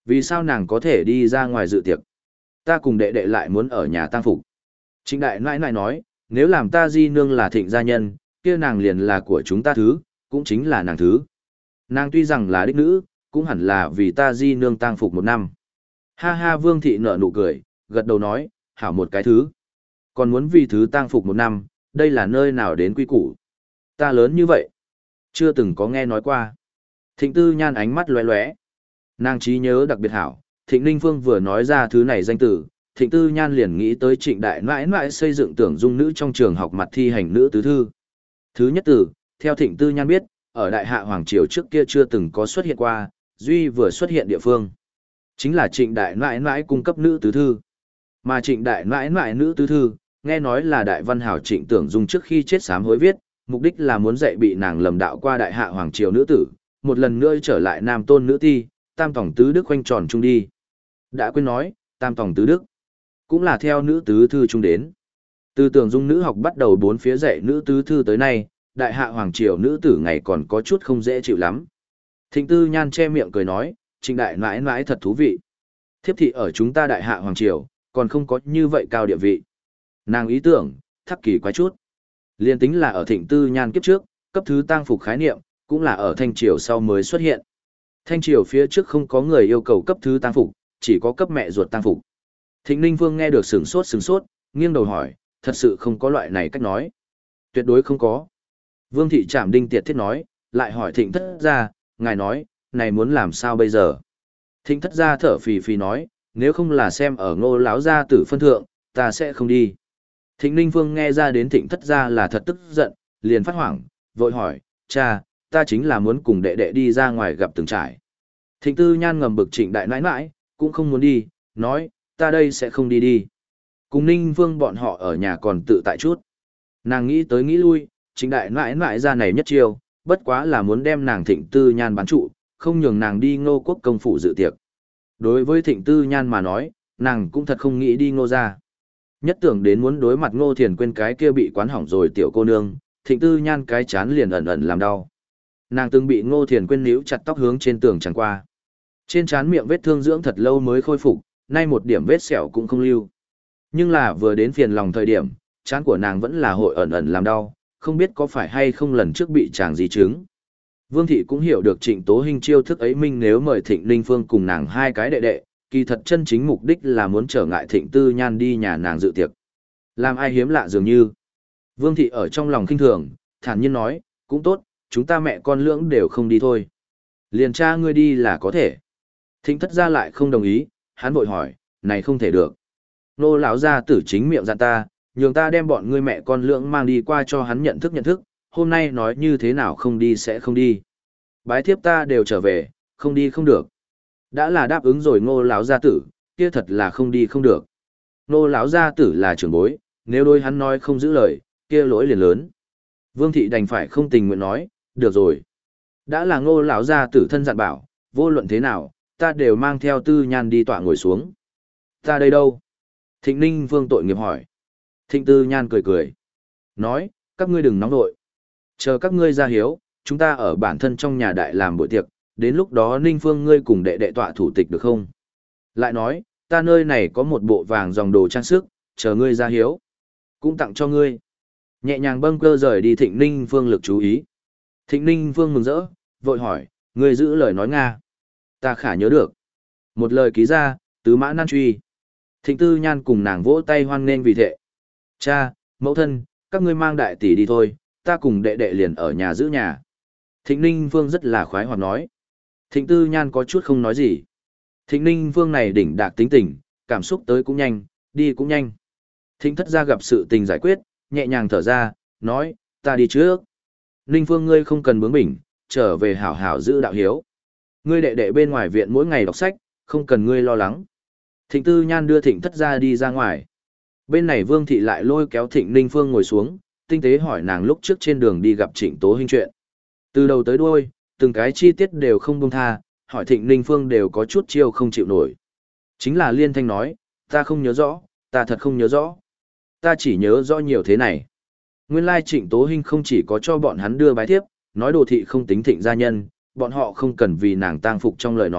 Vì sao nàng có thể đi ra ngoài dự tiệc? Ta cùng đệ đệ lại muốn ở nhà tang phục. Trịnh đại nãi nãi nói, nếu làm ta di nương là thịnh gia nhân, kia nàng liền là của chúng ta thứ, cũng chính là nàng thứ. Nàng tuy rằng là đích nữ, cũng hẳn là vì ta di nương tang phục một năm. Ha ha, Vương thị nở nụ cười, gật đầu nói, hảo một cái thứ. Còn muốn vì thứ tang phục một năm, đây là nơi nào đến quy củ. Ta lớn như vậy, chưa từng có nghe nói qua. Thịnh Tư Nhan ánh mắt lóe lóe. Nàng trí nhớ đặc biệt hảo, Thịnh Ninh Phương vừa nói ra thứ này danh từ, Thịnh Tư Nhan liền nghĩ tới Trịnh đại nãi nãi xây dựng tưởng dung nữ trong trường học mặt thi hành nữ tứ thư. Thứ nhất từ, theo Thịnh Tư Nhan biết, ở Đại Hạ Hoàng Triều trước kia chưa từng có xuất hiện qua, duy vừa xuất hiện địa phương. Chính là Trịnh đại nãi nãi cung cấp nữ tứ thư. Mà Trịnh đại nãi nãi nữ tứ thư, nghe nói là đại văn hảo Trịnh Tưởng Dung trước khi chết sám hối viết, mục đích là muốn dạy bị nàng lầm đạo qua Đại Hạ Hoàng Triều nữ tử, một lần nữa trở lại nam tôn nữ ti, tam tổng tứ đức khoanh tròn chung đi. Đã quên nói, tam tổng tứ đức, cũng là theo nữ tứ thư chung đến. Từ Tưởng Dung nữ học bắt đầu bốn phía dạy nữ tứ thư tới nay, Đại Hạ Hoàng Triều nữ tử ngày còn có chút không dễ chịu lắm. Thịnh Tư Nhan che miệng cười nói, Trịnh đại nãi nãi thật thú vị. Thiếp thị ở chúng ta Đại Hạ Hoàng Triều, còn không có như vậy cao địa vị. Nàng ý tưởng, thắc kỳ quái chút. Liên tính là ở Thịnh Tư Nhan kiếp trước, cấp thứ tang phục khái niệm, cũng là ở Thanh Triều sau mới xuất hiện. Thanh Triều phía trước không có người yêu cầu cấp thứ tang phục, chỉ có cấp mẹ ruột tang phục. Thịnh Ninh Vương nghe được sửng sốt sửng sốt, nghiêng đầu hỏi, thật sự không có loại này cách nói. Tuyệt đối không có. Vương thị Trảm Đinh Tiệt Thiết nói, lại hỏi Thịnh thất gia, ngài nói, này muốn làm sao bây giờ? Thịnh thất gia thở phì phì nói, nếu không là xem ở Ngô lão gia tử phân thượng, ta sẽ không đi. Thịnh Ninh Vương nghe ra đến Thịnh thất gia là thật tức giận, liền phát hoảng, vội hỏi, cha, ta chính là muốn cùng đệ đệ đi ra ngoài gặp từng trải. Thịnh Tư Nhan ngầm bực Trịnh đại nãi nãi, cũng không muốn đi, nói, ta đây sẽ không đi đi. Cùng Ninh Vương bọn họ ở nhà còn tự tại chút. Nàng nghĩ tới nghĩ lui, Trịnh đại nãi nãi ra này nhất chiêu, bất quá là muốn đem nàng Thịnh Tư Nhan bán trụ, không nhường nàng đi Ngô quốc công phủ dự tiệc. Đối với Thịnh Tư Nhan mà nói, nàng cũng thật không nghĩ đi Ngô ra. Nhất tưởng đến muốn đối mặt Ngô Thiền quên cái kia bị quán hỏng rồi tiểu cô nương, Thịnh Tư Nhan cái chán liền ẩn ẩn làm đau. Nàng từng bị Ngô Thiền quên níu chặt tóc hướng trên tường chẳng qua. Trên trán miệng vết thương dưỡng thật lâu mới khôi phục, nay một điểm vết sẹo cũng không lưu. Nhưng là vừa đến phiền lòng thời điểm, trán của nàng vẫn là hội ẩn ẩn làm đau, không biết có phải hay không lần trước bị chàng gì chứng. Vương thị cũng hiểu được Trịnh Tố Hinh chiêu thức ấy, minh nếu mời Thịnh Ninh Phương cùng nàng hai cái đệ đệ, kỳ thật chân chính mục đích là muốn trở ngại Thịnh Tư Nhan đi nhà nàng dự tiệc. Làm ai hiếm lạ dường như. Vương thị ở trong lòng khinh thường, thản nhiên nói, cũng tốt, chúng ta mẹ con lưỡng đều không đi thôi. Liền cha ngươi đi là có thể. Thịnh thất gia lại không đồng ý, hắn vội hỏi, này không thể được. Nô lão gia tử chính miệng dặn ta, nhường ta đem bọn ngươi mẹ con lưỡng mang đi qua cho hắn nhận thức nhận thức, hôm nay nói như thế nào không đi sẽ không đi. Bái thiếp ta đều trở về, không đi không được. Đã là đáp ứng rồi Ngô lão gia tử, kia thật là không đi không được. Ngô lão gia tử là trưởng bối, nếu đôi hắn nói không giữ lời, kia lỗi liền lớn. Vương thị đành phải không tình nguyện nói, được rồi. Đã là Ngô lão gia tử thân dặn bảo, vô luận thế nào, ta đều mang theo Tư Nhan đi tọa ngồi xuống. Ta đây đâu? Thịnh Ninh Vương tội nghiệp hỏi. Thịnh Tư Nhan cười cười. Nói, các ngươi đừng nóng nội. Chờ các ngươi ra hiếu, chúng ta ở bản thân trong nhà đại làm buổi tiệc, đến lúc đó Ninh Phương ngươi cùng đệ đệ tọa thủ tịch được không? Lại nói, ta nơi này có một bộ vàng dòng đồ trang sức, chờ ngươi ra hiếu. Cũng tặng cho ngươi. Nhẹ nhàng bâng cơ rời đi Thịnh Ninh Phương lực chú ý. Thịnh Ninh Phương mừng rỡ, vội hỏi, ngươi giữ lời nói Nga. Ta khả nhớ được. Một lời ký ra, tứ mã nan truy. Thịnh Tư Nhan cùng nàng vỗ tay hoan nghênh vì thế. Cha, mẫu thân, các ngươi mang đại tỷ đi thôi, ta cùng đệ đệ liền ở nhà giữ nhà. Thịnh Ninh Phương rất là khoái hoạt nói. Thịnh Tư Nhan có chút không nói gì. Thịnh Ninh Phương này đỉnh đạc tính tình, cảm xúc tới cũng nhanh, đi cũng nhanh. Thịnh thất gia gặp sự tình giải quyết, nhẹ nhàng thở ra, nói, ta đi trước. Ninh Phương ngươi không cần bướng bỉnh, trở về hảo hảo giữ đạo hiếu. Ngươi đệ đệ bên ngoài viện mỗi ngày đọc sách, không cần ngươi lo lắng. Thịnh Tư Nhan đưa Thịnh thất gia đi ra ngoài. Bên này Vương thị lại lôi kéo Thịnh Ninh Phương ngồi xuống, tinh tế hỏi nàng lúc trước trên đường đi gặp Trịnh Tố Hinh chuyện. Từ đầu tới đuôi, từng cái chi tiết đều không buông tha, hỏi Thịnh Ninh Phương đều có chút chiêu không chịu nổi. Chính là liên thanh nói, ta không nhớ rõ, ta thật không nhớ rõ. Ta chỉ nhớ rõ nhiều thế này. Nguyên lai Trịnh Tố Hinh không chỉ có cho bọn hắn đưa bái thiếp, nói đồ thị không tính Thịnh gia nhân, bọn họ không cần vì nàng tang phục trong lời nói,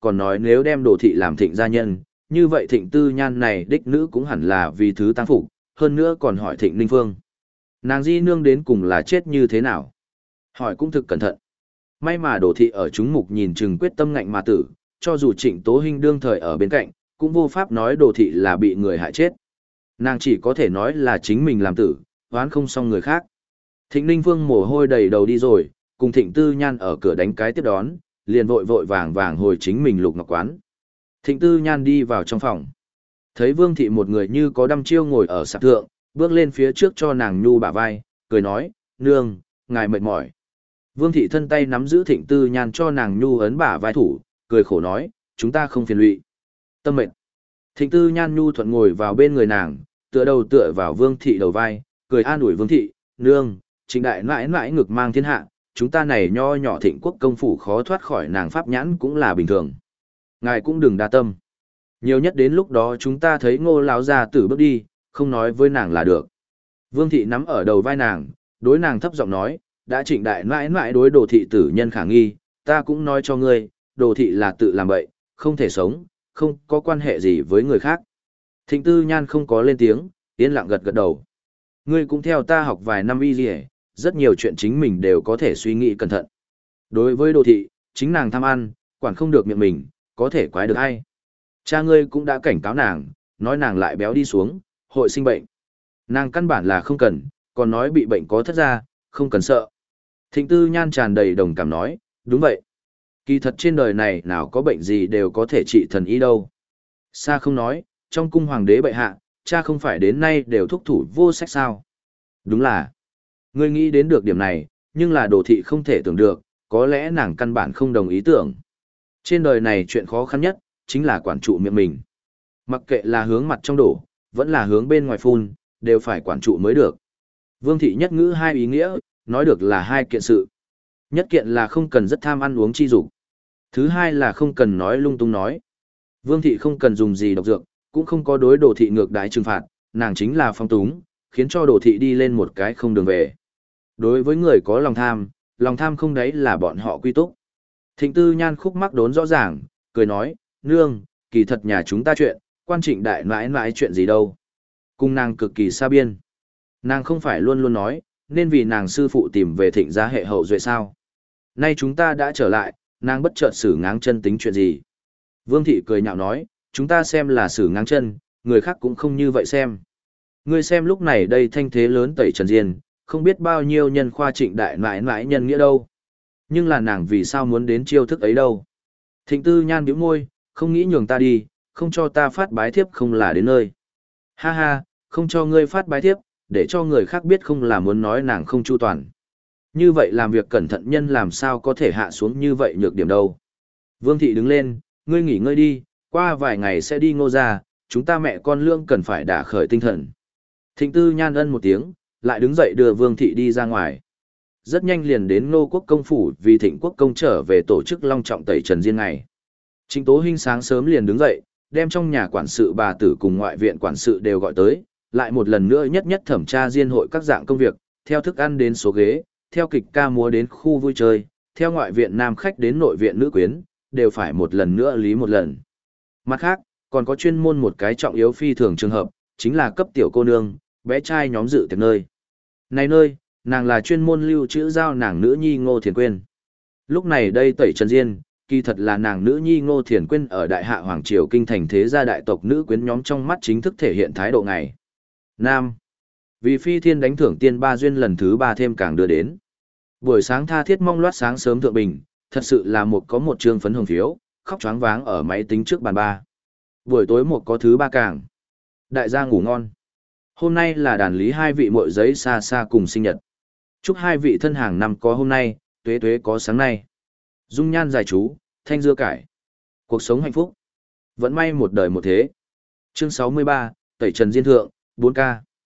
còn nói nếu đem đồ thị làm thịnh gia nhân, như vậy thịnh tư nhan này đích nữ cũng hẳn là vì thứ tăng phục, hơn nữa còn hỏi thịnh Ninh Phương. Nàng di nương đến cùng là chết như thế nào? Hỏi cũng thực cẩn thận. May mà đồ thị ở chúng mục nhìn chừng quyết tâm ngạnh mà tử, cho dù Trịnh Tố Hinh đương thời ở bên cạnh, cũng vô pháp nói đồ thị là bị người hại chết. Nàng chỉ có thể nói là chính mình làm tử, oán không xong người khác. Thịnh Ninh Phương mồ hôi đầy đầu đi rồi, cùng Thịnh Tư Nhan ở cửa đánh cái tiếp đón, liền vội vội vàng vàng hồi chính mình lục ngọc quán. Thịnh Tư Nhan đi vào trong phòng. Thấy Vương Thị một người như có đăm chiêu ngồi ở sạp thượng, bước lên phía trước cho nàng nhu bả vai, cười nói, nương, ngài mệt mỏi. Vương Thị thân tay nắm giữ Thịnh Tư Nhan cho nàng nhu ấn bả vai thủ, cười khổ nói, chúng ta không phiền lụy. Tâm mệt. Thịnh Tư Nhan nhu thuận ngồi vào bên người nàng, tựa đầu tựa vào Vương Thị đầu vai, cười an ủi Vương Thị, nương, Trịnh đại nãi nãi ngực mang thiên hạ, chúng ta này nho nhỏ Thịnh quốc công phủ khó thoát khỏi nàng pháp nhãn cũng là bình thường. Ngài cũng đừng đa tâm. Nhiều nhất đến lúc đó chúng ta thấy Ngô lão gia tử bước đi, không nói với nàng là được. Vương Thị nắm ở đầu vai nàng, đối nàng thấp giọng nói, đã Trịnh đại nãi nãi đối đồ thị tử nhân khả nghi, ta cũng nói cho ngươi, đồ thị là tự làm bậy, không thể sống, không có quan hệ gì với người khác. Thịnh Tư Nhan không có lên tiếng, yên lặng gật gật đầu. Ngươi cũng theo ta học vài năm y gì, rất nhiều chuyện chính mình đều có thể suy nghĩ cẩn thận. Đối với đồ thị, chính nàng tham ăn, quản không được miệng mình, có thể quái được ai. Cha ngươi cũng đã cảnh cáo nàng, nói nàng lại béo đi xuống, hội sinh bệnh. Nàng căn bản là không cần, còn nói bị bệnh có thất ra, không cần sợ. Thịnh Tư Nhan tràn đầy đồng cảm nói, đúng vậy. Kỳ thật trên đời này nào có bệnh gì đều có thể trị thần y đâu. Sa không nói, trong cung hoàng đế bệ hạ, cha không phải đến nay đều thúc thủ vô sách sao. Đúng là, ngươi nghĩ đến được điểm này, nhưng là đồ thị không thể tưởng được, có lẽ nàng căn bản không đồng ý tưởng. Trên đời này chuyện khó khăn nhất, chính là quản trụ miệng mình. Mặc kệ là hướng mặt trong đổ, vẫn là hướng bên ngoài phun, đều phải quản trụ mới được. Vương thị nhất ngữ hai ý nghĩa, nói được là hai kiện sự. Nhất kiện là không cần rất tham ăn uống chi dục. Thứ hai là không cần nói lung tung nói. Vương thị không cần dùng gì độc dược, cũng không có đối đồ thị ngược đái trừng phạt, nàng chính là phong túng, khiến cho đồ thị đi lên một cái không đường về. Đối với người có lòng tham, lòng tham không đấy là bọn họ quy túc. Thịnh Tư Nhan khúc mắc đốn rõ ràng, cười nói, nương, kỳ thật nhà chúng ta chuyện, quan Trịnh đại nãi nãi chuyện gì đâu. Cùng nàng cực kỳ xa biên. Nàng không phải luôn luôn nói, nên vì nàng sư phụ tìm về thịnh gia hệ hậu duệ sao. Nay chúng ta đã trở lại, nàng bất chợt xử ngáng chân tính chuyện gì. Vương thị cười nhạo nói, chúng ta xem là xử ngáng chân, người khác cũng không như vậy xem. Ngươi xem lúc này đây thanh thế lớn tẩy trần diên, không biết bao nhiêu nhân khoa Trịnh đại nãi nãi nhân nghĩa đâu. Nhưng là nàng vì sao muốn đến chiêu thức ấy đâu. Thịnh Tư Nhan bĩu môi, không nghĩ nhường ta đi, không cho ta phát bái thiếp không là đến nơi. Ha ha, không cho ngươi phát bái thiếp, để cho người khác biết không là muốn nói nàng không chu toàn. Như vậy làm việc cẩn thận nhân làm sao có thể hạ xuống như vậy nhược điểm đâu. Vương thị đứng lên, ngươi nghỉ ngơi đi, qua vài ngày sẽ đi Ngô gia, chúng ta mẹ con lương cần phải đả khởi tinh thần. Thịnh Tư Nhan ân một tiếng, lại đứng dậy đưa Vương thị đi ra ngoài. Rất nhanh liền đến Ngô quốc công phủ vì Thịnh quốc công trở về tổ chức long trọng tẩy trần diên ngày. Trịnh Tố Hinh sáng sớm liền đứng dậy, đem trong nhà quản sự bà tử cùng ngoại viện quản sự đều gọi tới, lại một lần nữa nhất nhất thẩm tra diên hội các dạng công việc, theo thức ăn đến số ghế, theo kịch ca múa đến khu vui chơi, theo ngoại viện nam khách đến nội viện nữ quyến, đều phải một lần nữa lý một lần. Mặt khác, còn có chuyên môn một cái trọng yếu phi thường trường hợp, chính là cấp tiểu cô nương, bé trai nhóm dự tiệc nơi. Này nơi, nàng là chuyên môn lưu trữ giao nàng nữ nhi Ngô Thiền Quyên. Lúc này đây tẩy trần diên, kỳ thật là nàng nữ nhi Ngô Thiền Quyên ở đại hạ hoàng triều kinh thành thế gia đại tộc nữ quyến nhóm trong mắt chính thức thể hiện thái độ ngày. Nam. Vì phi thiên đánh thưởng tiên ba duyên lần thứ ba thêm càng đưa đến. Buổi sáng tha thiết mong loát sáng sớm thượng bình, thật sự là một có một trương phấn hồng phiếu, khóc choáng váng ở máy tính trước bàn ba. Buổi tối một có thứ ba càng. Đại gia ngủ ngon. Hôm nay là đàn lý hai vị muội giấy xa xa cùng sinh nhật. Chúc hai vị thân hàng năm có hôm nay, tuế tuế có sáng nay. Dung nhan dài chú, thanh dưa cải. Cuộc sống hạnh phúc. Vẫn may một đời một thế. Chương sáu mươi ba, Tẩy Trần Diên Thượng, bốn K.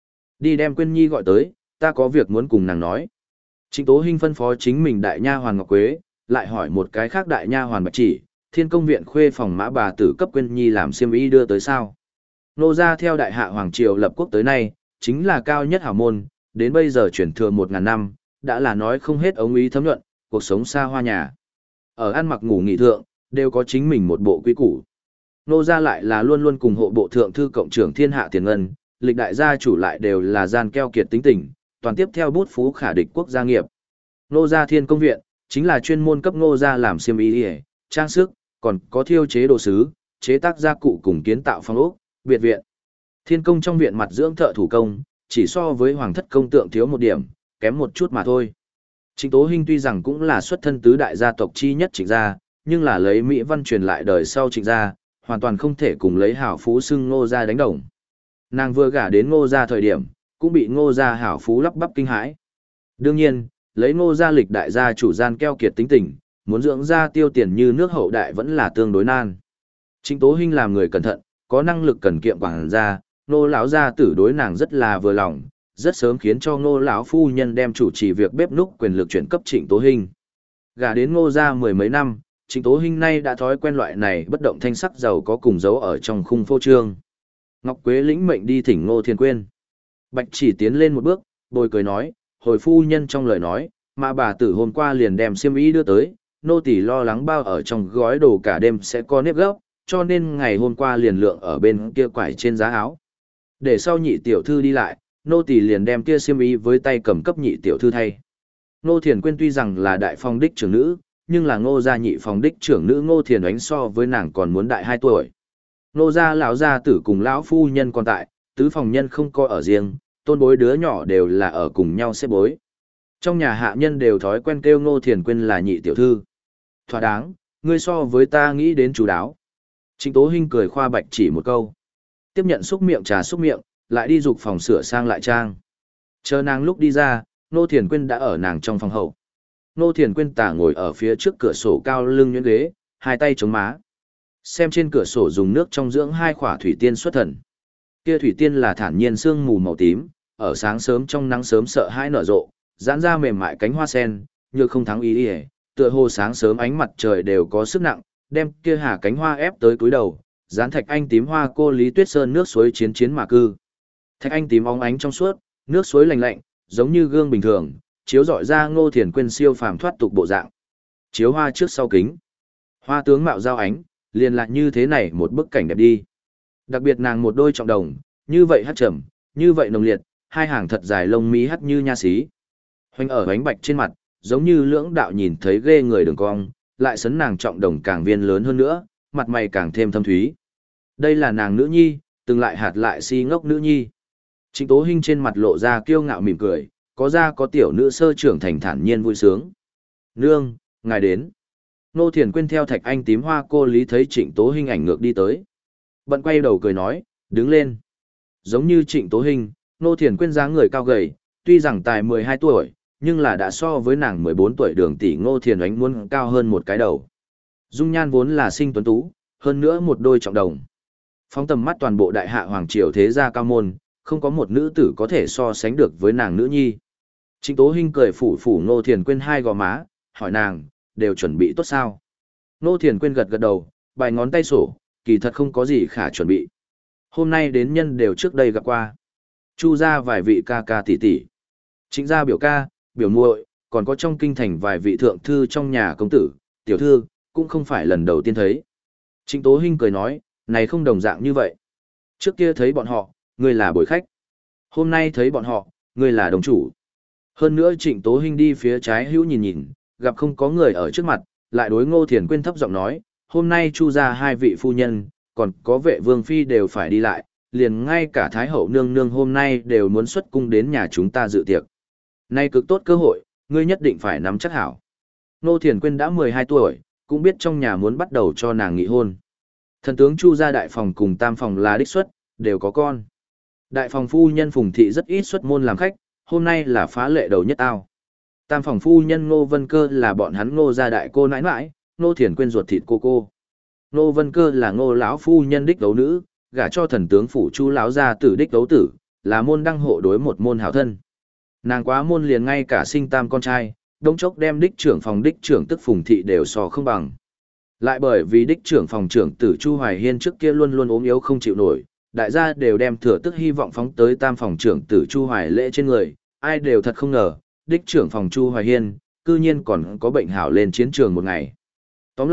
Đi đem Quyên Nhi gọi tới, ta có việc muốn cùng nàng nói. Trịnh Tố Hinh phân phó chính mình đại nha hoàn Ngọc Quế, lại hỏi một cái khác đại nha hoàn Bạch Chỉ, Thiên Công viện khuê phòng mã bà tử cấp Quyên Nhi làm xiêm y đưa tới sao. Nô gia theo đại hạ hoàng triều lập quốc tới nay, chính là cao nhất hảo môn, đến bây giờ chuyển thừa một ngàn năm, đã là nói không hết ống ý thấm nhuận, cuộc sống xa hoa nhà. Ở ăn mặc ngủ nghỉ thượng, đều có chính mình một bộ quy củ. Nô gia lại là luôn luôn cùng hộ bộ thượng thư cộng trưởng thiên hạ tiền ngân, lịch đại gia chủ lại đều là gian keo kiệt tính tình, toàn tiếp theo bút phú khả địch quốc gia nghiệp. Nô gia thiên công viện, chính là chuyên môn cấp nô gia làm xiêm y, trang sức, còn có thiêu chế đồ sứ, chế tác gia cụ cùng kiến tạo phong ốc, biệt viện. Thiên công trong viện mặt dưỡng thợ thủ công, chỉ so với hoàng thất công tượng thiếu một điểm, kém một chút mà thôi. Trịnh Tố Hinh tuy rằng cũng là xuất thân tứ đại gia tộc chi nhất Trịnh gia, nhưng là lấy Mỹ văn truyền lại đời sau Trịnh gia, hoàn toàn không thể cùng lấy hảo phú xưng Ngô gia đánh đồng. Nàng vừa gả đến Ngô gia thời điểm, cũng bị Ngô gia hảo phú lắp bắp kinh hãi. Đương nhiên, lấy Ngô gia lịch đại gia chủ gian keo kiệt tính tình, muốn dưỡng ra tiêu tiền như nước hậu đại vẫn là tương đối nan. Trịnh Tố Hinh làm người cẩn thận, có năng lực cần kiệm quảng gia, Ngô lão gia tử đối nàng rất là vừa lòng, rất sớm khiến cho Ngô lão phu nhân đem chủ trì việc bếp núc quyền lực chuyển cấp Trịnh Tố Hinh. Gả đến Ngô gia mười mấy năm, Trịnh Tố Hinh nay đã thói quen loại này bất động thanh sắc giàu có cùng dấu ở trong khung phô trương. Ngọc Quế lĩnh mệnh đi thỉnh Ngô Thiền Quyên. Bạch Chỉ tiến lên một bước, bồi cười nói, hồi phu nhân trong lời nói, mà bà tử hôm qua liền đem xiêm y đưa tới, nô tỳ lo lắng bao ở trong gói đồ cả đêm sẽ có nếp gấp, cho nên ngày hôm qua liền lượng ở bên kia quải trên giá áo. Để sau nhị tiểu thư đi lại, nô tỳ liền đem kia xiêm y với tay cầm cấp nhị tiểu thư thay. Ngô Thiền Quyên tuy rằng là đại phong đích trưởng nữ, nhưng là Ngô gia nhị phong đích trưởng nữ Ngô Thiền Oánh so với nàng còn muốn đại hai tuổi. Ngô gia lão gia tử cùng lão phu nhân còn tại, tứ phòng nhân không coi ở riêng, tôn bối đứa nhỏ đều là ở cùng nhau xếp bối. Trong nhà hạ nhân đều thói quen kêu Ngô Thiền Quyên là nhị tiểu thư. Thỏa đáng, ngươi so với ta nghĩ đến chú đáo. Trịnh Tố Hinh cười khoa Bạch Chỉ một câu. Tiếp nhận xúc miệng trà xúc miệng, lại đi dục phòng sửa sang lại trang. Chờ nàng lúc đi ra, Ngô Thiền Quyên đã ở nàng trong phòng hậu. Ngô Thiền Quyên tả ngồi ở phía trước cửa sổ cao lưng nhuyễn ghế, hai tay chống má. Xem trên cửa sổ dùng nước trong dưỡng hai khỏa thủy tiên xuất thần. Kia thủy tiên là thản nhiên sương mù màu tím, ở sáng sớm trong nắng sớm sợ hãi nở rộ, giãn ra mềm mại cánh hoa sen, như không thắng ý ý, tựa hồ sáng sớm ánh mặt trời đều có sức nặng, đem kia hà cánh hoa ép tới cúi đầu, dán thạch anh tím hoa cô Lý Tuyết Sơn nước suối chiến chiến mà cư. Thạch anh tím óng ánh trong suốt, nước suối lạnh lạnh, giống như gương bình thường, chiếu rọi ra Ngô Thiền Quyên siêu phàm thoát tục bộ dạng. Chiếu hoa trước sau kính, hoa tướng mạo giao ánh, liền lại như thế này một bức cảnh đẹp đi. Đặc biệt nàng một đôi trọng đồng, như vậy hát trầm, như vậy nồng liệt, hai hàng thật dài lông mi hắt như nha xí. Hoành ở bánh bạch trên mặt, giống như lưỡng đạo nhìn thấy ghê người đường cong, lại sấn nàng trọng đồng càng viên lớn hơn nữa, mặt mày càng thêm thâm thúy. Đây là nàng nữ nhi, từng lại hạt lại si ngốc nữ nhi. Trịnh Tố Hinh trên mặt lộ ra kiêu ngạo mỉm cười, có ra có tiểu nữ sơ trưởng thành thản nhiên vui sướng. Nương, ngài đến. Ngô Thiền Quyên theo thạch anh tím hoa cô Lý thấy Trịnh Tố Hinh ảnh ngược đi tới. Bận quay đầu cười nói, đứng lên. Giống như Trịnh Tố Hinh, Ngô Thiền Quyên dáng người cao gầy, tuy rằng tài mười hai tuổi, nhưng là đã so với nàng mười bốn tuổi Đường tỷ Ngô Thiền Oánh muốn cao hơn một cái đầu. Dung nhan vốn là sinh tuấn tú, hơn nữa một đôi trọng đồng. Phóng tầm mắt toàn bộ đại hạ hoàng triều thế gia cao môn, không có một nữ tử có thể so sánh được với nàng nữ nhi. Trịnh Tố Hinh cười phủ phủ Ngô Thiền Quyên hai gò má, hỏi nàng, đều chuẩn bị tốt sao? Ngô Thiền Quyên gật gật đầu, bài ngón tay sổ, kỳ thật không có gì khả chuẩn bị. Hôm nay đến nhân đều trước đây gặp qua. Chu gia vài vị ca ca tỷ tỷ, Trịnh gia biểu ca, biểu muội, còn có trong kinh thành vài vị thượng thư trong nhà công tử, tiểu thư, cũng không phải lần đầu tiên thấy. Trịnh Tố Hinh cười nói, này không đồng dạng như vậy. Trước kia thấy bọn họ, ngươi là bồi khách. Hôm nay thấy bọn họ, ngươi là đồng chủ. Hơn nữa Trịnh Tố Hinh đi phía trái hữu nhìn nhìn, gặp không có người ở trước mặt, lại đối Ngô Thiền Quyên thấp giọng nói, hôm nay Chu gia hai vị phu nhân, còn có vệ vương phi đều phải đi lại, liền ngay cả Thái hậu nương nương hôm nay đều muốn xuất cung đến nhà chúng ta dự tiệc. Nay cực tốt cơ hội, ngươi nhất định phải nắm chắc hảo. Ngô Thiền Quyên đã mười hai tuổi, cũng biết trong nhà muốn bắt đầu cho nàng nghị hôn. Thần tướng Chu gia đại phòng cùng tam phòng là đích xuất, đều có con. Đại phòng phu nhân Phùng Thị rất ít xuất môn làm khách, hôm nay là phá lệ đầu nhất ao. Tam phòng phu nhân Ngô Vân Cơ là bọn hắn Ngô gia đại cô nãi nãi, Ngô Thiền Quyên ruột thịt cô cô. Ngô Vân Cơ là Ngô lão phu nhân đích đấu nữ, gả cho thần tướng phủ Chu lão gia tử đích đấu tử, là môn đăng hộ đối một môn hảo thân. Nàng quá môn liền ngay cả sinh tam con trai, đống chốc đem đích trưởng phòng đích trưởng tức Phùng Thị đều so không bằng. Lại bởi vì đích trưởng phòng trưởng tử Chu Hoài Hiên trước kia luôn luôn ốm yếu không chịu nổi, đại gia đều đem thừa tức hy vọng phóng tới tam phòng trưởng tử Chu Hoài Lễ trên người, ai đều thật không ngờ, đích trưởng phòng Chu Hoài Hiên, cư nhiên còn có bệnh hảo lên chiến trường một ngày. Tóm lại,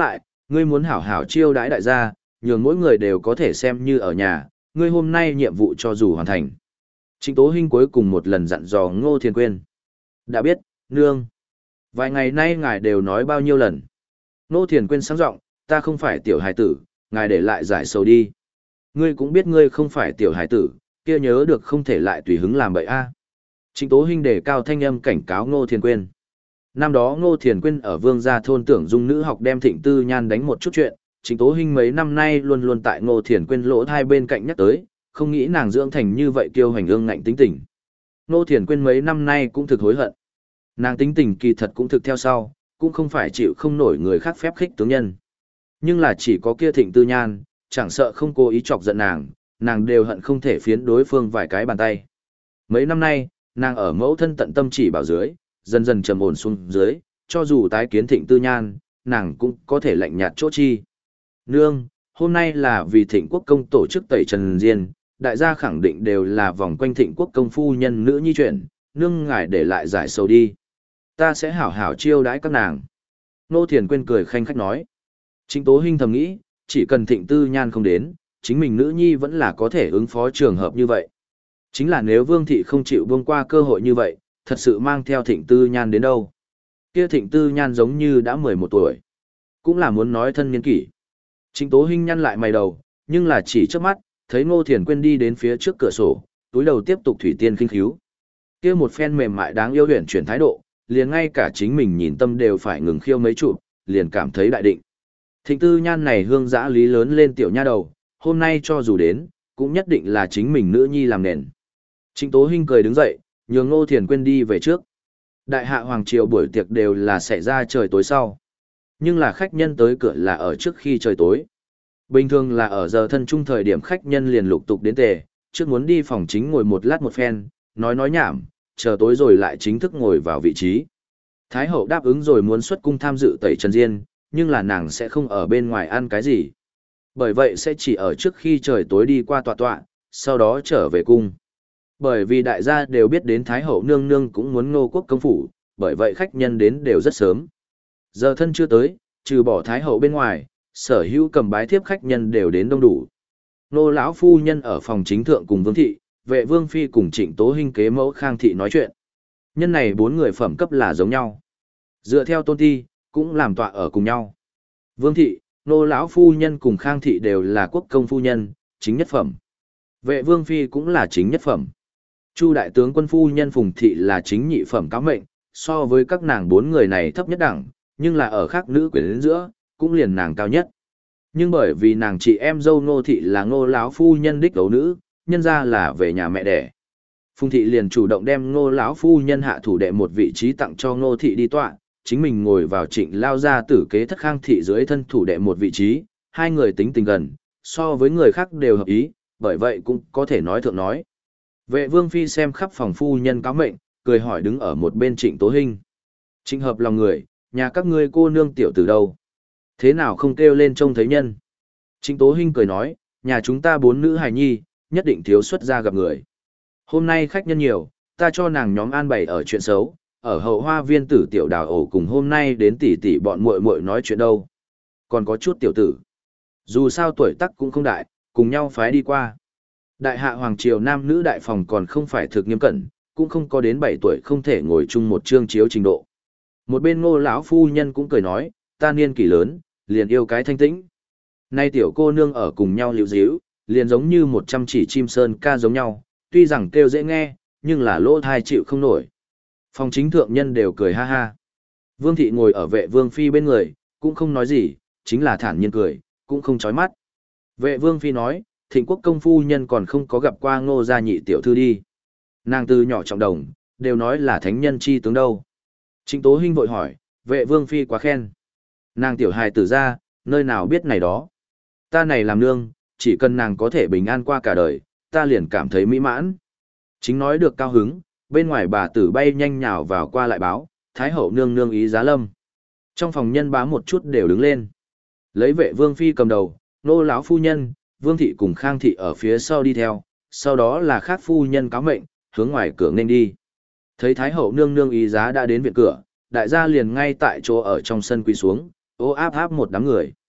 Ngươi muốn hảo hảo chiêu đãi đại gia, nhường mỗi người đều có thể xem như ở nhà, ngươi hôm nay nhiệm vụ cho dù hoàn thành. Trịnh Tố Hinh cuối cùng một lần dặn dò Ngô Thiền Quyên. Đã biết, nương. Vài ngày nay ngài đều nói bao nhiêu lần. Ngô Thiền Quyên sáng giọng, ta không phải tiểu hài tử, ngài để lại giải sầu đi. Ngươi cũng biết ngươi không phải tiểu hài tử, kia nhớ được không thể lại tùy hứng làm bậy a. Trịnh Tố Hinh đề cao thanh âm cảnh cáo Ngô Thiền Quyên. Năm đó Ngô Thiền Quyên ở Vương gia thôn tưởng dung nữ học đem Thịnh Tư Nhan đánh một chút chuyện, Trịnh Tố Hinh mấy năm nay luôn luôn tại Ngô Thiền Quyên lỗ hai bên cạnh nhắc tới, không nghĩ nàng dưỡng thành như vậy kiêu hành ương ngạnh tính tình. Ngô Thiền Quyên mấy năm nay cũng thực hối hận. Nàng tính tình kỳ thật cũng thực theo sau, cũng không phải chịu không nổi người khác phép khích tướng nhân. Nhưng là chỉ có kia Thịnh Tư Nhan, chẳng sợ không cố ý chọc giận nàng, nàng đều hận không thể phiến đối phương vài cái bàn tay. Mấy năm nay, nàng ở mẫu thân tận tâm chỉ bảo dưới, dần dần trầm ổn xuống dưới, cho dù tái kiến Thịnh Tư Nhan, nàng cũng có thể lạnh nhạt chỗ chi. Nương, hôm nay là vì Thịnh Quốc công tổ chức tẩy trần diên, đại gia khẳng định đều là vòng quanh Thịnh Quốc công phu nhân nữ nhi chuyện, nương ngài để lại giải sầu đi. Ta sẽ hảo hảo chiêu đãi các nàng. Nô Thiền Quyên cười khanh khách nói. Trịnh Tố Hinh thầm nghĩ, chỉ cần Thịnh Tư Nhan không đến, chính mình nữ nhi vẫn là có thể ứng phó trường hợp như vậy. Chính là nếu Vương Thị không chịu buông qua cơ hội như vậy, thật sự mang theo Thịnh Tư Nhan đến đâu. Kia Thịnh Tư Nhan giống như đã mười một tuổi. Cũng là muốn nói thân niên kỷ. Trịnh Tố Hinh nhăn lại mày đầu, nhưng là chỉ trước mắt, thấy Ngô Thiền Quyên đi đến phía trước cửa sổ, túi đầu tiếp tục thủy tiên khinh khíu. Kia một phen mềm mại đáng yêu huyền chuyển thái độ, liền ngay cả chính mình nhìn tâm đều phải ngừng khiêu mấy chụp, liền cảm thấy đại định. Thịnh Tư Nhan này hương dã lý lớn lên tiểu nha đầu, hôm nay cho dù đến, cũng nhất định là chính mình nữ nhi làm nền. Trịnh Tố Hinh cười đứng dậy, nhường Ngô Thiền Quyên đi về trước. Đại hạ hoàng triều buổi tiệc đều là xảy ra trời tối sau. Nhưng là khách nhân tới cửa là ở trước khi trời tối. Bình thường là ở giờ thân trung thời điểm khách nhân liền lục tục đến tề, trước muốn đi phòng chính ngồi một lát một phen, nói nói nhảm, chờ tối rồi lại chính thức ngồi vào vị trí. Thái hậu đáp ứng rồi muốn xuất cung tham dự tẩy trần diên, nhưng là nàng sẽ không ở bên ngoài ăn cái gì. Bởi vậy sẽ chỉ ở trước khi trời tối đi qua tọa tọa, sau đó trở về cung. Bởi vì đại gia đều biết đến Thái hậu nương nương cũng muốn Ngô quốc công phủ, bởi vậy khách nhân đến đều rất sớm. Giờ thân chưa tới, trừ bỏ Thái hậu bên ngoài, sở hữu cầm bái thiếp khách nhân đều đến đông đủ. Nô lão phu nhân ở phòng chính thượng cùng Vương thị, vệ Vương phi cùng Trịnh Tố Hinh kế mẫu Khang thị nói chuyện. Nhân này bốn người phẩm cấp là giống nhau. Dựa theo tôn ti, cũng làm tọa ở cùng nhau. Vương thị, nô lão phu nhân cùng Khang thị đều là quốc công phu nhân, chính nhất phẩm. Vệ Vương phi cũng là chính nhất phẩm. Chu đại tướng quân phu nhân Phùng thị là chính nhị phẩm cáo mệnh, so với các nàng bốn người này thấp nhất đẳng, nhưng là ở khác nữ quyến giữa, cũng liền nàng cao nhất. Nhưng bởi vì nàng chị em dâu Ngô thị là Ngô lão phu nhân đích đấu nữ, nhân ra là về nhà mẹ đẻ. Phùng thị liền chủ động đem Ngô lão phu nhân hạ thủ đệ một vị trí tặng cho Ngô thị đi tọa, chính mình ngồi vào Trịnh lao gia tử kế thất Khang thị dưới thân thủ đệ một vị trí, hai người tính tình gần, so với người khác đều hợp ý, bởi vậy cũng có thể nói thượng nói. Vệ Vương phi xem khắp phòng phu nhân cáo mệnh, cười hỏi đứng ở một bên Trịnh Tố Hinh. Trịnh hợp lòng người, nhà các ngươi cô nương tiểu từ đâu? Thế nào không kêu lên trông thấy nhân? Trịnh Tố Hinh cười nói, nhà chúng ta bốn nữ hài nhi, nhất định thiếu xuất ra gặp người. Hôm nay khách nhân nhiều, ta cho nàng nhóm an bày ở chuyện xấu, ở hậu hoa viên tử tiểu đào ổ cùng hôm nay đến tỷ tỷ bọn muội muội nói chuyện đâu. Còn có chút tiểu tử. Dù sao tuổi tác cũng không đại, cùng nhau phái đi qua. Đại hạ hoàng triều nam nữ đại phòng còn không phải thực nghiêm cẩn, cũng không có đến bảy tuổi không thể ngồi chung một chương chiếu trình độ. Một bên Ngô lão phu nhân cũng cười nói, ta niên kỷ lớn, liền yêu cái thanh tĩnh. Nay tiểu cô nương ở cùng nhau liễu díu, liền giống như một trăm chỉ chim sơn ca giống nhau, tuy rằng kêu dễ nghe, nhưng là lỗ thai chịu không nổi. Phòng chính thượng nhân đều cười ha ha. Vương thị ngồi ở vệ Vương phi bên người, cũng không nói gì, chính là thản nhiên cười, cũng không chói mắt. Vệ Vương phi nói, Thịnh quốc công phu nhân còn không có gặp qua Ngô gia nhị tiểu thư đi. Nàng từ nhỏ trọng đồng, đều nói là thánh nhân chi tướng đâu. Trịnh Tố Hinh vội hỏi, vệ Vương phi quá khen. Nàng tiểu hài tử ra, nơi nào biết này đó. Ta này làm nương, chỉ cần nàng có thể bình an qua cả đời, ta liền cảm thấy mỹ mãn. Chính nói được cao hứng, bên ngoài bà tử bay nhanh nhào vào qua lại báo, Thái hậu nương nương ý giá lâm. Trong phòng nhân bá một chút đều đứng lên. Lấy vệ Vương phi cầm đầu, nô lão phu nhân, Vương thị cùng Khang thị ở phía sau đi theo, sau đó là khác phu nhân cáo mệnh, hướng ngoài cửa nên đi. Thấy Thái hậu nương nương ý giá đã đến viện cửa, đại gia liền ngay tại chỗ ở trong sân quỳ xuống, ô áp áp một đám người.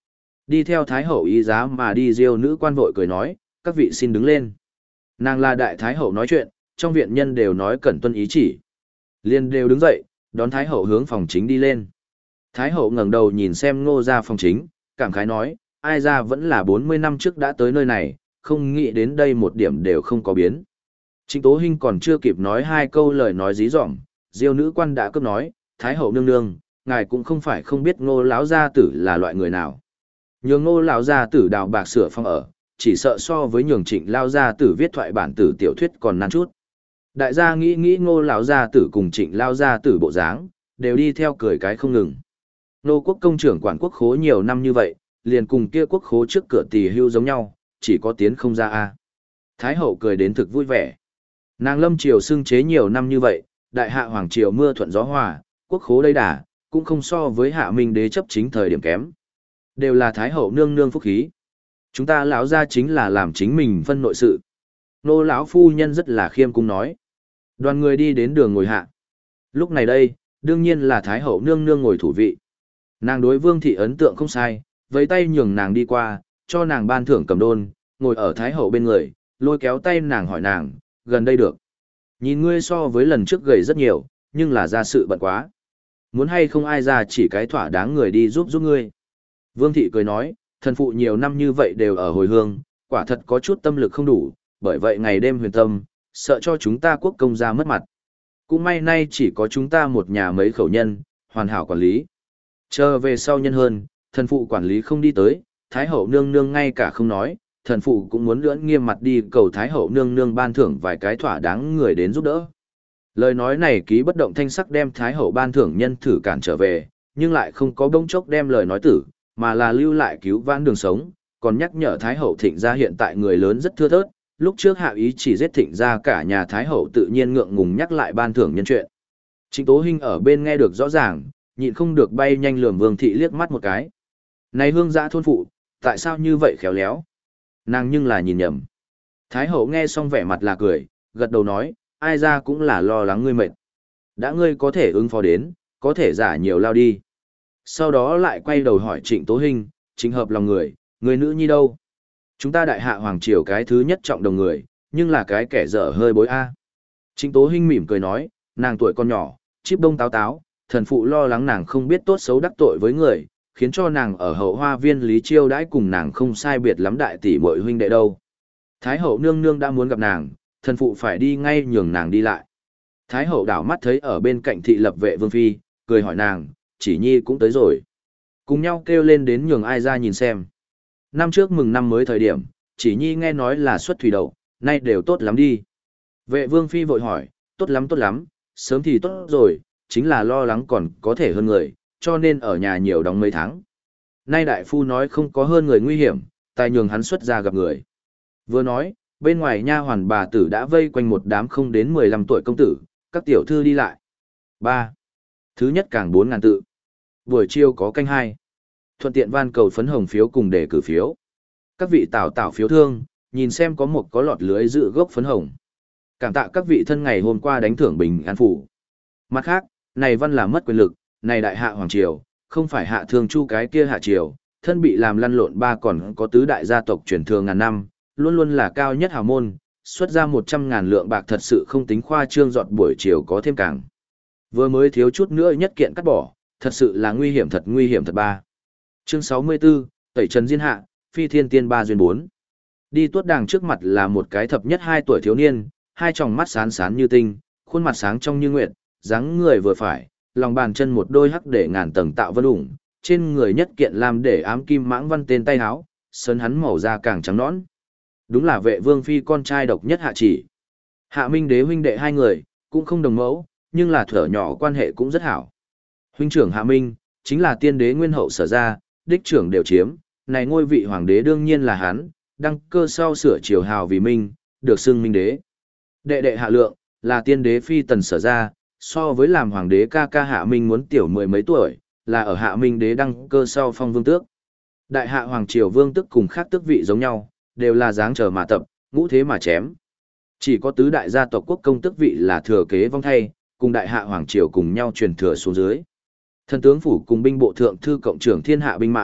Đi theo Thái Hậu ý giá mà đi Diêu nữ quan vội cười nói, các vị xin đứng lên. Nàng là Đại Thái Hậu nói chuyện, trong viện nhân đều nói cẩn tuân ý chỉ. Liên đều đứng dậy, đón Thái Hậu hướng phòng chính đi lên. Thái Hậu ngẩng đầu nhìn xem Ngô gia phòng chính, cảm khái nói, ai ra vẫn là bốn mươi năm trước đã tới nơi này, không nghĩ đến đây một điểm đều không có biến. Trịnh Tố Hinh còn chưa kịp nói hai câu lời nói dí dỏm, Diêu nữ quan đã cướp nói, Thái Hậu nương nương, ngài cũng không phải không biết Ngô lão gia tử là loại người nào. Nhường Ngô lão gia tử đào bạc sửa phong ở, chỉ sợ so với nhường Trịnh lão gia tử viết thoại bản tử tiểu thuyết còn nan chút. Đại gia nghĩ nghĩ Ngô lão gia tử cùng Trịnh lão gia tử bộ dáng, đều đi theo cười cái không ngừng. Nô quốc công trưởng quản quốc khố nhiều năm như vậy, liền cùng kia quốc khố trước cửa tỳ hưu giống nhau, chỉ có tiến không ra a. Thái Hậu cười đến thực vui vẻ. Nàng Lâm triều xưng chế nhiều năm như vậy, đại hạ hoàng triều mưa thuận gió hòa, quốc khố đầy đà, cũng không so với hạ minh đế chấp chính thời điểm kém. Đều là Thái Hậu nương nương phúc khí. Chúng ta lão gia chính là làm chính mình phân nội sự. Nô lão phu nhân rất là khiêm cung nói. Đoàn người đi đến đường ngồi hạ. Lúc này đây, đương nhiên là Thái Hậu nương nương ngồi thủ vị. Nàng đối Vương thị ấn tượng không sai, với tay nhường nàng đi qua, cho nàng ban thưởng cầm đôn, ngồi ở Thái Hậu bên người, lôi kéo tay nàng hỏi nàng, gần đây được. Nhìn ngươi so với lần trước gầy rất nhiều, nhưng là ra sự bận quá. Muốn hay không ai ra chỉ cái thỏa đáng người đi giúp giúp ngươi. Vương thị cười nói, thần phụ nhiều năm như vậy đều ở hồi hương, quả thật có chút tâm lực không đủ, bởi vậy ngày đêm huyền tâm, sợ cho chúng ta quốc công gia mất mặt. Cũng may nay chỉ có chúng ta một nhà mấy khẩu nhân, hoàn hảo quản lý. Chờ về sau nhân hơn, thần phụ quản lý không đi tới, Thái Hậu nương nương ngay cả không nói, thần phụ cũng muốn lưỡng nghiêm mặt đi cầu Thái Hậu nương nương ban thưởng vài cái thỏa đáng người đến giúp đỡ. Lời nói này ký bất động thanh sắc đem Thái Hậu ban thưởng nhân thử cản trở về, nhưng lại không có bỗng chốc đem lời nói tử, mà là lưu lại cứu vãn đường sống, còn nhắc nhở Thái Hậu Thịnh gia hiện tại người lớn rất thưa thớt, lúc trước hạ ý chỉ giết Thịnh gia cả nhà Thái Hậu tự nhiên ngượng ngùng nhắc lại ban thưởng nhân chuyện. Trịnh Tố Hinh ở bên nghe được rõ ràng, nhịn không được bay nhanh lườm Vương thị liếc mắt một cái. Này hương dã thôn phụ, tại sao như vậy khéo léo? Nàng nhưng là nhìn nhầm. Thái Hậu nghe xong vẻ mặt là cười, gật đầu nói, ai ra cũng là lo lắng ngươi mệt. Đã ngươi có thể ứng phó đến, có thể giả nhiều lao đi. Sau đó lại quay đầu hỏi Trịnh Tố Hinh, chính hợp lòng người, người nữ nhi đâu? Chúng ta đại hạ hoàng triều cái thứ nhất trọng đồng người, nhưng là cái kẻ dở hơi bối a. Trịnh Tố Hinh mỉm cười nói, nàng tuổi còn nhỏ, chíp đông táo táo, thần phụ lo lắng nàng không biết tốt xấu đắc tội với người, khiến cho nàng ở hậu hoa viên Lý Chiêu đãi cùng nàng không sai biệt lắm đại tỷ muội huynh đệ đâu. Thái Hậu nương nương đã muốn gặp nàng, thần phụ phải đi ngay nhường nàng đi lại. Thái Hậu đảo mắt thấy ở bên cạnh thị lập vệ Vương Phi, cười hỏi nàng, chỉ nhi cũng tới rồi. Cùng nhau kêu lên đến nhường ai ra nhìn xem. Năm trước mừng năm mới thời điểm, chỉ nhi nghe nói là xuất thủy đậu, nay đều tốt lắm đi. Vệ Vương Phi vội hỏi, tốt lắm tốt lắm, sớm thì tốt rồi, chính là lo lắng còn có thể hơn người, cho nên ở nhà nhiều đóng mấy tháng. Nay đại phu nói không có hơn người nguy hiểm, tài nhường hắn xuất ra gặp người. Vừa nói, bên ngoài nha hoàn bà tử đã vây quanh một đám không đến mười lăm tuổi công tử, các tiểu thư đi lại. ba. Thứ nhất càng bốn ngàn tự. Buổi chiều có canh hai. Thuận tiện van cầu phấn hồng phiếu cùng để cử phiếu. Các vị tảo tảo phiếu thương, nhìn xem có một có lọt lưới dự gốc phấn hồng. Cảm tạ các vị thân ngày hôm qua đánh thưởng bình an phủ. Mặt khác, này văn là mất quyền lực, này đại hạ hoàng triều, không phải hạ thương chu cái kia hạ triều, thân bị làm lăn lộn ba còn có tứ đại gia tộc truyền thừa ngàn năm, luôn luôn là cao nhất hào môn, xuất ra một trăm ngàn lượng bạc thật sự không tính khoa trương giọt buổi chiều có thêm càng. Vừa mới thiếu chút nữa nhất kiện cắt bỏ, thật sự là nguy hiểm thật nguy hiểm thật ba. Chương sáu mươi tư, Tẩy Trần Diên Hạ, Phi Thiên Tiên ba duyên bốn. Đi tuốt đàng trước mặt là một cái thập nhất hai tuổi thiếu niên, hai tròng mắt sáng sáng như tinh, khuôn mặt sáng trong như nguyệt, dáng người vừa phải, lòng bàn chân một đôi hắc để ngàn tầng tạo vân ủng, trên người nhất kiện làm để ám kim mãng văn tên tay áo, sơn hắn màu da càng trắng nõn. Đúng là vệ Vương Phi con trai độc nhất Hạ Chỉ. Hạ Minh đế huynh đệ hai người, cũng không đồng mẫu, nhưng là thở nhỏ quan hệ cũng rất hảo. Huynh trưởng Hạ Minh, chính là tiên đế nguyên hậu sở ra, đích trưởng đều chiếm, này ngôi vị hoàng đế đương nhiên là hắn, đăng cơ sau sửa triều hào vì Minh, được xưng Minh đế. Đệ đệ Hạ Lượng, là tiên đế phi tần sở ra, so với làm hoàng đế ca ca Hạ Minh muốn tiểu mười mấy tuổi, là ở Hạ Minh đế đăng cơ sau phong vương tước. Đại hạ hoàng triều vương tước cùng khác tước vị giống nhau, đều là dáng chờ mà tập, ngũ thế mà chém. Chỉ có tứ đại gia tộc quốc công tước vị là thừa kế vong thay, cùng đại hạ hoàng triều cùng nhau truyền thừa xuống dưới. Thần tướng phủ cùng binh bộ thượng thư cộng trưởng thiên hạ binh mã,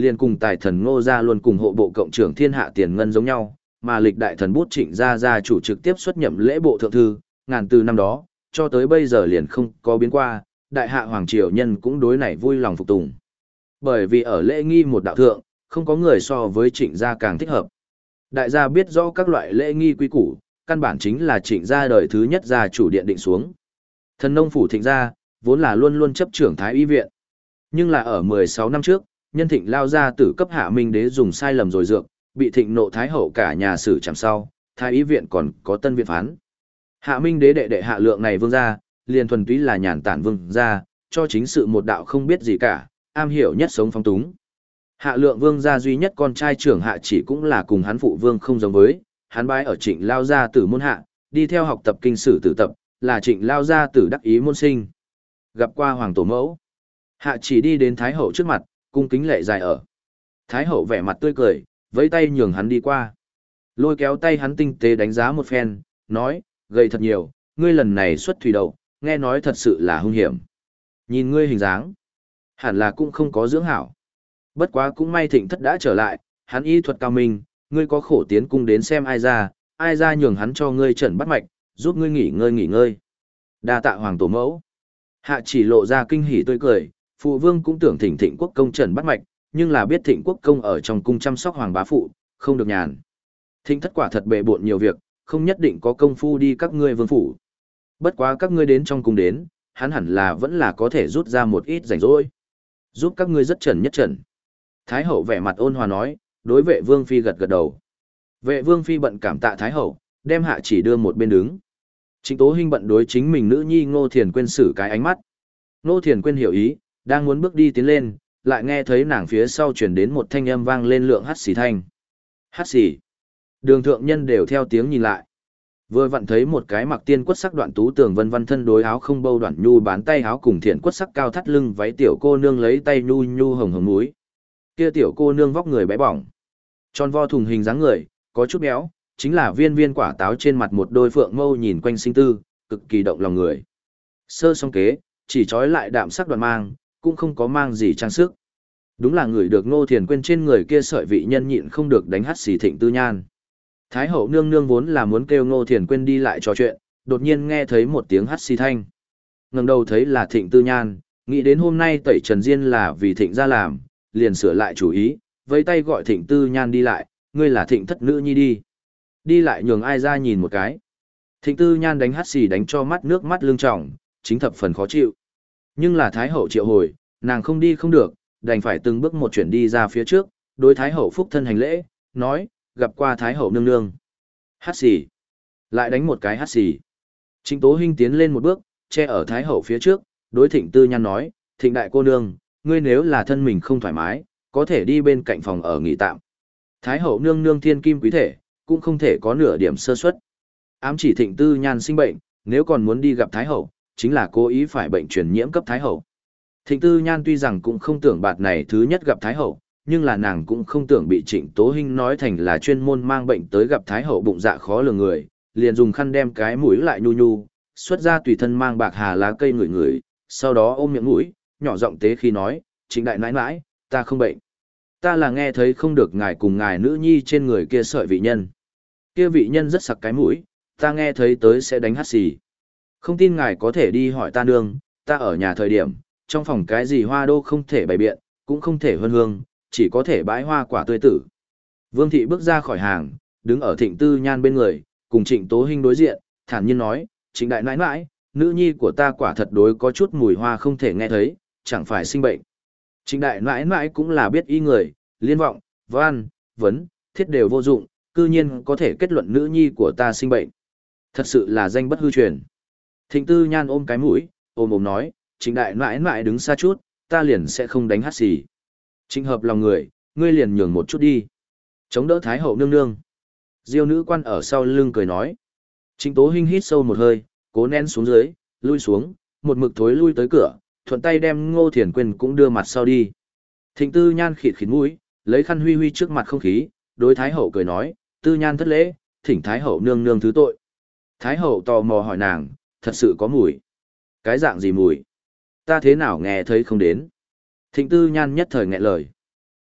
liền cùng tài thần Ngô gia luôn cùng hộ bộ cộng trưởng thiên hạ tiền ngân giống nhau, mà lịch đại thần bút Trịnh gia gia chủ trực tiếp xuất nhậm lễ bộ thượng thư, ngàn từ năm đó, cho tới bây giờ liền không có biến qua, đại hạ hoàng triều nhân cũng đối này vui lòng phục tùng. Bởi vì ở lễ nghi một đạo thượng, không có người so với Trịnh gia càng thích hợp. Đại gia biết rõ các loại lễ nghi quý củ, căn bản chính là Trịnh gia đời thứ nhất gia chủ điện định xuống. Thần nông phủ Thịnh gia, vốn là luôn luôn chấp trưởng thái y viện. Nhưng là ở mười sáu năm trước, nhân Thịnh lao ra tử cấp Hạ Minh đế dùng sai lầm rồi dược, bị Thịnh nộ thái hậu cả nhà xử trảm sau, thái y viện còn có tân viện phán. Hạ Minh đế đệ đệ Hạ Lượng này vương gia, liền thuần túy là nhàn tản vương gia, cho chính sự một đạo không biết gì cả, am hiểu nhất sống phong túng. Hạ Lượng vương gia duy nhất con trai trưởng Hạ Chỉ cũng là cùng hắn phụ vương không giống với, hắn bái ở Trịnh lao gia tử môn hạ, đi theo học tập kinh sử tử tập, là Trịnh lao gia tử đắc ý môn sinh. Gặp qua hoàng tổ mẫu, Hạ Chỉ đi đến thái hậu trước mặt, cung kính lệ dài ở. Thái hậu vẻ mặt tươi cười, vẫy tay nhường hắn đi qua. Lôi kéo tay hắn tinh tế đánh giá một phen, nói, gầy thật nhiều, ngươi lần này xuất thủy đậu, nghe nói thật sự là hung hiểm. Nhìn ngươi hình dáng, hẳn là cũng không có dưỡng hảo. Bất quá cũng may Thịnh thất đã trở lại, hắn y thuật cao minh, ngươi có khổ tiến cung đến xem ai ra, ai ra nhường hắn cho ngươi trần bắt mạch, giúp ngươi nghỉ ngơi nghỉ ngơi. Đa tạ hoàng tổ mẫu. Hạ Chỉ lộ ra kinh hỉ tươi cười, phụ vương cũng tưởng thỉnh Thịnh quốc công trần bắt mạch, nhưng là biết Thịnh quốc công ở trong cung chăm sóc hoàng bá phụ, không được nhàn. Thịnh thất quả thật bệ bộn nhiều việc, không nhất định có công phu đi các ngươi vương phủ. Bất quá các ngươi đến trong cung đến, hắn hẳn là vẫn là có thể rút ra một ít rảnh rỗi. Giúp các ngươi rất trần nhất trần. Thái hậu vẻ mặt ôn hòa nói, đối vệ vương phi gật gật đầu. Vệ vương phi bận cảm tạ thái hậu, đem Hạ Chỉ đưa một bên đứng. Trịnh Tố Hinh bận đối chính mình nữ nhi Ngô Thiền Quyên xử cái ánh mắt. Ngô Thiền Quyên hiểu ý, đang muốn bước đi tiến lên, lại nghe thấy nàng phía sau truyền đến một thanh âm vang lên lượng hắt xì thanh. Hắt xì. Đường thượng nhân đều theo tiếng nhìn lại. Vừa vặn thấy một cái mặc tiên quất sắc đoạn tú tường vân vân thân đối áo không bâu đoạn nhu bán tay áo cùng thiện quất sắc cao thắt lưng váy tiểu cô nương lấy tay nhu nhu hồng hồng múi. Kia tiểu cô nương vóc người bé bỏng, tròn vo thùng hình dáng người, có chút béo, chính là viên viên quả táo trên mặt một đôi phượng mâu nhìn quanh sinh tư, cực kỳ động lòng người. Sơ song kế, chỉ trói lại đạm sắc đoạn mang, cũng không có mang gì trang sức. Đúng là người được Ngô Thiền Quyên trên người kia sợi vị nhân nhịn không được đánh hắt xì Thịnh Tư Nhan. Thái hậu nương nương vốn là muốn kêu Ngô Thiền Quyên đi lại trò chuyện, đột nhiên nghe thấy một tiếng hắt xì thanh. Ngẩng đầu thấy là Thịnh Tư Nhan, nghĩ đến hôm nay tẩy Trần Diên là vì Thịnh ra làm, liền sửa lại chủ ý, vẫy tay gọi Thịnh Tư Nhan đi lại, ngươi là Thịnh thất nữ nhi đi. Đi lại nhường ai ra nhìn một cái. Thịnh Tư Nhan đánh hắt xì đánh cho mắt nước mắt lưng tròng, chính thập phần khó chịu. Nhưng là Thái hậu triệu hồi, nàng không đi không được, đành phải từng bước một chuyển đi ra phía trước, đối Thái hậu phúc thân hành lễ, nói, gặp qua Thái hậu nương nương. Hát xì. Lại đánh một cái hát xì. Trịnh Tố Hinh tiến lên một bước, che ở Thái hậu phía trước, đối Thịnh Tư Nhan nói, Thịnh đại cô nương, ngươi nếu là thân mình không thoải mái, có thể đi bên cạnh phòng ở nghỉ tạm. Thái hậu nương nương thiên kim quý thể, cũng không thể có nửa điểm sơ suất. Ám chỉ Thịnh Tư Nhan sinh bệnh, nếu còn muốn đi gặp Thái hậu, chính là cố ý phải bệnh truyền nhiễm cấp Thái hậu. Thịnh Tư Nhan tuy rằng cũng không tưởng bạt này thứ nhất gặp Thái hậu, nhưng là nàng cũng không tưởng bị Trịnh Tố Hinh nói thành là chuyên môn mang bệnh tới gặp Thái hậu bụng dạ khó lường người, liền dùng khăn đem cái mũi lại nhu nhu, xuất ra tùy thân mang bạc hà lá cây ngửi ngửi, sau đó ôm miệng mũi, nhỏ giọng tế khi nói, Trịnh đại nãi nãi, ta không bệnh. Ta là nghe thấy không được ngài cùng ngài nữ nhi trên người kia sợi vị nhân. Kia vị nhân rất sặc cái mũi, ta nghe thấy tới sẽ đánh hắt xì. Không tin ngài có thể đi hỏi ta nương, ta ở nhà thời điểm, trong phòng cái gì hoa đô không thể bày biện, cũng không thể hương hương, chỉ có thể bãi hoa quả tươi tử. Vương thị bước ra khỏi hàng, đứng ở Thịnh Tư Nhan bên người, cùng Trịnh Tố Hinh đối diện, thản nhiên nói, Trịnh đại nãi nãi, nữ nhi của ta quả thật đối có chút mùi hoa không thể nghe thấy, chẳng phải sinh bệnh. Trịnh đại nãi nãi cũng là biết ý người, liên vọng, văn, vấn, thiết đều vô dụng, cư nhiên có thể kết luận nữ nhi của ta sinh bệnh. Thật sự là danh bất hư truyền. Thịnh Tư Nhan ôm cái mũi, ôm ôm nói, Trịnh đại nãi nãi đứng xa chút, ta liền sẽ không đánh hát xì. Trịnh hợp lòng người, ngươi liền nhường một chút đi. Chống đỡ Thái hậu nương nương. Diêu nữ quan ở sau lưng cười nói. Trịnh Tố Hinh hít sâu một hơi, cố nén xuống dưới, lui xuống, một mực thối lui tới cửa, thuận tay đem Ngô Thiền Quyên cũng đưa mặt sau đi. Thịnh Tư Nhan khịt khịt mũi, lấy khăn huy huy trước mặt không khí, đối Thái hậu cười nói, Tư Nhan thất lễ, thỉnh Thái hậu nương nương thứ tội. Thái hậu tò mò hỏi nàng, thật sự có mùi. Cái dạng gì mùi? Ta thế nào nghe thấy không đến? Thịnh Tư Nhan nhất thời nghẹn lời.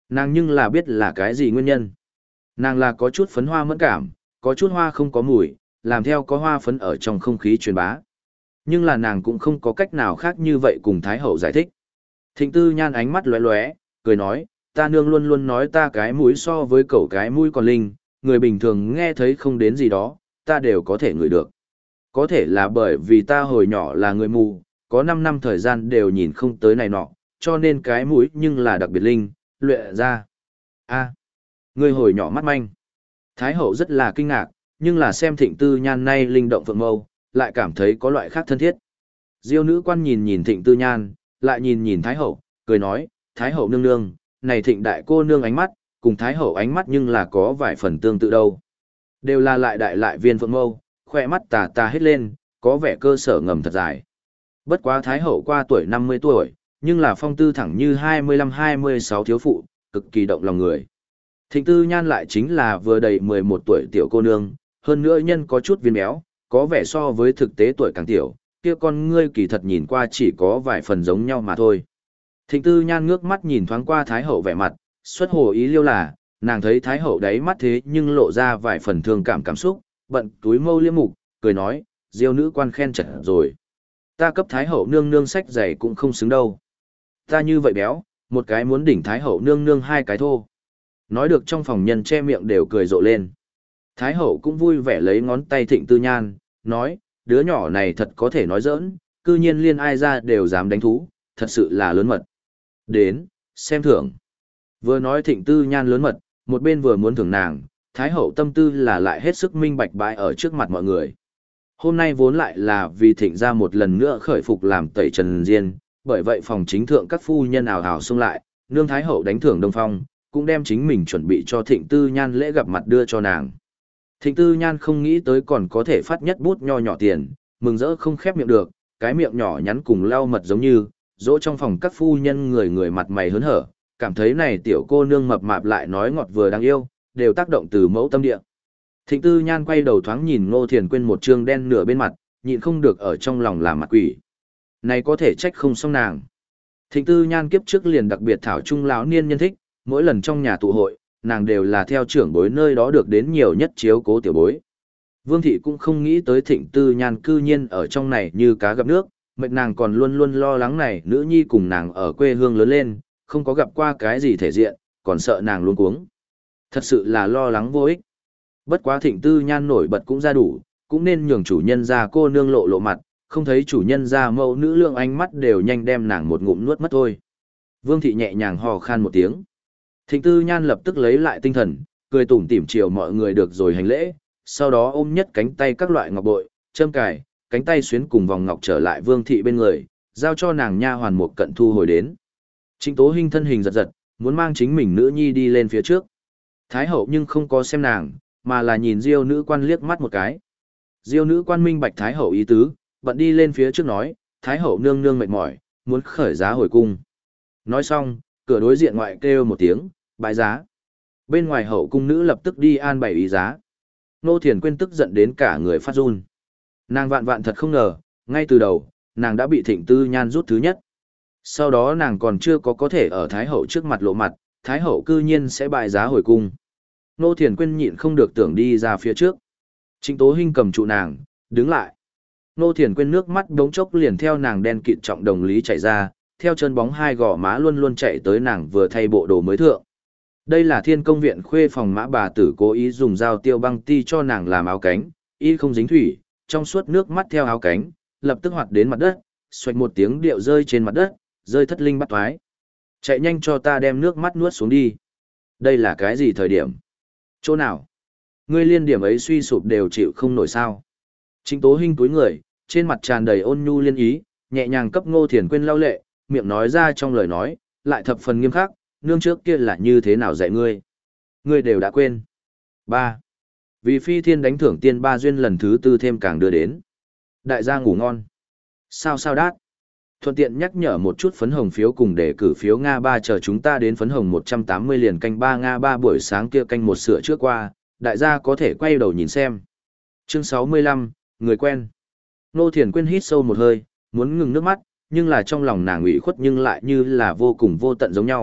Nàng nhưng là biết là cái gì nguyên nhân. Nàng là có chút phấn hoa mẫn cảm, có chút hoa không có mùi, làm theo có hoa phấn ở trong không khí truyền bá. Nhưng là nàng cũng không có cách nào khác như vậy cùng Thái Hậu giải thích. Thịnh Tư Nhan ánh mắt lóe lóe, cười nói, ta nương luôn luôn nói ta cái mũi so với cậu cái mũi còn linh, người bình thường nghe thấy không đến gì đó, ta đều có thể ngửi được. Có thể là bởi vì ta hồi nhỏ là người mù, có năm năm thời gian đều nhìn không tới này nọ, cho nên cái mũi nhưng là đặc biệt linh, luyện ra. A, người hồi nhỏ mắt manh. Thái Hậu rất là kinh ngạc, nhưng là xem Thịnh Tư Nhan nay linh động phượng mâu, lại cảm thấy có loại khác thân thiết. Diêu nữ quan nhìn nhìn Thịnh Tư Nhan, lại nhìn nhìn Thái Hậu, cười nói, Thái Hậu nương nương, này Thịnh đại cô nương ánh mắt, cùng Thái Hậu ánh mắt nhưng là có vài phần tương tự đâu. Đều là lại đại lại viên phượng mâu, khoe mắt tà tà hết lên, có vẻ cơ sở ngầm thật dài. Bất quá Thái Hậu qua tuổi năm mươi tuổi, nhưng là phong tư thẳng như hai mươi lăm hai mươi sáu thiếu phụ, cực kỳ động lòng người. Thịnh Tư Nhan lại chính là vừa đầy mười một tuổi tiểu cô nương, hơn nữa nhân có chút viên béo, có vẻ so với thực tế tuổi càng tiểu, kia con ngươi kỳ thật nhìn qua chỉ có vài phần giống nhau mà thôi. Thịnh Tư Nhan ngước mắt nhìn thoáng qua Thái Hậu vẻ mặt, xuất hồ ý liêu là, nàng thấy Thái Hậu đáy mắt thế nhưng lộ ra vài phần thương cảm cảm xúc, bận túi mâu liếm mục, cười nói, Diêu nữ quan khen chật rồi. Ta cấp Thái Hậu nương nương sách giày cũng không xứng đâu. Ta như vậy béo, một cái muốn đỉnh Thái Hậu nương nương hai cái thô. Nói được trong phòng nhân che miệng đều cười rộ lên. Thái Hậu cũng vui vẻ lấy ngón tay Thịnh Tư Nhan, nói, đứa nhỏ này thật có thể nói giỡn, cư nhiên liên ai ra đều dám đánh thú, thật sự là lớn mật. Đến, xem thưởng. Vừa nói Thịnh Tư Nhan lớn mật, một bên vừa muốn thưởng nàng, Thái Hậu tâm tư là lại hết sức minh bạch bãi ở trước mặt mọi người. Hôm nay vốn lại là vì Thịnh ra một lần nữa khởi phục làm tẩy trần diên, bởi vậy phòng chính thượng các phu nhân ảo ảo xông lại, nương Thái Hậu đánh thưởng Đông Phong, cũng đem chính mình chuẩn bị cho Thịnh Tư Nhan lễ gặp mặt đưa cho nàng. Thịnh Tư Nhan không nghĩ tới còn có thể phát nhất bút nho nhỏ tiền, mừng rỡ không khép miệng được, cái miệng nhỏ nhắn cùng lau mật giống như, dỗ trong phòng các phu nhân người người mặt mày hớn hở, cảm thấy này tiểu cô nương mập mạp lại nói ngọt vừa đáng yêu, đều tác động từ mẫu tâm địa. Thịnh Tư Nhan quay đầu thoáng nhìn Ngô Thiền Quyên một trương đen nửa bên mặt, nhịn không được ở trong lòng làm mặt quỷ. Này có thể trách không xong nàng. Thịnh Tư Nhan kiếp trước liền đặc biệt thảo trung lão niên nhân thích, mỗi lần trong nhà tụ hội, nàng đều là theo trưởng bối nơi đó được đến nhiều nhất chiếu cố tiểu bối. Vương thị cũng không nghĩ tới Thịnh Tư Nhan cư nhiên ở trong này như cá gặp nước, mệt nàng còn luôn luôn lo lắng này nữ nhi cùng nàng ở quê hương lớn lên, không có gặp qua cái gì thể diện, còn sợ nàng luôn cuống. Thật sự là lo lắng vô ích. Bất quá Thịnh Tư Nhan nổi bật cũng ra đủ, cũng nên nhường chủ nhân ra cô nương lộ lộ mặt, không thấy chủ nhân ra mẫu nữ lượng ánh mắt đều nhanh đem nàng một ngụm nuốt mất thôi. Vương thị nhẹ nhàng hò khan một tiếng. Thịnh Tư Nhan lập tức lấy lại tinh thần, cười tủm tỉm chiều mọi người được rồi hành lễ, sau đó ôm nhất cánh tay các loại ngọc bội, châm cài, cánh tay xuyến cùng vòng ngọc trở lại Vương thị bên người, giao cho nàng nha hoàn một cận thu hồi đến. Trịnh Tố Hinh thân hình giật giật, muốn mang chính mình nữ nhi đi lên phía trước. Thái hậu nhưng không có xem nàng, mà là nhìn Diêu nữ quan liếc mắt một cái. Diêu nữ quan minh bạch Thái hậu ý tứ, bận đi lên phía trước nói, Thái hậu nương nương mệt mỏi, muốn khởi giá hồi cung. Nói xong, cửa đối diện ngoại kêu một tiếng, bái giá. Bên ngoài hậu cung nữ lập tức đi an bày ý giá. Nô Thiền Quyên tức giận đến cả người phát run. Nàng vạn vạn thật không ngờ, ngay từ đầu, nàng đã bị Thịnh Tư Nhan rút thứ nhất. Sau đó nàng còn chưa có có thể ở Thái hậu trước mặt lộ mặt, Thái hậu cư nhiên sẽ bại giá hồi cung. Nô Thiền Quyên nhịn không được tưởng đi ra phía trước. Trịnh Tố Hinh cầm trụ nàng, đứng lại. Nô Thiền Quyên nước mắt đống chốc liền theo nàng đen kịt trọng đồng lý chạy ra, theo chân bóng hai gò má luôn luôn chạy tới nàng vừa thay bộ đồ mới thượng. Đây là Thiên Công viện khuê phòng mã bà tử cố ý dùng dao tiêu băng ti cho nàng làm áo cánh, y không dính thủy, trong suốt nước mắt theo áo cánh, lập tức hoạt đến mặt đất, xoạch một tiếng điệu rơi trên mặt đất, rơi thất linh bắt thoái. Chạy nhanh cho ta đem nước mắt nuốt xuống đi. Đây là cái gì thời điểm? Chỗ nào? Ngươi liên điểm ấy suy sụp đều chịu không nổi sao. Trịnh Tố Hinh túi người, trên mặt tràn đầy ôn nhu liên ý, nhẹ nhàng cấp Ngô Thiền Quyên lau lệ, miệng nói ra trong lời nói, lại thập phần nghiêm khắc, nương trước kia là như thế nào dạy ngươi. Ngươi đều đã quên. ba. Vì phi thiên đánh thưởng tiên ba duyên lần thứ tư thêm càng đưa đến. Đại gia ngủ ngon. Sao sao đát. Thuận tiện nhắc nhở một chút phấn hồng phiếu cùng để cử phiếu Nga ba chờ chúng ta đến phấn hồng một trăm tám mươi liền canh ba Nga ba buổi sáng kia canh một sửa trước qua, đại gia có thể quay đầu nhìn xem. Chương sáu mươi lăm, người quen. Nô Thiền Quyên hít sâu một hơi, muốn ngừng nước mắt, nhưng là trong lòng nàng ủy khuất nhưng lại như là vô cùng vô tận giống nhau,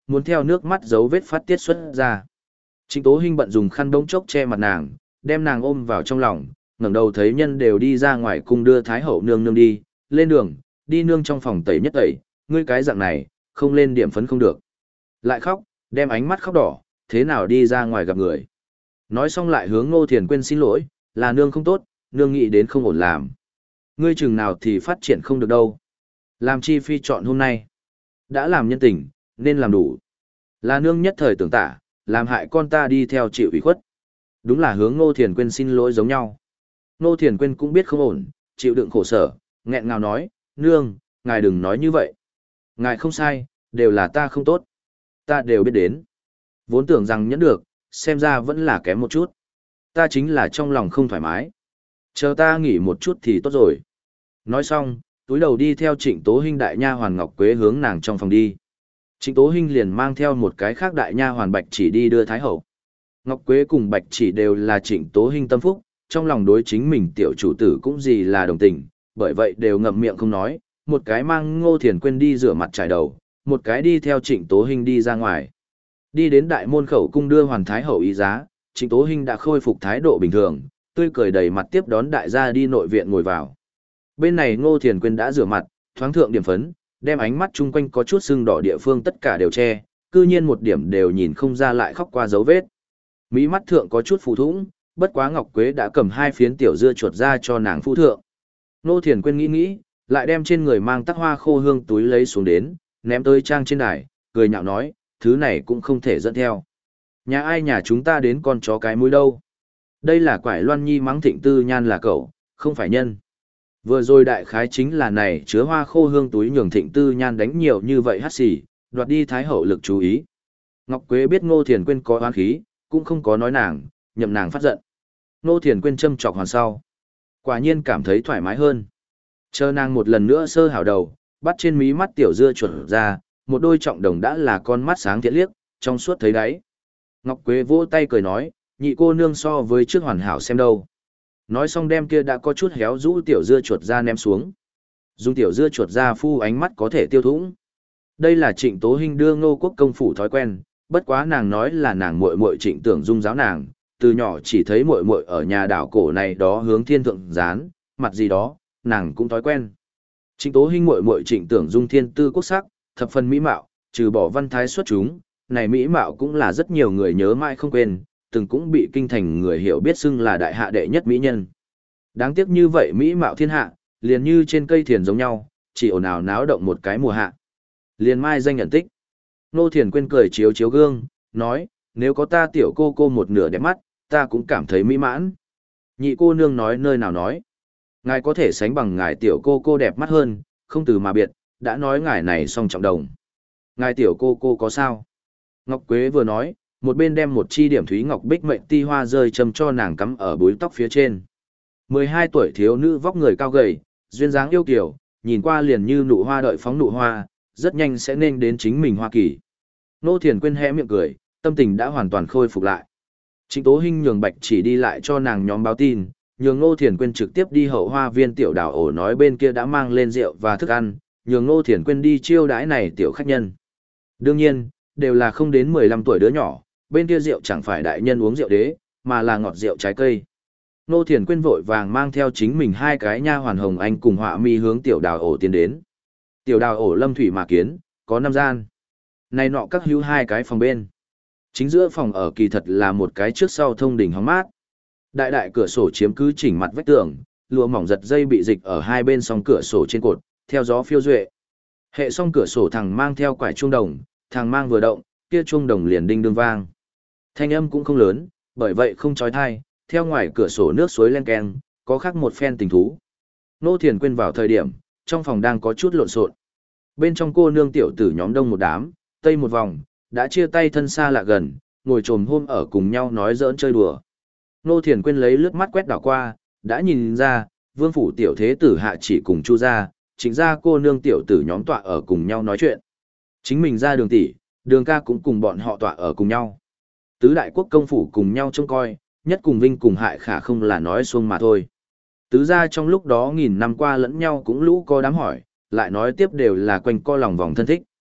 muốn theo nước mắt dấu vết phát tiết xuất ra. Trịnh Tố Hinh bận dùng khăn bông chốc che mặt nàng, đem nàng ôm vào trong lòng, ngẩng đầu thấy nhân đều đi ra ngoài cung đưa Thái hậu nương nương đi, lên đường, đi nương trong phòng tẩy nhất tẩy, ngươi cái dạng này, không lên điểm phấn không được. Lại khóc, đem ánh mắt khóc đỏ, thế nào đi ra ngoài gặp người. Nói xong lại hướng Ngô Thiền Quyên xin lỗi, là nương không tốt, nương nghĩ đến không ổn làm. Ngươi chừng nào thì phát triển không được đâu. Làm chi phi chọn hôm nay. Đã làm nhân tình, nên làm đủ. Là nương nhất thời tưởng tả, làm hại con ta đi theo chịu ủy khuất. Đúng là hướng Ngô Thiền Quyên xin lỗi giống nhau. Ngô Thiền Quyên cũng biết không ổn, chịu đựng khổ sở, nghẹn ngào nói, nương, ngài đừng nói như vậy. Ngài không sai, đều là ta không tốt. Ta đều biết đến. Vốn tưởng rằng nhẫn được, xem ra vẫn là kém một chút. Ta chính là trong lòng không thoải mái. Chờ ta nghỉ một chút thì tốt rồi. Nói xong, túi đầu đi theo Trịnh Tố Hinh đại nha hoàn Ngọc Quế hướng nàng trong phòng đi. Trịnh Tố Hinh liền mang theo một cái khác đại nha hoàn Bạch Chỉ đi đưa Thái hậu. Ngọc Quế cùng Bạch Chỉ đều là Trịnh Tố Hinh tâm phúc, trong lòng đối chính mình tiểu chủ tử cũng gì là đồng tình, bởi vậy đều ngậm miệng không nói, một cái mang Ngô Thiền Quyên đi rửa mặt trải đầu, một cái đi theo Trịnh Tố Hinh đi ra ngoài. Đi đến đại môn khẩu cung đưa Hoàn Thái hậu ý giá, Trịnh Tố Hinh đã khôi phục thái độ bình thường, tươi cười đầy mặt tiếp đón đại gia đi nội viện ngồi vào. Bên này Ngô Thiền Quyên đã rửa mặt, thoáng thượng điểm phấn, đem ánh mắt chung quanh có chút sưng đỏ địa phương tất cả đều che, cư nhiên một điểm đều nhìn không ra lại khóc qua dấu vết. Mí mắt thượng có chút phù thủng, bất quá Ngọc Quế đã cầm hai phiến tiểu dưa chuột ra cho nàng phu thượng. Ngô Thiền Quyên nghĩ nghĩ, lại đem trên người mang tắc hoa khô hương túi lấy xuống đến, ném tới trang trên đài, cười nhạo nói, thứ này cũng không thể dẫn theo. Nhà ai nhà chúng ta đến con chó cái mũi đâu. Đây là quải Loan Nhi mắng Thịnh Tư Nhan là cậu, không phải nhân. Vừa rồi đại khái chính là này chứa hoa khô hương túi nhường Thịnh Tư Nhan đánh nhiều như vậy hát xì, đoạt đi Thái hậu lực chú ý. Ngọc Quế biết Ngô Thiền Quyên có oán khí, cũng không có nói nàng, nhậm nàng phát giận. Ngô Thiền Quyên châm chọc hoàn sau. Quả nhiên cảm thấy thoải mái hơn. Chờ nàng một lần nữa sơ hảo đầu, bắt trên mí mắt tiểu dưa chuột ra, một đôi trọng đồng đã là con mắt sáng thiện liếc, trong suốt thấy đáy. Ngọc Quế vỗ tay cười nói, nhị cô nương so với trước hoàn hảo xem đâu. Nói xong đem kia đã có chút héo rũ tiểu dưa chuột ra ném xuống. Dùng tiểu dưa chuột ra phu ánh mắt có thể tiêu thủng. Đây là Trịnh Tố Hinh đưa Ngô Quốc công phủ thói quen, bất quá nàng nói là nàng muội muội Trịnh Tưởng Dung giáo nàng, từ nhỏ chỉ thấy muội muội ở nhà đảo cổ này đó hướng thiên thượng dán, mặt gì đó, nàng cũng thói quen. Trịnh Tố Hinh muội muội Trịnh Tưởng Dung thiên tư quốc sắc, thập phần mỹ mạo, trừ bỏ văn thái xuất chúng, này mỹ mạo cũng là rất nhiều người nhớ mãi không quên, từng cũng bị kinh thành người hiểu biết xưng là đại hạ đệ nhất mỹ nhân. Đáng tiếc như vậy mỹ mạo thiên hạ, liền như trên cây thiền giống nhau, chỉ ồn ào náo động một cái mùa hạ. Liền mai danh nhận tích. Nô Thiền Quyên cười chiếu chiếu gương, nói, nếu có ta tiểu cô cô một nửa đẹp mắt, ta cũng cảm thấy mỹ mãn. Nhị cô nương nói nơi nào nói. Ngài có thể sánh bằng ngài tiểu cô cô đẹp mắt hơn, không từ mà biệt, đã nói ngài này song trọng đồng. Ngài tiểu cô cô có sao? Ngọc Quế vừa nói, một bên đem một chi điểm thúy ngọc bích mệnh ti hoa rơi châm cho nàng cắm ở búi tóc phía trên. mười hai tuổi thiếu nữ vóc người cao gầy, duyên dáng yêu kiều, nhìn qua liền như nụ hoa đợi phóng nụ hoa, rất nhanh sẽ nên đến chính mình Hoa Kỳ. Nô Thiền Quyên hé miệng cười, tâm tình đã hoàn toàn khôi phục lại. Trịnh Tố Hinh nhường Bạch Chỉ đi lại cho nàng nhóm báo tin, nhường Nô Thiền Quyên trực tiếp đi hậu hoa viên tiểu đảo ổ nói bên kia đã mang lên rượu và thức ăn, nhường Nô Thiền Quyên đi chiêu đãi này tiểu khách nhân. Đương nhiên, đều là không đến mười lăm tuổi đứa nhỏ, bên kia rượu chẳng phải đại nhân uống rượu đế, mà là ngọt rượu trái cây. Nô Thiền Quyên vội vàng mang theo chính mình hai cái nha hoàn Hồng Anh cùng Họa Mi hướng tiểu đào ổ tiến đến. Tiểu đào ổ lâm thủy mà kiến, có năm gian. Này nọ các hữu hai cái phòng bên. Chính giữa phòng ở kỳ thật là một cái trước sau thông đỉnh hóng mát. Đại đại cửa sổ chiếm cứ chỉnh mặt vách tường, lụa mỏng giật dây bị dịch ở hai bên song cửa sổ trên cột, theo gió phiêu duệ. Hệ song cửa sổ thằng mang theo quải chuông đồng, thằng mang vừa động, kia chuông đồng liền đinh đương vang. Thanh âm cũng không lớn, bởi vậy không chói tai, theo ngoài cửa sổ nước suối len keng, có khác một phen tình thú. Nô Thiền Quyên vào thời điểm, trong phòng đang có chút lộn xộn. Bên trong cô nương tiểu tử nhóm đông một đám, tây một vòng, đã chia tay thân xa lạ gần, ngồi trồm hôm ở cùng nhau nói giỡn chơi đùa. Nô Thiền Quyên lấy lướt mắt quét đảo qua, đã nhìn ra, vương phủ tiểu thế tử Hạ Chỉ cùng Chu gia, chính ra cô nương tiểu tử nhóm tọa ở cùng nhau nói chuyện. Chính mình ra Đường tỷ, Đường ca cũng cùng bọn họ tọa ở cùng nhau. Tứ đại quốc công phủ cùng nhau trông coi, nhất cùng vinh cùng hại khả không là nói xuông mà thôi. Tứ gia trong lúc đó nghìn năm qua lẫn nhau cũng lũ có đám hỏi, lại nói tiếp đều là quanh co lòng vòng thân thích.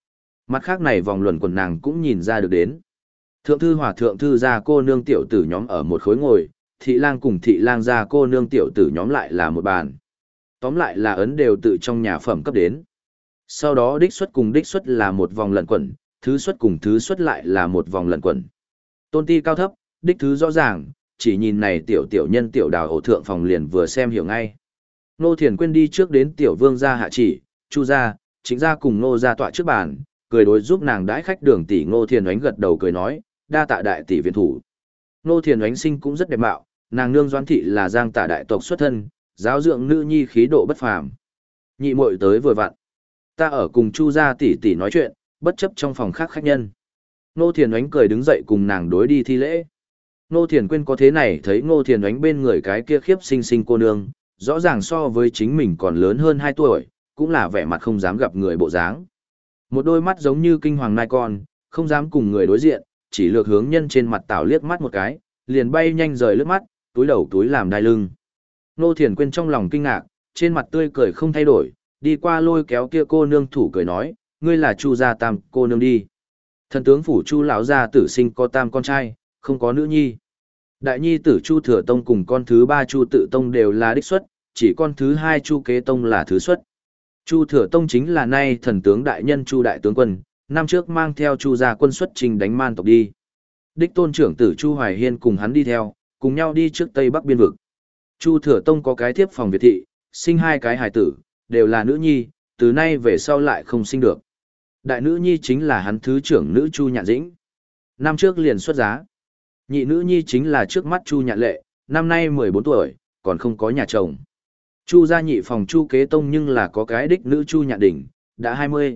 Mặt khác này vòng luẩn quẩn nàng cũng nhìn ra được đến. Thượng thư hòa thượng thư gia cô nương tiểu tử nhóm ở một khối ngồi, thị lang cùng thị lang gia cô nương tiểu tử nhóm lại là một bàn. Tóm lại là ấn đều tự trong nhà phẩm cấp đến. Sau đó đích xuất cùng đích xuất là một vòng lẩn quẩn, thứ xuất cùng thứ xuất lại là một vòng lẩn quẩn. Tôn ti cao thấp, đích thứ rõ ràng, chỉ nhìn này tiểu tiểu nhân tiểu đào ổ thượng phòng liền vừa xem hiểu ngay. Nô Thiền Quyên đi trước đến tiểu vương gia hạ chỉ, Chu gia, Chính gia cùng Nô gia tọa trước bàn, cười đối giúp nàng đãi khách đường tỷ Ngô Thiền Oánh gật đầu cười nói, đa tạ đại tỷ viện thủ. Nô Thiền Oánh sinh cũng rất đẹp mạo, nàng nương Doãn thị là Giang Tả đại tộc xuất thân, giáo dưỡng nữ nhi khí độ bất phàm. Nhị muội tới vừa vặn. Ta ở cùng Chu gia tỷ tỷ nói chuyện, bất chấp trong phòng khác khách nhân. Nô Thiền Oánh cười đứng dậy cùng nàng đối đi thi lễ. Nô Thiền Quyên có thế này thấy Nô Thiền Oánh bên người cái kia khiếp xinh xinh cô nương, rõ ràng so với chính mình còn lớn hơn hai tuổi, cũng là vẻ mặt không dám gặp người bộ dáng. Một đôi mắt giống như kinh hoàng nai con, không dám cùng người đối diện, chỉ lược hướng nhân trên mặt tảo liếc mắt một cái, liền bay nhanh rời lướt mắt, túi đầu túi làm đai lưng. Nô Thiền Quyên trong lòng kinh ngạc, trên mặt tươi cười không thay đổi, đi qua lôi kéo kia cô nương thủ cười nói, ngươi là Chu gia tam cô nương đi. Thần tướng phủ Chu lão gia tử sinh có tam con trai, không có nữ nhi. Đại nhi tử Chu Thừa Tông cùng con thứ ba Chu Tự Tông đều là đích xuất, chỉ con thứ hai Chu Kế Tông là thứ xuất. Chu Thừa Tông chính là nay thần tướng đại nhân Chu đại tướng quân, năm trước mang theo Chu gia quân xuất trình đánh man tộc đi. Đích tôn trưởng tử Chu Hoài Hiên cùng hắn đi theo, cùng nhau đi trước Tây Bắc biên vực. Chu Thừa Tông có cái thiếp phòng Việt thị, sinh hai cái hài tử, đều là nữ nhi, từ nay về sau lại không sinh được. Đại nữ nhi chính là hắn thứ trưởng nữ Chu Nhạn Dĩnh. Năm trước liền xuất giá. Nhị nữ nhi chính là trước mắt Chu Nhạn Lệ, năm nay mười bốn tuổi, còn không có nhà chồng. Chu gia nhị phòng Chu Kế Tông nhưng là có cái đích nữ Chu Nhạn Đình, đã hai mươi.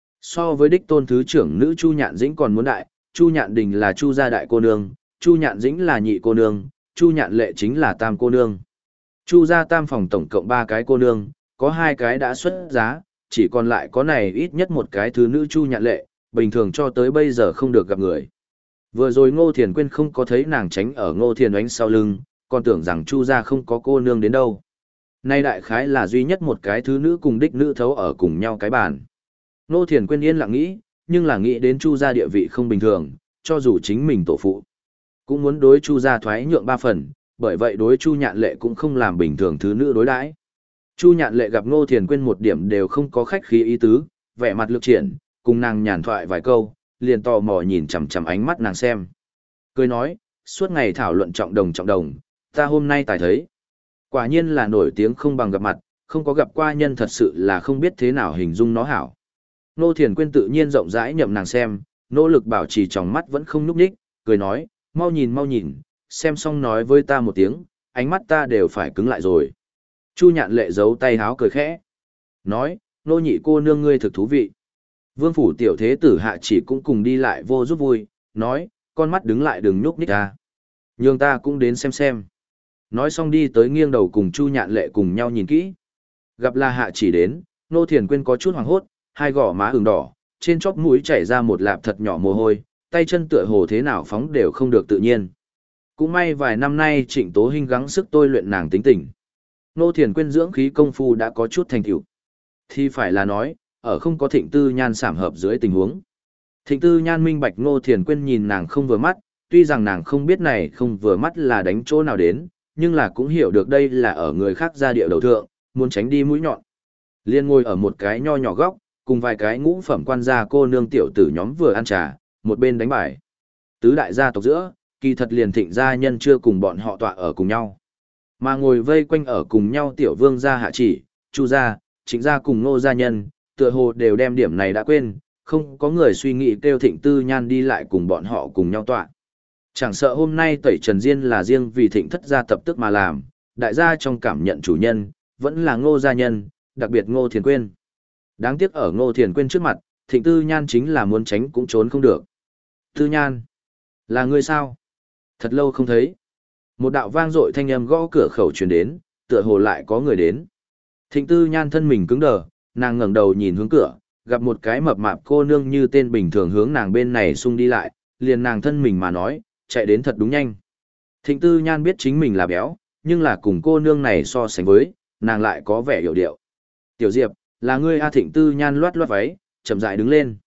So với đích tôn thứ trưởng nữ Chu Nhạn Dĩnh còn muốn đại, Chu Nhạn Đình là Chu gia đại cô nương, Chu Nhạn Dĩnh là nhị cô nương, Chu Nhạn Lệ chính là tam cô nương. Chu gia tam phòng tổng cộng ba cái cô nương, có hai cái đã xuất giá, chỉ còn lại có này ít nhất một cái thứ nữ Chu Nhạn Lệ, bình thường cho tới bây giờ không được gặp người. Vừa rồi Ngô Thiền Quyên không có thấy nàng tránh ở Ngô Thiền Oánh sau lưng, còn tưởng rằng Chu gia không có cô nương đến đâu. Nay đại khái là duy nhất một cái thứ nữ cùng đích nữ thấu ở cùng nhau cái bàn. Ngô Thiền Quyên yên lặng nghĩ, nhưng là nghĩ đến Chu gia địa vị không bình thường, cho dù chính mình tổ phụ, cũng muốn đối Chu gia thoái nhượng ba phần, bởi vậy đối Chu Nhạn Lệ cũng không làm bình thường thứ nữ đối đãi. Chu Nhạn Lệ gặp Ngô Thiền Quyên một điểm đều không có khách khí ý tứ, vẻ mặt lực triển, cùng nàng nhàn thoại vài câu, liền tò mò nhìn chằm chằm ánh mắt nàng xem. Cười nói, suốt ngày thảo luận trọng đồng trọng đồng, ta hôm nay tài thấy. Quả nhiên là nổi tiếng không bằng gặp mặt, không có gặp qua nhân thật sự là không biết thế nào hình dung nó hảo. Ngô Thiền Quyên tự nhiên rộng rãi nhậm nàng xem, nỗ lực bảo trì tròng mắt vẫn không nhúc nhích, cười nói, mau nhìn mau nhìn, xem xong nói với ta một tiếng, ánh mắt ta đều phải cứng lại rồi. Chu Nhạn Lệ giấu tay háo cười khẽ. Nói, nô nhị cô nương ngươi thực thú vị. Vương phủ tiểu thế tử hạ chỉ cũng cùng đi lại vô giúp vui, nói, con mắt đứng lại đừng nhúc nhích ra. Nhường ta cũng đến xem xem. Nói xong đi tới nghiêng đầu cùng Chu Nhạn Lệ cùng nhau nhìn kỹ. Gặp là hạ chỉ đến, Nô Thiền Quyên có chút hoảng hốt, hai gò má ửng đỏ, trên chóp mũi chảy ra một lạp thật nhỏ mồ hôi, tay chân tựa hồ thế nào phóng đều không được tự nhiên. Cũng may vài năm nay Trịnh Tố Hinh gắng sức tôi luyện nàng tính tình. Nô Thiền Quyên dưỡng khí công phu đã có chút thành tựu. Thì phải là nói, ở không có Thịnh Tư Nhan sảm hợp dưới tình huống. Thịnh Tư Nhan minh bạch Nô Thiền Quyên nhìn nàng không vừa mắt, tuy rằng nàng không biết này không vừa mắt là đánh chỗ nào đến, nhưng là cũng hiểu được đây là ở người khác ra địa đầu thượng, muốn tránh đi mũi nhọn. Liên ngồi ở một cái nho nhỏ góc, cùng vài cái ngũ phẩm quan gia cô nương tiểu tử nhóm vừa ăn trà, một bên đánh bài. Tứ đại gia tộc giữa, kỳ thật liền Thịnh gia nhân chưa cùng bọn họ tọa ở cùng nhau. Mà ngồi vây quanh ở cùng nhau tiểu vương gia hạ chỉ, Chu gia, Trịnh gia cùng Ngô gia nhân, tựa hồ đều đem điểm này đã quên, không có người suy nghĩ kêu Thịnh Tư Nhan đi lại cùng bọn họ cùng nhau tọa. Chẳng sợ hôm nay tẩy trần diên là riêng vì Thịnh thất gia tập tức mà làm, đại gia trong cảm nhận chủ nhân, vẫn là Ngô gia nhân, đặc biệt Ngô Thiền Quyên. Đáng tiếc ở Ngô Thiền Quyên trước mặt, Thịnh Tư Nhan chính là muốn tránh cũng trốn không được. Tư Nhan, là ngươi sao? Thật lâu không thấy. Một đạo vang dội thanh âm gõ cửa khẩu truyền đến, tựa hồ lại có người đến. Thịnh Tư Nhan thân mình cứng đờ, nàng ngẩng đầu nhìn hướng cửa, gặp một cái mập mạp cô nương như tên bình thường hướng nàng bên này xung đi lại, liền nàng thân mình mà nói, chạy đến thật đúng nhanh. Thịnh Tư Nhan biết chính mình là béo, nhưng là cùng cô nương này so sánh với, nàng lại có vẻ hiểu điệu. Tiểu Diệp, là ngươi A. Thịnh Tư Nhan loát loát váy, chậm rãi đứng lên.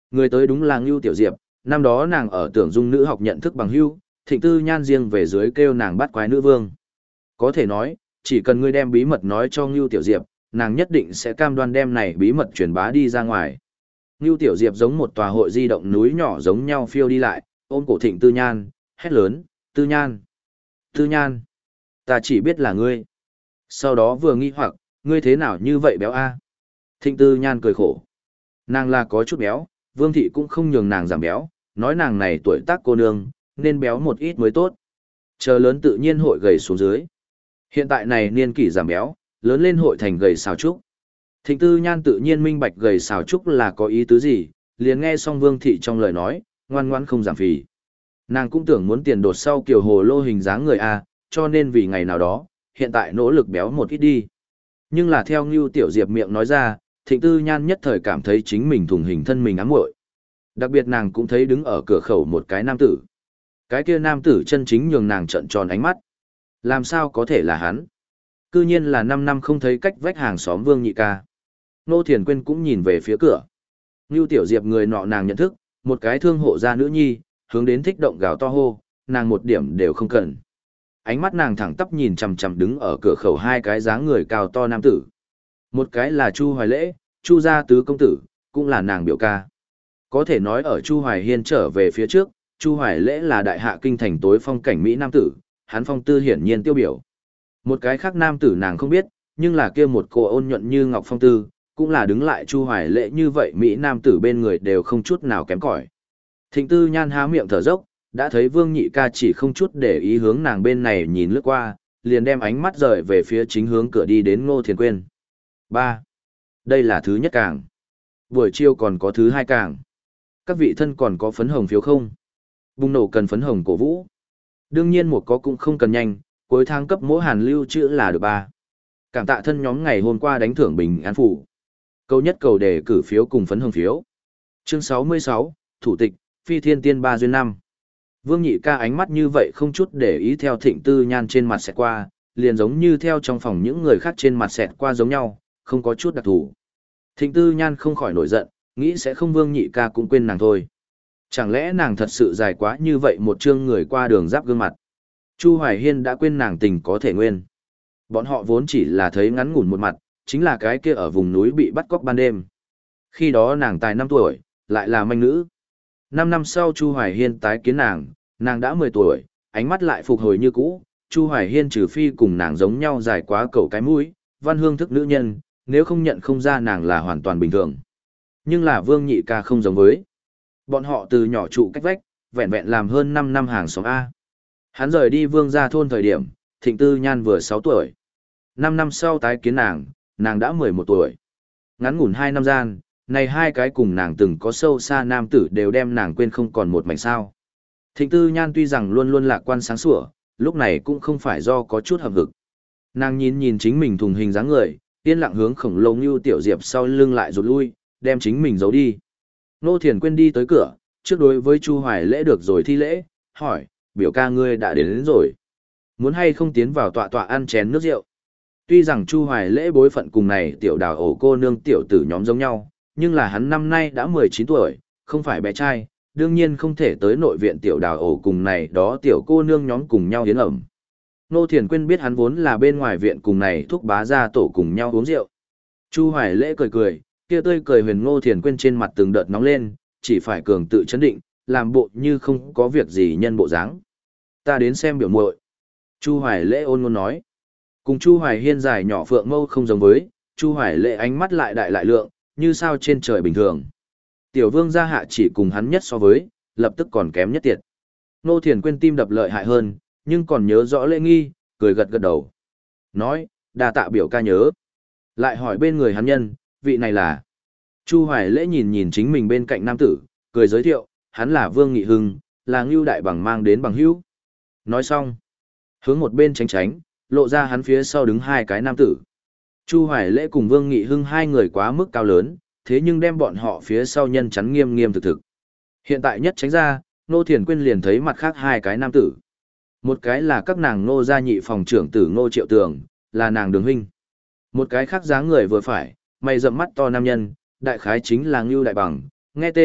Người tới đúng là Ngưu Tiểu Diệp, năm đó nàng ở Tưởng Dung nữ học nhận thức bằng hữu, Thịnh Tư Nhan riêng về dưới kêu nàng bắt quái nữ vương. Có thể nói, chỉ cần ngươi đem bí mật nói cho Ngưu Tiểu Diệp, nàng nhất định sẽ cam đoan đem này bí mật truyền bá đi ra ngoài. Ngưu Tiểu Diệp giống một tòa hội di động núi nhỏ giống nhau phiêu đi lại, ôm cổ Thịnh Tư Nhan, hét lớn, Tư Nhan, Tư Nhan, ta chỉ biết là ngươi. Sau đó vừa nghi hoặc, ngươi thế nào như vậy béo a? Thịnh Tư Nhan cười khổ. Nàng là có chút béo, Vương Thị cũng không nhường nàng giảm béo, nói nàng này tuổi tác cô nương, nên béo một ít mới tốt. Chờ lớn tự nhiên hội gầy xuống dưới. Hiện tại này niên kỷ giảm béo, lớn lên hội thành gầy xào trúc. Thịnh Tư Nhan tự nhiên minh bạch gầy xào trúc là có ý tứ gì, liền nghe xong Vương Thị trong lời nói, ngoan ngoãn không giảm phì. Nàng cũng tưởng muốn tiền đột sau kiểu hồ lô hình dáng người A, cho nên vì ngày nào đó, hiện tại nỗ lực béo một ít đi. Nhưng là theo Ngưu Tiểu Diệp miệng nói ra, Thịnh Tư Nhan nhất thời cảm thấy chính mình thùng hình thân mình ám muội. Đặc biệt nàng cũng thấy đứng ở cửa khẩu một cái nam tử. Cái kia nam tử chân chính nhường nàng trợn tròn ánh mắt. Làm sao có thể là hắn? Cư nhiên là năm năm không thấy cách vách hàng xóm Vương Nhị ca. Nô Thiền Quyên cũng nhìn về phía cửa. Ngưu Tiểu Diệp người nọ nàng nhận thức, một cái thương hộ gia nữ nhi, hướng đến thích động gào to hô, nàng một điểm đều không cần. Ánh mắt nàng thẳng tắp nhìn chằm chằm đứng ở cửa khẩu hai cái dáng người cao to nam tử. Một cái là Chu Hoài Lễ, Chu gia tứ công tử, cũng là nàng biểu ca. Có thể nói ở Chu Hoài Hiên trở về phía trước, Chu Hoài Lễ là đại hạ kinh thành tối phong cảnh Mỹ nam tử, hắn phong tư hiển nhiên tiêu biểu. Một cái khác nam tử nàng không biết, nhưng là kia một cô ôn nhuận như ngọc phong tư, cũng là đứng lại Chu Hoài Lễ như vậy Mỹ nam tử bên người đều không chút nào kém cỏi. Thịnh Tư Nhan há miệng thở dốc, đã thấy Vương Nhị ca chỉ không chút để ý hướng nàng bên này nhìn lướt qua, liền đem ánh mắt rời về phía chính hướng cửa đi đến Ngô Thiền Quyên. ba. Đây là thứ nhất càng. Buổi chiều còn có thứ hai càng. Các vị thân còn có phấn hồng phiếu không? Bùng nổ cần phấn hồng cổ vũ. Đương nhiên một có cũng không cần nhanh, cuối tháng cấp mỗi hàn lưu chữ là được ba. Cảm tạ thân nhóm ngày hôm qua đánh thưởng bình an phủ. Câu nhất cầu đề cử phiếu cùng phấn hồng phiếu. Chương sáu mươi sáu, Thủ tịch, Phi Thiên Tiên Ba Duyên Năm. Vương Nhị ca ánh mắt như vậy không chút để ý theo Thịnh Tư Nhan trên mặt xẹt qua, liền giống như theo trong phòng những người khác trên mặt xẹt qua giống nhau, không có chút đặc thù. Thịnh Tư Nhan không khỏi nổi giận, nghĩ sẽ không Vương Nhị ca cũng quên nàng thôi. Chẳng lẽ nàng thật sự dài quá như vậy một chương người qua đường giáp gương mặt. Chu Hoài Hiên đã quên nàng tình có thể nguyên. Bọn họ vốn chỉ là thấy ngắn ngủn một mặt, chính là cái kia ở vùng núi bị bắt cóc ban đêm. Khi đó nàng tài năm tuổi, lại là manh nữ. Năm năm sau Chu Hoài Hiên tái kiến nàng, nàng đã mười tuổi, ánh mắt lại phục hồi như cũ. Chu Hoài Hiên trừ phi cùng nàng giống nhau dài quá cầu cái mũi, văn hương thức nữ nhân, nếu không nhận không ra nàng là hoàn toàn bình thường. Nhưng là Vương Nhị ca không giống với. Bọn họ từ nhỏ trụ cách vách, vẹn vẹn làm hơn năm năm hàng xóm A. Hắn rời đi Vương gia thôn thời điểm, Thịnh Tư Nhan vừa sáu tuổi. năm năm sau tái kiến nàng, nàng đã mười một tuổi. Ngắn ngủn hai năm gian, này hai cái cùng nàng từng có sâu xa nam tử đều đem nàng quên không còn một mảnh sao. Thịnh Tư Nhan tuy rằng luôn luôn lạc quan sáng sủa, lúc này cũng không phải do có chút hợp hực. Nàng nhìn nhìn chính mình thùng hình dáng người, yên lặng hướng khổng lồ Ngưu Tiểu Diệp sau lưng lại rụt lui, đem chính mình giấu đi. Nô Thiền Quyên đi tới cửa, trước đối với Chu Hoài Lễ được rồi thi lễ, hỏi, biểu ca ngươi đã đến, đến rồi. Muốn hay không tiến vào tọa tọa ăn chén nước rượu. Tuy rằng Chu Hoài Lễ bối phận cùng này tiểu đào ổ cô nương tiểu tử nhóm giống nhau, nhưng là hắn năm nay đã mười chín tuổi, không phải bé trai, đương nhiên không thể tới nội viện tiểu đào ổ cùng này đó tiểu cô nương nhóm cùng nhau yến ẩm. Nô Thiền Quyên biết hắn vốn là bên ngoài viện cùng này thúc bá gia tổ cùng nhau uống rượu. Chu Hoài Lễ cười cười, kia tươi cười huyền Ngô Thiền Quyên trên mặt từng đợt nóng lên, chỉ phải cường tự chấn định, làm bộ như không có việc gì nhân bộ dáng. Ta đến xem biểu muội. Chu Hoài Lễ ôn ngôn nói. Cùng Chu Hoài Hiên dài nhỏ phượng mâu không giống với, Chu Hoài Lễ ánh mắt lại đại lại lượng, như sao trên trời bình thường. Tiểu Vương gia hạ chỉ cùng hắn nhất so với, lập tức còn kém nhất tiệt. Ngô Thiền Quyên tim đập lợi hại hơn, nhưng còn nhớ rõ lễ nghi, cười gật gật đầu. Nói, đa tạ biểu ca nhớ. Lại hỏi bên người hắn nhân, vị này là. Chu Hoài Lễ nhìn nhìn chính mình bên cạnh nam tử, cười giới thiệu, hắn là Vương Nghị Hưng, là Ngưu Đại Bằng mang đến bằng hữu. Nói xong, hướng một bên tránh tránh, lộ ra hắn phía sau đứng hai cái nam tử. Chu Hoài Lễ cùng Vương Nghị Hưng hai người quá mức cao lớn, thế nhưng đem bọn họ phía sau nhân chắn nghiêm nghiêm thực thực. Hiện tại nhất tránh ra, Nô Thiền Quyên liền thấy mặt khác hai cái nam tử. Một cái là các nàng Nô gia nhị phòng trưởng tử Ngô Triệu Tường, là nàng Đường huynh. Một cái khác dáng người vừa phải, mày rậm mắt to nam nhân, đại khái chính là Ngưu Đại Bằng, nghe tên,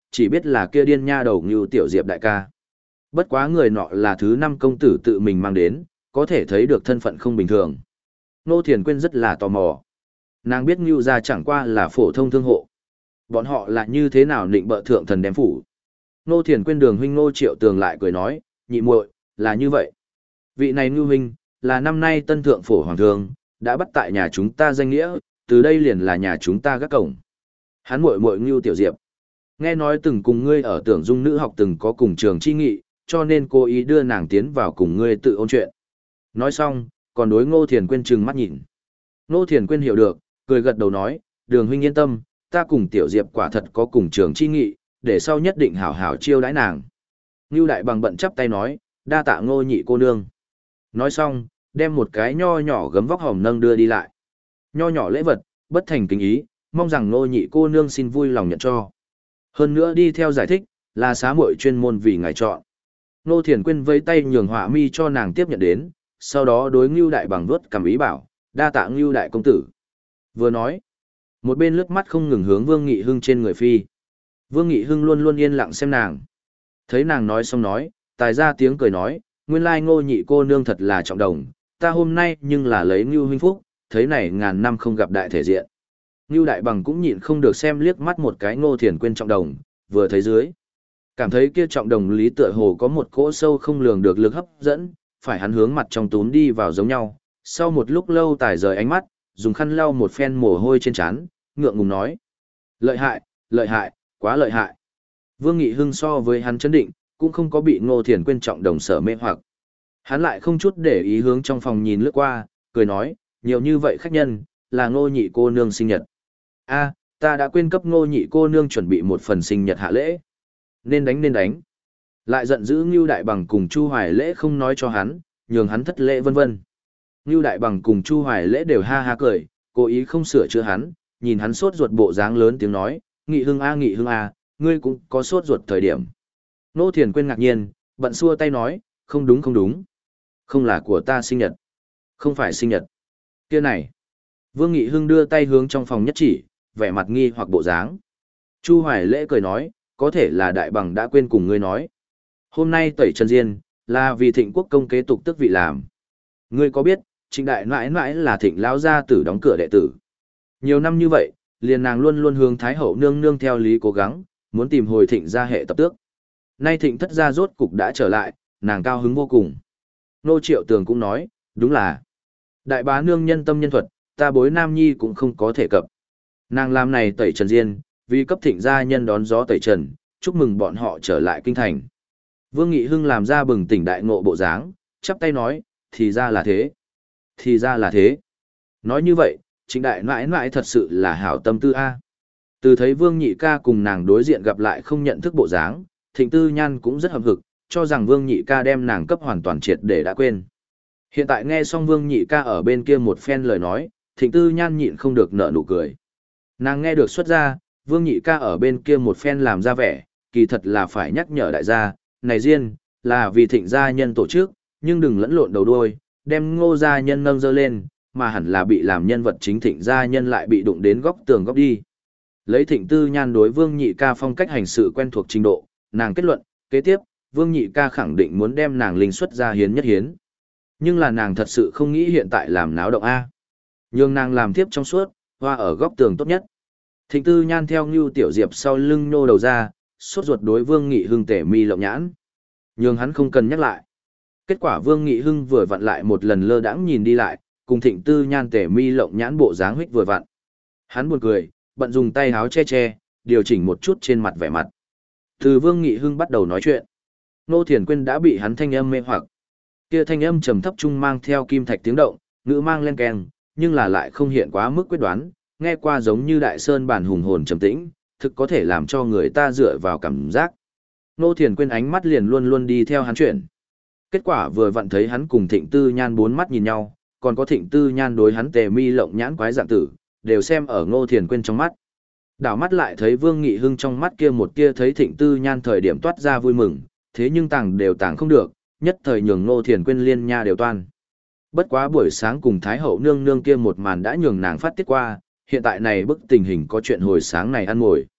chỉ biết là kia điên nha đầu Ngưu Tiểu Diệp đại ca. Bất quá người nọ là thứ năm công tử tự mình mang đến, có thể thấy được thân phận không bình thường. Ngô Thiền Quyên rất là tò mò. Nàng biết Ngưu gia chẳng qua là phổ thông thương hộ. Bọn họ là như thế nào định bợ thượng thần đem phủ. Ngô Thiền Quyên đường huynh Ngô Triệu Tường lại cười nói, nhị muội là như vậy. Vị này Ngưu huynh, là năm nay tân thượng phổ hoàng thương, đã bắt tại nhà chúng ta danh nghĩa, từ đây liền là nhà chúng ta gác cổng. Hắn muội muội Ngưu Tiểu Diệp. Nghe nói từng cùng ngươi ở Tưởng Dung nữ học từng có cùng trường chi nghị, cho nên cố ý đưa nàng tiến vào cùng ngươi tự ôn chuyện. Nói xong, còn đối Ngô Thiền Quyên trừng mắt nhìn. Ngô Thiền Quyên hiểu được, cười gật đầu nói, đường huynh yên tâm, ta cùng Tiểu Diệp quả thật có cùng trường chi nghị, để sau nhất định hảo hảo chiêu đãi nàng. Ngưu Đại Bằng bận chắp tay nói, đa tạ Ngô nhị cô nương. Nói xong, đem một cái nho nhỏ gấm vóc hồng nâng đưa đi lại. Nho nhỏ lễ vật, bất thành kính ý, mong rằng Ngô nhị cô nương xin vui lòng nhận cho. Hơn nữa đi theo giải thích, là xá muội chuyên môn vì ngài chọn. Ngô Thiền Quyên vẫy tay nhường họa mi cho nàng tiếp nhận đến, sau đó đối Ngưu Đại Bằng vuốt cầm ý bảo, đa tạ Ngưu Đại công tử. Vừa nói, một bên lướt mắt không ngừng hướng Vương Nghị Hưng trên người phi. Vương Nghị Hưng luôn luôn yên lặng xem nàng. Thấy nàng nói xong nói, tài ra tiếng cười nói, nguyên lai Ngô nhị cô nương thật là trọng đồng, ta hôm nay nhưng là lấy Ngưu huynh phúc, thấy này ngàn năm không gặp đại thể diện. Ngưu Đại Bằng cũng nhịn không được xem liếc mắt một cái Ngô Thiền Quyên trọng đồng, vừa thấy dưới. Cảm thấy kia trọng đồng lý tựa hồ có một cỗ sâu không lường được lực hấp dẫn, phải hắn hướng mặt trong túm đi vào giống nhau. Sau một lúc lâu tài rời ánh mắt, dùng khăn lau một phen mồ hôi trên trán, ngượng ngùng nói. Lợi hại, lợi hại, quá lợi hại. Vương Nghị Hưng so với hắn chấn định, cũng không có bị Ngô Thiền Quyên trọng đồng sở mê hoặc. Hắn lại không chút để ý hướng trong phòng nhìn lướt qua, cười nói, nhiều như vậy khách nhân, là Ngô nhị cô nương sinh nhật. A, ta đã quên cấp Ngô nhị cô nương chuẩn bị một phần sinh nhật hạ lễ. Nên đánh nên đánh. Lại giận dữ Ngưu Đại Bằng cùng Chu Hoài Lễ không nói cho hắn, nhường hắn thất lễ vân vân. Ngưu Đại Bằng cùng Chu Hoài Lễ đều ha ha cười, cố ý không sửa chữa hắn, nhìn hắn sốt ruột bộ dáng lớn tiếng nói, Nghị Hưng a Nghị Hưng a, ngươi cũng có sốt ruột thời điểm. Ngô Thiền Quyên ngạc nhiên, bận xua tay nói, không đúng không đúng. Không là của ta sinh nhật. Không phải sinh nhật. Kia này. Vương Nghị Hưng đưa tay hướng trong phòng nhất chỉ, vẻ mặt nghi hoặc bộ dáng. Chu Hoài Lễ cười nói, có thể là Đại Bằng đã quên cùng ngươi nói. Hôm nay tẩy trần diên, là vì Thịnh Quốc công kế tục tước vị làm. Ngươi có biết, Trịnh đại nãi nãi là Thịnh lão gia tử đóng cửa đệ tử. Nhiều năm như vậy, liền nàng luôn luôn hướng Thái hậu nương nương theo lý cố gắng, muốn tìm hồi Thịnh gia hệ tập tước. Nay Thịnh thất gia rốt cục đã trở lại, nàng cao hứng vô cùng. Nô Triệu Tường cũng nói, đúng là. Đại bá nương nhân tâm nhân thuật, ta bối Nam Nhi cũng không có thể cập. Nàng làm này tẩy trần diên, vì cấp Thịnh gia nhân đón gió tẩy trần, chúc mừng bọn họ trở lại kinh thành. Vương Nghị Hưng làm ra bừng tỉnh đại ngộ bộ dáng, chắp tay nói, thì ra là thế. Thì ra là thế. Nói như vậy, Trịnh đại nãi nãi thật sự là hảo tâm tư A. Từ thấy Vương Nhị ca cùng nàng đối diện gặp lại không nhận thức bộ dáng, Thịnh Tư Nhan cũng rất hậm hực, cho rằng Vương Nhị ca đem nàng cấp hoàn toàn triệt để đã quên. Hiện tại nghe xong Vương Nhị ca ở bên kia một phen lời nói, Thịnh Tư Nhan nhịn không được nở nụ cười. Nàng nghe được xuất ra, Vương Nhị ca ở bên kia một phen làm ra vẻ, kỳ thật là phải nhắc nhở đại gia, này riêng, là vì Thịnh gia nhân tổ chức, nhưng đừng lẫn lộn đầu đuôi, đem Ngô gia nhân nâng dơ lên, mà hẳn là bị làm nhân vật chính Thịnh gia nhân lại bị đụng đến góc tường góc đi. Lấy Thịnh Tư Nhan đối Vương Nhị ca phong cách hành sự quen thuộc trình độ, nàng kết luận, kế tiếp, Vương Nhị ca khẳng định muốn đem nàng linh xuất ra hiến nhất hiến. Nhưng là nàng thật sự không nghĩ hiện tại làm náo động A. Nhưng nàng làm tiếp trong suốt, hoa ở góc tường tốt nhất. Thịnh Tư Nhan theo Ngưu Tiểu Diệp sau lưng nhô đầu ra, sốt ruột đối Vương Nghị Hưng tể mi lộng nhãn. Nhưng hắn không cần nhắc lại. Kết quả Vương Nghị Hưng vừa vặn lại một lần lơ đãng nhìn đi lại, cùng Thịnh Tư Nhan tể mi lộng nhãn bộ dáng huých vừa vặn. Hắn buồn cười, bận dùng tay háo che che, điều chỉnh một chút trên mặt vẻ mặt. Từ Vương Nghị Hưng bắt đầu nói chuyện. Nô Thiền Quyên đã bị hắn thanh âm mê hoặc. Kia thanh âm trầm thấp trung mang theo kim thạch tiếng động, ngữ mang len keng, nhưng là lại không hiện quá mức quyết đoán, nghe qua giống như đại sơn bản hùng hồn trầm tĩnh, thực có thể làm cho người ta dựa vào cảm giác. Nô Thiền Quyên ánh mắt liền luôn luôn đi theo hắn chuyển. Kết quả vừa vặn thấy hắn cùng Thịnh Tư Nhan bốn mắt nhìn nhau, còn có Thịnh Tư Nhan đối hắn tề mi lộng nhãn quái dạng tử, đều xem ở Ngô Thiền Quyên trong mắt. Đảo mắt lại thấy Vương Nghị Hưng trong mắt kia một kia thấy Thịnh Tư Nhan thời điểm toát ra vui mừng, thế nhưng tàng đều tàng không được, nhất thời nhường Ngô Thiền Quyên liên nha đều toan. Bất quá buổi sáng cùng Thái hậu nương nương kia một màn đã nhường nàng phát tiết qua, hiện tại này bức tình hình có chuyện hồi sáng này ăn ngồi.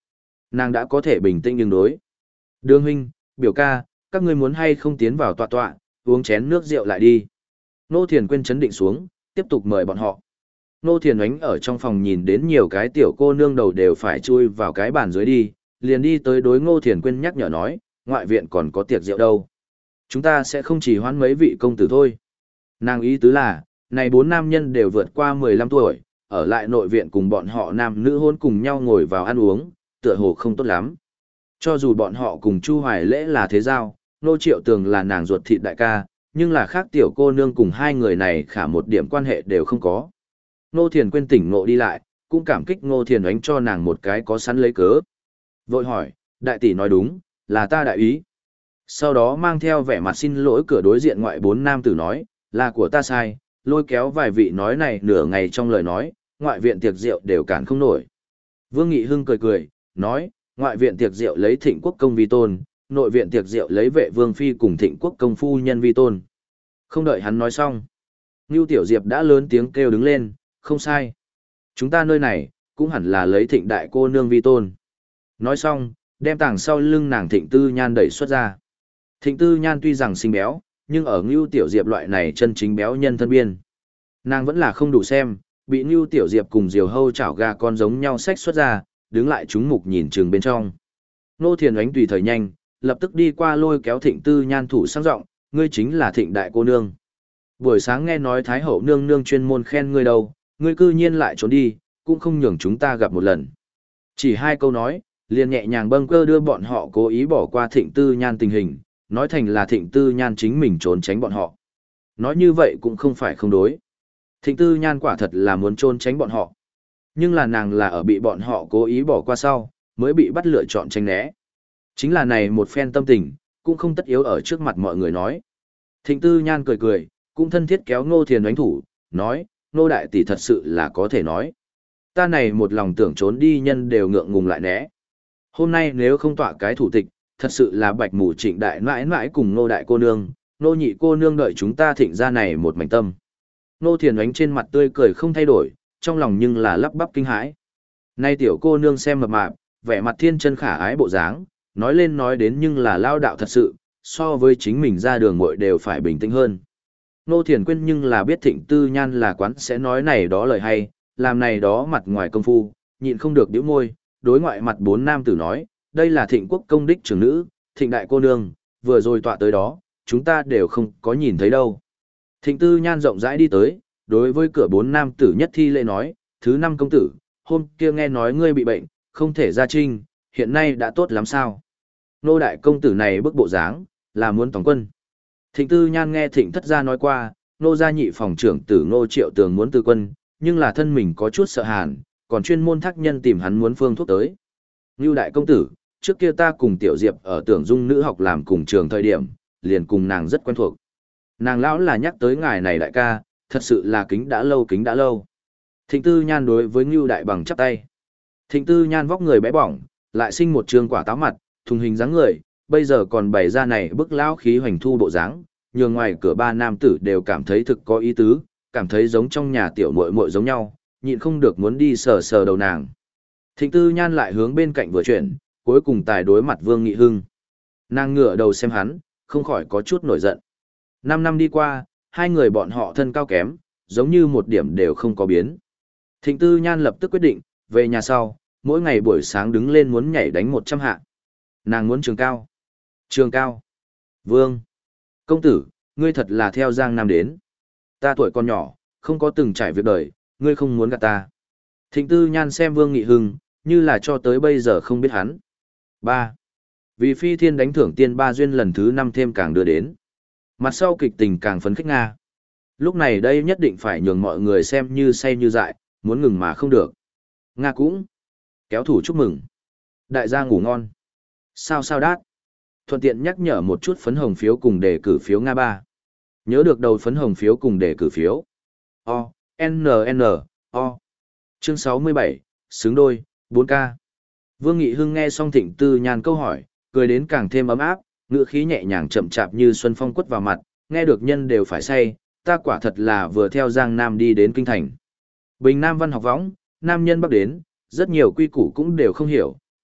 nàng đã có thể bình tĩnh nhưng đối. Đường huynh, biểu ca, các ngươi muốn hay không tiến vào tọa tọa, uống chén nước rượu lại đi. Nô Thiền Quyên chấn định xuống, tiếp tục mời bọn họ. Nô Thiền Ánh ở trong phòng nhìn đến nhiều cái tiểu cô nương đầu đều phải chui vào cái bàn dưới đi, liền đi tới đối Ngô Thiền Quyên nhắc nhở nói, ngoại viện còn có tiệc rượu đâu. Chúng ta sẽ không chỉ hoãn mấy vị công tử thôi. Nàng ý tứ là, này bốn nam nhân đều vượt qua mười lăm tuổi, ở lại nội viện cùng bọn họ nam nữ hôn cùng nhau ngồi vào ăn uống, tựa hồ không tốt lắm. Cho dù bọn họ cùng Chu Hoài Lễ là thế giao, Nô Triệu Tường là nàng ruột thịt đại ca, nhưng là khác tiểu cô nương cùng hai người này khả một điểm quan hệ đều không có. Nô Thiền Quyên tỉnh ngộ đi lại, cũng cảm kích Ngô Thiền Ánh cho nàng một cái có sẵn lấy cớ. Vội hỏi, đại tỷ nói đúng, là ta đại ý. Sau đó mang theo vẻ mặt xin lỗi cửa đối diện ngoại bốn nam tử nói, là của ta sai, lôi kéo vài vị nói này nửa ngày trong lời nói, ngoại viện tiệc rượu đều cản không nổi. Vương Nghị Hưng cười cười, nói, ngoại viện tiệc rượu lấy Thịnh Quốc công vi tôn, nội viện tiệc rượu lấy Vệ Vương phi cùng Thịnh Quốc công phu nhân vi tôn. Không đợi hắn nói xong, Nưu Tiểu Diệp đã lớn tiếng kêu đứng lên, không sai. Chúng ta nơi này, cũng hẳn là lấy Thịnh đại cô nương vi tôn. Nói xong, đem tảng sau lưng nàng Thịnh Tư Nhan đẩy xuất ra. Thịnh Tư Nhan tuy rằng xinh béo, nhưng ở Nưu Tiểu Diệp loại này chân chính béo nhân thân biên. Nàng vẫn là không đủ xem, bị Nưu Tiểu Diệp cùng Diều Hâu chảo gà con giống nhau xách xuất ra, đứng lại chúng mục nhìn trường bên trong. Nô Thiền Ánh tùy thời nhanh, lập tức đi qua lôi kéo Thịnh Tư Nhan thủ sang giọng, ngươi chính là Thịnh đại cô nương. Buổi sáng nghe nói Thái hậu nương nương chuyên môn khen ngươi đâu, ngươi cư nhiên lại trốn đi, cũng không nhường chúng ta gặp một lần. Chỉ hai câu nói, liền nhẹ nhàng bâng cơ đưa bọn họ cố ý bỏ qua Thịnh Tư Nhan tình hình, nói thành là Thịnh Tư Nhan chính mình trốn tránh bọn họ. Nói như vậy cũng không phải không đối. Thịnh Tư Nhan quả thật là muốn trốn tránh bọn họ. Nhưng là nàng là ở bị bọn họ cố ý bỏ qua sau, mới bị bắt lựa chọn tránh né. Chính là này một phen tâm tình, cũng không tất yếu ở trước mặt mọi người nói. Thịnh Tư Nhan cười cười, cũng thân thiết kéo Ngô Thiền đánh thủ, nói, Ngô đại tỷ thật sự là có thể nói. Ta này một lòng tưởng trốn đi nhân đều ngượng ngùng lại né. Hôm nay nếu không tọa cái thủ tịch, thật sự là bạch mù Trịnh đại mãi mãi cùng Ngô đại cô nương, Ngô nhị cô nương đợi chúng ta Thịnh ra này một mảnh tâm. Ngô Thiền đánh trên mặt tươi cười không thay đổi, trong lòng nhưng là lắp bắp kinh hãi. Nay tiểu cô nương xem mập mạp, vẻ mặt thiên chân khả ái bộ dáng, nói lên nói đến nhưng là lao đạo thật sự, so với chính mình ra đường muội đều phải bình tĩnh hơn. Nô Thiền Quyên nhưng là biết Thịnh Tư Nhan là quán sẽ nói này đó lời hay, làm này đó mặt ngoài công phu, nhịn không được điếu môi, đối ngoại mặt bốn nam tử nói, đây là Thịnh Quốc công đích trưởng nữ, Thịnh đại cô nương, vừa rồi tọa tới đó, chúng ta đều không có nhìn thấy đâu. Thịnh Tư Nhan rộng rãi đi tới, đối với cửa bốn nam tử nhất thi lễ nói, thứ năm công tử, hôm kia nghe nói ngươi bị bệnh, không thể ra trinh, hiện nay đã tốt lắm sao. Nô đại công tử này bức bộ dáng, là muốn tổng quân. Thịnh Tư Nhan nghe Thịnh thất gia nói qua, nô gia nhị phòng trưởng tử Ngô Triệu Tường muốn từ quân, nhưng là thân mình có chút sợ hàn, còn chuyên môn thác nhân tìm hắn muốn phương thuốc tới. Ngưu đại công tử, trước kia ta cùng Tiểu Diệp ở Tưởng Dung nữ học làm cùng trường thời điểm, liền cùng nàng rất quen thuộc. Nàng lão là nhắc tới ngài này đại ca, thật sự là kính đã lâu kính đã lâu. Thịnh Tư Nhan đối với Ngưu đại bằng chắp tay. Thịnh Tư Nhan vóc người bé bỏng, lại sinh một trường quả táo mặt, thùng hình dáng người, bây giờ còn bày ra này bức lão khí hoành thu bộ dáng, nhường ngoài cửa ba nam tử đều cảm thấy thực có ý tứ, cảm thấy giống trong nhà tiểu muội muội giống nhau, nhịn không được muốn đi sờ sờ đầu nàng. Thịnh Tư Nhan lại hướng bên cạnh vừa chuyển, cuối cùng tài đối mặt Vương Nghị Hưng. Nàng ngửa đầu xem hắn, không khỏi có chút nổi giận. Năm năm đi qua, hai người bọn họ thân cao kém, giống như một điểm đều không có biến. Thịnh Tư Nhan lập tức quyết định, về nhà sau, mỗi ngày buổi sáng đứng lên muốn nhảy đánh một trăm hạ. Nàng muốn trường cao. Trường cao. Vương. Công tử, ngươi thật là theo Giang Nam đến. Ta tuổi còn nhỏ, không có từng trải việc đời, ngươi không muốn gạt ta. Thịnh Tư Nhan xem Vương Nghị Hưng, như là cho tới bây giờ không biết hắn. ba. Vì phi thiên đánh thưởng tiên ba duyên lần thứ năm thêm càng đưa đến. Mặt sau kịch tình càng phấn khích Nga. Lúc này đây nhất định phải nhường mọi người xem như say như dại, muốn ngừng mà không được. Nga cũng kéo thủ chúc mừng. Đại gia ngủ ngon. Sao sao đát. Thuận tiện nhắc nhở một chút phấn hồng phiếu cùng đề cử phiếu Nga ba. Nhớ được đầu phấn hồng phiếu cùng đề cử phiếu. O, N N, O. Chương sáu mươi bảy, xứng đôi, bốn K. Vương Nghị Hưng nghe xong Thịnh Tư Nhan câu hỏi, cười đến càng thêm ấm áp, ngữ khí nhẹ nhàng chậm chạp như xuân phong quất vào mặt, nghe được nhân đều phải say, ta quả thật là vừa theo Giang Nam đi đến kinh thành. Bình Nam văn học võng, nam nhân bắc đến, rất nhiều quy củ cũng đều không hiểu,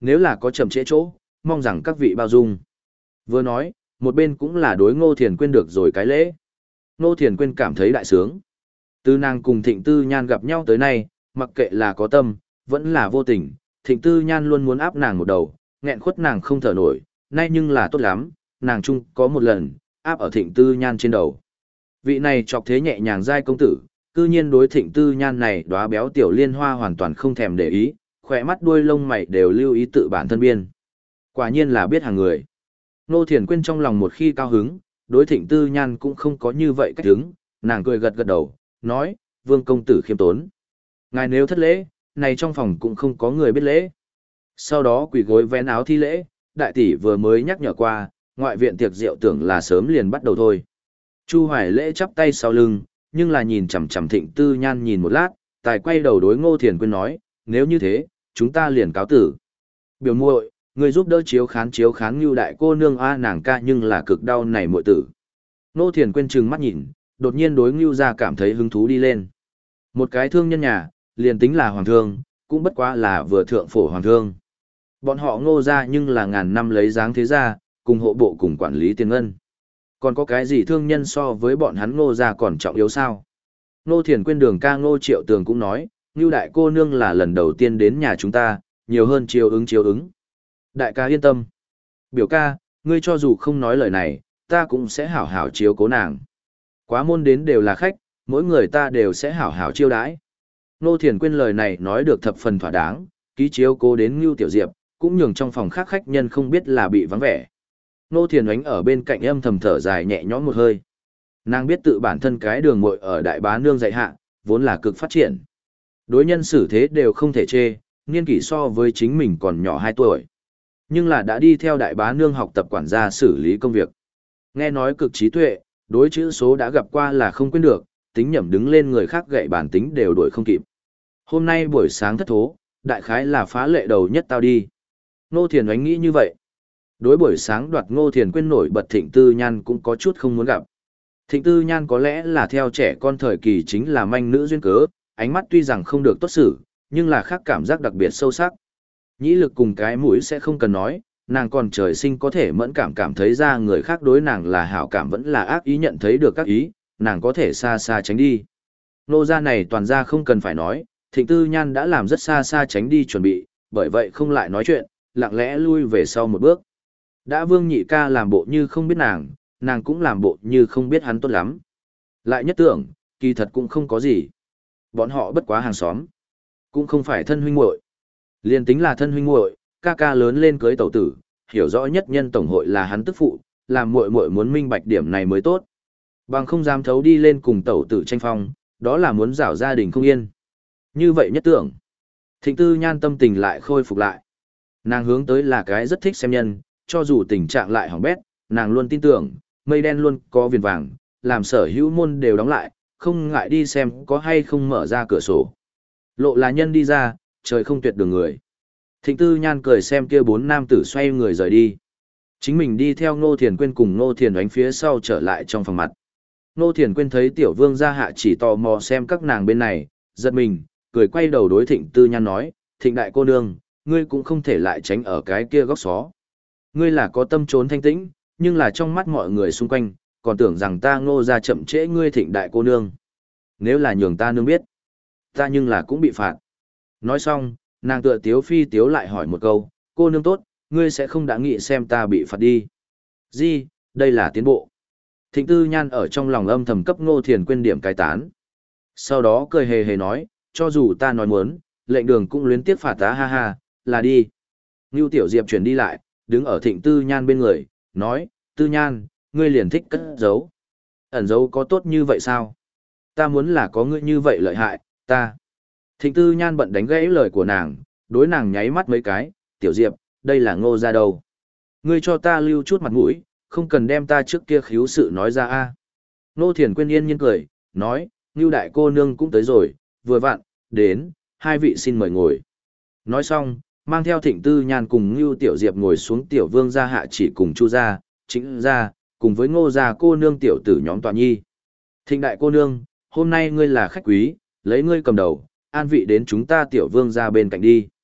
nếu là có chậm trễ chỗ, mong rằng các vị bao dung. Vừa nói, một bên cũng là đối Ngô Thiền Quyên được rồi cái lễ. Ngô Thiền Quyên cảm thấy đại sướng. Từ nàng cùng Thịnh Tư Nhan gặp nhau tới nay, mặc kệ là có tâm, vẫn là vô tình, Thịnh Tư Nhan luôn muốn áp nàng một đầu, nghẹn khuất nàng không thở nổi, nay nhưng là tốt lắm, nàng chung có một lần, áp ở Thịnh Tư Nhan trên đầu. Vị này chọc thế nhẹ nhàng giai công tử, cư nhiên đối Thịnh Tư Nhan này đóa béo tiểu liên hoa hoàn toàn không thèm để ý, khỏe mắt đuôi lông mày đều lưu ý tự bản thân biên. Quả nhiên là biết hàng người. Ngô Thiền Quyên trong lòng một khi cao hứng, đối Thịnh Tư Nhan cũng không có như vậy cách hứng, nàng cười gật gật đầu, nói, vương công tử khiêm tốn. Ngài nếu thất lễ, này trong phòng cũng không có người biết lễ. Sau đó quỳ gối vén áo thi lễ, đại tỷ vừa mới nhắc nhở qua, ngoại viện tiệc rượu tưởng là sớm liền bắt đầu thôi. Chu Hoài Lễ chắp tay sau lưng, nhưng là nhìn chằm chằm Thịnh Tư Nhan nhìn một lát, tài quay đầu đối Ngô Thiền Quyên nói, nếu như thế, chúng ta liền cáo tử. Biểu muội, người giúp đỡ chiếu khán chiếu khán như đại cô nương a nàng ca nhưng là cực đau này muội tử. Ngô Thiền Quyên trừng mắt nhìn, đột nhiên đối Ngưu gia cảm thấy hứng thú đi lên. Một cái thương nhân nhà, liền tính là hoàng thương, cũng bất quá là vừa thượng phổ hoàng thương. Bọn họ Ngô gia nhưng là ngàn năm lấy dáng thế gia, cùng hộ bộ cùng quản lý tiền ngân. Còn có cái gì thương nhân so với bọn hắn Ngô gia còn trọng yếu sao? Ngô Thiền Quyên đường ca Ngô Triệu Tường cũng nói, Ngưu đại cô nương là lần đầu tiên đến nhà chúng ta, nhiều hơn chiếu ứng chiếu ứng. Đại ca yên tâm. Biểu ca, ngươi cho dù không nói lời này, ta cũng sẽ hảo hảo chiếu cố nàng. Quá môn đến đều là khách, mỗi người ta đều sẽ hảo hảo chiêu đãi. Ngô Thiền Quyên lời này nói được thập phần thỏa đáng, ký chiếu cố đến Ngưu Tiểu Diệp, cũng nhường trong phòng khác khách nhân không biết là bị vắng vẻ. Ngô Thiền Oánh ở bên cạnh âm thầm thở dài nhẹ nhõm một hơi. Nàng biết tự bản thân cái đường muội ở Đại Bá Nương dạy hạ, vốn là cực phát triển. Đối nhân xử thế đều không thể chê, niên kỷ so với chính mình còn nhỏ hai tuổi. Nhưng là đã đi theo Đại Bá Nương học tập quản gia xử lý công việc. Nghe nói cực trí tuệ, đối chữ số đã gặp qua là không quên được, tính nhẩm đứng lên người khác gậy bản tính đều đuổi không kịp. Hôm nay buổi sáng thất thố, đại khái là phá lệ đầu nhất tao đi. Ngô Thiền Oánh nghĩ như vậy. Đối buổi sáng đoạt Ngô Thiền Quyên nổi bật Thịnh Tư Nhan cũng có chút không muốn gặp. Thịnh Tư Nhan có lẽ là theo trẻ con thời kỳ chính là manh nữ duyên cớ, ánh mắt tuy rằng không được tốt xử, nhưng là khác cảm giác đặc biệt sâu sắc. Nhĩ lực cùng cái mũi sẽ không cần nói, nàng còn trời sinh có thể mẫn cảm cảm thấy ra người khác đối nàng là hảo cảm vẫn là ác ý nhận thấy được các ý, nàng có thể xa xa tránh đi. Nô gia này toàn ra không cần phải nói, Thịnh Tư Nhan đã làm rất xa xa tránh đi chuẩn bị, bởi vậy không lại nói chuyện, lặng lẽ lui về sau một bước. Đã Vương Nhị ca làm bộ như không biết nàng, nàng cũng làm bộ như không biết hắn tốt lắm. Lại nhất tưởng, kỳ thật cũng không có gì. Bọn họ bất quá hàng xóm, cũng không phải thân huynh muội. Liên tính là thân huynh muội, ca ca lớn lên cưới tẩu tử, hiểu rõ nhất nhân tổng hội là hắn tức phụ, làm muội muội muốn minh bạch điểm này mới tốt. Bằng không dám thấu đi lên cùng tẩu tử tranh phong, đó là muốn rảo gia đình không yên. Như vậy nhất tưởng, Thịnh Tư Nhan tâm tình lại khôi phục lại. Nàng hướng tới là cái rất thích xem nhân, cho dù tình trạng lại hỏng bét, nàng luôn tin tưởng, mây đen luôn có viền vàng, làm sở hữu môn đều đóng lại, không ngại đi xem có hay không mở ra cửa sổ. Lộ là nhân đi ra, trời không tuyệt đường người. Thịnh Tư Nhan cười xem kia bốn nam tử xoay người rời đi. Chính mình đi theo Ngô Thiền Quyên cùng Ngô Thiền Oánh phía sau trở lại trong phòng mặt. Ngô Thiền Quyên thấy tiểu vương gia hạ chỉ tò mò xem các nàng bên này, giật mình, cười quay đầu đối Thịnh Tư Nhan nói, Thịnh đại cô nương, ngươi cũng không thể lại tránh ở cái kia góc xó. Ngươi là có tâm trốn thanh tĩnh, nhưng là trong mắt mọi người xung quanh, còn tưởng rằng ta Ngô gia chậm trễ ngươi Thịnh đại cô nương. Nếu là nhường ta nương biết, ta nhưng là cũng bị phạt. Nói xong, nàng tựa tiếu phi tiếu lại hỏi một câu, cô nương tốt, ngươi sẽ không đã nghĩ xem ta bị phạt đi. Gì, đây là tiến bộ. Thịnh Tư Nhan ở trong lòng âm thầm cấp Ngô Thiền Quyên điểm cai tán. Sau đó cười hề hề nói, cho dù ta nói muốn, lệnh đường cũng luyến tiếc phạt ta ha ha, là đi. Ngưu Tiểu Diệp chuyển đi lại, đứng ở Thịnh Tư Nhan bên người, nói, Tư Nhan, ngươi liền thích cất giấu. Ẩn giấu có tốt như vậy sao? Ta muốn là có ngươi như vậy lợi hại, ta. Thịnh Tư Nhan bận đánh gãy lời của nàng, đối nàng nháy mắt mấy cái, Tiểu Diệp, đây là Ngô gia đâu. Ngươi cho ta lưu chút mặt mũi, không cần đem ta trước kia khiếu sự nói ra a. Ngô Thiền Quyên yên nhiên cười, nói, Ngưu đại cô nương cũng tới rồi, vừa vặn, đến, hai vị xin mời ngồi. Nói xong, mang theo Thịnh Tư Nhan cùng Ngưu Tiểu Diệp ngồi xuống tiểu vương gia hạ chỉ cùng Chu gia, Chính gia, cùng với Ngô gia cô nương tiểu tử nhóm tòa nhi. Thịnh đại cô nương, hôm nay ngươi là khách quý, lấy ngươi cầm đầu, an vị đến chúng ta tiểu vương gia bên cạnh đi.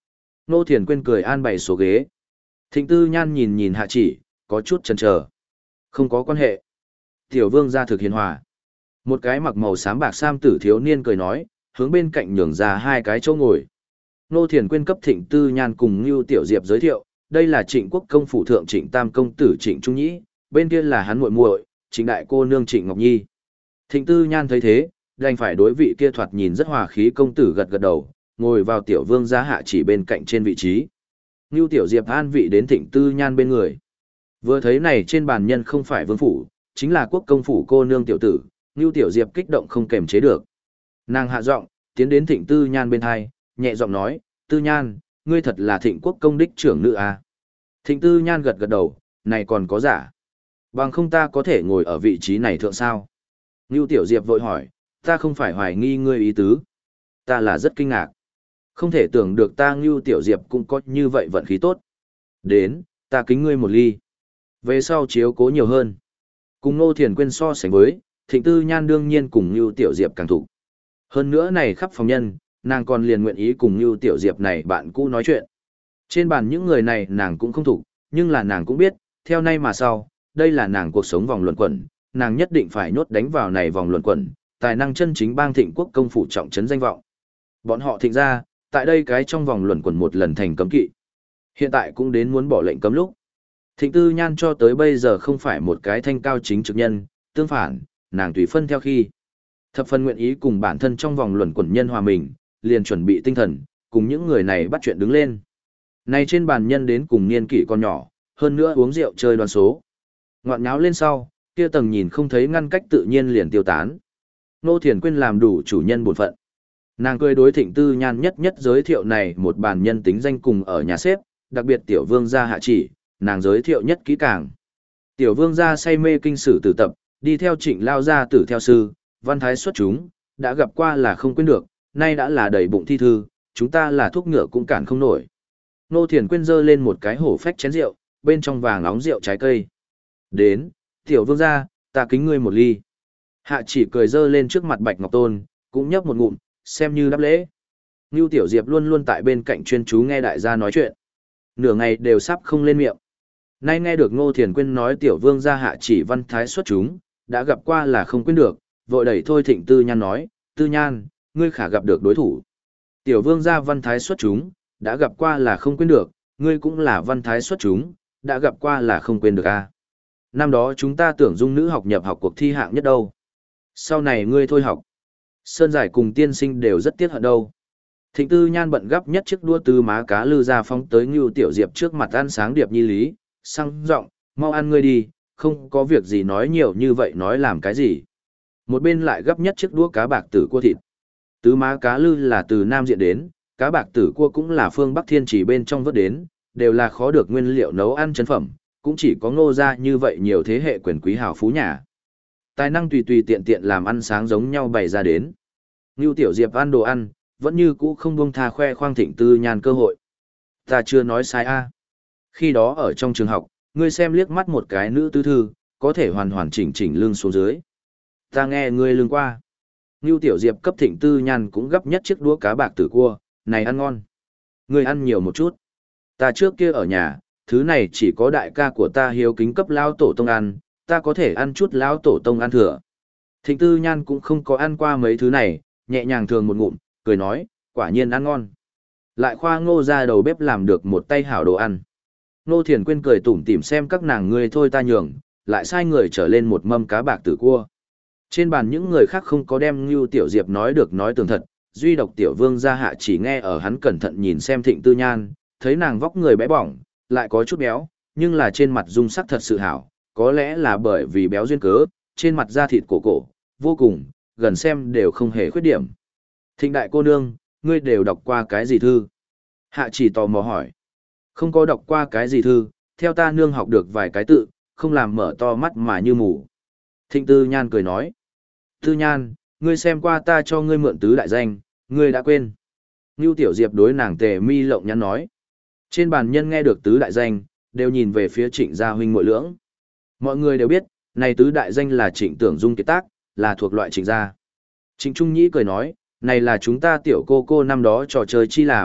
Ngô Thiền Quyên cười an bày số ghế. Thịnh Tư Nhan nhìn nhìn Hạ Chỉ, có chút chần chờ. Không có quan hệ. Tiểu vương gia thực hiền hòa. Một cái mặc màu xám bạc sam tử thiếu niên cười nói, hướng bên cạnh nhường ra hai cái chỗ ngồi. Ngô Thiền Quyên cấp Thịnh Tư Nhan cùng Ngưu Tiểu Diệp giới thiệu, đây là Trịnh Quốc công phủ thượng Trịnh Tam công tử Trịnh Trung Nhĩ, bên kia là hắn muội muội, Trịnh đại cô nương Trịnh Ngọc Nhi. Thịnh Tư Nhan thấy thế, đành phải đối vị kia thoạt nhìn rất hòa khí công tử gật gật đầu, ngồi vào tiểu vương gia Hạ Chỉ bên cạnh trên vị trí. Ngưu Tiểu Diệp an vị đến Thịnh Tư Nhan bên người. Vừa thấy này trên bàn nhân không phải vương phủ, chính là quốc công phủ cô nương tiểu tử, Ngưu Tiểu Diệp kích động không kềm chế được. Nàng hạ giọng, tiến đến Thịnh Tư Nhan bên hai, nhẹ giọng nói, Tư Nhan, ngươi thật là Thịnh quốc công đích trưởng nữ à? Thịnh Tư Nhan gật gật đầu, này còn có giả. Bằng không ta có thể ngồi ở vị trí này thượng sao? Ngưu Tiểu Diệp vội hỏi, ta không phải hoài nghi ngươi ý tứ. Ta là rất kinh ngạc. Không thể tưởng được ta Ngưu Tiểu Diệp cũng có như vậy vận khí tốt. Đến, ta kính ngươi một ly. Về sau chiếu cố nhiều hơn. Cùng Ngô Thiền Quyên so sánh với, Thịnh Tư Nhan đương nhiên cùng Ngưu Tiểu Diệp càng thủ. Hơn nữa này khắp phòng nhân, nàng còn liền nguyện ý cùng Ngưu Tiểu Diệp này bạn cũ nói chuyện. Trên bàn những người này nàng cũng không thủ, nhưng là nàng cũng biết, theo nay mà sau, đây là nàng cuộc sống vòng luẩn quẩn, nàng nhất định phải nhốt đánh vào này vòng luẩn quẩn, tài năng chân chính bang Thịnh quốc công phủ trọng trấn danh vọng. Bọn họ Thịnh ra, tại đây cái trong vòng luẩn quẩn một lần thành cấm kỵ. Hiện tại cũng đến muốn bỏ lệnh cấm lúc. Thịnh Tư Nhan cho tới bây giờ không phải một cái thanh cao chính trực nhân, tương phản, nàng tùy phân theo khi. Thập phân nguyện ý cùng bản thân trong vòng luẩn quẩn nhân hòa mình, liền chuẩn bị tinh thần, cùng những người này bắt chuyện đứng lên. Này trên bàn nhân đến cùng niên kỷ con nhỏ, hơn nữa uống rượu chơi đoan số. Ngoạn nháo lên sau, kia tầng nhìn không thấy ngăn cách tự nhiên liền tiêu tán. Ngô Thiền Quyên làm đủ chủ nhân bổn phận. Nàng cười đối Thịnh Tư Nhan nhất nhất giới thiệu này một bàn nhân tính danh cùng ở nhà xếp, đặc biệt tiểu vương gia Hạ Chỉ, nàng giới thiệu nhất kỹ càng. Tiểu vương gia say mê kinh sử tử tập, đi theo Trịnh lao gia tử theo sư, văn thái xuất chúng, đã gặp qua là không quên được, nay đã là đầy bụng thi thư, chúng ta là thuốc ngựa cũng cản không nổi. Ngô Thiền Quyên giơ lên một cái hổ phách chén rượu, bên trong vàng nóng rượu trái cây. Đến, tiểu vương gia, ta kính ngươi một ly. Hạ Chỉ cười giơ lên trước mặt Bạch Ngọc Tôn, cũng nhấp một ngụm, xem như đáp lễ. Ngưu Tiểu Diệp luôn luôn tại bên cạnh chuyên chú nghe đại gia nói chuyện. Nửa ngày đều sắp không lên miệng. Nay nghe được Ngô Thiền Quyên nói tiểu vương gia Hạ Chỉ văn thái xuất chúng, đã gặp qua là không quên được, vội đẩy thôi Thịnh Tư Nhan nói, Tư Nhan, ngươi khả gặp được đối thủ. Tiểu vương gia văn thái xuất chúng, đã gặp qua là không quên được, ngươi cũng là văn thái xuất chúng, đã gặp qua là không quên được a. À. Năm đó chúng ta tưởng dung nữ học nhập học cuộc thi hạng nhất đâu. Sau này ngươi thôi học. Sơn Giải cùng tiên sinh đều rất tiếc hận đâu. Thịnh Tư Nhan bận gấp nhất chiếc đua tư má cá lư ra phóng tới Ngưu Tiểu Diệp trước mặt ăn sáng điệp nhi lý, sang giọng, mau ăn ngươi đi, không có việc gì nói nhiều như vậy nói làm cái gì. Một bên lại gấp nhất chiếc đũa cá bạc tử cua thịt. Tứ má cá lư là từ Nam Diện đến, cá bạc tử cua cũng là phương Bắc Thiên Chỉ bên trong vớt đến, đều là khó được nguyên liệu nấu ăn chân phẩm, cũng chỉ có Ngô gia như vậy nhiều thế hệ quyền quý hào phú nhà. Tài năng tùy tùy tiện tiện làm ăn sáng giống nhau bày ra đến. Ngưu Tiểu Diệp ăn đồ ăn, vẫn như cũ không buông tha khoe khoang Thịnh Tư Nhan cơ hội. Ta chưa nói sai a. Khi đó ở trong trường học, ngươi xem liếc mắt một cái nữ tư thư, có thể hoàn hoàn chỉnh chỉnh lưng xuống dưới. Ta nghe ngươi lưng qua. Ngưu Tiểu Diệp cấp Thịnh Tư Nhan cũng gấp nhất chiếc đũa cá bạc tử cua, này ăn ngon. Ngươi ăn nhiều một chút. Ta trước kia ở nhà, thứ này chỉ có đại ca của ta hiếu kính cấp lao tổ tông ăn, ta có thể ăn chút lao tổ tông ăn thừa. Thịnh Tư Nhan cũng không có ăn qua mấy thứ này, nhẹ nhàng thường một ngụm, cười nói, quả nhiên ăn ngon. Lại khoa Ngô ra đầu bếp làm được một tay hảo đồ ăn. Ngô Thiền Quyên cười tủm tỉm xem các nàng ngươi thôi ta nhường, lại sai người trở lên một mâm cá bạc tử cua. Trên bàn những người khác không có đem Ngưu Tiểu Diệp nói được nói tường thật, duy độc Tiểu Vương gia Hạ chỉ nghe ở hắn cẩn thận nhìn xem Thịnh Tư Nhan, thấy nàng vóc người bé bỏng, lại có chút béo, nhưng là trên mặt dung sắc thật sự hảo, có lẽ là bởi vì béo duyên cớ, trên mặt da thịt cổ cổ, vô cùng, gần xem đều không hề khuyết điểm. Thịnh đại cô nương, ngươi đều đọc qua cái gì thư? Hạ chỉ tò mò hỏi. Không có đọc qua cái gì thư, theo ta nương học được vài cái tự, không làm mở to mắt mà như mù. Thịnh Tư Nhan cười nói. Tư Nhan, ngươi xem qua ta cho ngươi mượn tứ đại danh, ngươi đã quên. Ngưu Tiểu Diệp đối nàng tề mi lộng nhắn nói. Trên bàn nhân nghe được tứ đại danh, đều nhìn về phía Trịnh gia huynh muội lưỡng. Mọi người đều biết, này tứ đại danh là Trịnh Tưởng Dung kiệt tác, là thuộc loại Trịnh gia. Trịnh Trung Nhĩ cười nói, này là chúng ta tiểu cô cô năm đó trò chơi chi làm,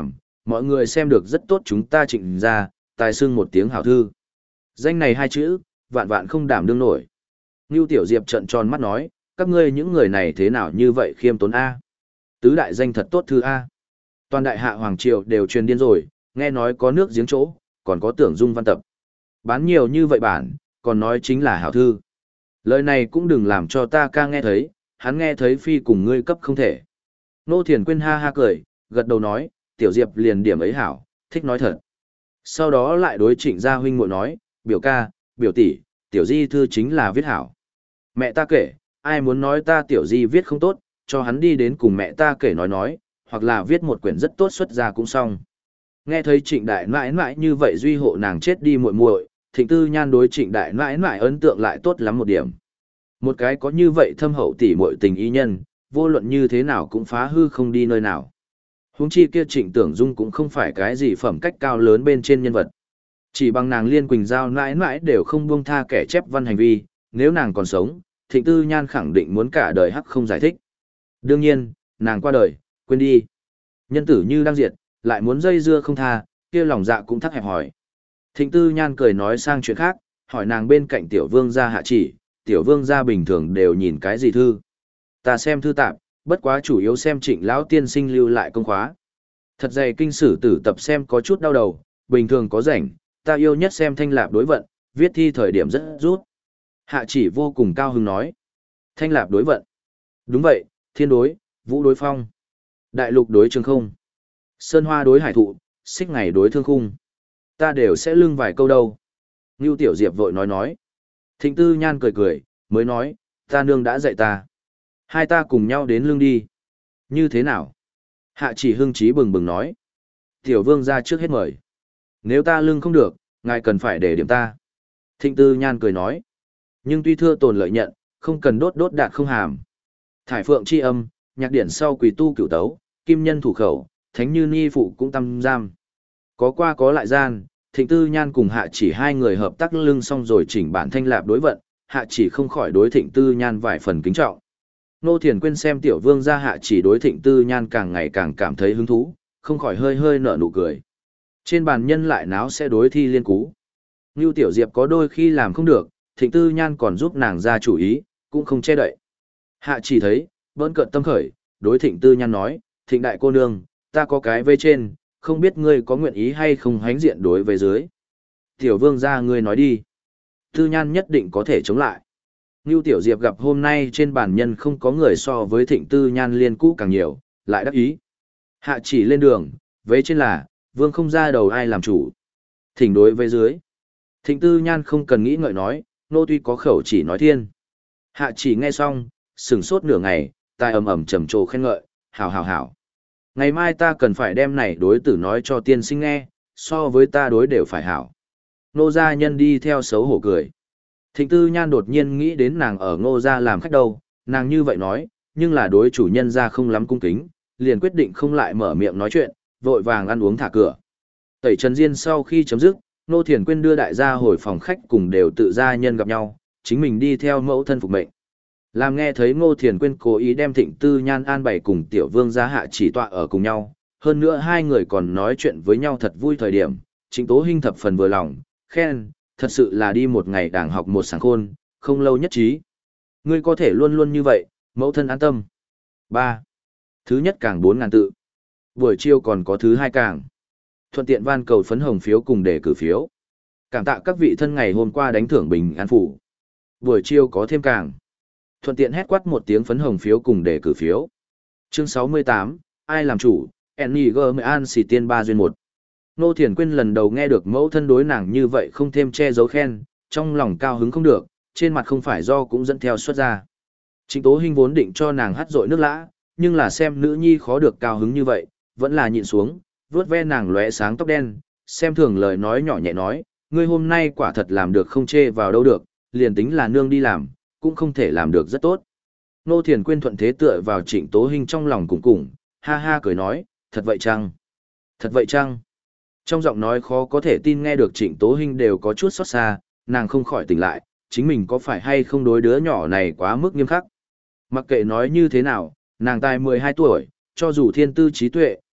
mọi người xem được rất tốt chúng ta Trịnh gia, tài xưng một tiếng hảo thư. Danh này hai chữ, vạn vạn không đảm đương nổi. Ngưu Tiểu Diệp trợn tròn mắt nói, các ngươi những người này thế nào như vậy khiêm tốn A. Tứ đại danh thật tốt thư A. Toàn đại hạ Hoàng Triều đều truyền điên rồi, nghe nói có nước giếng chỗ, còn có tưởng dung văn tập. Bán nhiều như vậy bản, còn nói chính là hảo thư. Lời này cũng đừng làm cho ta ca nghe thấy, hắn nghe thấy phi cùng ngươi cấp không thể. Nô Thiền Quyên ha ha cười, gật đầu nói, Tiểu Diệp liền điểm ấy hảo, thích nói thật. Sau đó lại đối Trịnh gia huynh muội nói, biểu ca, biểu tỷ, Tiểu Di thư chính là viết hảo. Mẹ ta kể, ai muốn nói ta Tiểu Di viết không tốt, cho hắn đi đến cùng mẹ ta kể nói nói, hoặc là viết một quyển rất tốt xuất ra cũng xong. Nghe thấy Trịnh đại nãi nãi như vậy duy hộ nàng chết đi muội muội, Thịnh Tư Nhan đối Trịnh đại nãi nãi ấn tượng lại tốt lắm một điểm. Một cái có như vậy thâm hậu tỉ muội tình ý nhân, vô luận như thế nào cũng phá hư không đi nơi nào. Huống chi kia Trịnh Tưởng Dung cũng không phải cái gì phẩm cách cao lớn bên trên nhân vật. Chỉ bằng nàng Liên Quỳnh Giao nãi nãi đều không buông tha kẻ chép văn hành vi, nếu nàng còn sống, Thịnh Tư Nhan khẳng định muốn cả đời hắc không giải thích. Đương nhiên, nàng qua đời, quên đi. Nhân tử như đang diệt, lại muốn dây dưa không tha, kia lòng dạ cũng thắc hẹp hỏi. Thịnh Tư Nhan cười nói sang chuyện khác, hỏi nàng bên cạnh tiểu vương gia hạ chỉ, tiểu vương gia bình thường đều nhìn cái gì thư. Ta xem thư tạp, bất quá chủ yếu xem Trịnh lão tiên sinh lưu lại công khóa. Thật dày kinh sử tử tập xem có chút đau đầu, bình thường có rảnh, ta yêu nhất xem thanh lạp đối vận, viết thi thời điểm rất rút. Hạ chỉ vô cùng cao hứng nói. Thanh lạp đối vận. Đúng vậy, thiên đối, vũ đối phong. Đại lục đối trường không. Sơn hoa đối hải thụ, xích ngày đối thương khung. Ta đều sẽ lưng vài câu đâu. Ngưu Tiểu Diệp vội nói nói. Thịnh Tư Nhan cười cười, mới nói, ta nương đã dạy ta. Hai ta cùng nhau đến lưng đi. Như thế nào? Hạ chỉ hưng trí bừng bừng nói. Tiểu vương ra trước hết mời. Nếu ta lưng không được, ngài cần phải để điểm ta. Thịnh Tư Nhan cười nói. Nhưng tuy thưa tồn lợi nhận, không cần đốt đốt đạt không hàm. Thải phượng chi âm, nhạc điển sau quỳ tu cửu tấu, kim nhân thủ khẩu, thánh như ni phụ cũng tâm giam. Có qua có lại gian, Thịnh Tư Nhan cùng Hạ chỉ hai người hợp tác lưng xong rồi chỉnh bản thanh lạp đối vận, Hạ chỉ không khỏi đối Thịnh Tư Nhan vài phần kính trọng. Nô Thiền Quyên xem tiểu vương gia Hạ chỉ đối Thịnh Tư Nhan càng ngày càng cảm thấy hứng thú, không khỏi hơi hơi nở nụ cười. Trên bàn nhân lại náo sẽ đối thi liên cú. Ngưu Tiểu Diệp có đôi khi làm không được, Thịnh Tư Nhan còn giúp nàng ra chủ ý, cũng không che đậy. Hạ chỉ thấy, bỡn cợt tâm khởi, đối Thịnh Tư Nhan nói, Thịnh đại cô nương, ta có cái vây trên, không biết ngươi có nguyện ý hay không hánh diện đối với dưới. Tiểu vương gia ngươi nói đi. Tư Nhan nhất định có thể chống lại. Ngưu Tiểu Diệp gặp hôm nay trên bàn nhân không có người so với Thịnh Tư Nhan liên cũ càng nhiều, lại đắc ý. Hạ chỉ lên đường, vây trên là, vương không ra đầu ai làm chủ. Thỉnh đối với dưới. Thịnh Tư Nhan không cần nghĩ ngợi nói, nô tuy có khẩu chỉ nói thiên. Hạ chỉ nghe xong, sửng sốt nửa ngày, tai ầm ầm trầm trồ khen ngợi, hảo hảo hảo. Ngày mai ta cần phải đem này đối tử nói cho tiên sinh nghe, so với ta đối đều phải hảo. Nô gia nhân đi theo xấu hổ cười. Thịnh Tư Nhan đột nhiên nghĩ đến nàng ở ngô gia làm khách đâu, nàng như vậy nói, nhưng là đối chủ nhân gia không lắm cung kính, liền quyết định không lại mở miệng nói chuyện, vội vàng ăn uống thả cửa. Tẩy Trần Diên sau khi chấm dứt, Nô Thiền Quyên đưa đại gia hồi phòng khách cùng đều tự gia nhân gặp nhau, chính mình đi theo mẫu thân phục mệnh. Làm nghe thấy Ngô Thiền Quyên cố ý đem Thịnh Tư Nhan an bày cùng tiểu vương gia Hạ chỉ tọa ở cùng nhau, hơn nữa hai người còn nói chuyện với nhau thật vui thời điểm, Trịnh Tố Hinh thập phần vừa lòng, khen, thật sự là đi một ngày đàng học một sáng khôn, không lâu nhất trí. Ngươi có thể luôn luôn như vậy, mẫu thân an tâm. ba. Thứ nhất càng bốn ngàn tự. Buổi chiều còn có thứ hai càng. Thuận tiện van cầu phấn hồng phiếu cùng để cử phiếu. Cảm tạ các vị thân ngày hôm qua đánh thưởng bình an phủ. Buổi chiều có thêm càng. Thuận tiện hét quát một tiếng phấn hồng phiếu cùng để cử phiếu. Chương sáu mươi tám, ai làm chủ, Enniger An xì tiên ba duyên một. Nô Thiền Quyên lần đầu nghe được mẫu thân đối nàng như vậy không thêm che giấu khen, trong lòng cao hứng không được, trên mặt không phải do cũng dẫn theo xuất ra. Trịnh Tố Hinh vốn định cho nàng hắt dội nước lã, nhưng là xem nữ nhi khó được cao hứng như vậy, vẫn là nhịn xuống, vuốt ve nàng lóe sáng tóc đen, xem thường lời nói nhỏ nhẹ nói, ngươi hôm nay quả thật làm được không chê vào đâu được, liền tính là nương đi làm, cũng không thể làm được rất tốt. Nô Thiền Quyên thuận thế tựa vào Trịnh Tố Hinh trong lòng cùng cùng, ha ha cười nói, thật vậy chăng? Thật vậy chăng? Trong giọng nói khó có thể tin nghe được Trịnh Tố Hinh đều có chút xót xa, nàng không khỏi tỉnh lại, chính mình có phải hay không đối đứa nhỏ này quá mức nghiêm khắc. Mặc kệ nói như thế nào, nàng tài mười hai tuổi, cho dù thiên tư trí tuệ,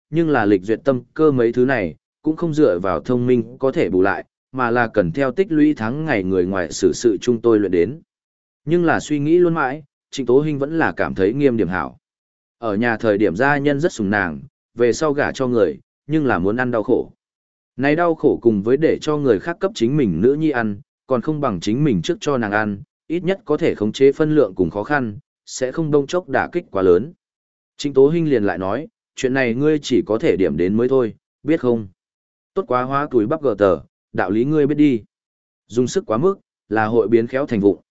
nhưng là lịch duyệt tâm cơ mấy thứ này, cũng không dựa vào thông minh có thể bù lại, mà là cần theo tích lũy tháng ngày người ngoài xử sự chung tôi luyện đến. Nhưng là suy nghĩ luôn mãi, Trịnh Tố Hinh vẫn là cảm thấy nghiêm điểm hảo. Ở nhà thời điểm gia nhân rất sủng nàng, về sau gả cho người, nhưng là muốn ăn đau khổ. Này đau khổ cùng với để cho người khác cấp chính mình nữ nhi ăn, còn không bằng chính mình trước cho nàng ăn, ít nhất có thể khống chế phân lượng cùng khó khăn, sẽ không đông chốc đả kích quá lớn. Trịnh Tố Hinh liền lại nói, chuyện này ngươi chỉ có thể điểm đến mới thôi, biết không? Tốt quá hóa túi bắp gờ tờ, đạo lý ngươi biết đi. Dùng sức quá mức, là hội biến khéo thành vụng.